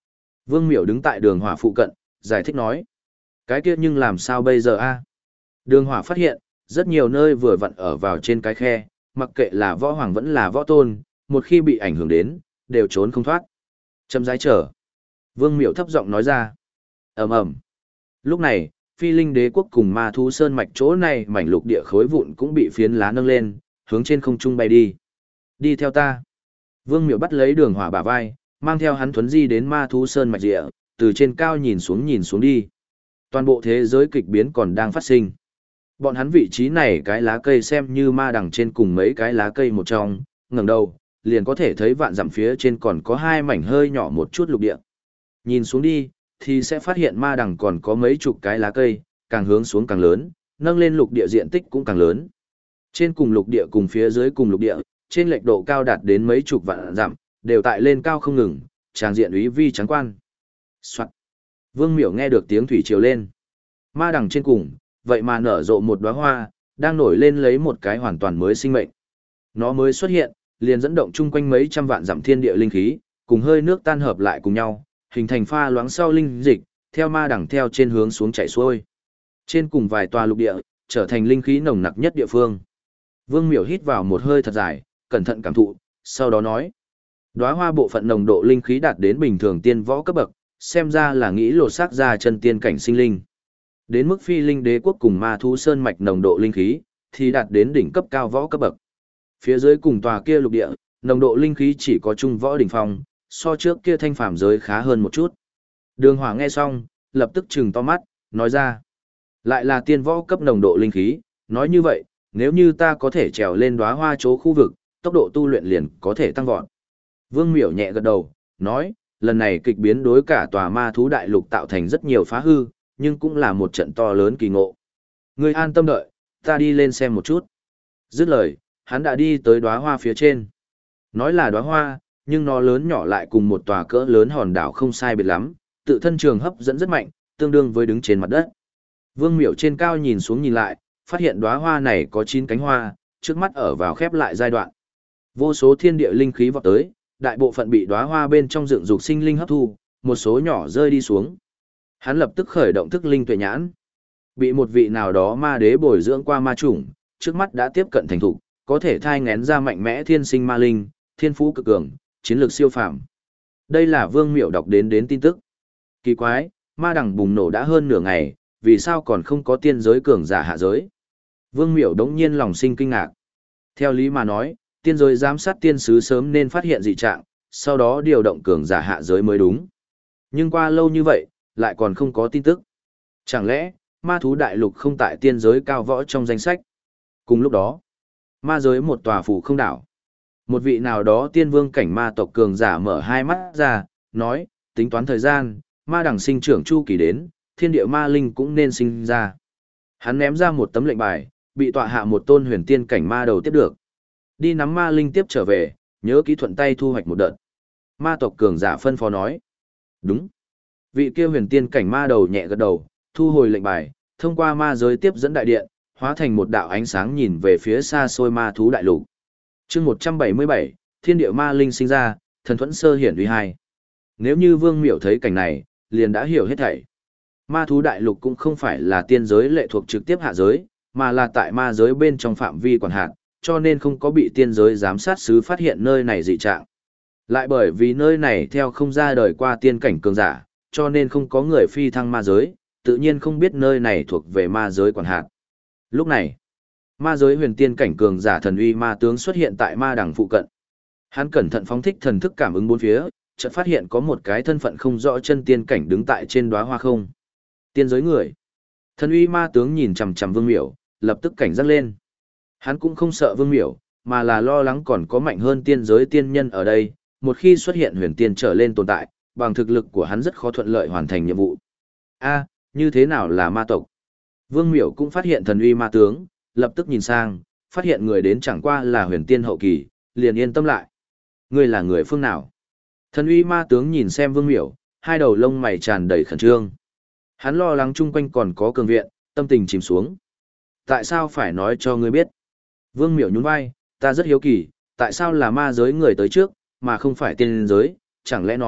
Vương Miểu đứng tại đường hỏa phụ cận, giải thích nói. Cái kia nhưng làm sao bây giờ a? Đường hỏa phát hiện, rất nhiều nơi vừa vặn ở vào trên cái khe, mặc kệ là võ hoàng vẫn là võ tôn, một khi bị ảnh hưởng đến, đều trốn không thoát. Chậm rãi chờ. Vương Miểu thấp giọng nói ra. Ầm ầm. Lúc này, Phi Linh Đế quốc cùng Ma Thú Sơn mạch chỗ này mảnh lục địa khối vụn cũng bị phiến lá nâng lên, hướng trên không trung bay đi. Đi theo ta. Vương Miểu bắt lấy đường hỏa bả vai, mang theo hắn thuấn di đến Ma Thú Sơn mạch địa, từ trên cao nhìn xuống đi. Toàn bộ thế giới kịch biến còn đang phát sinh. Bọn hắn vị trí này cái lá cây xem như ma đằng trên cùng mấy cái lá cây một trong, ngẩng đầu, liền có thể thấy vạn dặm phía trên còn có hai mảnh hơi nhỏ một chút lục địa. Nhìn xuống đi, thì sẽ phát hiện ma đằng còn có mấy chục cái lá cây, càng hướng xuống càng lớn, nâng lên lục địa diện tích cũng càng lớn. Trên cùng lục địa cùng phía dưới cùng lục địa, trên lệch độ cao đạt đến mấy chục vạn dặm, đều tại lên cao không ngừng, tràng diện uy vi trắng quan. Soạt. Vương Miểu nghe được tiếng thủy triều lên. Ma đằng trên cùng, vậy mà nở rộ một đóa hoa, đang nổi lên lấy một cái hoàn toàn mới sinh mệnh. Nó mới xuất hiện, liền dẫn động chung quanh mấy trăm vạn dặm thiên địa linh khí, cùng hơi nước tan hợp lại cùng nhau, hình thành pha loãng sau linh dịch, theo ma đằng theo trên hướng xuống chảy xuôi. Trên cùng vài tòa lục địa, trở thành linh khí nồng nặc nhất địa phương. Vương Miểu hít vào một hơi thật dài, cẩn thận cảm thụ, sau đó nói: đóa hoa bộ phận nồng độ linh khí đạt đến bình thường tiên võ cấp bậc, xem ra là nghĩ lột xác ra chân tiên cảnh sinh linh. Đến mức Phi Linh Đế quốc cùng Ma Thú Sơn mạch nồng độ linh khí thì đạt đến đỉnh cấp cao võ cấp bậc. Phía dưới cùng tòa kia lục địa, nồng độ linh khí chỉ có trung võ đỉnh phong, so trước kia thanh phàm giới khá hơn một chút. Đường Hỏa nghe xong, lập tức trừng to mắt, nói ra: lại là tiên võ cấp nồng độ linh khí, nói như vậy, nếu như ta có thể trèo lên đóa hoa chỗ khu vực, tốc độ tu luyện liền có thể tăng vọt. Vương Miểu nhẹ gật đầu, nói: lần này kịch biến đối cả tòa ma thú đại lục tạo thành rất nhiều phá hư, nhưng cũng là một trận to lớn kỳ ngộ. Ngươi an tâm đợi, ta đi lên xem một chút. Dứt lời, hắn đã đi tới đóa hoa phía trên. Nói là đóa hoa, nhưng nó lớn nhỏ lại cùng một tòa cỡ lớn hòn đảo không sai biệt lắm, tự thân trường hấp dẫn rất mạnh, tương đương với đứng trên mặt đất. Vương Miểu trên cao nhìn xuống nhìn lại, phát hiện đóa hoa này có 9 cánh hoa, trước mắt ở vào khép lại giai đoạn. Vô số thiên địa linh khí vọt tới, đại bộ phận bị đóa hoa bên trong dựng dục sinh linh hấp thu, một số nhỏ rơi đi xuống. Hắn lập tức khởi động thức linh tuệ nhãn. Bị một vị nào đó ma đế bồi dưỡng qua ma chủng, trước mắt đã tiếp cận thành thục, có thể thai ngén ra mạnh mẽ thiên sinh ma linh, thiên phú cực cường, chiến lược siêu phàm. Đây là Vương Miểu đọc đến tin tức. Kỳ quái, ma đằng bùng nổ đã hơn nửa ngày, vì sao còn không có tiên giới cường giả hạ giới? Vương Miểu đống nhiên lòng sinh kinh ngạc. Theo lý mà nói, tiên giới giám sát tiên sứ sớm nên phát hiện dị trạng, sau đó điều động cường giả hạ giới mới đúng. Nhưng qua lâu như vậy, lại còn không có tin tức. Chẳng lẽ, ma thú đại lục không tại tiên giới cao võ trong danh sách? Cùng lúc đó, ma giới một tòa phủ không đảo. Một vị nào đó tiên vương cảnh ma tộc cường giả mở hai mắt ra, nói, tính toán thời gian, ma đằng sinh trưởng chu kỳ đến, thiên địa ma linh cũng nên sinh ra. Hắn ném ra một tấm lệnh bài, bị tọa hạ một tôn huyền tiên cảnh ma đầu tiếp được. Đi nắm ma linh tiếp trở về, nhớ kỹ thuận tay thu hoạch một đợt. Ma tộc cường giả phân phó nói. Đúng. Vị kia huyền tiên cảnh ma đầu nhẹ gật đầu, thu hồi lệnh bài, thông qua ma giới tiếp dẫn đại điện, hóa thành một đạo ánh sáng nhìn về phía xa xôi ma thú đại lục. Chương 177, thiên địa ma linh sinh ra, thần thuẫn sơ hiển uy hai. Nếu như Vương Miểu thấy cảnh này, liền đã hiểu hết thảy. Ma thú đại lục cũng không phải là tiên giới lệ thuộc trực tiếp hạ giới, mà là tại ma giới bên trong phạm vi quản hạt, cho nên không có bị tiên giới giám sát sứ phát hiện nơi này dị trạng. Lại bởi vì nơi này theo không ra đời qua tiên cảnh cường giả, cho nên không có người phi thăng ma giới, tự nhiên không biết nơi này thuộc về ma giới quản hạt. Lúc này, ma giới huyền tiên cảnh cường giả thần uy ma tướng xuất hiện tại ma đằng phụ cận. Hắn cẩn thận phóng thích thần thức cảm ứng bốn phía, chợt phát hiện có một cái thân phận không rõ chân tiên cảnh đứng tại trên đóa hoa không. Tiên giới người. Thần uy ma tướng nhìn chằm chằm Vương Miểu, lập tức cảnh giác lên. Hắn cũng không sợ Vương Miểu, mà là lo lắng còn có mạnh hơn tiên giới tiên nhân ở đây, một khi xuất hiện huyền tiên trở lên tồn tại, bằng thực lực của hắn rất khó thuận lợi hoàn thành nhiệm vụ. A, như thế nào là ma tộc? Vương Miểu cũng phát hiện thần uy ma tướng, lập tức nhìn sang, phát hiện người đến chẳng qua là huyền tiên hậu kỳ, liền yên tâm lại. Ngươi là người phương nào? Thần uy ma tướng nhìn xem Vương Miểu, hai đầu lông mày tràn đầy khẩn trương. Hắn lo lắng chung quanh còn có cường viện, tâm tình chìm xuống. Tại sao phải nói cho ngươi biết? Vương Miểu nhún vai, ta rất hiếu kỳ, tại sao là ma giới người tới trước, mà không phải tiên giới, chẳng lẽ nói,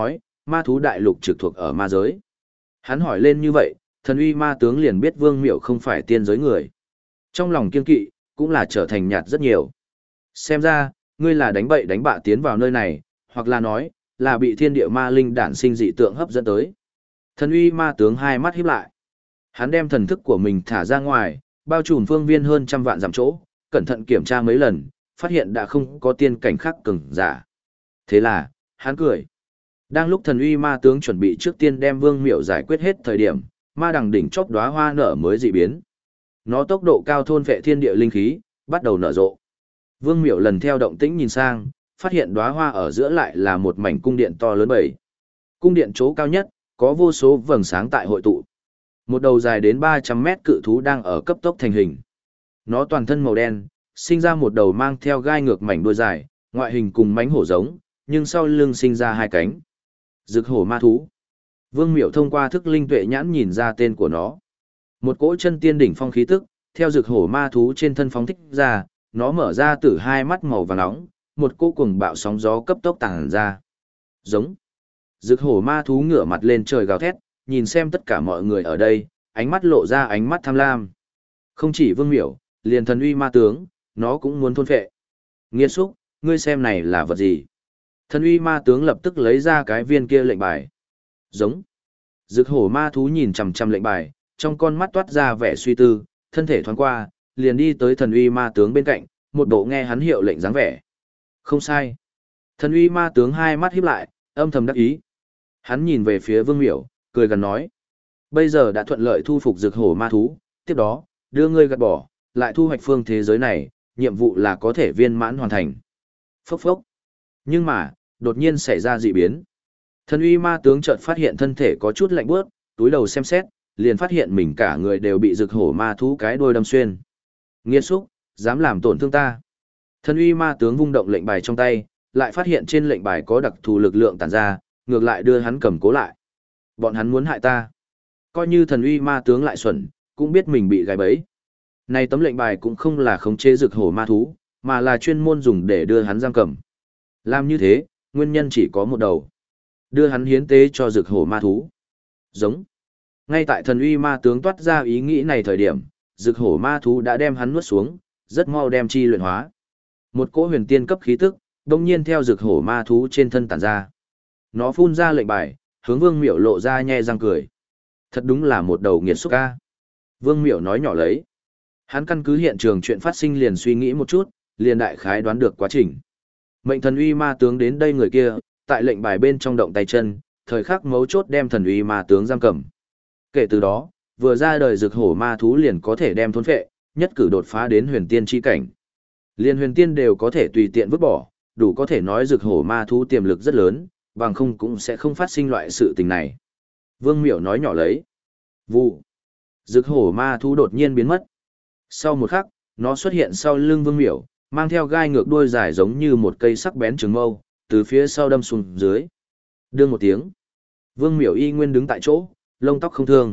ma thú đại lục trực thuộc ở ma giới. Hắn hỏi lên như vậy, thần uy ma tướng liền biết Vương Miểu không phải tiên giới người. Trong lòng kiên kỵ, cũng là trở thành nhạt rất nhiều. Xem ra, ngươi là đánh bậy đánh bạ tiến vào nơi này, hoặc là nói, là bị thiên địa ma linh đản sinh dị tượng hấp dẫn tới. Thần uy ma tướng hai mắt híp lại. Hắn đem thần thức của mình thả ra ngoài, bao trùm phương viên hơn trăm vạn dặm chỗ, cẩn thận kiểm tra mấy lần, phát hiện đã không có tiên cảnh khác cường giả. Thế là, hắn cười. Đang lúc thần uy ma tướng chuẩn bị trước tiên đem Vương Miểu giải quyết hết thời điểm, ma đằng đỉnh chóp đóa hoa nở mới dị biến. Nó tốc độ cao thôn vệ thiên địa linh khí, bắt đầu nở rộ. Vương Miểu lần theo động tĩnh nhìn sang, phát hiện đóa hoa ở giữa lại là một mảnh cung điện to lớn bảy. Cung điện chỗ cao nhất, có vô số vầng sáng tại hội tụ. Một đầu dài đến 300 mét cự thú đang ở cấp tốc thành hình. Nó toàn thân màu đen, sinh ra một đầu mang theo gai ngược mảnh đuôi dài, ngoại hình cùng mánh hổ giống, nhưng sau lưng sinh ra hai cánh. Rực hổ ma thú. Vương Miểu thông qua thức linh tuệ nhãn nhìn ra tên của nó. Một cỗ chân tiên đỉnh phong khí tức, theo rực hổ ma thú trên thân phóng thích ra, nó mở ra từ hai mắt màu vàng nóng, một cỗ cuồng bạo sóng gió cấp tốc tàng ra. Giống. Rực hổ ma thú ngửa mặt lên trời gào thét, nhìn xem tất cả mọi người ở đây, ánh mắt lộ ra ánh mắt tham lam. Không chỉ Vương Miểu, liền thần uy ma tướng, nó cũng muốn thôn phệ. Nghiên xúc, ngươi xem này là vật gì? Thần uy ma tướng lập tức lấy ra cái viên kia lệnh bài. Giống. Rực hổ ma thú nhìn chằm chằm lệnh bài, trong con mắt toát ra vẻ suy tư, thân thể thoáng qua, liền đi tới thần uy ma tướng bên cạnh, một bộ nghe hắn hiệu lệnh dáng vẻ. Không sai. Thần uy ma tướng hai mắt híp lại, âm thầm đắc ý. Hắn nhìn về phía Vương Miểu, cười gần nói. Bây giờ đã thuận lợi thu phục rực hổ ma thú, tiếp đó, đưa ngươi gạt bỏ, lại thu hoạch phương thế giới này, nhiệm vụ là có thể viên mãn hoàn thành. Phốc phốc. Nhưng mà, đột nhiên xảy ra dị biến. Thần uy ma tướng chợt phát hiện thân thể có chút lạnh bước, túi đầu xem xét, liền phát hiện mình cả người đều bị rực hổ ma thú cái đuôi đâm xuyên. Nghiên xúc, dám làm tổn thương ta. Thần uy ma tướng vung động lệnh bài trong tay, lại phát hiện trên lệnh bài có đặc thù lực lượng tản ra, ngược lại đưa hắn cầm cố lại. Bọn hắn muốn hại ta. Coi như thần uy ma tướng lại xuẩn, cũng biết mình bị gài bẫy. Này tấm lệnh bài cũng không là khống chế rực hổ ma thú, mà là chuyên môn dùng để đưa hắn giam cầm. Làm như thế, nguyên nhân chỉ có một đầu. Đưa hắn hiến tế cho rực hổ ma thú. Giống. Ngay tại thần uy ma tướng toát ra ý nghĩ này thời điểm, rực hổ ma thú đã đem hắn nuốt xuống, rất mau đem chi luyện hóa. Một cỗ huyền tiên cấp khí tức, đồng nhiên theo rực hổ ma thú trên thân tản ra. Nó phun ra lệnh bài, hướng Vương Miểu lộ ra nhe răng cười. Thật đúng là một đầu nghiệt xúc ca. Vương Miểu nói nhỏ lấy. Hắn căn cứ hiện trường chuyện phát sinh liền suy nghĩ một chút, liền đại khái đoán được quá trình. Mệnh thần uy ma tướng đến đây người kia, tại lệnh bài bên trong động tay chân, thời khắc mấu chốt đem thần uy ma tướng giam cầm. Kể từ đó, vừa ra đời rực hổ ma thú liền có thể đem thôn phệ, nhất cử đột phá đến huyền tiên chi cảnh. Liên huyền tiên đều có thể tùy tiện vứt bỏ, đủ có thể nói rực hổ ma thú tiềm lực rất lớn, bằng không cũng sẽ không phát sinh loại sự tình này. Vương Miểu nói nhỏ lấy. Vụ. Rực hổ ma thú đột nhiên biến mất. Sau một khắc, nó xuất hiện sau lưng Vương Miểu, mang theo gai ngược đuôi dài giống như một cây sắc bén trường mâu, từ phía sau đâm xuống dưới. Đương một tiếng. Vương Miểu y nguyên đứng tại chỗ, lông tóc không thương.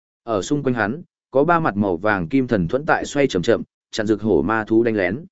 Ở xung quanh hắn, có ba mặt màu vàng kim thần thuẫn tại xoay chậm chậm, chặn rực hổ ma thú đánh lén.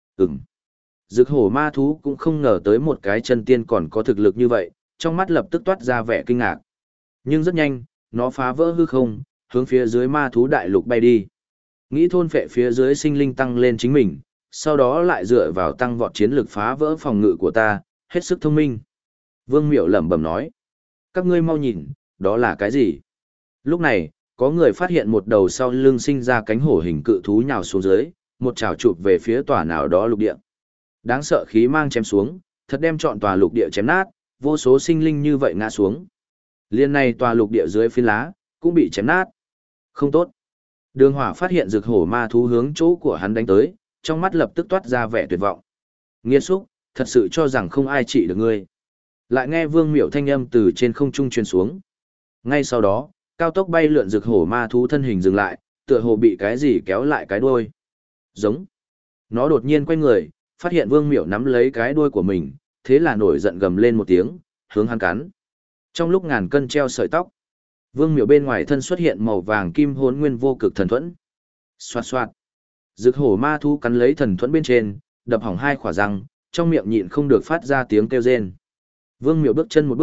Rực hổ ma thú cũng không ngờ tới một cái chân tiên còn có thực lực như vậy, trong mắt lập tức toát ra vẻ kinh ngạc. Nhưng rất nhanh, nó phá vỡ hư không, hướng phía dưới ma thú đại lục bay đi. Nghĩ thôn phệ phía dưới sinh linh tăng lên chính mình, sau đó lại dựa vào tăng vọt chiến lực phá vỡ phòng ngự của ta, hết sức thông minh. Vương Miểu lẩm bẩm nói. Các ngươi mau nhìn, đó là cái gì? Lúc này, có người phát hiện một đầu sau lưng sinh ra cánh hổ hình cự thú nhào xuống dưới, một chảo chụp về phía tòa nào đó lục địa. Đáng sợ khí mang chém xuống, thật đem trọn tòa lục địa chém nát, vô số sinh linh như vậy ngã xuống. Liên này tòa lục địa dưới phiến lá, cũng bị chém nát. Không tốt. Đường Hỏa phát hiện rực hổ ma thú hướng chỗ của hắn đánh tới, trong mắt lập tức toát ra vẻ tuyệt vọng. Nghiên xúc, thật sự cho rằng không ai trị được ngươi. Lại nghe Vương Miểu thanh âm từ trên không trung truyền xuống. Ngay sau đó, cao tốc bay lượn rực hổ ma thú thân hình dừng lại, tựa hồ bị cái gì kéo lại cái đuôi. Giống. Nó đột nhiên quay người, phát hiện Vương Miểu nắm lấy cái đuôi của mình, thế là nổi giận gầm lên một tiếng, hướng hắn cắn. Trong lúc ngàn cân treo sợi tóc, Vương Miểu bên ngoài thân xuất hiện màu vàng kim hỗn nguyên vô cực thần thuẫn. Xoạt xoạt. Rực hổ ma thú cắn lấy thần thuẫn bên trên, đập hỏng hai khỏa răng, trong miệng nhịn không được phát ra tiếng kêu rên. Vương Miểu bước chân một bước,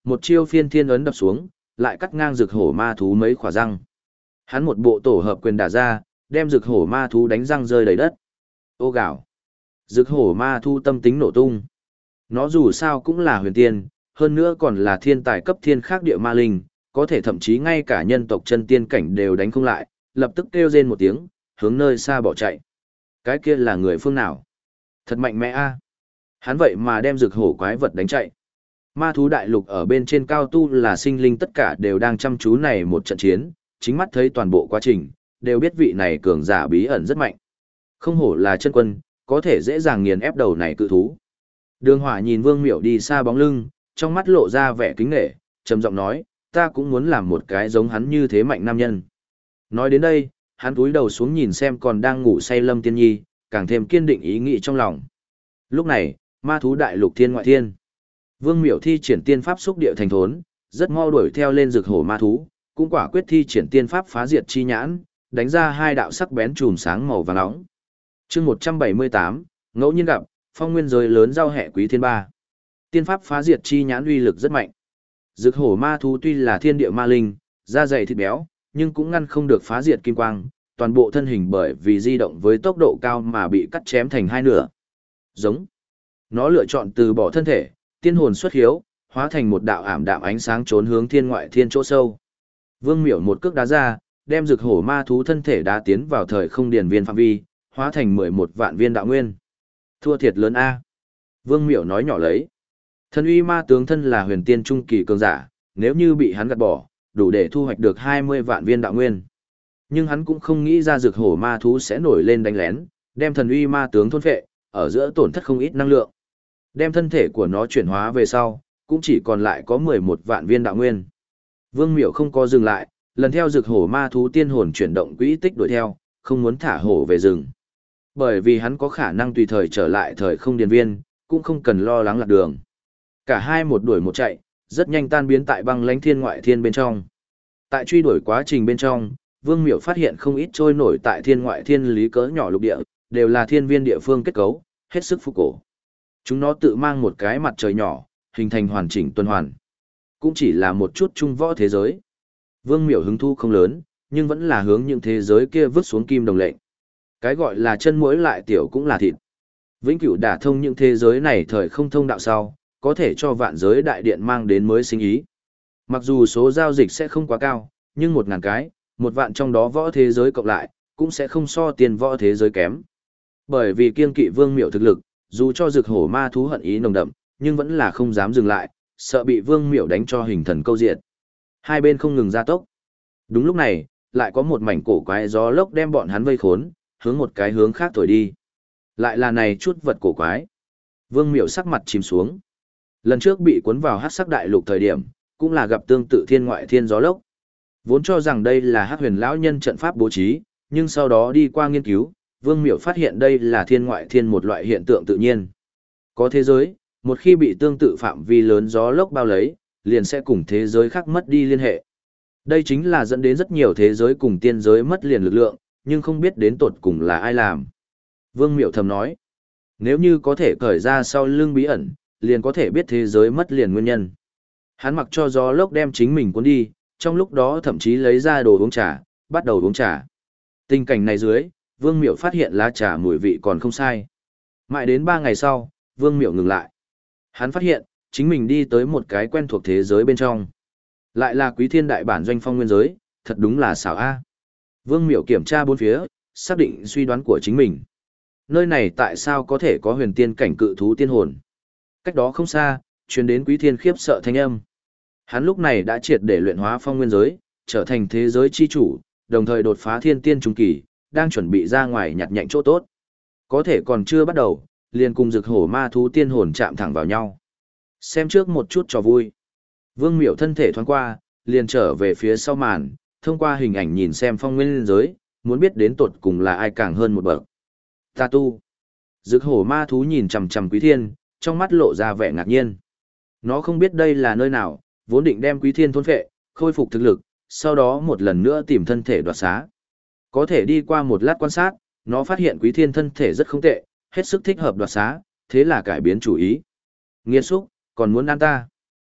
Một chiêu phiên thiên ấn đập xuống, lại cắt ngang rực hổ ma thú mấy khỏa răng. Hắn một bộ tổ hợp quyền đả ra, đem rực hổ ma thú đánh răng rơi đầy đất. Ô gạo. Rực hổ ma thú tâm tính nổ tung. Nó dù sao cũng là huyền tiên, hơn nữa còn là thiên tài cấp thiên khác địa ma linh, có thể thậm chí ngay cả nhân tộc chân tiên cảnh đều đánh không lại, lập tức kêu rên một tiếng, hướng nơi xa bỏ chạy. Cái kia là người phương nào? Thật mạnh mẽ a. Hắn vậy mà đem rực hổ quái vật đánh chạy. Ma thú đại lục ở bên trên cao tu là sinh linh tất cả đều đang chăm chú này một trận chiến, chính mắt thấy toàn bộ quá trình, đều biết vị này cường giả bí ẩn rất mạnh. Không hổ là chân quân, có thể dễ dàng nghiền ép đầu này cự thú. Đường Hỏa nhìn Vương Miểu đi xa bóng lưng, trong mắt lộ ra vẻ kính nể, trầm giọng nói, ta cũng muốn làm một cái giống hắn như thế mạnh nam nhân. Nói đến đây, hắn cúi đầu xuống nhìn xem còn đang ngủ say Lâm Tiên Nhi, càng thêm kiên định ý nghĩ trong lòng. Lúc này, ma thú đại lục thiên ngoại thiên. Vương Miểu thi triển tiên pháp xúc địa thành thốn, rất mau đuổi theo lên rực hổ ma thú, cũng quả quyết thi triển tiên pháp phá diệt chi nhãn, đánh ra hai đạo sắc bén chùm sáng màu vàng nóng. Chương 178, ngẫu nhiên gặp, phong nguyên giới lớn giao hệ quý thiên ba. Tiên pháp phá diệt chi nhãn uy lực rất mạnh. Rực hổ ma thú tuy là thiên địa ma linh, da dày thịt béo, nhưng cũng ngăn không được phá diệt kim quang, toàn bộ thân hình bởi vì di động với tốc độ cao mà bị cắt chém thành hai nửa. Giống. Nó lựa chọn từ bỏ thân thể, tiên hồn xuất hiếu, hóa thành một đạo ảm đạm ánh sáng trốn hướng thiên ngoại thiên chỗ sâu. Vương Miểu một cước đá ra, đem rực hổ ma thú thân thể đá tiến vào thời không điển viên phạm vi, hóa thành 11 vạn viên đạo nguyên. Thua thiệt lớn a. Vương Miểu nói nhỏ lấy. Thần uy ma tướng thân là huyền tiên trung kỳ cường giả, nếu như bị hắn gạt bỏ, đủ để thu hoạch được 20 vạn viên đạo nguyên. Nhưng hắn cũng không nghĩ ra rực hổ ma thú sẽ nổi lên đánh lén, đem thần uy ma tướng thôn phệ, ở giữa tổn thất không ít năng lượng. Đem thân thể của nó chuyển hóa về sau, cũng chỉ còn lại có 11 vạn viên đạo nguyên. Vương Miểu không có dừng lại, lần theo rực hổ ma thú tiên hồn chuyển động quỹ tích đuổi theo, không muốn thả hổ về rừng. Bởi vì hắn có khả năng tùy thời trở lại thời không điền viên, cũng không cần lo lắng lạc đường. Cả hai một đuổi một chạy, rất nhanh tan biến tại băng lãnh thiên ngoại thiên bên trong. Tại truy đuổi quá trình bên trong, Vương Miểu phát hiện không ít trôi nổi tại thiên ngoại thiên lý cỡ nhỏ lục địa, đều là thiên viên địa phương kết cấu, hết sức phúc cổ. Chúng nó tự mang một cái mặt trời nhỏ, hình thành hoàn chỉnh tuần hoàn. Cũng chỉ là một chút trung võ thế giới. Vương Miểu hứng thu không lớn, nhưng vẫn là hướng những thế giới kia vứt xuống kim đồng lệnh. Cái gọi là chân muỗi lại tiểu cũng là thịt. Vĩnh cửu đả thông những thế giới này thời không thông đạo sau, có thể cho vạn giới đại điện mang đến mới sinh ý. Mặc dù số giao dịch sẽ không quá cao, nhưng 1000 cái, 1 vạn trong đó võ thế giới cộng lại, cũng sẽ không so tiền võ thế giới kém. Bởi vì kiên kỵ Vương Miểu thực lực, dù cho rực hổ ma thú hận ý nồng đậm, nhưng vẫn là không dám dừng lại, sợ bị Vương Miểu đánh cho hình thần câu diệt. Hai bên không ngừng gia tốc. Đúng lúc này, lại có một mảnh cổ quái gió lốc đem bọn hắn vây khốn, hướng một cái hướng khác thổi đi. Lại là này chút vật cổ quái. Vương Miểu sắc mặt chìm xuống. Lần trước bị cuốn vào hắc sắc đại lục thời điểm, cũng là gặp tương tự thiên ngoại thiên gió lốc. Vốn cho rằng đây là hắc huyền lão nhân trận pháp bố trí, nhưng sau đó đi qua nghiên cứu, Vương Miểu phát hiện đây là thiên ngoại thiên một loại hiện tượng tự nhiên. Có thế giới, một khi bị tương tự phạm vi lớn gió lốc bao lấy, liền sẽ cùng thế giới khác mất đi liên hệ. Đây chính là dẫn đến rất nhiều thế giới cùng tiên giới mất liền lực lượng, nhưng không biết đến tột cùng là ai làm. Vương Miểu thầm nói, nếu như có thể cởi ra sau lưng bí ẩn, liền có thể biết thế giới mất liền nguyên nhân. Hắn mặc cho gió lốc đem chính mình cuốn đi, trong lúc đó thậm chí lấy ra đồ uống trà, bắt đầu uống trà. Tình cảnh này dưới, Vương Miểu phát hiện lá trà mùi vị còn không sai. Mãi đến 3 ngày sau, Vương Miểu ngừng lại. Hắn phát hiện, chính mình đi tới một cái quen thuộc thế giới bên trong. Lại là Quý Thiên đại bản doanh phong nguyên giới, thật đúng là xảo a. Vương Miểu kiểm tra bốn phía, xác định suy đoán của chính mình. Nơi này tại sao có thể có huyền tiên cảnh cự thú tiên hồn? Cách đó không xa, truyền đến Quý Thiên khiếp sợ thanh âm. Hắn lúc này đã triệt để luyện hóa phong nguyên giới, trở thành thế giới chi chủ, đồng thời đột phá thiên tiên trung kỳ, đang chuẩn bị ra ngoài nhặt nhạnh chỗ tốt. Có thể còn chưa bắt đầu, liền cùng rực hổ ma thú tiên hồn chạm thẳng vào nhau. Xem trước một chút cho vui. Vương Miểu thân thể thoáng qua, liền trở về phía sau màn, thông qua hình ảnh nhìn xem phong nguyên giới, muốn biết đến tột cùng là ai càng hơn một bậc. Ta tu. Rực hổ ma thú nhìn chằm chằm Quý Thiên, trong mắt lộ ra vẻ ngạc nhiên. Nó không biết đây là nơi nào, vốn định đem Quý Thiên thôn phệ, khôi phục thực lực, sau đó một lần nữa tìm thân thể đoạt xá. Có thể đi qua một lát quan sát, nó phát hiện Quý Thiên thân thể rất không tệ, hết sức thích hợp đoạt xá, thế là cải biến chủ ý. Nghiệt xúc, còn muốn ăn ta.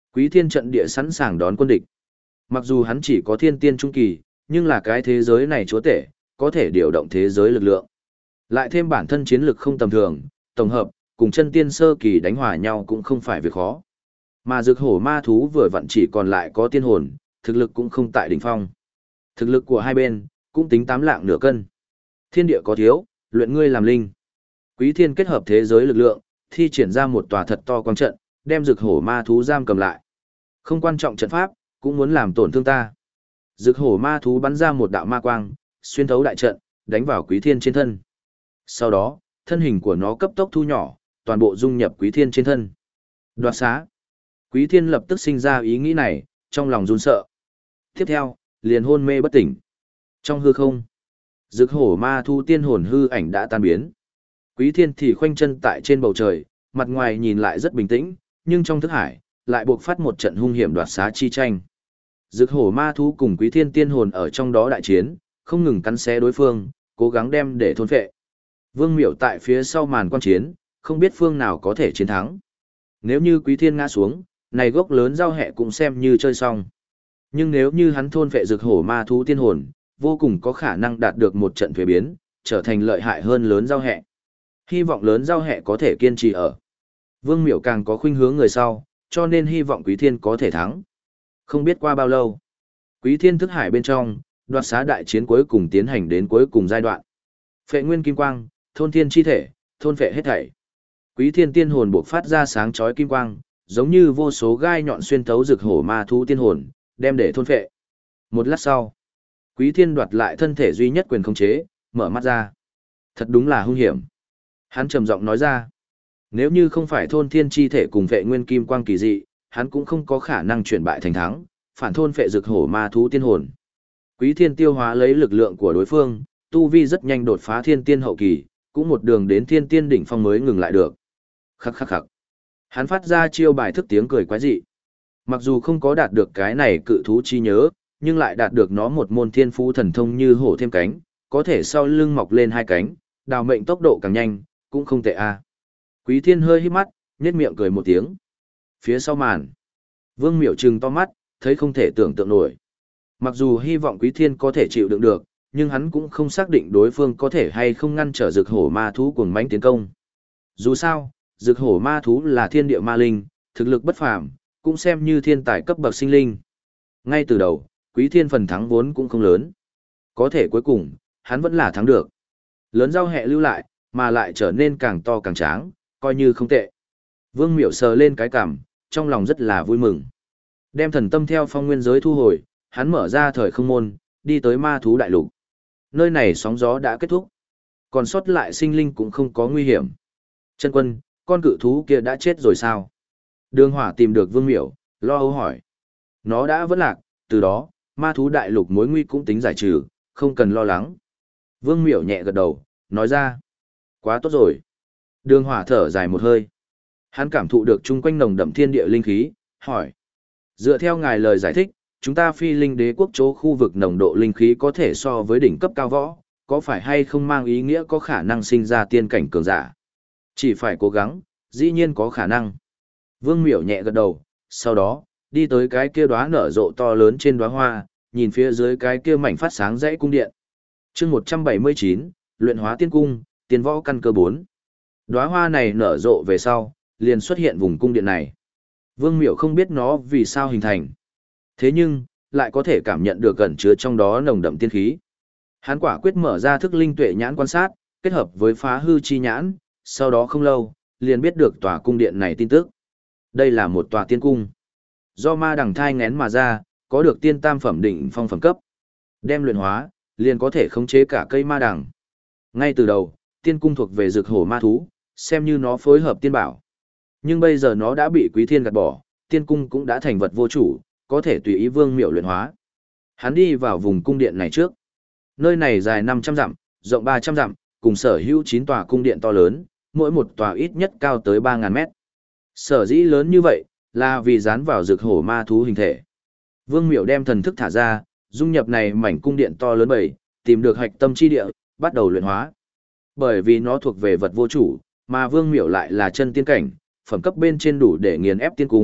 Quý thiên trận địa sẵn sàng đón quân địch. Mặc dù hắn chỉ có thiên tiên trung kỳ, nhưng là cái thế giới này chúa tể, có thể điều động thế giới lực lượng. Lại thêm bản thân chiến lực không tầm thường, tổng hợp, cùng chân tiên sơ kỳ đánh hòa nhau cũng không phải việc khó. Mà dược hổ ma thú vừa vặn chỉ còn lại có tiên hồn, thực lực cũng không tại đỉnh phong. Thực lực của hai bên, cũng tính 8 lạng nửa cân. Thiên địa có thiếu, luyện ngươi làm linh. Quý thiên kết hợp thế giới lực lượng, thi triển ra một tòa thật to quang trận, đem dược hổ ma thú giam cầm lại. Không quan trọng trận pháp, cũng muốn làm tổn thương ta. Dược hổ ma thú bắn ra một đạo ma quang, xuyên thấu đại trận, đánh vào quý thiên trên thân. Sau đó, thân hình của nó cấp tốc thu nhỏ, toàn bộ dung nhập quý thiên trên thân. Đoạt xá. Quý thiên lập tức sinh ra ý nghĩ này, trong lòng run sợ. Tiếp theo, liền hôn mê bất tỉnh. Trong hư không, dược hổ ma thú tiên hồn hư ảnh đã tan biến. Quý thiên thì khoanh chân tại trên bầu trời, mặt ngoài nhìn lại rất bình tĩnh, nhưng trong thức hải, lại buộc phát một trận hung hiểm đoạt xá chi tranh. Dược hổ ma thú cùng quý thiên tiên hồn ở trong đó đại chiến, không ngừng cắn xé đối phương, cố gắng đem để thôn phệ. Vương Miểu tại phía sau màn quan chiến, không biết phương nào có thể chiến thắng. Nếu như quý thiên ngã xuống, này gốc lớn rau hẹ cũng xem như chơi xong. Nhưng nếu như hắn thôn phệ dược hổ ma thú tiên hồn, vô cùng có khả năng đạt được một trận thuế biến, trở thành lợi hại hơn lớn rau hẹ. Hy vọng lớn rau hẹ có thể kiên trì ở. Vương Miểu càng có khuynh hướng người sau, cho nên hy vọng Quý Thiên có thể thắng. Không biết qua bao lâu, Quý Thiên thức hải bên trong, đoạt xá đại chiến cuối cùng tiến hành đến cuối cùng giai đoạn. Phệ nguyên kim quang, thôn thiên chi thể, thôn phệ hết thảy. Quý Thiên tiên hồn buộc phát ra sáng chói kim quang, giống như vô số gai nhọn xuyên thấu rực hổ ma thú tiên hồn, đem để thôn phệ. Một lát sau, Quý Thiên đoạt lại thân thể duy nhất quyền khống chế, mở mắt ra. Thật đúng là hung hiểm. Hắn trầm giọng nói ra. Nếu như không phải thôn thiên chi thể cùng phệ nguyên kim quang kỳ dị, hắn cũng không có khả năng chuyển bại thành thắng, phản thôn phệ rực hổ ma thú tiên hồn. Quý Thiên tiêu hóa lấy lực lượng của đối phương, tu vi rất nhanh đột phá thiên tiên hậu kỳ, cũng một đường đến thiên tiên đỉnh phong mới ngừng lại được. Khắc khắc khắc. Hắn phát ra chiêu bài thức tiếng cười quái dị. Mặc dù không có đạt được cái này cự thú chi nhớ, nhưng lại đạt được nó một môn thiên phú thần thông như hổ thêm cánh, có thể sau lưng mọc lên hai cánh, đào mệnh tốc độ càng nhanh, cũng không tệ a. Quý Thiên hơi híp mắt, nhếch miệng cười một tiếng. Phía sau màn, Vương Miểu trừng to mắt, thấy không thể tưởng tượng nổi. Mặc dù hy vọng Quý Thiên có thể chịu đựng được, nhưng hắn cũng không xác định đối phương có thể hay không ngăn trở rực hổ ma thú cuồng mãnh tiến công. Dù sao, rực hổ ma thú là thiên địa ma linh, thực lực bất phàm, cũng xem như thiên tài cấp bậc sinh linh. Ngay từ đầu, Quý Thiên phần thắng vốn cũng không lớn. Có thể cuối cùng, hắn vẫn là thắng được. Lớn rau hẹ lưu lại, mà lại trở nên càng to càng tráng, coi như không tệ. Vương Miểu sờ lên cái cằm, trong lòng rất là vui mừng. Đem thần tâm theo phong nguyên giới thu hồi, hắn mở ra thời không môn, đi tới ma thú đại lục. Nơi này sóng gió đã kết thúc. Còn sót lại sinh linh cũng không có nguy hiểm. Chân quân, con cự thú kia đã chết rồi sao? Đường Hỏa tìm được Vương Miểu, lo âu hỏi. Nó đã vẫn lạc, từ đó, ma thú đại lục mối nguy cũng tính giải trừ, không cần lo lắng. Vương Miểu nhẹ gật đầu, nói ra. Quá tốt rồi. Đường Hỏa thở dài một hơi. Hắn cảm thụ được chung quanh nồng đậm thiên địa linh khí, hỏi. Dựa theo ngài lời giải thích, chúng ta phi linh đế quốc chỗ khu vực nồng độ linh khí có thể so với đỉnh cấp cao võ, có phải hay không mang ý nghĩa có khả năng sinh ra tiên cảnh cường giả? Chỉ phải cố gắng, dĩ nhiên có khả năng. Vương Miểu nhẹ gật đầu, sau đó, đi tới cái kia đóa nở rộ to lớn trên đóa hoa, nhìn phía dưới cái kia mảnh phát sáng dãy cung điện. Chương 179, luyện hóa tiên cung, tiên võ căn cơ 4. Đóa hoa này nở rộ về sau, liền xuất hiện vùng cung điện này. Vương Miểu không biết nó vì sao hình thành. Thế nhưng, lại có thể cảm nhận được ẩn chứa trong đó nồng đậm tiên khí. Hắn quả quyết mở ra thức linh tuệ nhãn quan sát, kết hợp với phá hư chi nhãn, sau đó không lâu, liền biết được tòa cung điện này tin tức. Đây là một tòa tiên cung. Do ma đằng thai ngén mà ra, có được tiên tam phẩm đỉnh phong phẩm cấp. Đem luyện hóa, liền có thể khống chế cả cây ma đằng. Ngay từ đầu, tiên cung thuộc về rực hổ ma thú, xem như nó phối hợp tiên bảo. Nhưng bây giờ nó đã bị Quý Thiên gạt bỏ, tiên cung cũng đã thành vật vô chủ, có thể tùy ý Vương Miểu luyện hóa. Hắn đi vào vùng cung điện này trước. Nơi này dài 500 dặm, rộng 300 dặm, cùng sở hữu 9 tòa cung điện to lớn, mỗi một tòa ít nhất cao tới 3.000 mét. Sở dĩ lớn như vậy, là vì dán vào rực hổ ma thú hình thể. Vương Miểu đem thần thức thả ra, dung nhập này mảnh cung điện to lớn bầy, tìm được hạch tâm chi địa, bắt đầu luyện hóa. Bởi vì nó thuộc về vật vô chủ, mà Vương Miểu lại là chân tiên cảnh, phẩm cấp bên trên đủ để nghiền ép tiên cung,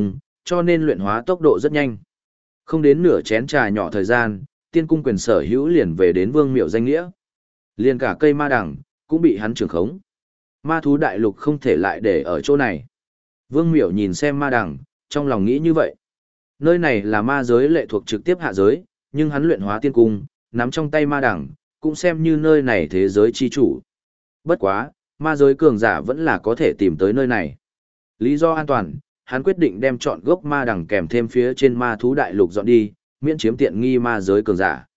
cho nên luyện hóa tốc độ rất nhanh. Không đến nửa chén trà nhỏ thời gian, tiên cung quyền sở hữu liền về đến Vương Miểu danh nghĩa. Liền cả cây ma đằng, cũng bị hắn trưởng khống. Ma thú đại lục không thể lại để ở chỗ này. Vương Miểu nhìn xem ma đằng, trong lòng nghĩ như vậy. Nơi này là ma giới lệ thuộc trực tiếp hạ giới, nhưng hắn luyện hóa tiên cung, nắm trong tay ma đằng, cũng xem như nơi này thế giới chi chủ. Bất quá, ma giới cường giả vẫn là có thể tìm tới nơi này. Lý do an toàn, hắn quyết định đem chọn gốc ma đằng kèm thêm phía trên ma thú đại lục dọn đi, miễn chiếm tiện nghi ma giới cường giả.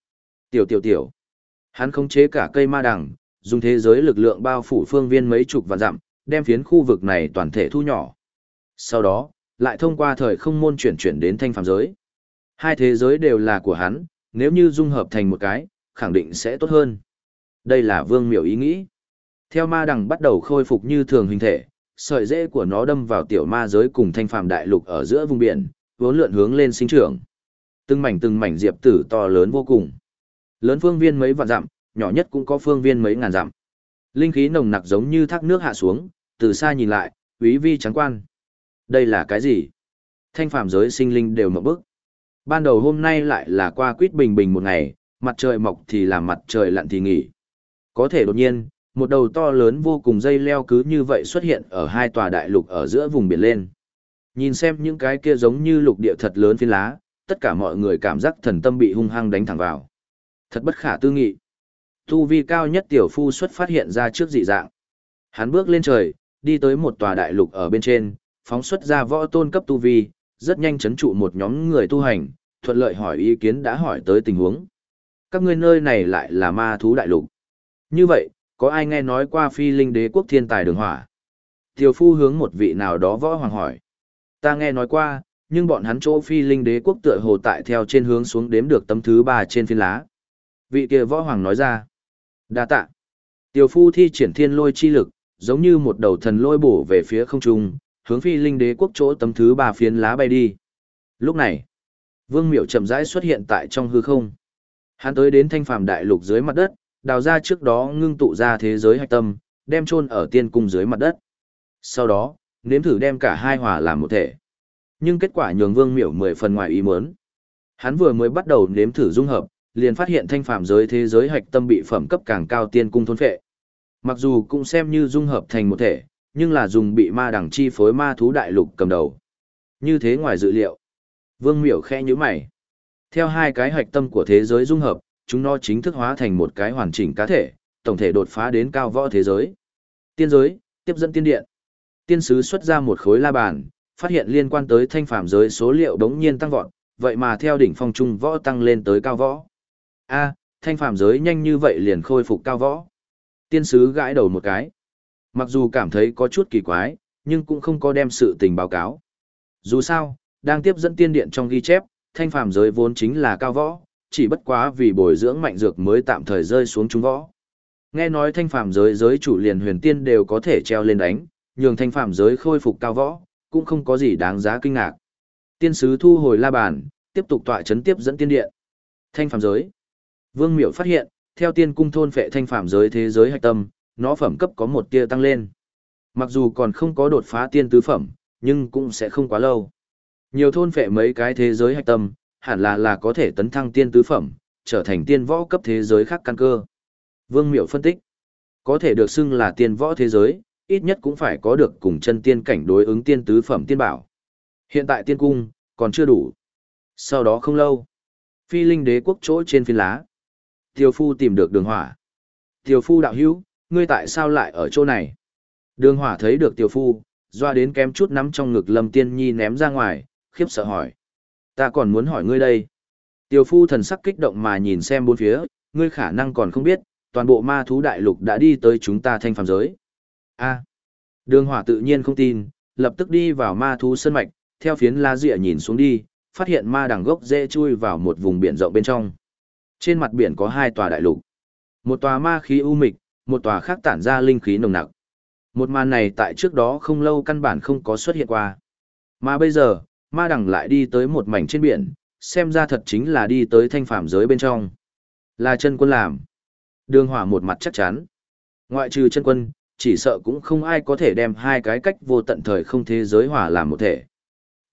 Tiểu. Hắn khống chế cả cây ma đằng, dùng thế giới lực lượng bao phủ phương viên mấy chục vạn dặm, đem phiến khu vực này toàn thể thu nhỏ. Sau đó, lại thông qua thời không môn chuyển đến thanh phàm giới. Hai thế giới đều là của hắn, nếu như dung hợp thành một cái, khẳng định sẽ tốt hơn. Đây là Vương Miểu ý nghĩ. Theo ma đằng bắt đầu khôi phục như thường hình thể, sợi rễ của nó đâm vào tiểu ma giới cùng thanh phàm đại lục ở giữa vùng biển, vốn lượn hướng lên sinh trưởng. Từng mảnh diệp tử to lớn vô cùng. Lớn phương viên mấy vạn dặm, nhỏ nhất cũng có phương viên mấy ngàn dặm. Linh khí nồng nặc giống như thác nước hạ xuống, từ xa nhìn lại, úy vi trắng quan. Đây là cái gì? Thanh phàm giới sinh linh đều mở bức. Ban đầu hôm nay lại là qua quýt bình bình một ngày, mặt trời mọc thì làm mặt trời lặn thì nghỉ. Có thể đột nhiên, một đầu to lớn vô cùng dây leo cứ như vậy xuất hiện ở hai tòa đại lục ở giữa vùng biển lên. Nhìn xem những cái kia giống như lục địa thật lớn phiến lá, tất cả mọi người cảm giác thần tâm bị hung hăng đánh thẳng vào. Thật bất khả tư nghị. Tu vi cao nhất tiểu phu xuất phát hiện ra trước dị dạng. Hắn bước lên trời, đi tới một tòa đại lục ở bên trên, phóng xuất ra võ tôn cấp tu vi, rất nhanh chấn trụ một nhóm người tu hành, thuận lợi hỏi ý kiến đã hỏi tới tình huống. Các ngươi nơi này lại là ma thú đại lục. Như vậy, có ai nghe nói qua Phi Linh Đế quốc thiên tài Đường Hỏa? Tiểu phu hướng một vị nào đó võ hoàng hỏi. Ta nghe nói qua, nhưng bọn hắn chỗ Phi Linh Đế quốc tựa hồ tại theo trên hướng xuống đếm được tấm thứ 3 trên phiến lá. Vị kia võ hoàng nói ra. Đa tạ. Tiểu phu thi triển thiên lôi chi lực, giống như một đầu thần lôi bổ về phía không trung, hướng Phi Linh Đế quốc chỗ tấm thứ 3 phiến lá bay đi. Lúc này, Vương Miểu chậm rãi xuất hiện tại trong hư không. Hắn tới đến thanh phàm đại lục dưới mặt đất, đào ra trước đó ngưng tụ ra thế giới hạch tâm, đem chôn ở tiên cung dưới mặt đất. Sau đó, nếm thử đem cả hai hòa làm một thể. Nhưng kết quả nhường Vương Miểu 10 phần ngoài ý muốn. Hắn vừa mới bắt đầu nếm thử dung hợp, liền phát hiện thanh phàm giới thế giới hạch tâm bị phẩm cấp càng cao tiên cung thôn phệ. Mặc dù cũng xem như dung hợp thành một thể, nhưng là dùng bị ma đằng chi phối ma thú đại lục cầm đầu. Như thế ngoài dự liệu. Vương Miểu khẽ nhíu mày. Theo hai cái hạch tâm của thế giới dung hợp, chúng nó chính thức hóa thành một cái hoàn chỉnh cá thể, tổng thể đột phá đến cao võ thế giới. Tiên giới, tiếp dẫn tiên điện. Tiên sứ xuất ra một khối la bàn, phát hiện liên quan tới thanh phàm giới số liệu đống nhiên tăng vọt, vậy mà theo đỉnh phong trung võ tăng lên tới cao võ. A, thanh phàm giới nhanh như vậy liền khôi phục cao võ. Tiên sứ gãi đầu một cái. Mặc dù cảm thấy có chút kỳ quái, nhưng cũng không có đem sự tình báo cáo. Dù sao, đang tiếp dẫn tiên điện trong ghi chép, thanh phàm giới vốn chính là cao võ, chỉ bất quá vì bồi dưỡng mạnh dược mới tạm thời rơi xuống trung võ. Nghe nói thanh phàm giới giới chủ liền huyền tiên đều có thể treo lên đánh, nhường thanh phàm giới khôi phục cao võ, cũng không có gì đáng giá kinh ngạc. Tiên sứ thu hồi la bàn, tiếp tục tọa chấn tiếp dẫn tiên điện. Thanh phàm giới. Vương Miểu phát hiện, theo tiên cung thôn phệ thanh phàm giới thế giới hạch tâm, nó phẩm cấp có một tia tăng lên. Mặc dù còn không có đột phá tiên tứ phẩm, nhưng cũng sẽ không quá lâu. Nhiều thôn phệ mấy cái thế giới hạch tâm, hẳn là có thể tấn thăng tiên tứ phẩm, trở thành tiên võ cấp thế giới khác căn cơ. Vương Miểu phân tích, có thể được xưng là tiên võ thế giới, ít nhất cũng phải có được cùng chân tiên cảnh đối ứng tiên tứ phẩm tiên bảo. Hiện tại tiên cung, còn chưa đủ. Sau đó không lâu, Phi Linh Đế quốc chỗ trên phiến lá. Tiêu phu tìm được Đường Hỏa. Tiêu phu đạo hữu, ngươi tại sao lại ở chỗ này? Đường Hỏa thấy được Tiêu phu, doa đến kém chút nắm trong ngực Lâm Tiên Nhi ném ra ngoài, khiếp sợ hỏi. Ta còn muốn hỏi ngươi đây. Tiêu phu thần sắc kích động mà nhìn xem bốn phía, ngươi khả năng còn không biết, toàn bộ ma thú đại lục đã đi tới chúng ta thanh phàm giới. A. Đường Hỏa tự nhiên không tin, lập tức đi vào ma thú sơn mạch, theo phiến lá rịa nhìn xuống đi, phát hiện ma đằng gốc rễ chui vào một vùng biển rộng bên trong. Trên mặt biển có hai tòa đại lục. Một tòa ma khí u mịch, một tòa khác tản ra linh khí nồng nặc. Một màn này tại trước đó không lâu căn bản không có xuất hiện qua. Mà bây giờ, ma đằng lại đi tới một mảnh trên biển, xem ra thật chính là đi tới thanh phàm giới bên trong. Là chân quân làm. Đường Hỏa một mặt chắc chắn. Ngoại trừ chân quân, chỉ sợ cũng không ai có thể đem hai cái cách vô tận thời không thế giới hỏa làm một thể.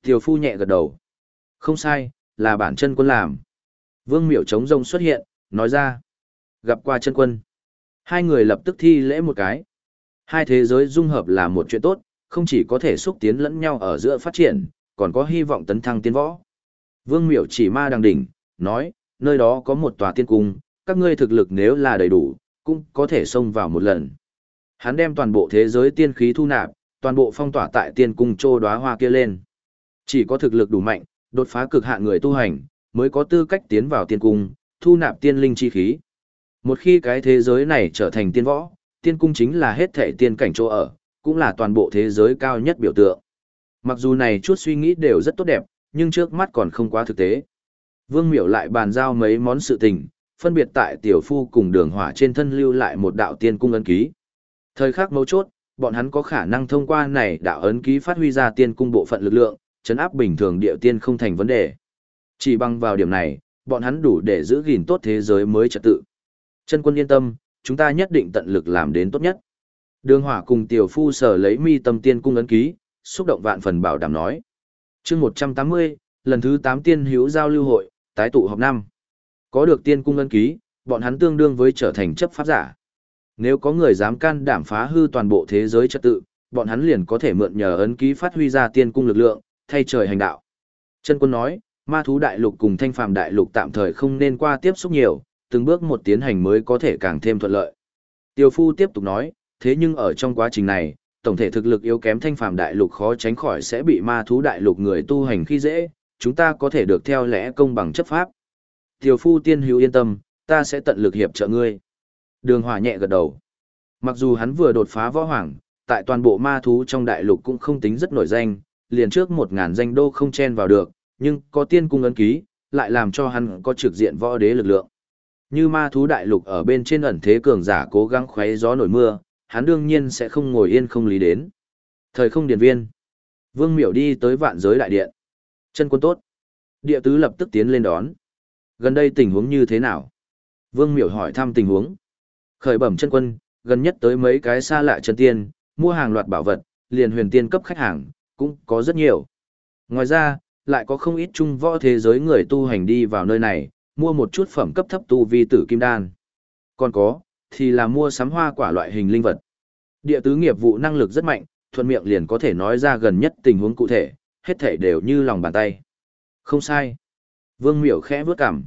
Tiểu phu nhẹ gật đầu. Không sai, là bản chân quân làm. Vương Miểu trống rông xuất hiện, nói ra. Gặp qua chân quân. Hai người lập tức thi lễ một cái. Hai thế giới dung hợp là một chuyện tốt, không chỉ có thể xúc tiến lẫn nhau ở giữa phát triển, còn có hy vọng tấn thăng tiến võ. Vương Miểu chỉ ma đằng đỉnh, nói, nơi đó có một tòa tiên cung, các ngươi thực lực nếu là đầy đủ, cũng có thể xông vào một lần. Hắn đem toàn bộ thế giới tiên khí thu nạp, toàn bộ phong tỏa tại tiên cung trô đóa hoa kia lên. Chỉ có thực lực đủ mạnh, đột phá cực hạn người tu hành, mới có tư cách tiến vào tiên cung, thu nạp tiên linh chi khí. Một khi cái thế giới này trở thành tiên võ, tiên cung chính là hết thể tiên cảnh chỗ ở, cũng là toàn bộ thế giới cao nhất biểu tượng. Mặc dù này chút suy nghĩ đều rất tốt đẹp, nhưng trước mắt còn không quá thực tế. Vương Miểu lại bàn giao mấy món sự tình, phân biệt tại tiểu phu cùng đường hỏa trên thân lưu lại một đạo tiên cung ấn ký. Thời khắc mấu chốt, bọn hắn có khả năng thông qua này đạo ấn ký phát huy ra tiên cung bộ phận lực lượng, chấn áp bình thường địa tiên không thành vấn đề. Chỉ bằng vào điểm này, bọn hắn đủ để giữ gìn tốt thế giới mới trật tự. Chân quân yên tâm, chúng ta nhất định tận lực làm đến tốt nhất. Đường hỏa cùng tiểu phu sở lấy mi tâm tiên cung ấn ký, xúc động vạn phần bảo đảm nói. Chương 180, lần thứ 8 tiên hữu giao lưu hội, tái tụ họp năm. Có được tiên cung ấn ký, bọn hắn tương đương với trở thành chấp pháp giả. Nếu có người dám can đảm phá hư toàn bộ thế giới trật tự, bọn hắn liền có thể mượn nhờ ấn ký phát huy ra tiên cung lực lượng, thay trời hành đạo. Chân quân nói, ma thú đại lục cùng thanh phàm đại lục tạm thời không nên qua tiếp xúc nhiều, từng bước một tiến hành mới có thể càng thêm thuận lợi. Tiêu phu tiếp tục nói, thế nhưng ở trong quá trình này, tổng thể thực lực yếu kém thanh phàm đại lục khó tránh khỏi sẽ bị ma thú đại lục người tu hành khi dễ, chúng ta có thể được theo lẽ công bằng chấp pháp. Tiêu phu tiên hữu yên tâm, ta sẽ tận lực hiệp trợ ngươi. Đường hỏa nhẹ gật đầu. Mặc dù hắn vừa đột phá võ hoàng, tại toàn bộ ma thú trong đại lục cũng không tính rất nổi danh, liền trước 1000 danh đô không chen vào được, nhưng có tiên cung ấn ký, lại làm cho hắn có trực diện võ đế lực lượng. Như ma thú đại lục ở bên trên ẩn thế cường giả cố gắng khoé gió nổi mưa, hắn đương nhiên sẽ không ngồi yên không lý đến. Thời không điển viên. Vương Miểu đi tới vạn giới đại điện. Chân quân tốt. Địa tứ lập tức tiến lên đón. Gần đây tình huống như thế nào? Vương Miểu hỏi thăm tình huống. Khởi bẩm chân quân, gần nhất tới mấy cái xa lạ chân tiên, mua hàng loạt bảo vật, liền huyền tiên cấp khách hàng, cũng có rất nhiều. Ngoài ra, lại có không ít trung võ thế giới người tu hành đi vào nơi này, mua một chút phẩm cấp thấp tu vi tử kim đan. Còn có, thì là mua sắm hoa quả loại hình linh vật. Địa tứ nghiệp vụ năng lực rất mạnh, thuận miệng liền có thể nói ra gần nhất tình huống cụ thể, hết thể đều như lòng bàn tay. Không sai. Vương Miểu khẽ vướt cằm.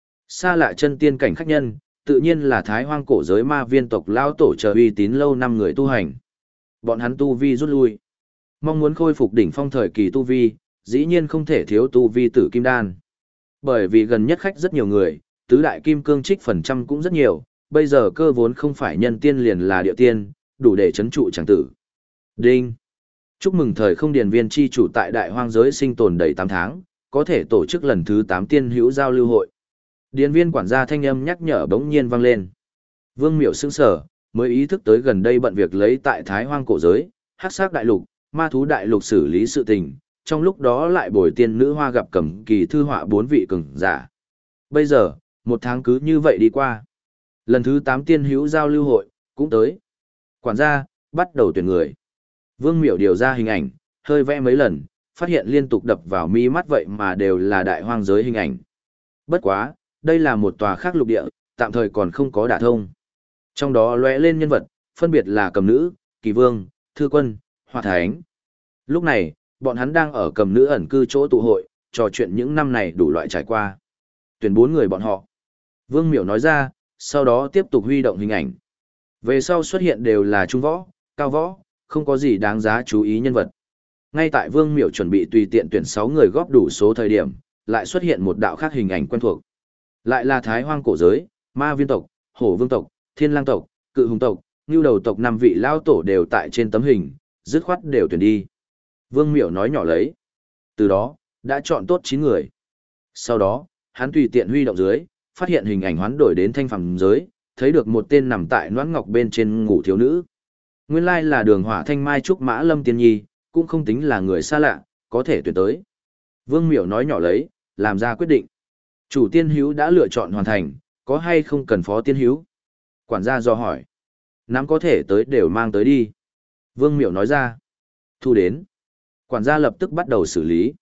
Xa lạ chân tiên cảnh khách nhân, tự nhiên là thái hoang cổ giới ma viên tộc lao tổ chờ uy tín lâu năm người tu hành. Bọn hắn tu vi rút lui. Mong muốn khôi phục đỉnh phong thời kỳ tu vi, dĩ nhiên không thể thiếu tu vi tử kim đan. Bởi vì gần nhất khách rất nhiều người, tứ đại kim cương trích phần trăm cũng rất nhiều, bây giờ cơ vốn không phải nhân tiên liền là địa tiên, đủ để chấn trụ chẳng tử. Đinh! Chúc mừng thời không điền viên chi chủ tại đại hoang giới sinh tồn đầy 8 tháng, có thể tổ chức lần thứ 8 tiên hữu giao lưu hội. Điền viên quản gia thanh âm nhắc nhở bỗng nhiên vang lên. Vương Miểu sững sờ, mới ý thức tới gần đây bận việc lấy tại thái hoang cổ giới, hắc sắc đại lục, ma thú đại lục xử lý sự tình, trong lúc đó lại bồi tiên nữ hoa gặp cẩm kỳ thư họa 4 vị cường giả. Bây giờ, 1 tháng cứ như vậy đi qua. Lần thứ 8 tiên hữu giao lưu hội, cũng tới. Quản gia, bắt đầu tuyển người. Vương Miểu điều ra hình ảnh, hơi vẽ mấy lần, phát hiện liên tục đập vào mi mắt vậy mà đều là đại hoang giới hình ảnh. Bất quá, đây là một tòa khác lục địa, tạm thời còn không có đả thông. Trong đó lóe lên nhân vật, phân biệt là cầm nữ, kỳ vương, thư quân, hỏa thánh. Lúc này, bọn hắn đang ở cầm nữ ẩn cư chỗ tụ hội, trò chuyện những năm này đủ loại trải qua. Tuyển 4 người bọn họ. Vương Miểu nói ra, sau đó tiếp tục huy động hình ảnh. Về sau xuất hiện đều là trung võ, cao võ, không có gì đáng giá chú ý nhân vật. Ngay tại Vương Miểu chuẩn bị tùy tiện tuyển 6 người góp đủ số thời điểm, lại xuất hiện một đạo khác hình ảnh quen thuộc. Lại là thái hoang cổ giới, ma viên tộc, hổ vương tộc, thiên lang tộc, cự hùng tộc, ngưu đầu tộc 5 vị lao tổ đều tại trên tấm hình, dứt khoát đều tuyển đi. Vương Miểu nói nhỏ lấy. Từ đó, đã chọn tốt 9 người. Sau đó, hắn tùy tiện huy động dưới, phát hiện hình ảnh hoán đổi đến thanh phàm giới, thấy được một tên nằm tại noãn ngọc bên trên ngủ thiếu nữ. Nguyên lai là đường hỏa thanh mai trúc mã lâm tiên nhi, cũng không tính là người xa lạ, có thể tuyển tới. Vương Miểu nói nhỏ lấy, làm ra quyết định. Chủ tiên hữu đã lựa chọn hoàn thành, có hay không cần phó tiên hữu? Quản gia do hỏi. Nắm có thể tới đều mang tới đi. Vương Miểu nói ra. Thu đến. Quản gia lập tức bắt đầu xử lý.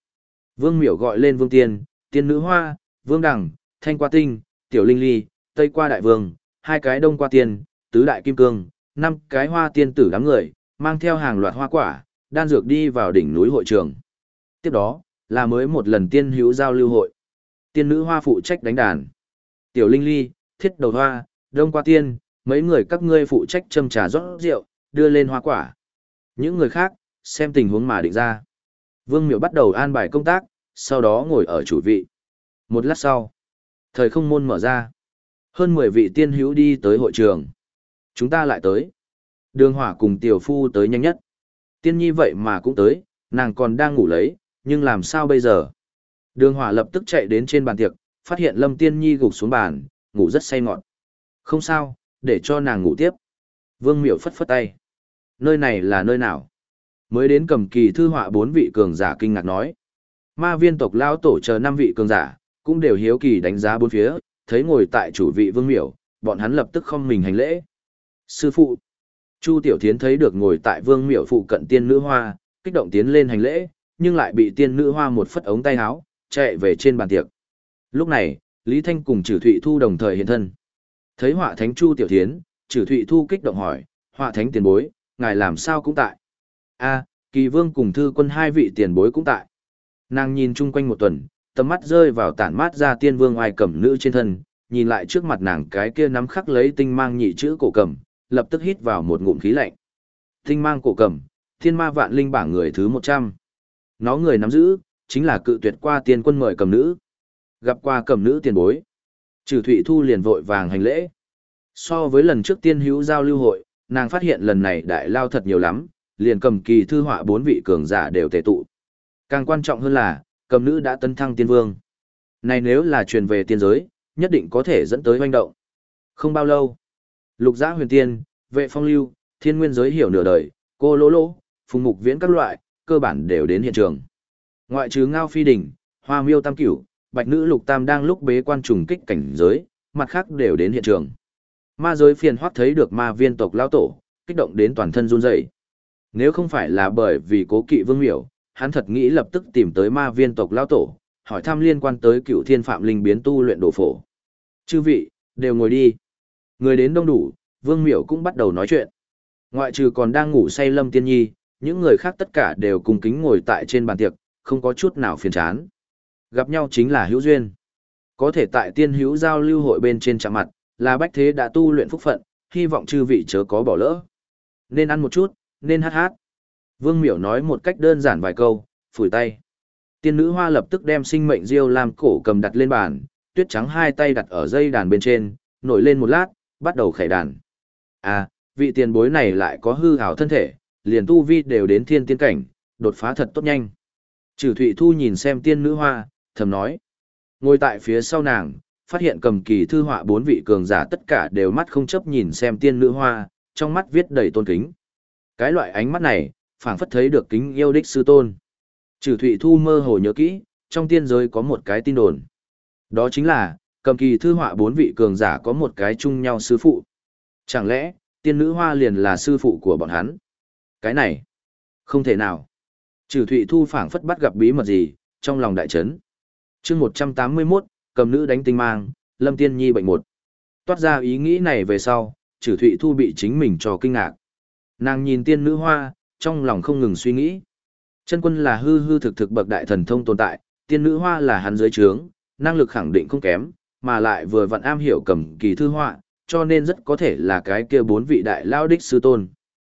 Vương Miểu gọi lên Vương Tiên, Tiên Nữ Hoa, Vương Đằng, Thanh Qua Tinh, Tiểu Linh Ly, Tây Qua Đại Vương, 2 cái Đông Qua Tiên, Tứ Đại Kim Cương, 5 cái Hoa Tiên tử đám người, mang theo hàng loạt hoa quả, đan dược đi vào đỉnh núi hội trường. Tiếp đó, là mới một lần tiên hữu giao lưu hội. Tiên Nữ Hoa phụ trách đánh đàn. Tiểu Linh Ly, Thiết Đầu Hoa, Đông Qua Tiên, mấy người các ngươi phụ trách châm trà rót rượu, đưa lên hoa quả. Những người khác, xem tình huống mà định ra. Vương Miểu bắt đầu an bài công tác, sau đó ngồi ở chủ vị. Một lát sau, thời không môn mở ra. Hơn 10 vị tiên hữu đi tới hội trường. Chúng ta lại tới. Đường Hỏa cùng Tiểu Phu tới nhanh nhất. Tiên Nhi vậy mà cũng tới, nàng còn đang ngủ lấy, nhưng làm sao bây giờ? Đường Hỏa lập tức chạy đến trên bàn tiệc, phát hiện Lâm Tiên Nhi gục xuống bàn, ngủ rất say ngọt. Không sao, để cho nàng ngủ tiếp. Vương Miểu phất phất tay. Nơi này là nơi nào? Mới đến Cầm Kỳ thư họa 4 vị cường giả kinh ngạc nói. Ma viên tộc lão tổ chờ 5 vị cường giả, cũng đều hiếu kỳ đánh giá bốn phía, thấy ngồi tại chủ vị Vương Miểu, bọn hắn lập tức không mình hành lễ. Sư phụ. Chu Tiểu Thiến thấy được ngồi tại Vương Miểu phụ cận Tiên Nữ Hoa, kích động tiến lên hành lễ, nhưng lại bị Tiên Nữ Hoa một phất ống tay áo, chạy về trên bàn tiệc. Lúc này, Lý Thanh cùng Trử Thụy Thu đồng thời hiện thân. Thấy Họa Thánh Chu Tiểu Thiến, Trử Thụy Thu kích động hỏi, Họa Thánh tiền bối, ngài làm sao cũng tại? A, Kỳ Vương cùng Thư Quân 2 vị tiền bối cũng tại. Nàng nhìn chung quanh một tuần, tầm mắt rơi vào tản mát ra Tiên Vương Ai Cẩm nữ trên thân, nhìn lại trước mặt nàng cái kia nắm khắc lấy tinh mang nhị chữ cổ cầm, lập tức hít vào một ngụm khí lạnh. Tinh mang cổ cầm, Thiên Ma Vạn Linh bảng người thứ 100. Nó người nắm giữ, chính là cự tuyệt qua tiên quân mời cầm nữ. Gặp qua cầm nữ tiền bối. Trừ Thụy Thu liền vội vàng hành lễ. So với lần trước tiên hữu giao lưu hội, nàng phát hiện lần này đại lao thật nhiều lắm, liền Cầm Kỳ thư họa 4 vị cường giả đều tề tụ. Càng quan trọng hơn là, cầm nữ đã tấn thăng tiên vương. Này nếu là truyền về tiên giới, nhất định có thể dẫn tới hoành động. Không bao lâu, Lục Giã Huyền Tiên, Vệ Phong Lưu, Thiên Nguyên Giới hiểu nửa đời, Cô Lỗ Lỗ, Phùng Mục Viễn các loại, cơ bản đều đến hiện trường. Ngoại trừ Ngao Phi Đỉnh, Hoa Miêu Tam Cửu, Bạch Nữ Lục Tam đang lúc bế quan trùng kích cảnh giới, mặt khác đều đến hiện trường. Ma giới phiền hoắc thấy được ma viên tộc lão tổ, kích động đến toàn thân run rẩy. Nếu không phải là bởi vì cố kỵ Vương Miểu, hắn thật nghĩ lập tức tìm tới ma viên tộc lão tổ, hỏi thăm liên quan tới Cựu Thiên Phạm Linh biến tu luyện đồ phổ. Chư vị, đều ngồi đi. Người đến đông đủ, Vương Miểu cũng bắt đầu nói chuyện. Ngoại trừ còn đang ngủ say Lâm Tiên Nhi, những người khác tất cả đều cùng kính ngồi tại trên bàn tiệc, không có chút nào phiền chán. Gặp nhau chính là hữu duyên. Có thể tại tiên hữu giao lưu hội bên trên chạm mặt, là bách thế đã tu luyện phúc phận, hy vọng chư vị chớ có bỏ lỡ. Nên ăn một chút, nên hát hát. Vương Miểu nói một cách đơn giản vài câu, phủi tay. Tiên Nữ Hoa lập tức đem sinh mệnh diêu lam cổ cầm đặt lên bàn, tuyết trắng 2 tay đặt ở dây đàn bên trên, nổi lên một lát, bắt đầu khải đàn. À, vị tiền bối này lại có hư hảo thân thể, liền tu vi đều đến thiên tiên cảnh, đột phá thật tốt nhanh. Trừ Thụy Thu nhìn xem Tiên Nữ Hoa, thầm nói. Ngồi tại phía sau nàng, phát hiện Cầm Kỳ thư họa 4 vị cường giả tất cả đều mắt không chấp nhìn xem Tiên Nữ Hoa, trong mắt viết đầy tôn kính. Cái loại ánh mắt này, phảng phất thấy được kính yêu đích sư tôn. Trừ Thụy Thu mơ hồ nhớ kỹ, trong tiên giới có một cái tin đồn. Đó chính là, Cầm Kỳ thư họa 4 vị cường giả có một cái chung nhau sư phụ. Chẳng lẽ, Tiên Nữ Hoa liền là sư phụ của bọn hắn? Cái này, không thể nào. Trừ Thụy Thu phảng phất bắt gặp bí mật gì, trong lòng đại chấn. Chương 181, cầm nữ đánh tinh mang, Lâm Tiên Nhi bệnh 1. Toát ra ý nghĩ này về sau, Trừ Thụy Thu bị chính mình cho kinh ngạc. Nàng nhìn Tiên Nữ Hoa, trong lòng không ngừng suy nghĩ. Chân quân là hư hư thực thực bậc đại thần thông tồn tại, Tiên Nữ Hoa là hắn dưới trướng, năng lực khẳng định không kém, mà lại vừa vặn am hiểu Cầm Kỳ thư họa, cho nên rất có thể là cái kia 4 vị đại lao đích sư tôn.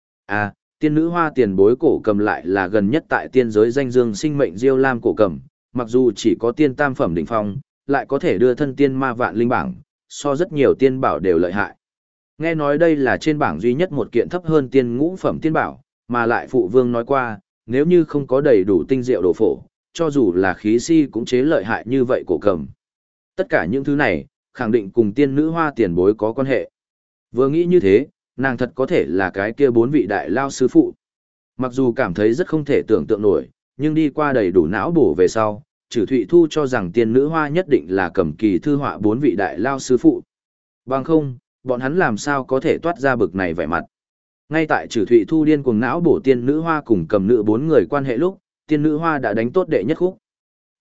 À, Tiên Nữ Hoa tiền bối cổ cầm lại là gần nhất tại tiên giới danh dương sinh mệnh diêu lam cổ cầm, mặc dù chỉ có tiên tam phẩm đỉnh phong, lại có thể đưa thân tiên ma vạn linh bảng, so rất nhiều tiên bảo đều lợi hại. Nghe nói đây là trên bảng duy nhất một kiện thấp hơn tiên ngũ phẩm tiên bảo, mà lại phụ vương nói qua, nếu như không có đầy đủ tinh diệu đồ phổ, cho dù là khí si cũng chế lợi hại như vậy cổ cầm. Tất cả những thứ này, khẳng định cùng Tiên Nữ Hoa tiền bối có quan hệ. Vừa nghĩ như thế, nàng thật có thể là cái kia 4 vị đại lao sư phụ. Mặc dù cảm thấy rất không thể tưởng tượng nổi, nhưng đi qua đầy đủ não bổ về sau, Trừ Thụy Thu cho rằng Tiên Nữ Hoa nhất định là Cầm Kỳ thư họa 4 vị đại lao sư phụ. Bằng không, bọn hắn làm sao có thể toát ra bực này vẻ mặt. Ngay tại Trừ Thụy Thu điên cuồng não bổ Tiên Nữ Hoa cùng cầm nữ 4 người quan hệ lúc, Tiên Nữ Hoa đã đánh tốt đệ nhất khúc.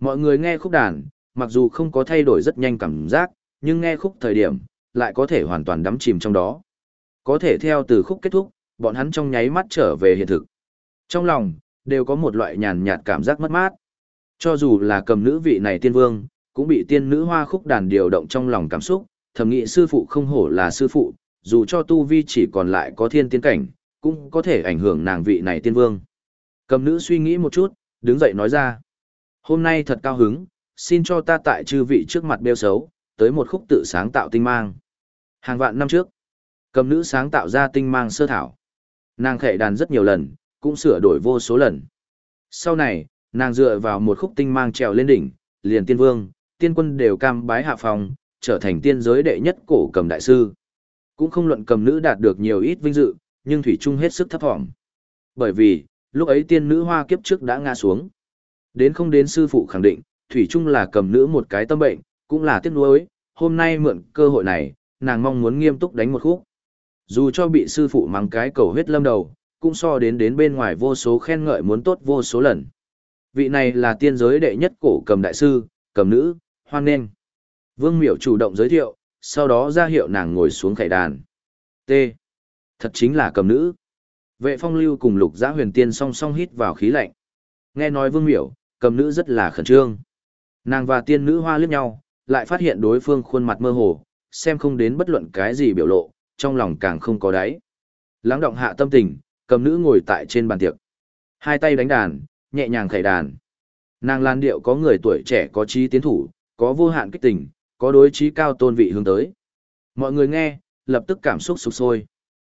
Mọi người nghe khúc đàn, mặc dù không có thay đổi rất nhanh cảm giác, nhưng nghe khúc thời điểm, lại có thể hoàn toàn đắm chìm trong đó. Có thể theo từ khúc kết thúc, bọn hắn trong nháy mắt trở về hiện thực. Trong lòng, đều có một loại nhàn nhạt cảm giác mất mát. Cho dù là cầm nữ vị này tiên vương, cũng bị tiên nữ hoa khúc đàn điều động trong lòng cảm xúc, thầm nghĩ sư phụ không hổ là sư phụ, dù cho tu vi chỉ còn lại có thiên tiên cảnh, cũng có thể ảnh hưởng nàng vị này tiên vương. Cầm nữ suy nghĩ một chút, đứng dậy nói ra. Hôm nay thật cao hứng, xin cho ta tại chư vị trước mặt bêu xấu, tới một khúc tự sáng tạo tinh mang. Hàng vạn năm trước, cầm nữ sáng tạo ra tinh mang sơ thảo. Nàng khệ đàn rất nhiều lần, cũng sửa đổi vô số lần. Sau này, nàng dựa vào một khúc tinh mang trèo lên đỉnh, liền tiên vương, tiên quân đều cam bái hạ phòng, trở thành tiên giới đệ nhất cổ cầm đại sư. Cũng không luận cầm nữ đạt được nhiều ít vinh dự, nhưng thủy chung hết sức thấp thỏm. Bởi vì, lúc ấy tiên nữ hoa kiếp trước đã ngã xuống. Đến không đến sư phụ khẳng định, thủy chung là cầm nữ một cái tâm bệnh, cũng là tiếc nuối, hôm nay mượn cơ hội này, nàng mong muốn nghiêm túc đánh một khúc. Dù cho bị sư phụ mắng cái cầu huyết lâm đầu, cũng so đến bên ngoài vô số khen ngợi muốn tốt vô số lần. Vị này là tiên giới đệ nhất cổ cầm đại sư, cầm nữ, hoan nghênh. Vương Miểu chủ động giới thiệu, sau đó ra hiệu nàng ngồi xuống khải đàn. T. Thật chính là cầm nữ. Vệ Phong Lưu cùng Lục Giá Huyền Tiên song song hít vào khí lạnh. Nghe nói Vương Miểu, cầm nữ rất là khẩn trương. Nàng và tiên nữ hoa liếc nhau, lại phát hiện đối phương khuôn mặt mơ hồ, xem không đến bất luận cái gì biểu lộ, trong lòng càng không có đáy. Lắng động hạ tâm tình, cầm nữ ngồi tại trên bàn tiệc. Hai tay đánh đàn, nhẹ nhàng khải đàn. Nàng lan điệu có người tuổi trẻ có trí tiến thủ, có vô hạn kích tình, có đối trí cao tôn vị hướng tới. Mọi người nghe, lập tức cảm xúc sục sôi.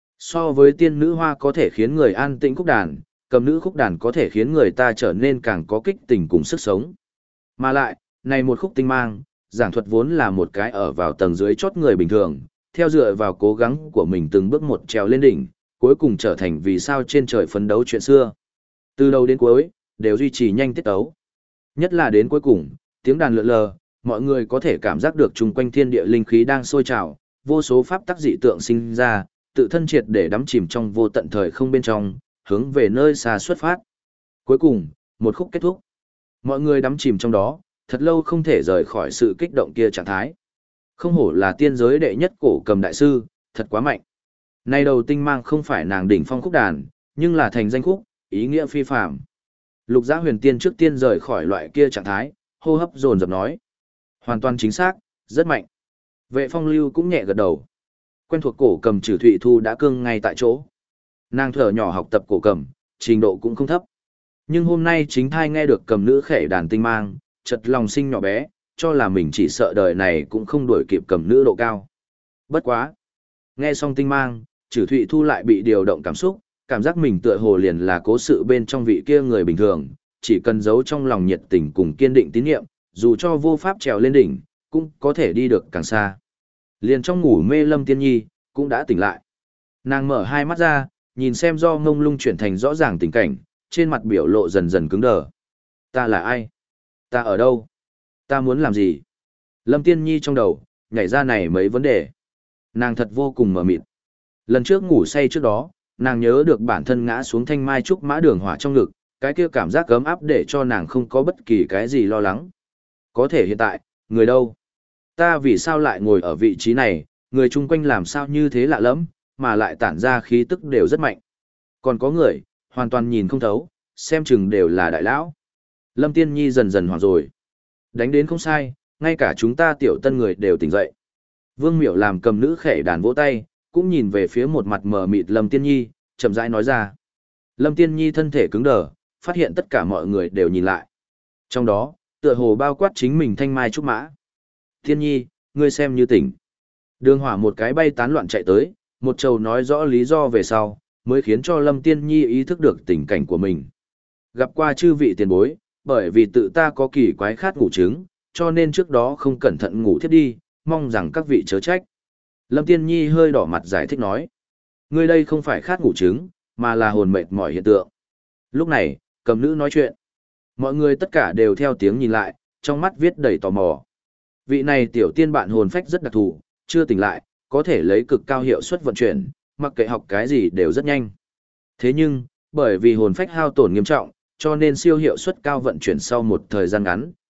So với tiên nữ hoa có thể khiến người an tĩnh khúc đàn, cầm nữ khúc đàn có thể khiến người ta trở nên càng có kích tình cùng sức sống. Mà lại, này một khúc tinh mang, giảng thuật vốn là một cái ở vào tầng dưới chót người bình thường, theo dựa vào cố gắng của mình từng bước một trèo lên đỉnh, cuối cùng trở thành vì sao trên trời phấn đấu chuyện xưa. Từ đầu đến cuối, đều duy trì nhanh tiết tấu. Nhất là đến cuối cùng, tiếng đàn lượn lờ, mọi người có thể cảm giác được chung quanh thiên địa linh khí đang sôi trào, vô số pháp tắc dị tượng sinh ra, tự thân triệt để đắm chìm trong vô tận thời không bên trong, hướng về nơi xa xuất phát. Cuối cùng, một khúc kết thúc. Mọi người đắm chìm trong đó, thật lâu không thể rời khỏi sự kích động kia trạng thái. Không hổ là tiên giới đệ nhất cổ cầm đại sư, thật quá mạnh. Nay đầu tinh mang không phải nàng đỉnh phong khúc đàn, nhưng là thành danh khúc, ý nghĩa phi phàm. Lục Giá Huyền Tiên trước tiên rời khỏi loại kia trạng thái, hô hấp dồn dập nói. Hoàn toàn chính xác, rất mạnh. Vệ Phong Lưu cũng nhẹ gật đầu. Quen thuộc cổ cầm Trử Thụy Thu đã cương ngay tại chỗ. Nàng thở nhỏ học tập cổ cầm, trình độ cũng không thấp. Nhưng hôm nay chính thai nghe được cầm nữ khệ đàn tinh mang, chợt lòng sinh nhỏ bé, cho là mình chỉ sợ đời này cũng không đuổi kịp cầm nữ độ cao. Bất quá. Nghe xong tinh mang, Trử Thụy Thu lại bị điều động cảm xúc, cảm giác mình tựa hồ liền là cố sự bên trong vị kia người bình thường, chỉ cần giấu trong lòng nhiệt tình cùng kiên định tín nhiệm, dù cho vô pháp trèo lên đỉnh, cũng có thể đi được càng xa. Liền trong ngủ mê Lâm Tiên Nhi, cũng đã tỉnh lại. Nàng mở hai mắt ra, nhìn xem do ngông lung chuyển thành rõ ràng tình cảnh, trên mặt biểu lộ dần dần cứng đờ. Ta là ai? Ta ở đâu? Ta muốn làm gì? Lâm Tiên Nhi trong đầu, nhảy ra này mấy vấn đề. Nàng thật vô cùng mờ mịt. Lần trước ngủ say trước đó, nàng nhớ được bản thân ngã xuống thanh mai trúc mã đường hỏa trong ngực, cái kia cảm giác ấm áp để cho nàng không có bất kỳ cái gì lo lắng. Có thể hiện tại, người đâu? Ta vì sao lại ngồi ở vị trí này, người chung quanh làm sao như thế lạ lẫm, mà lại tản ra khí tức đều rất mạnh. Còn có người, hoàn toàn nhìn không thấu, xem chừng đều là đại lão. Lâm Tiên Nhi dần dần hoảng rồi. Đánh đến không sai, ngay cả chúng ta tiểu tân người đều tỉnh dậy. Vương Miểu làm cầm nữ khệ đàn vỗ tay, cũng nhìn về phía một mặt mờ mịt Lâm Tiên Nhi, chậm rãi nói ra. Lâm Tiên Nhi thân thể cứng đờ, phát hiện tất cả mọi người đều nhìn lại. Trong đó, tựa hồ bao quát chính mình thanh mai trúc mã. Tiên Nhi, ngươi xem như tỉnh. Đường hỏa một cái bay tán loạn chạy tới, một trầu nói rõ lý do về sau, mới khiến cho Lâm Tiên Nhi ý thức được tình cảnh của mình. Gặp qua chư vị tiền bối, bởi vì tự ta có kỳ quái khát ngủ trứng, cho nên trước đó không cẩn thận ngủ thiếp đi, mong rằng các vị chớ trách. Lâm Tiên Nhi hơi đỏ mặt giải thích nói. Ngươi đây không phải khát ngủ trứng, mà là hồn mệt mỏi hiện tượng. Lúc này, cầm nữ nói chuyện. Mọi người tất cả đều theo tiếng nhìn lại, trong mắt viết đầy tò mò. Vị này tiểu tiên bạn hồn phách rất đặc thù, chưa tỉnh lại, có thể lấy cực cao hiệu suất vận chuyển, mặc kệ học cái gì đều rất nhanh. Thế nhưng, bởi vì hồn phách hao tổn nghiêm trọng, cho nên siêu hiệu suất cao vận chuyển sau một thời gian ngắn,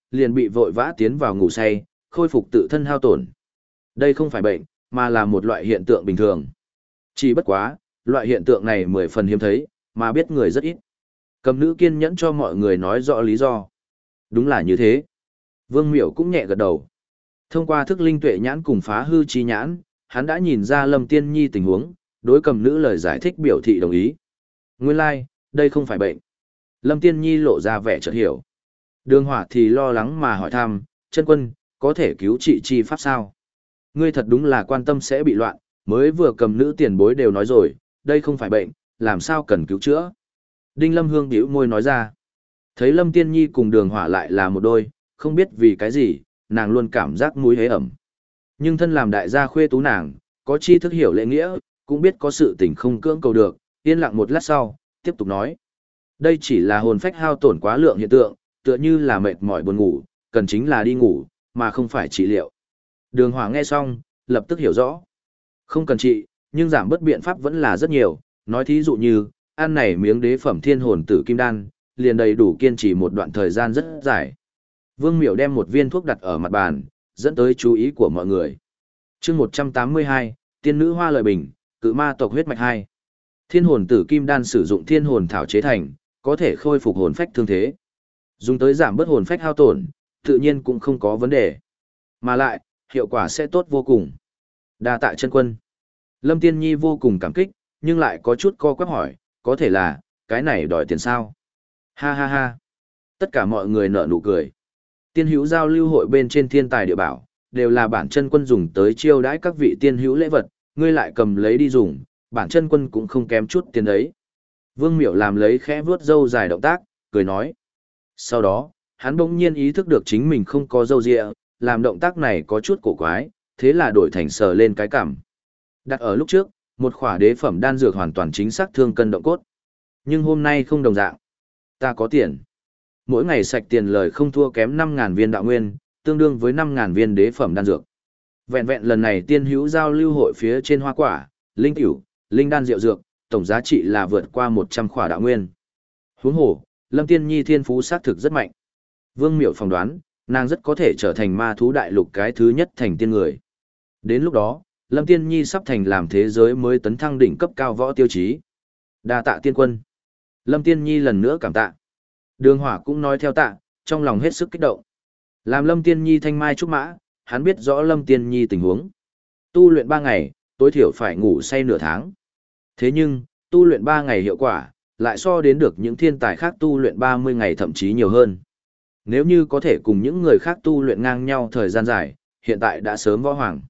liền bị vội vã tiến vào ngủ say, khôi phục tự thân hao tổn. Đây không phải bệnh, mà là một loại hiện tượng bình thường. Chỉ bất quá, loại hiện tượng này 10 phần hiếm thấy, mà biết người rất ít. Cầm nữ kiên nhẫn cho mọi người nói rõ lý do. Đúng là như thế. Vương Miểu cũng nhẹ gật đầu. Thông qua thức linh tuệ nhãn cùng phá hư chi nhãn, hắn đã nhìn ra Lâm Tiên Nhi tình huống, đối cầm nữ lời giải thích biểu thị đồng ý. Nguyên lai, đây không phải bệnh. Lâm Tiên Nhi lộ ra vẻ chợt hiểu. Đường Hỏa thì lo lắng mà hỏi thăm, chân quân, có thể cứu trị chi pháp sao? Ngươi thật đúng là quan tâm sẽ bị loạn, mới vừa cầm nữ tiền bối đều nói rồi, đây không phải bệnh, làm sao cần cứu chữa. Đinh Lâm Hương bĩu môi nói ra. Thấy Lâm Tiên Nhi cùng Đường Hỏa lại là một đôi, không biết vì cái gì, nàng luôn cảm giác mũi hế ẩm. Nhưng thân làm đại gia khuê tú nàng, có chi thức hiểu lễ nghĩa, cũng biết có sự tình không cưỡng cầu được, yên lặng một lát sau, tiếp tục nói. Đây chỉ là hồn phách hao tổn quá lượng hiện tượng, tựa như là mệt mỏi buồn ngủ, cần chính là đi ngủ, mà không phải trị liệu. Đường Hỏa nghe xong, lập tức hiểu rõ. Không cần trị, nhưng giảm bớt biện pháp vẫn là rất nhiều, nói thí dụ như, ăn này miếng đế phẩm thiên hồn tử kim đan, liền đầy đủ kiên trì một đoạn thời gian rất dài. Vương Miểu đem một viên thuốc đặt ở mặt bàn, dẫn tới chú ý của mọi người. Chương 182, Tiên nữ hoa lợi bình, cự ma tộc huyết mạch 2. Thiên hồn tử kim đan sử dụng thiên hồn thảo chế thành, có thể khôi phục hồn phách thương thế. Dùng tới giảm bớt hồn phách hao tổn, tự nhiên cũng không có vấn đề. Mà lại, hiệu quả sẽ tốt vô cùng. Đa tạ chân quân. Lâm Tiên Nhi vô cùng cảm kích, nhưng lại có chút co quắp hỏi, có thể là, cái này đòi tiền sao? Ha ha ha. Tất cả mọi người nở nụ cười. Tiên hữu giao lưu hội bên trên thiên tài địa bảo, đều là bản chân quân dùng tới chiêu đãi các vị tiên hữu lễ vật, ngươi lại cầm lấy đi dùng, bản chân quân cũng không kém chút tiền đấy. Vương Miểu làm lấy khẽ vuốt râu dài động tác, cười nói. Sau đó, hắn bỗng nhiên ý thức được chính mình không có râu ria, làm động tác này có chút cổ quái, thế là đổi thành sờ lên cái cằm. Đặt ở lúc trước, một khỏa đế phẩm đan dược hoàn toàn chính xác thương cân động cốt. Nhưng hôm nay không đồng dạng. Ta có tiền. Mỗi ngày sạch tiền lời không thua kém 5.000 viên đạo nguyên, tương đương với 5.000 viên đế phẩm đan dược. Vẹn vẹn lần này tiên hữu giao lưu hội phía trên hoa quả, linh tiểu, linh đan rượu dược, tổng giá trị là vượt qua 100 khỏa đạo nguyên. Huống hồ, Lâm Tiên Nhi thiên phú xác thực rất mạnh. Vương Miểu phỏng đoán, nàng rất có thể trở thành ma thú đại lục cái thứ nhất thành tiên người. Đến lúc đó, Lâm Tiên Nhi sắp thành làm thế giới mới tấn thăng đỉnh cấp cao võ tiêu chí. Đa tạ tiên quân. Lâm Tiên Nhi lần nữa cảm tạ. Đường Hỏa cũng nói theo tạ, trong lòng hết sức kích động. Làm Lâm Tiên Nhi thanh mai trúc mã, hắn biết rõ Lâm Tiên Nhi tình huống. Tu luyện 3 ngày, tối thiểu phải ngủ say nửa tháng. Thế nhưng, tu luyện 3 ngày hiệu quả, lại so đến được những thiên tài khác tu luyện 30 ngày thậm chí nhiều hơn. Nếu như có thể cùng những người khác tu luyện ngang nhau thời gian dài, hiện tại đã sớm võ hoàng.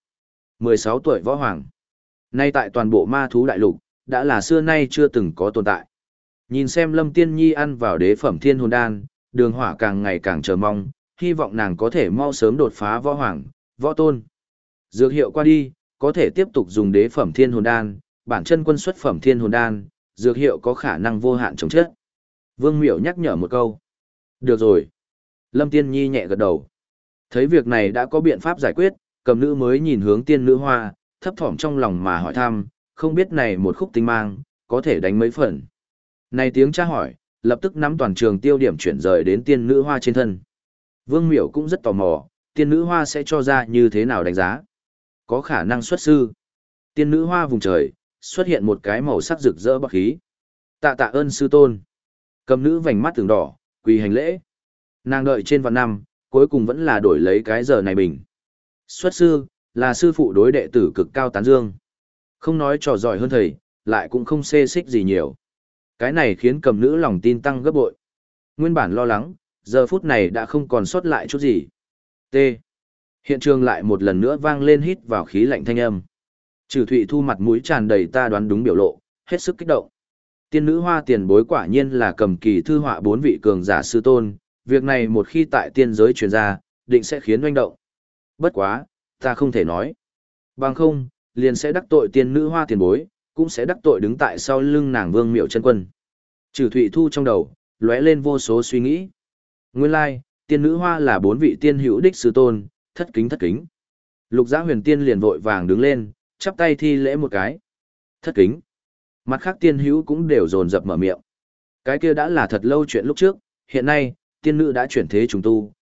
16 tuổi võ hoàng. Nay tại toàn bộ ma thú đại lục, đã là xưa nay chưa từng có tồn tại. Nhìn xem Lâm Tiên Nhi ăn vào đế phẩm thiên hồn đan, Đường Hỏa càng ngày càng chờ mong, hy vọng nàng có thể mau sớm đột phá võ hoàng, võ tôn. Dược hiệu qua đi, có thể tiếp tục dùng đế phẩm thiên hồn đan, bản chân quân xuất phẩm thiên hồn đan, dược hiệu có khả năng vô hạn chống chết. Vương Miểu nhắc nhở một câu. Được rồi. Lâm Tiên Nhi nhẹ gật đầu. Thấy việc này đã có biện pháp giải quyết, cầm nữ mới nhìn hướng tiên nữ hoa, thấp thỏm trong lòng mà hỏi thăm, không biết này một khúc tinh mang, có thể đánh mấy phần. Này tiếng tra hỏi, lập tức nắm toàn trường tiêu điểm chuyển rời đến tiên nữ hoa trên thân. Vương Miểu cũng rất tò mò, tiên nữ hoa sẽ cho ra như thế nào đánh giá. Có khả năng xuất sư. Tiên nữ hoa vùng trời, xuất hiện một cái màu sắc rực rỡ bạc khí. Tạ tạ ơn sư tôn. Cầm nữ vành mắt từng đỏ, quỳ hành lễ. Nàng đợi trên vạn năm, cuối cùng vẫn là đổi lấy cái giờ này bình. Xuất sư, là sư phụ đối đệ tử cực cao tán dương. Không nói trò giỏi hơn thầy, lại cũng không xê xích gì nhiều. Cái này khiến cầm nữ lòng tin tăng gấp bội. Nguyên bản lo lắng, giờ phút này đã không còn sót lại chút gì. T. Hiện trường lại một lần nữa vang lên hít vào khí lạnh thanh âm. Trừ Thụy Thu mặt mũi tràn đầy ta đoán đúng biểu lộ, hết sức kích động. Tiên nữ hoa tiền bối quả nhiên là cầm kỳ thư họa 4 vị cường giả sư tôn, việc này một khi tại tiên giới truyền ra, định sẽ khiến oanh động. Bất quá, ta không thể nói. Bằng không, liền sẽ đắc tội tiên nữ hoa tiền bối, cũng sẽ đắc tội đứng tại sau lưng nàng Vương Miểu chân quân. Trừ Thụy Thu trong đầu, lóe lên vô số suy nghĩ. Nguyên lai, tiên nữ hoa là 4 vị tiên hữu đích sư tôn, thất kính thất kính. Lục Giá Huyền Tiên liền vội vàng đứng lên, chắp tay thi lễ một cái. Thất kính. Mặt khác tiên hữu cũng đều dồn dập mở miệng. Cái kia đã là thật lâu chuyện lúc trước, hiện nay, tiên nữ đã chuyển thế trùng tu,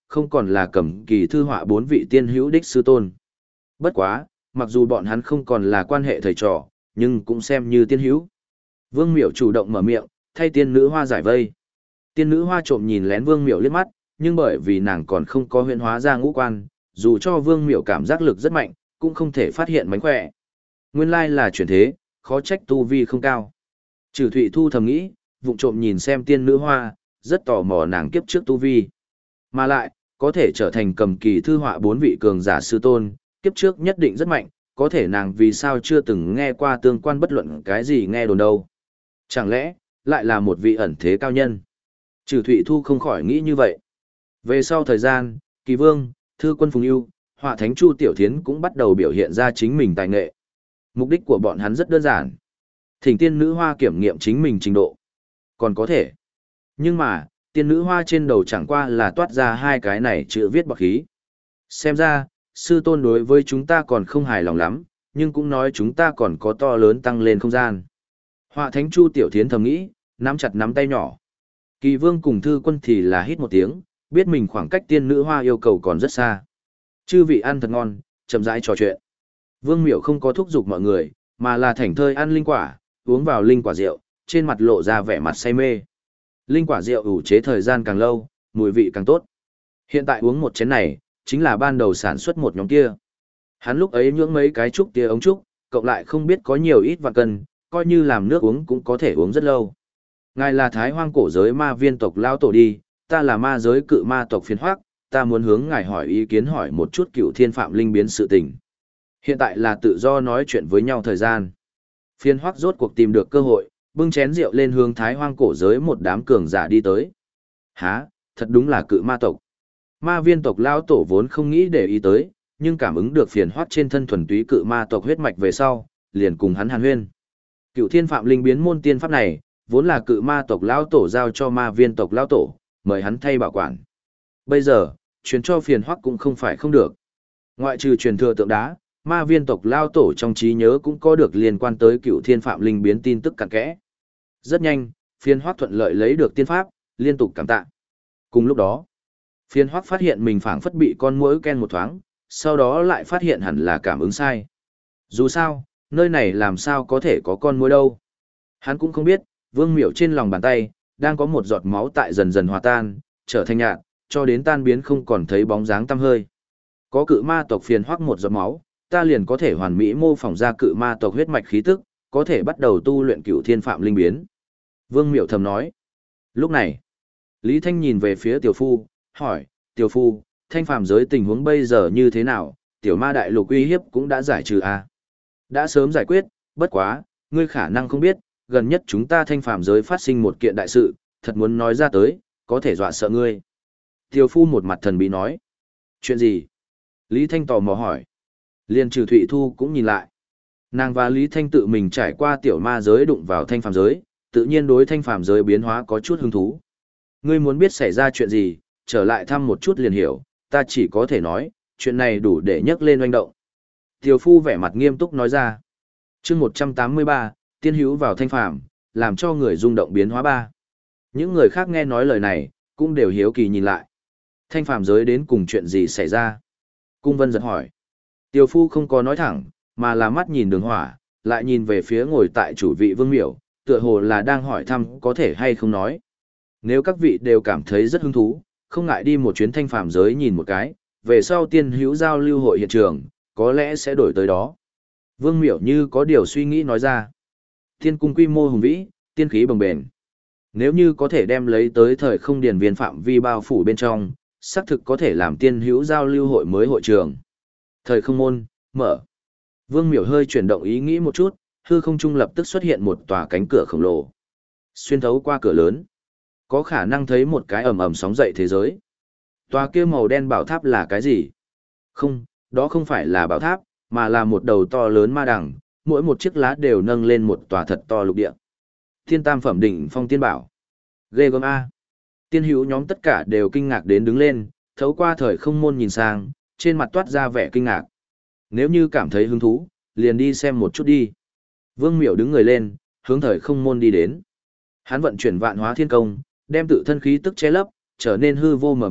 không còn là cầm kỳ thư họa bốn vị tiên hữu đích sư tôn. Bất quá, mặc dù bọn hắn không còn là quan hệ thầy trò, nhưng cũng xem như tiên hữu. Vương Miểu chủ động mở miệng, thay tiên nữ hoa giải vây. Tiên nữ hoa trộm nhìn lén Vương Miểu liếc mắt, nhưng bởi vì nàng còn không có huyễn hóa ra ngũ quan, dù cho Vương Miểu cảm giác lực rất mạnh, cũng không thể phát hiện mánh khỏe. Nguyên lai là chuyển thế, khó trách tu vi không cao. Trừ Thụy Thu thầm nghĩ, vụng trộm nhìn xem tiên nữ hoa, rất tò mò nàng kiếp trước tu vi. Mà lại, có thể trở thành cầm kỳ thư họa bốn vị cường giả sư tôn, kiếp trước nhất định rất mạnh, có thể nàng vì sao chưa từng nghe qua tương quan bất luận cái gì nghe đồn đâu. Chẳng lẽ, lại là một vị ẩn thế cao nhân? Trừ Thụy Thu không khỏi nghĩ như vậy. Về sau thời gian, Kỳ Vương, Thư Quân Phùng Ưu, Họa Thánh Chu Tiểu Thiến cũng bắt đầu biểu hiện ra chính mình tài nghệ. Mục đích của bọn hắn rất đơn giản. Thỉnh tiên nữ hoa kiểm nghiệm chính mình trình độ. Còn có thể. Nhưng mà, tiên nữ hoa trên đầu chẳng qua là toát ra hai cái này chữ viết bọc khí. Xem ra, sư tôn đối với chúng ta còn không hài lòng lắm, nhưng cũng nói chúng ta còn có to lớn tăng lên không gian. Họa Thánh Chu Tiểu Thiến thầm nghĩ, nắm chặt nắm tay nhỏ. Kỳ Vương cùng Thư Quân thì là hít một tiếng, biết mình khoảng cách tiên nữ hoa yêu cầu còn rất xa. Chư vị ăn thật ngon, chậm rãi trò chuyện. Vương Miểu không có thúc giục mọi người, mà là thảnh thơi ăn linh quả, uống vào linh quả rượu, trên mặt lộ ra vẻ mặt say mê. Linh quả rượu ủ chế thời gian càng lâu, mùi vị càng tốt. Hiện tại uống một chén này, chính là ban đầu sản xuất một nhóm kia. Hắn lúc ấy nhưỡng mấy cái trúc tia ống trúc, cộng lại không biết có nhiều ít vạn cân, coi như làm nước uống cũng có thể uống rất lâu. Ngài là Thái Hoang cổ giới ma viên tộc lao tổ đi, ta là ma giới cự ma tộc phiền hoác, ta muốn hướng ngài hỏi ý kiến hỏi một chút Cựu Thiên Phạm Linh biến sự tình. Hiện tại là tự do nói chuyện với nhau thời gian. Phiền hoác rốt cuộc tìm được cơ hội, bưng chén rượu lên hướng Thái Hoang cổ giới một đám cường giả đi tới. Hả, thật đúng là cự ma tộc. Ma viên tộc lao tổ vốn không nghĩ để ý tới, nhưng cảm ứng được phiền hoác trên thân thuần túy cự ma tộc huyết mạch về sau, liền cùng hắn hàn huyên. Cựu Thiên Phạm Linh biến môn tiên pháp này, vốn là cự ma tộc lao tổ giao cho ma viên tộc lao tổ, mời hắn thay bảo quản. Bây giờ, truyền cho phiền hoắc cũng không phải không được. Ngoại trừ truyền thừa tượng đá, ma viên tộc lao tổ trong trí nhớ cũng có được liên quan tới Cựu Thiên Phạm Linh biến tin tức cặn kẽ. Rất nhanh, phiền hoắc thuận lợi lấy được tiên pháp, liên tục cảm tạ. Cùng lúc đó, phiền hoắc phát hiện mình phảng phất bị con muỗi ken một thoáng, sau đó lại phát hiện hẳn là cảm ứng sai. Dù sao, nơi này làm sao có thể có con muỗi đâu. Hắn cũng không biết, Vương Miểu trên lòng bàn tay, đang có một giọt máu tại dần dần hòa tan, trở thành nhạt, cho đến tan biến không còn thấy bóng dáng tăm hơi. Có cự ma tộc phiền hoắc một giọt máu, ta liền có thể hoàn mỹ mô phỏng ra cự ma tộc huyết mạch khí tức, có thể bắt đầu tu luyện Cựu Thiên Phạm Linh biến. Vương Miểu thầm nói. Lúc này, Lý Thanh nhìn về phía Tiểu Phu, hỏi, Tiểu Phu, thanh phàm giới tình huống bây giờ như thế nào, tiểu ma đại lục uy hiếp cũng đã giải trừ à? Đã sớm giải quyết, bất quá, ngươi khả năng không biết, gần nhất chúng ta thanh phàm giới phát sinh một kiện đại sự, thật muốn nói ra tới, có thể dọa sợ ngươi. Tiểu Phu một mặt thần bí nói. Chuyện gì? Lý Thanh tò mò hỏi. Liên Trừ Thụy Thu cũng nhìn lại. Nàng và Lý Thanh tự mình trải qua tiểu ma giới đụng vào thanh phàm giới, tự nhiên đối thanh phàm giới biến hóa có chút hứng thú. Ngươi muốn biết xảy ra chuyện gì, trở lại thăm một chút liền hiểu, ta chỉ có thể nói, chuyện này đủ để nhấc lên oanh động. Tiểu Phu vẻ mặt nghiêm túc nói ra. Chương 183, tiên hữu vào thanh phàm, làm cho người rung động biến hóa ba. Những người khác nghe nói lời này, cũng đều hiếu kỳ nhìn lại. Thanh phàm giới đến cùng chuyện gì xảy ra? Cung Vân giật hỏi. Tiểu Phu không có nói thẳng, mà là mắt nhìn Đường Hỏa, lại nhìn về phía ngồi tại chủ vị Vương Miểu, tựa hồ là đang hỏi thăm có thể hay không nói. Nếu các vị đều cảm thấy rất hứng thú, không ngại đi một chuyến thanh phàm giới nhìn một cái, về sau tiên hữu giao lưu hội hiện trường, có lẽ sẽ đổi tới đó. Vương Miểu như có điều suy nghĩ nói ra. Tiên cung quy mô hùng vĩ, tiên khí bồng bềnh. Nếu như có thể đem lấy tới thời không điển viên phạm vi bao phủ bên trong, xác thực có thể làm tiên hữu giao lưu hội mới hội trường. Thời không môn, mở. Vương Miểu hơi chuyển động ý nghĩ một chút, hư không trung lập tức xuất hiện một tòa cánh cửa khổng lồ. Xuyên thấu qua cửa lớn, có khả năng thấy một cái ầm ầm sóng dậy thế giới. Tòa kia màu đen bảo tháp là cái gì? Không, đó không phải là bảo tháp, mà là một đầu to lớn ma đằng, mỗi một chiếc lá đều nâng lên một tòa thật to lục địa. Thiên tam phẩm đỉnh phong tiên bảo. Ghê gớm A. Tiên hữu nhóm tất cả đều kinh ngạc đến đứng lên, thấu qua thời không môn nhìn sang, trên mặt toát ra vẻ kinh ngạc. Nếu như cảm thấy hứng thú, liền đi xem một chút đi. Vương Miểu đứng người lên, hướng thời không môn đi đến. Hắn vận chuyển vạn hóa thiên công, đem tự thân khí tức che lấp, trở nên hư vô mờ mịt,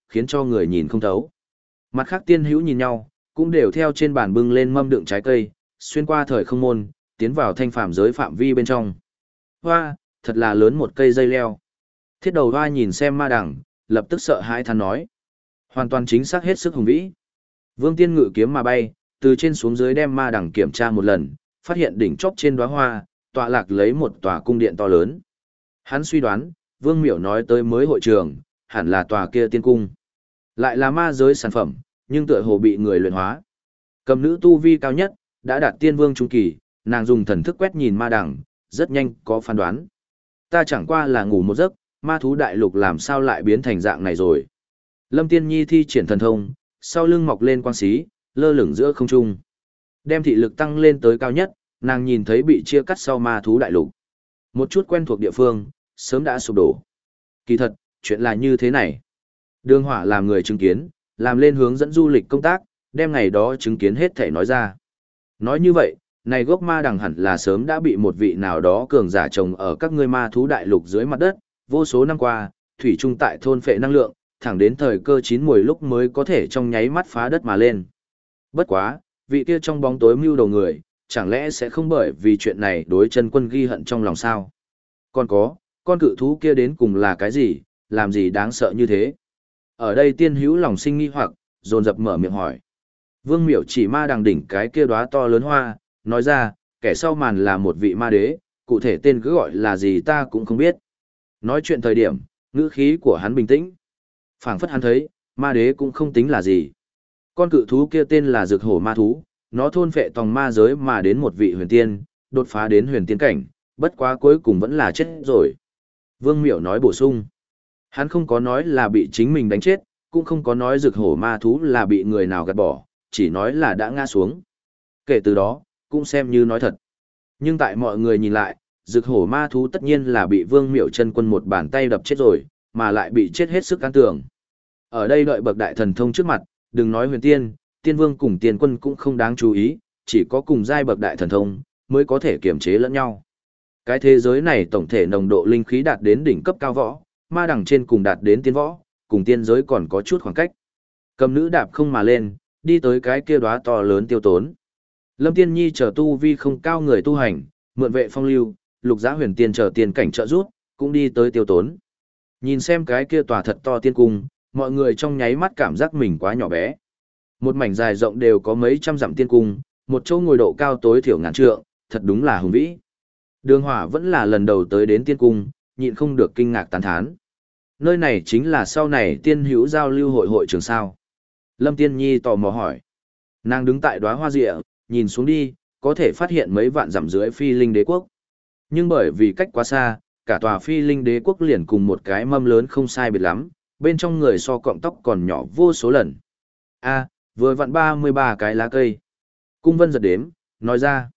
khiến cho người nhìn không thấu. Mặt khác tiên hữu nhìn nhau, cũng đều theo trên bàn bưng lên mâm đựng trái cây, xuyên qua thời không môn, tiến vào thanh phàm giới phạm vi bên trong. Hoa, thật là lớn một cây dây leo. Thiết đầu hoa nhìn xem ma đằng, lập tức sợ hãi than nói. Hoàn toàn chính xác hết sức hùng vĩ. Vương Tiên ngự kiếm mà bay, từ trên xuống dưới đem ma đằng kiểm tra một lần, phát hiện đỉnh chóp trên đóa hoa, tọa lạc lấy một tòa cung điện to lớn. Hắn suy đoán, Vương Miểu nói tới mới hội trường, hẳn là tòa kia tiên cung. Lại là ma giới sản phẩm, nhưng tựa hồ bị người luyện hóa. Cầm nữ tu vi cao nhất, đã đạt tiên vương trung kỳ, nàng dùng thần thức quét nhìn ma đằng, rất nhanh có phán đoán. Ta chẳng qua là ngủ một giấc, ma thú đại lục làm sao lại biến thành dạng này rồi. Lâm Tiên Nhi thi triển thần thông, sau lưng mọc lên quang xí, lơ lửng giữa không trung. Đem thị lực tăng lên tới cao nhất, nàng nhìn thấy bị chia cắt sau ma thú đại lục. Một chút quen thuộc địa phương, sớm đã sụp đổ. Kỳ thật, chuyện là như thế này. Đường Hỏa làm người chứng kiến, làm lên hướng dẫn du lịch công tác, đem ngày đó chứng kiến hết thể nói ra. Nói như vậy, này gốc ma đằng hẳn là sớm đã bị một vị nào đó cường giả trồng ở các ngươi ma thú đại lục dưới mặt đất, vô số năm qua, thủy chung tại thôn phệ năng lượng, thẳng đến thời cơ chín muồi lúc mới có thể trong nháy mắt phá đất mà lên. Bất quá, vị kia trong bóng tối mưu đầu người, chẳng lẽ sẽ không bởi vì chuyện này đối chân quân ghi hận trong lòng sao? Còn có, con cự thú kia đến cùng là cái gì, làm gì đáng sợ như thế? Ở đây tiên hữu lòng sinh nghi hoặc, dồn dập mở miệng hỏi. Vương Miểu chỉ ma đằng đỉnh cái kia đóa to lớn hoa, nói ra, kẻ sau màn là một vị ma đế, cụ thể tên cứ gọi là gì ta cũng không biết. Nói chuyện thời điểm, ngữ khí của hắn bình tĩnh. Phảng phất hắn thấy, ma đế cũng không tính là gì. Con cự thú kia tên là Dược Hổ Ma Thú, nó thôn phệ tòng ma giới mà đến một vị huyền tiên, đột phá đến huyền tiên cảnh, bất quá cuối cùng vẫn là chết rồi. Vương Miểu nói bổ sung. Hắn không có nói là bị chính mình đánh chết, cũng không có nói Dược Hổ Ma Thú là bị người nào gạt bỏ, chỉ nói là đã ngã xuống. Kể từ đó, cũng xem như nói thật. Nhưng tại mọi người nhìn lại, Dược Hổ Ma Thú tất nhiên là bị Vương Miểu chân quân một bàn tay đập chết rồi, mà lại bị chết hết sức can tường. Ở đây đợi bậc đại thần thông trước mặt, đừng nói huyền tiên, tiên vương cùng tiên quân cũng không đáng chú ý, chỉ có cùng giai bậc đại thần thông mới có thể kiềm chế lẫn nhau. Cái thế giới này tổng thể nồng độ linh khí đạt đến đỉnh cấp cao võ, ma đẳng trên cùng đạt đến tiên võ, cùng tiên giới còn có chút khoảng cách. Cầm nữ đạp không mà lên, đi tới cái kia đóa to lớn tiêu tốn. Lâm Tiên Nhi chờ tu vi không cao người tu hành, mượn vệ phong lưu, Lục Giá huyền tiên chờ tiền cảnh trợ giúp, cũng đi tới tiêu tốn. Nhìn xem cái kia tòa thật to tiên cung, mọi người trong nháy mắt cảm giác mình quá nhỏ bé. Một mảnh dài rộng đều có mấy trăm dặm tiên cung, một chỗ ngồi độ cao tối thiểu ngàn trượng, thật đúng là hùng vĩ. Đường Hỏa vẫn là lần đầu tới đến tiên cung, nhịn không được kinh ngạc tán thán. Nơi này chính là sau này tiên hữu giao lưu hội trường sao. Lâm Tiên Nhi tò mò hỏi. Nàng đứng tại đóa hoa rịa, nhìn xuống đi, có thể phát hiện mấy vạn dặm dưới Phi Linh Đế quốc. Nhưng bởi vì cách quá xa, cả tòa Phi Linh Đế quốc liền cùng một cái mâm lớn không sai biệt lắm, bên trong người so cọng tóc còn nhỏ vô số lần. A, vừa vặn 33 cái lá cây. Cung Vân giật đếm, nói ra.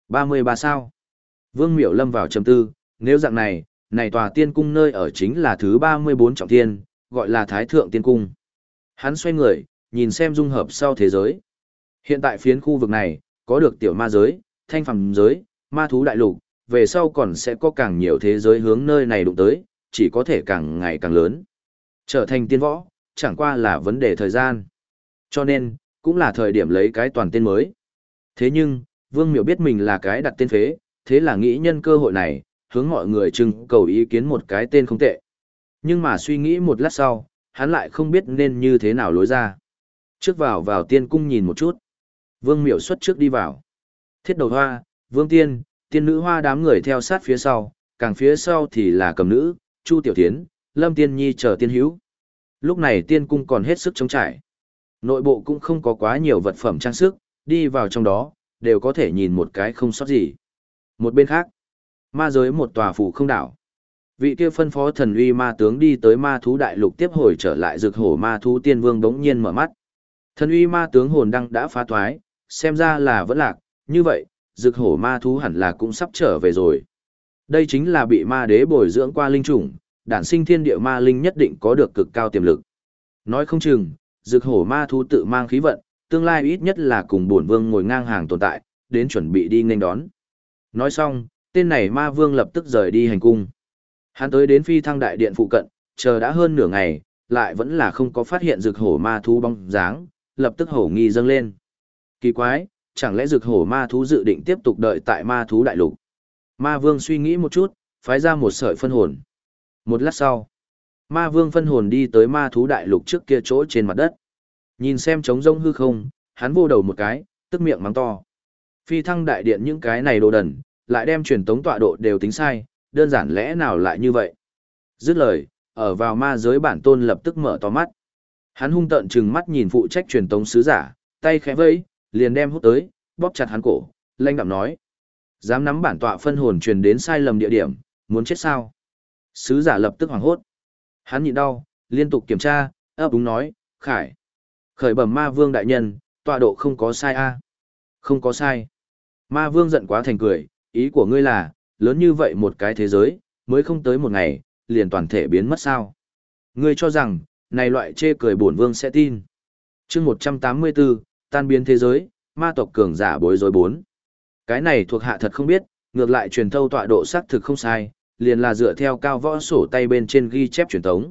33 sao? Vương Miểu lâm vào trầm tư, nếu dạng này, này tòa tiên cung nơi ở chính là thứ 34 trọng thiên, gọi là Thái Thượng Tiên Cung. Hắn xoay người, nhìn xem dung hợp sau thế giới. Hiện tại phiến khu vực này, có được tiểu ma giới, thanh phàm giới, ma thú đại lục, về sau còn sẽ có càng nhiều thế giới hướng nơi này đụng tới, chỉ có thể càng ngày càng lớn. Trở thành tiên võ, chẳng qua là vấn đề thời gian. Cho nên, cũng là thời điểm lấy cái toàn tên mới. Thế nhưng, Vương Miểu biết mình là cái đặt tên phế, thế là nghĩ nhân cơ hội này, hướng mọi người trưng cầu ý kiến một cái tên không tệ. Nhưng mà suy nghĩ một lát sau, hắn lại không biết nên như thế nào lối ra. Trước vào tiên cung nhìn một chút. Vương Miểu xuất trước đi vào. Thiết đầu hoa, Vương Tiên, tiên nữ hoa đám người theo sát phía sau, càng phía sau thì là cầm nữ, Chu Tiểu Thiến, Lâm Tiên Nhi chờ tiên hữu. Lúc này tiên cung còn hết sức trống trải. Nội bộ cũng không có quá nhiều vật phẩm trang sức, đi vào trong đó, đều có thể nhìn một cái không sót gì. Một bên khác, ma giới một tòa phủ không đảo. Vị kia phân phó thần uy ma tướng đi tới ma thú đại lục tiếp hồi trở lại Dược Hổ Ma Thú tiên vương bỗng nhiên mở mắt. Thần uy ma tướng hồn đăng đã phá thoái, xem ra là vẫn lạc, như vậy, Dược Hổ Ma Thú hẳn là cũng sắp trở về rồi. Đây chính là bị ma đế bồi dưỡng qua linh chủng, đản sinh thiên địa ma linh nhất định có được cực cao tiềm lực. Nói không chừng, Dược Hổ Ma Thú tự mang khí vận, tương lai ít nhất là cùng bổn vương ngồi ngang hàng tồn tại, đến chuẩn bị đi nghênh đón. Nói xong, tên này ma vương lập tức rời đi hành cung. Hắn tới đến Phi Thăng đại điện phụ cận, chờ đã hơn nửa ngày, lại vẫn là không có phát hiện rực hổ ma thú bóng dáng, lập tức hổ nghi dâng lên. Kỳ quái, chẳng lẽ rực hổ ma thú dự định tiếp tục đợi tại ma thú đại lục? Ma vương suy nghĩ một chút, phái ra một sợi phân hồn. Một lát sau, ma vương phân hồn đi tới ma thú đại lục trước kia chỗ trên mặt đất. Nhìn xem trống rông hư không, hắn vô đầu một cái, tức miệng mắng to. Phi thăng đại điện những cái này đồ đần, lại đem truyền tống tọa độ đều tính sai, đơn giản lẽ nào lại như vậy? Dứt lời, ở vào ma giới bản tôn lập tức mở to mắt. Hắn hung tợn trừng mắt nhìn phụ trách truyền tống sứ giả, tay khẽ vẫy, liền đem hút tới, bóp chặt hắn cổ, lanh đạm nói. Dám nắm bản tọa phân hồn truyền đến sai lầm địa điểm, muốn chết sao? Sứ giả lập tức hoảng hốt. Hắn nhịn đau, liên tục kiểm tra, ấp úng nói, khởi bẩm ma vương đại nhân, tọa độ không có sai a. Không có sai. Ma vương giận quá thành cười, ý của ngươi là, lớn như vậy một cái thế giới, mới không tới một ngày, liền toàn thể biến mất sao. Ngươi cho rằng, này loại chê cười bổn vương sẽ tin. Chương 184, tan biến thế giới, ma tộc cường giả bối rối 4. Cái này thuộc hạ thật không biết, ngược lại truyền thâu tọa độ xác thực không sai, liền là dựa theo cao võ sổ tay bên trên ghi chép truyền thống.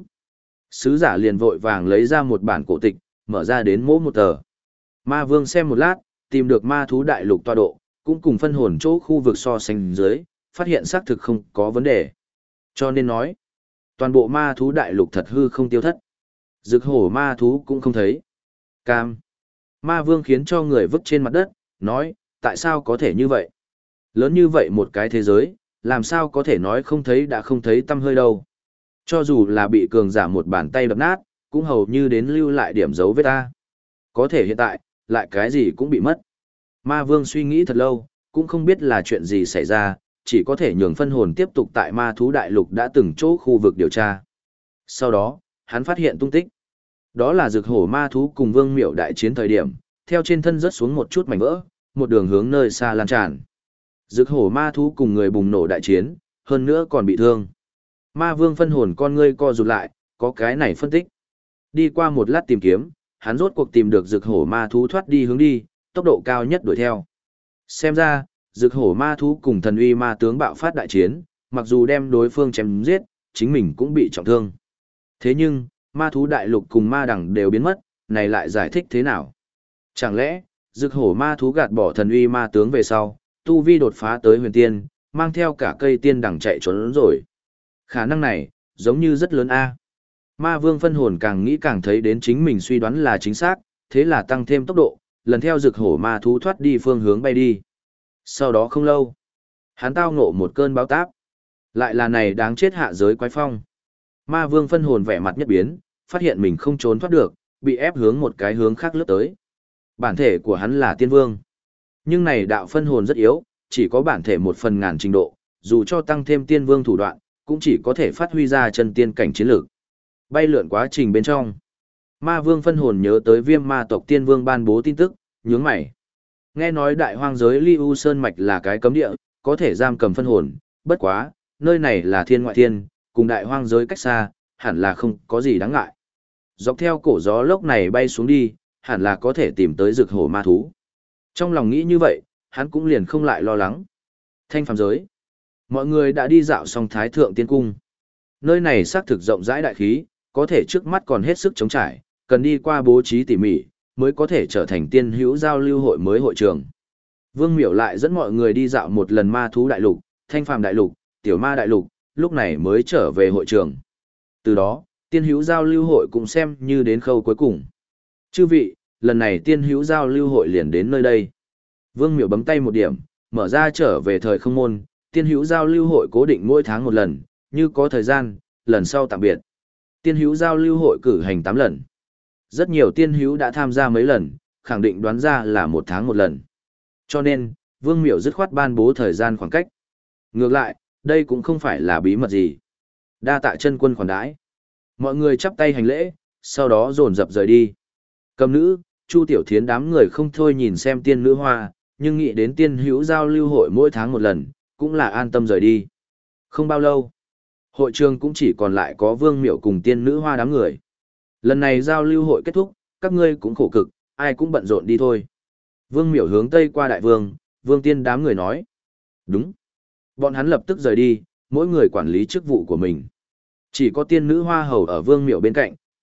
Sứ giả liền vội vàng lấy ra một bản cổ tịch, mở ra đến mỗi một tờ. Ma vương xem một lát, tìm được ma thú đại lục tọa độ, cũng cùng phân hồn chỗ khu vực so sánh dưới, phát hiện xác thực không có vấn đề. Cho nên nói, toàn bộ ma thú đại lục thật hư không tiêu thất. Rực hổ ma thú cũng không thấy. Cam. Ma vương khiến cho người vứt trên mặt đất, nói, tại sao có thể như vậy? Lớn như vậy một cái thế giới, làm sao có thể nói không thấy đã không thấy tâm hơi đâu. Cho dù là bị cường giả một bàn tay đập nát, cũng hầu như đến lưu lại điểm dấu vết ta. Có thể hiện tại, lại cái gì cũng bị mất. Ma vương suy nghĩ thật lâu, cũng không biết là chuyện gì xảy ra, chỉ có thể nhường phân hồn tiếp tục tại ma thú đại lục đã từng chỗ khu vực điều tra. Sau đó, hắn phát hiện tung tích. Đó là rực hổ ma thú cùng vương miểu đại chiến thời điểm, theo trên thân rớt xuống một chút mảnh vỡ, một đường hướng nơi xa lan tràn. Rực hổ ma thú cùng người bùng nổ đại chiến, hơn nữa còn bị thương. Ma vương phân hồn con ngươi co rụt lại, có cái này phân tích. Đi qua một lát tìm kiếm, hắn rốt cuộc tìm được rực hổ ma thú thoát đi hướng đi, tốc độ cao nhất đuổi theo. Xem ra, rực hổ ma thú cùng thần uy ma tướng bạo phát đại chiến, mặc dù đem đối phương chém giết, chính mình cũng bị trọng thương. Thế nhưng, ma thú đại lục cùng ma đẳng đều biến mất, này lại giải thích thế nào? Chẳng lẽ, rực hổ ma thú gạt bỏ thần uy ma tướng về sau, tu vi đột phá tới huyền tiên, mang theo cả cây tiên đẳng chạy trốn rồi. Khả năng này, giống như rất lớn a. Ma vương phân hồn càng nghĩ càng thấy đến chính mình suy đoán là chính xác, thế là tăng thêm tốc độ, lần theo rực hổ ma thú thoát đi phương hướng bay đi. Sau đó không lâu, hắn tao ngộ một cơn bão táp. Lại là này đáng chết hạ giới quái phong. Ma vương phân hồn vẻ mặt nhất biến, phát hiện mình không trốn thoát được, bị ép hướng một cái hướng khác lướt tới. Bản thể của hắn là tiên vương. Nhưng này đạo phân hồn rất yếu, chỉ có bản thể 1/1000 trình độ, dù cho tăng thêm tiên vương thủ đoạn, cũng chỉ có thể phát huy ra chân tiên cảnh chiến lược. Bay lượn quá trình bên trong, ma vương phân hồn nhớ tới viêm ma tộc tiên vương ban bố tin tức, nhướng mày. Nghe nói đại hoang giới Ly U Sơn Mạch là cái cấm địa, có thể giam cầm phân hồn, bất quá, nơi này là thiên ngoại thiên, cùng đại hoang giới cách xa, hẳn là không có gì đáng ngại. Dọc theo cổ gió lốc này bay xuống đi, hẳn là có thể tìm tới rực hổ ma thú. Trong lòng nghĩ như vậy, hắn cũng liền không lại lo lắng. Thanh phàm giới. Mọi người đã đi dạo xong Thái Thượng Tiên Cung. Nơi này xác thực rộng rãi đại khí, có thể trước mắt còn hết sức chống trải, cần đi qua bố trí tỉ mỉ, mới có thể trở thành tiên hữu giao lưu hội mới hội trường. Vương Miểu lại dẫn mọi người đi dạo một lần ma thú đại lục, thanh phàm đại lục, tiểu ma đại lục, lúc này mới trở về hội trường. Từ đó, tiên hữu giao lưu hội cũng xem như đến khâu cuối cùng. Chư vị, lần này tiên hữu giao lưu hội liền đến nơi đây. Vương Miểu bấm tay một điểm, mở ra trở về thời không môn, tiên hữu giao lưu hội cố định mỗi tháng một lần, như có thời gian, lần sau tạm biệt. Tiên hữu giao lưu hội cử hành 8 lần. Rất nhiều tiên hữu đã tham gia mấy lần, khẳng định đoán ra là 1 tháng một lần. Cho nên, Vương Miểu dứt khoát ban bố thời gian khoảng cách. Ngược lại, đây cũng không phải là bí mật gì. Đa tạ chân quân khoản đãi. Mọi người chắp tay hành lễ, sau đó dồn dập rời đi. Cầm nữ, Chu Tiểu Thiến đám người không thôi nhìn xem tiên nữ hoa, nhưng nghĩ đến tiên hữu giao lưu hội mỗi tháng một lần, cũng là an tâm rời đi. Không bao lâu, hội trường cũng chỉ còn lại có Vương Miểu cùng tiên nữ hoa đám người. Lần này giao lưu hội kết thúc, các ngươi cũng khổ cực, ai cũng bận rộn đi thôi. Vương Miểu hướng tây qua đại vương, Vương Tiên đám người nói. Đúng. Bọn hắn lập tức rời đi, mỗi người quản lý chức vụ của mình. Chỉ có tiên nữ hoa hầu ở Vương Miểu bên cạnh,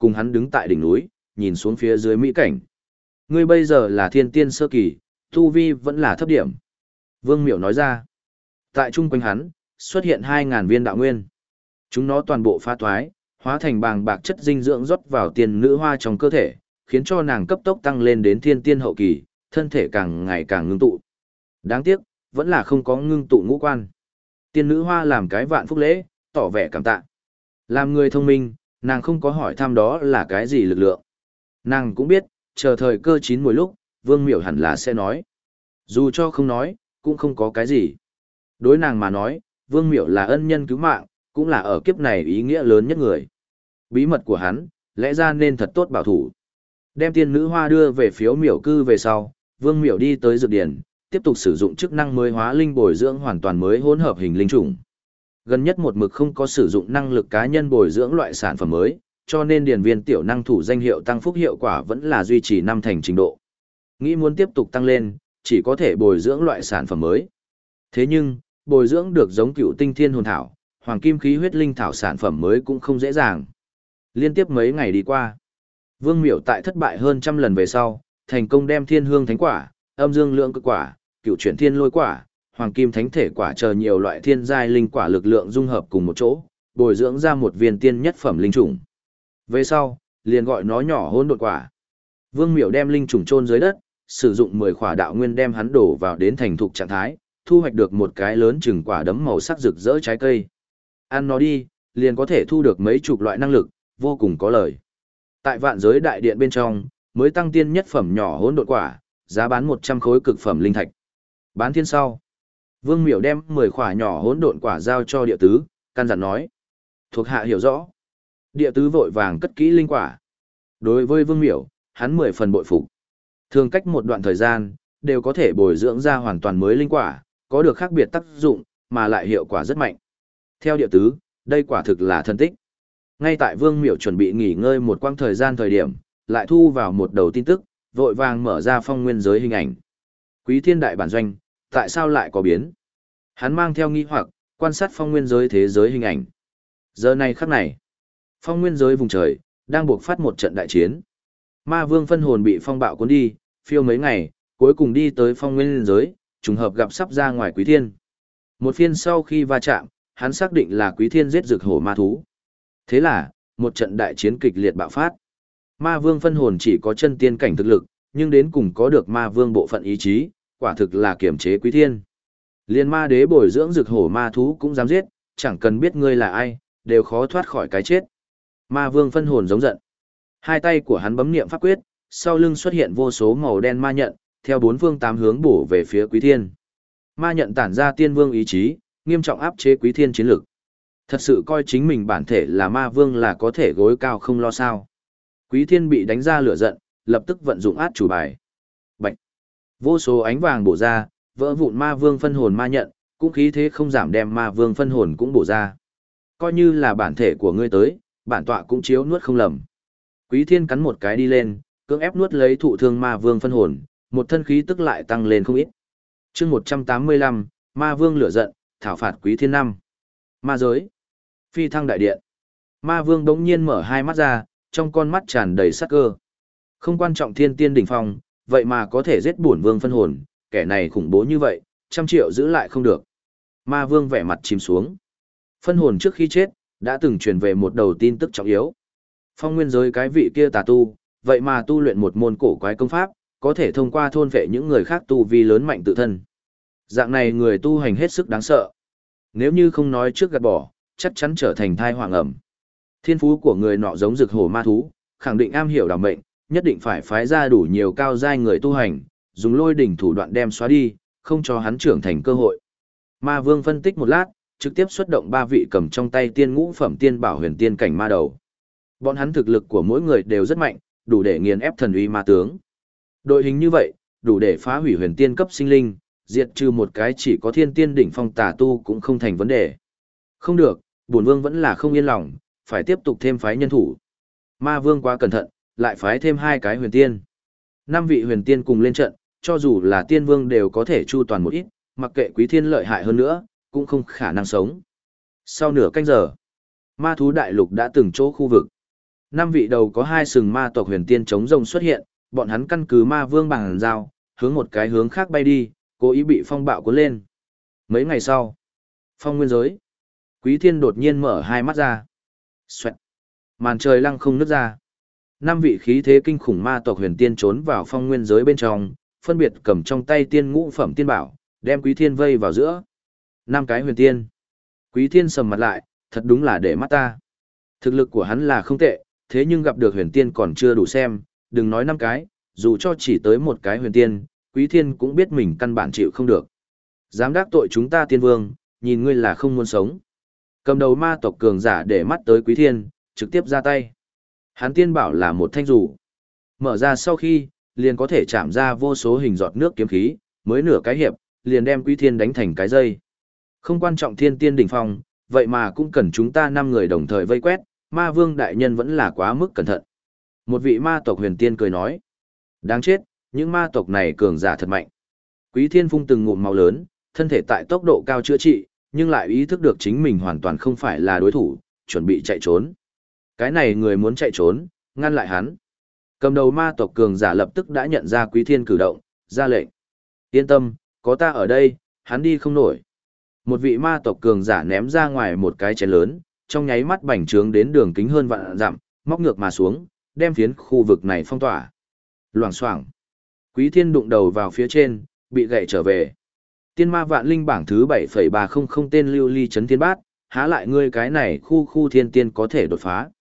cùng hắn đứng tại đỉnh núi, nhìn xuống phía dưới mỹ cảnh. Ngươi bây giờ là thiên tiên sơ kỳ, tu vi vẫn là thấp điểm. Vương Miểu nói ra. Tại chung quanh hắn, xuất hiện 2.000 viên đạo nguyên. Chúng nó toàn bộ pha toái, hóa thành bàng bạc chất dinh dưỡng rót vào tiên nữ hoa trong cơ thể, khiến cho nàng cấp tốc tăng lên đến thiên tiên hậu kỳ, thân thể càng ngày càng ngưng tụ. Đáng tiếc, vẫn là không có ngưng tụ ngũ quan. Tiên nữ hoa làm cái vạn phúc lễ, tỏ vẻ cảm tạ. Làm người thông minh, nàng không có hỏi thăm đó là cái gì lực lượng. Nàng cũng biết, chờ thời cơ chín mùi lúc, Vương Miểu hẳn là sẽ nói. Dù cho không nói, cũng không có cái gì. Đối nàng mà nói, Vương Miểu là ân nhân cứu mạng, cũng là ở kiếp này ý nghĩa lớn nhất người. Bí mật của hắn, lẽ ra nên thật tốt bảo thủ. Đem tiên nữ hoa đưa về phiếu miểu cư về sau, Vương Miểu đi tới dược điển, tiếp tục sử dụng chức năng mới hóa linh bồi dưỡng hoàn toàn mới hỗn hợp hình linh trùng. Gần nhất một mực không có sử dụng năng lực cá nhân bồi dưỡng loại sản phẩm mới, cho nên điển viên tiểu năng thủ danh hiệu tăng phúc hiệu quả vẫn là duy trì 5 thành trình độ. Nghĩ muốn tiếp tục tăng lên, chỉ có thể bồi dưỡng loại sản phẩm mới. Thế nhưng, bồi dưỡng được giống cựu tinh thiên hồn thảo, hoàng kim khí huyết linh thảo sản phẩm mới cũng không dễ dàng. Liên tiếp mấy ngày đi qua, Vương Miểu tại thất bại hơn trăm lần về sau, thành công đem thiên hương thánh quả, âm dương lượng cực quả, cựu chuyển thiên lôi quả, hoàng kim thánh thể quả chờ nhiều loại thiên giai linh quả lực lượng dung hợp cùng một chỗ, bồi dưỡng ra một viên tiên nhất phẩm linh chủng. Về sau, liền gọi nó nhỏ hỗn độn quả. Vương Miểu đem linh chủng chôn dưới đất, sử dụng 10 khỏa đạo nguyên đem hắn đổ vào đến thành thục trạng thái, thu hoạch được một cái lớn chừng quả đấm màu sắc rực rỡ trái cây. Ăn nó đi, liền có thể thu được mấy chục loại năng lực, vô cùng có lời. Tại vạn giới đại điện bên trong, mới tăng tiên nhất phẩm nhỏ hỗn độn quả, giá bán 100 khối cực phẩm linh thạch. Bán thiên sau. Vương Miểu đem 10 khỏa nhỏ hỗn độn quả giao cho địa tứ, căn dặn nói. Thuộc hạ hiểu rõ. Địa tứ vội vàng cất kỹ linh quả. Đối với Vương Miểu, hắn 10 phần bội phục. Thường cách một đoạn thời gian, đều có thể bồi dưỡng ra hoàn toàn mới linh quả, có được khác biệt tác dụng, mà lại hiệu quả rất mạnh. Theo địa tứ, đây quả thực là thần tích. Ngay tại Vương Miểu chuẩn bị nghỉ ngơi một quãng thời gian thời điểm, lại thu vào một đầu tin tức, vội vàng mở ra phong nguyên giới hình ảnh. Quý thiên đại bản doanh, tại sao lại có biến? Hắn mang theo nghi hoặc, quan sát phong nguyên giới thế giới hình ảnh. Giờ này khắc này, phong nguyên giới vùng trời, đang buộc phát một trận đại chiến. Ma vương phân hồn bị phong bạo cuốn đi, phiêu mấy ngày, cuối cùng đi tới phong nguyên giới, trùng hợp gặp sắp ra ngoài quý thiên. Một phiên sau khi va chạm, hắn xác định là quý thiên giết rực hổ ma thú. Thế là, một trận đại chiến kịch liệt bạo phát. Ma vương phân hồn chỉ có chân tiên cảnh thực lực, nhưng đến cùng có được ma vương bộ phận ý chí, quả thực là kiểm chế quý thiên. Liên ma đế bồi dưỡng rực hổ ma thú cũng dám giết, chẳng cần biết ngươi là ai, đều khó thoát khỏi cái chết. Ma vương phân hồn giống giận. Hai tay của hắn bấm niệm pháp quyết, sau lưng xuất hiện vô số màu đen ma nhận, theo bốn phương tám hướng bổ về phía quý thiên. Ma nhận tản ra tiên vương ý chí, nghiêm trọng áp chế quý thiên chiến lực. Thật sự coi chính mình bản thể là ma vương là có thể gối cao không lo sao. Quý thiên bị đánh ra lửa giận, lập tức vận dụng át chủ bài. Bạch! Vô số ánh vàng bổ ra, vỡ vụn ma vương phân hồn ma nhận, cũng khí thế không giảm đem ma vương phân hồn cũng bổ ra. Coi như là bản thể của ngươi tới, bản tọa cũng chiếu nuốt không lầm. Quý thiên cắn một cái đi lên, cưỡng ép nuốt lấy thụ thương ma vương phân hồn, một thân khí tức lại tăng lên không ít. Chương 185, ma vương lửa giận, thảo phạt quý thiên năm. Ma giới. Phi thăng đại điện. Ma vương đống nhiên mở hai mắt ra, trong con mắt tràn đầy sắc cơ. Không quan trọng thiên tiên đỉnh phong, vậy mà có thể giết bổn vương phân hồn, kẻ này khủng bố như vậy, 100 triệu giữ lại không được. Ma vương vẻ mặt chìm xuống. Phân hồn trước khi chết, đã từng truyền về một đầu tin tức trọng yếu. Phong nguyên giới cái vị kia tà tu, vậy mà tu luyện một môn cổ quái công pháp, có thể thông qua thôn phệ những người khác tu vi lớn mạnh tự thân. Dạng này người tu hành hết sức đáng sợ. Nếu như không nói trước gạt bỏ, chắc chắn trở thành thai hoàng ẩm. Thiên phú của người nọ giống rực hổ ma thú, khẳng định am hiểu đảm mệnh, nhất định phải phái ra đủ nhiều cao giai người tu hành, dùng lôi đỉnh thủ đoạn đem xóa đi, không cho hắn trưởng thành cơ hội. Ma vương phân tích một lát, trực tiếp xuất động 3 vị cầm trong tay tiên ngũ phẩm tiên bảo huyền tiên cảnh ma đầu. Bọn hắn thực lực của mỗi người đều rất mạnh, đủ để nghiền ép thần uy ma tướng. Đội hình như vậy, đủ để phá hủy huyền tiên cấp sinh linh, diệt trừ một cái chỉ có thiên tiên đỉnh phong tà tu cũng không thành vấn đề. Không được, bổn vương vẫn là không yên lòng, phải tiếp tục thêm phái nhân thủ. Ma vương quá cẩn thận, lại phái thêm 2 cái huyền tiên. 5 vị huyền tiên cùng lên trận, cho dù là tiên vương đều có thể chu toàn một ít, mặc kệ quý thiên lợi hại hơn nữa, cũng không khả năng sống. Sau nửa canh giờ, ma thú đại lục đã từng chỗ khu vực. Năm vị đầu có hai sừng ma tộc huyền tiên chống rồng xuất hiện, bọn hắn căn cứ ma vương bằng dao, hướng một cái hướng khác bay đi, cố ý bị phong bạo cuốn lên. Mấy ngày sau, phong nguyên giới, Quý Thiên đột nhiên mở hai mắt ra. Xoẹt. Màn trời lăng không nứt ra. Năm vị khí thế kinh khủng ma tộc huyền tiên trốn vào phong nguyên giới bên trong, phân biệt cầm trong tay tiên ngũ phẩm tiên bảo, đem Quý Thiên vây vào giữa. Năm cái huyền tiên. Quý Thiên sầm mặt lại, thật đúng là để mắt ta. Thực lực của hắn là không tệ, thế nhưng gặp được huyền tiên còn chưa đủ xem, đừng nói năm cái, dù cho chỉ tới một cái huyền tiên, Quý Thiên cũng biết mình căn bản chịu không được. Dám đắc tội chúng ta tiên vương, nhìn ngươi là không muốn sống. Cầm đầu ma tộc cường giả để mắt tới Quý Thiên, trực tiếp ra tay. Hắn tiên bảo là một thanh rủ. Mở ra sau khi, liền có thể chạm ra vô số hình giọt nước kiếm khí, mới nửa cái hiệp, liền đem Quý Thiên đánh thành cái dây. Không quan trọng thiên tiên đỉnh phong, vậy mà cũng cần chúng ta 5 người đồng thời vây quét, ma vương đại nhân vẫn là quá mức cẩn thận. Một vị ma tộc huyền tiên cười nói. Đáng chết, những ma tộc này cường giả thật mạnh. Quý Thiên phun từng ngụm máu lớn, thân thể tại tốc độ cao chữa trị, nhưng lại ý thức được chính mình hoàn toàn không phải là đối thủ, chuẩn bị chạy trốn. Cái này người muốn chạy trốn, ngăn lại hắn. Cầm đầu ma tộc cường giả lập tức đã nhận ra Quý Thiên cử động, ra lệnh. Yên tâm, có ta ở đây, hắn đi không nổi. Một vị ma tộc cường giả ném ra ngoài một cái chén lớn, trong nháy mắt bành trướng đến đường kính hơn vạn dặm, móc ngược mà xuống, đem phiến khu vực này phong tỏa. Loảng xoảng. Quý Thiên đụng đầu vào phía trên, bị gãy trở về. Tiên ma vạn linh bảng thứ 7,300 tên lưu ly chấn thiên bát, há lại ngươi cái này khu thiên tiên có thể đột phá.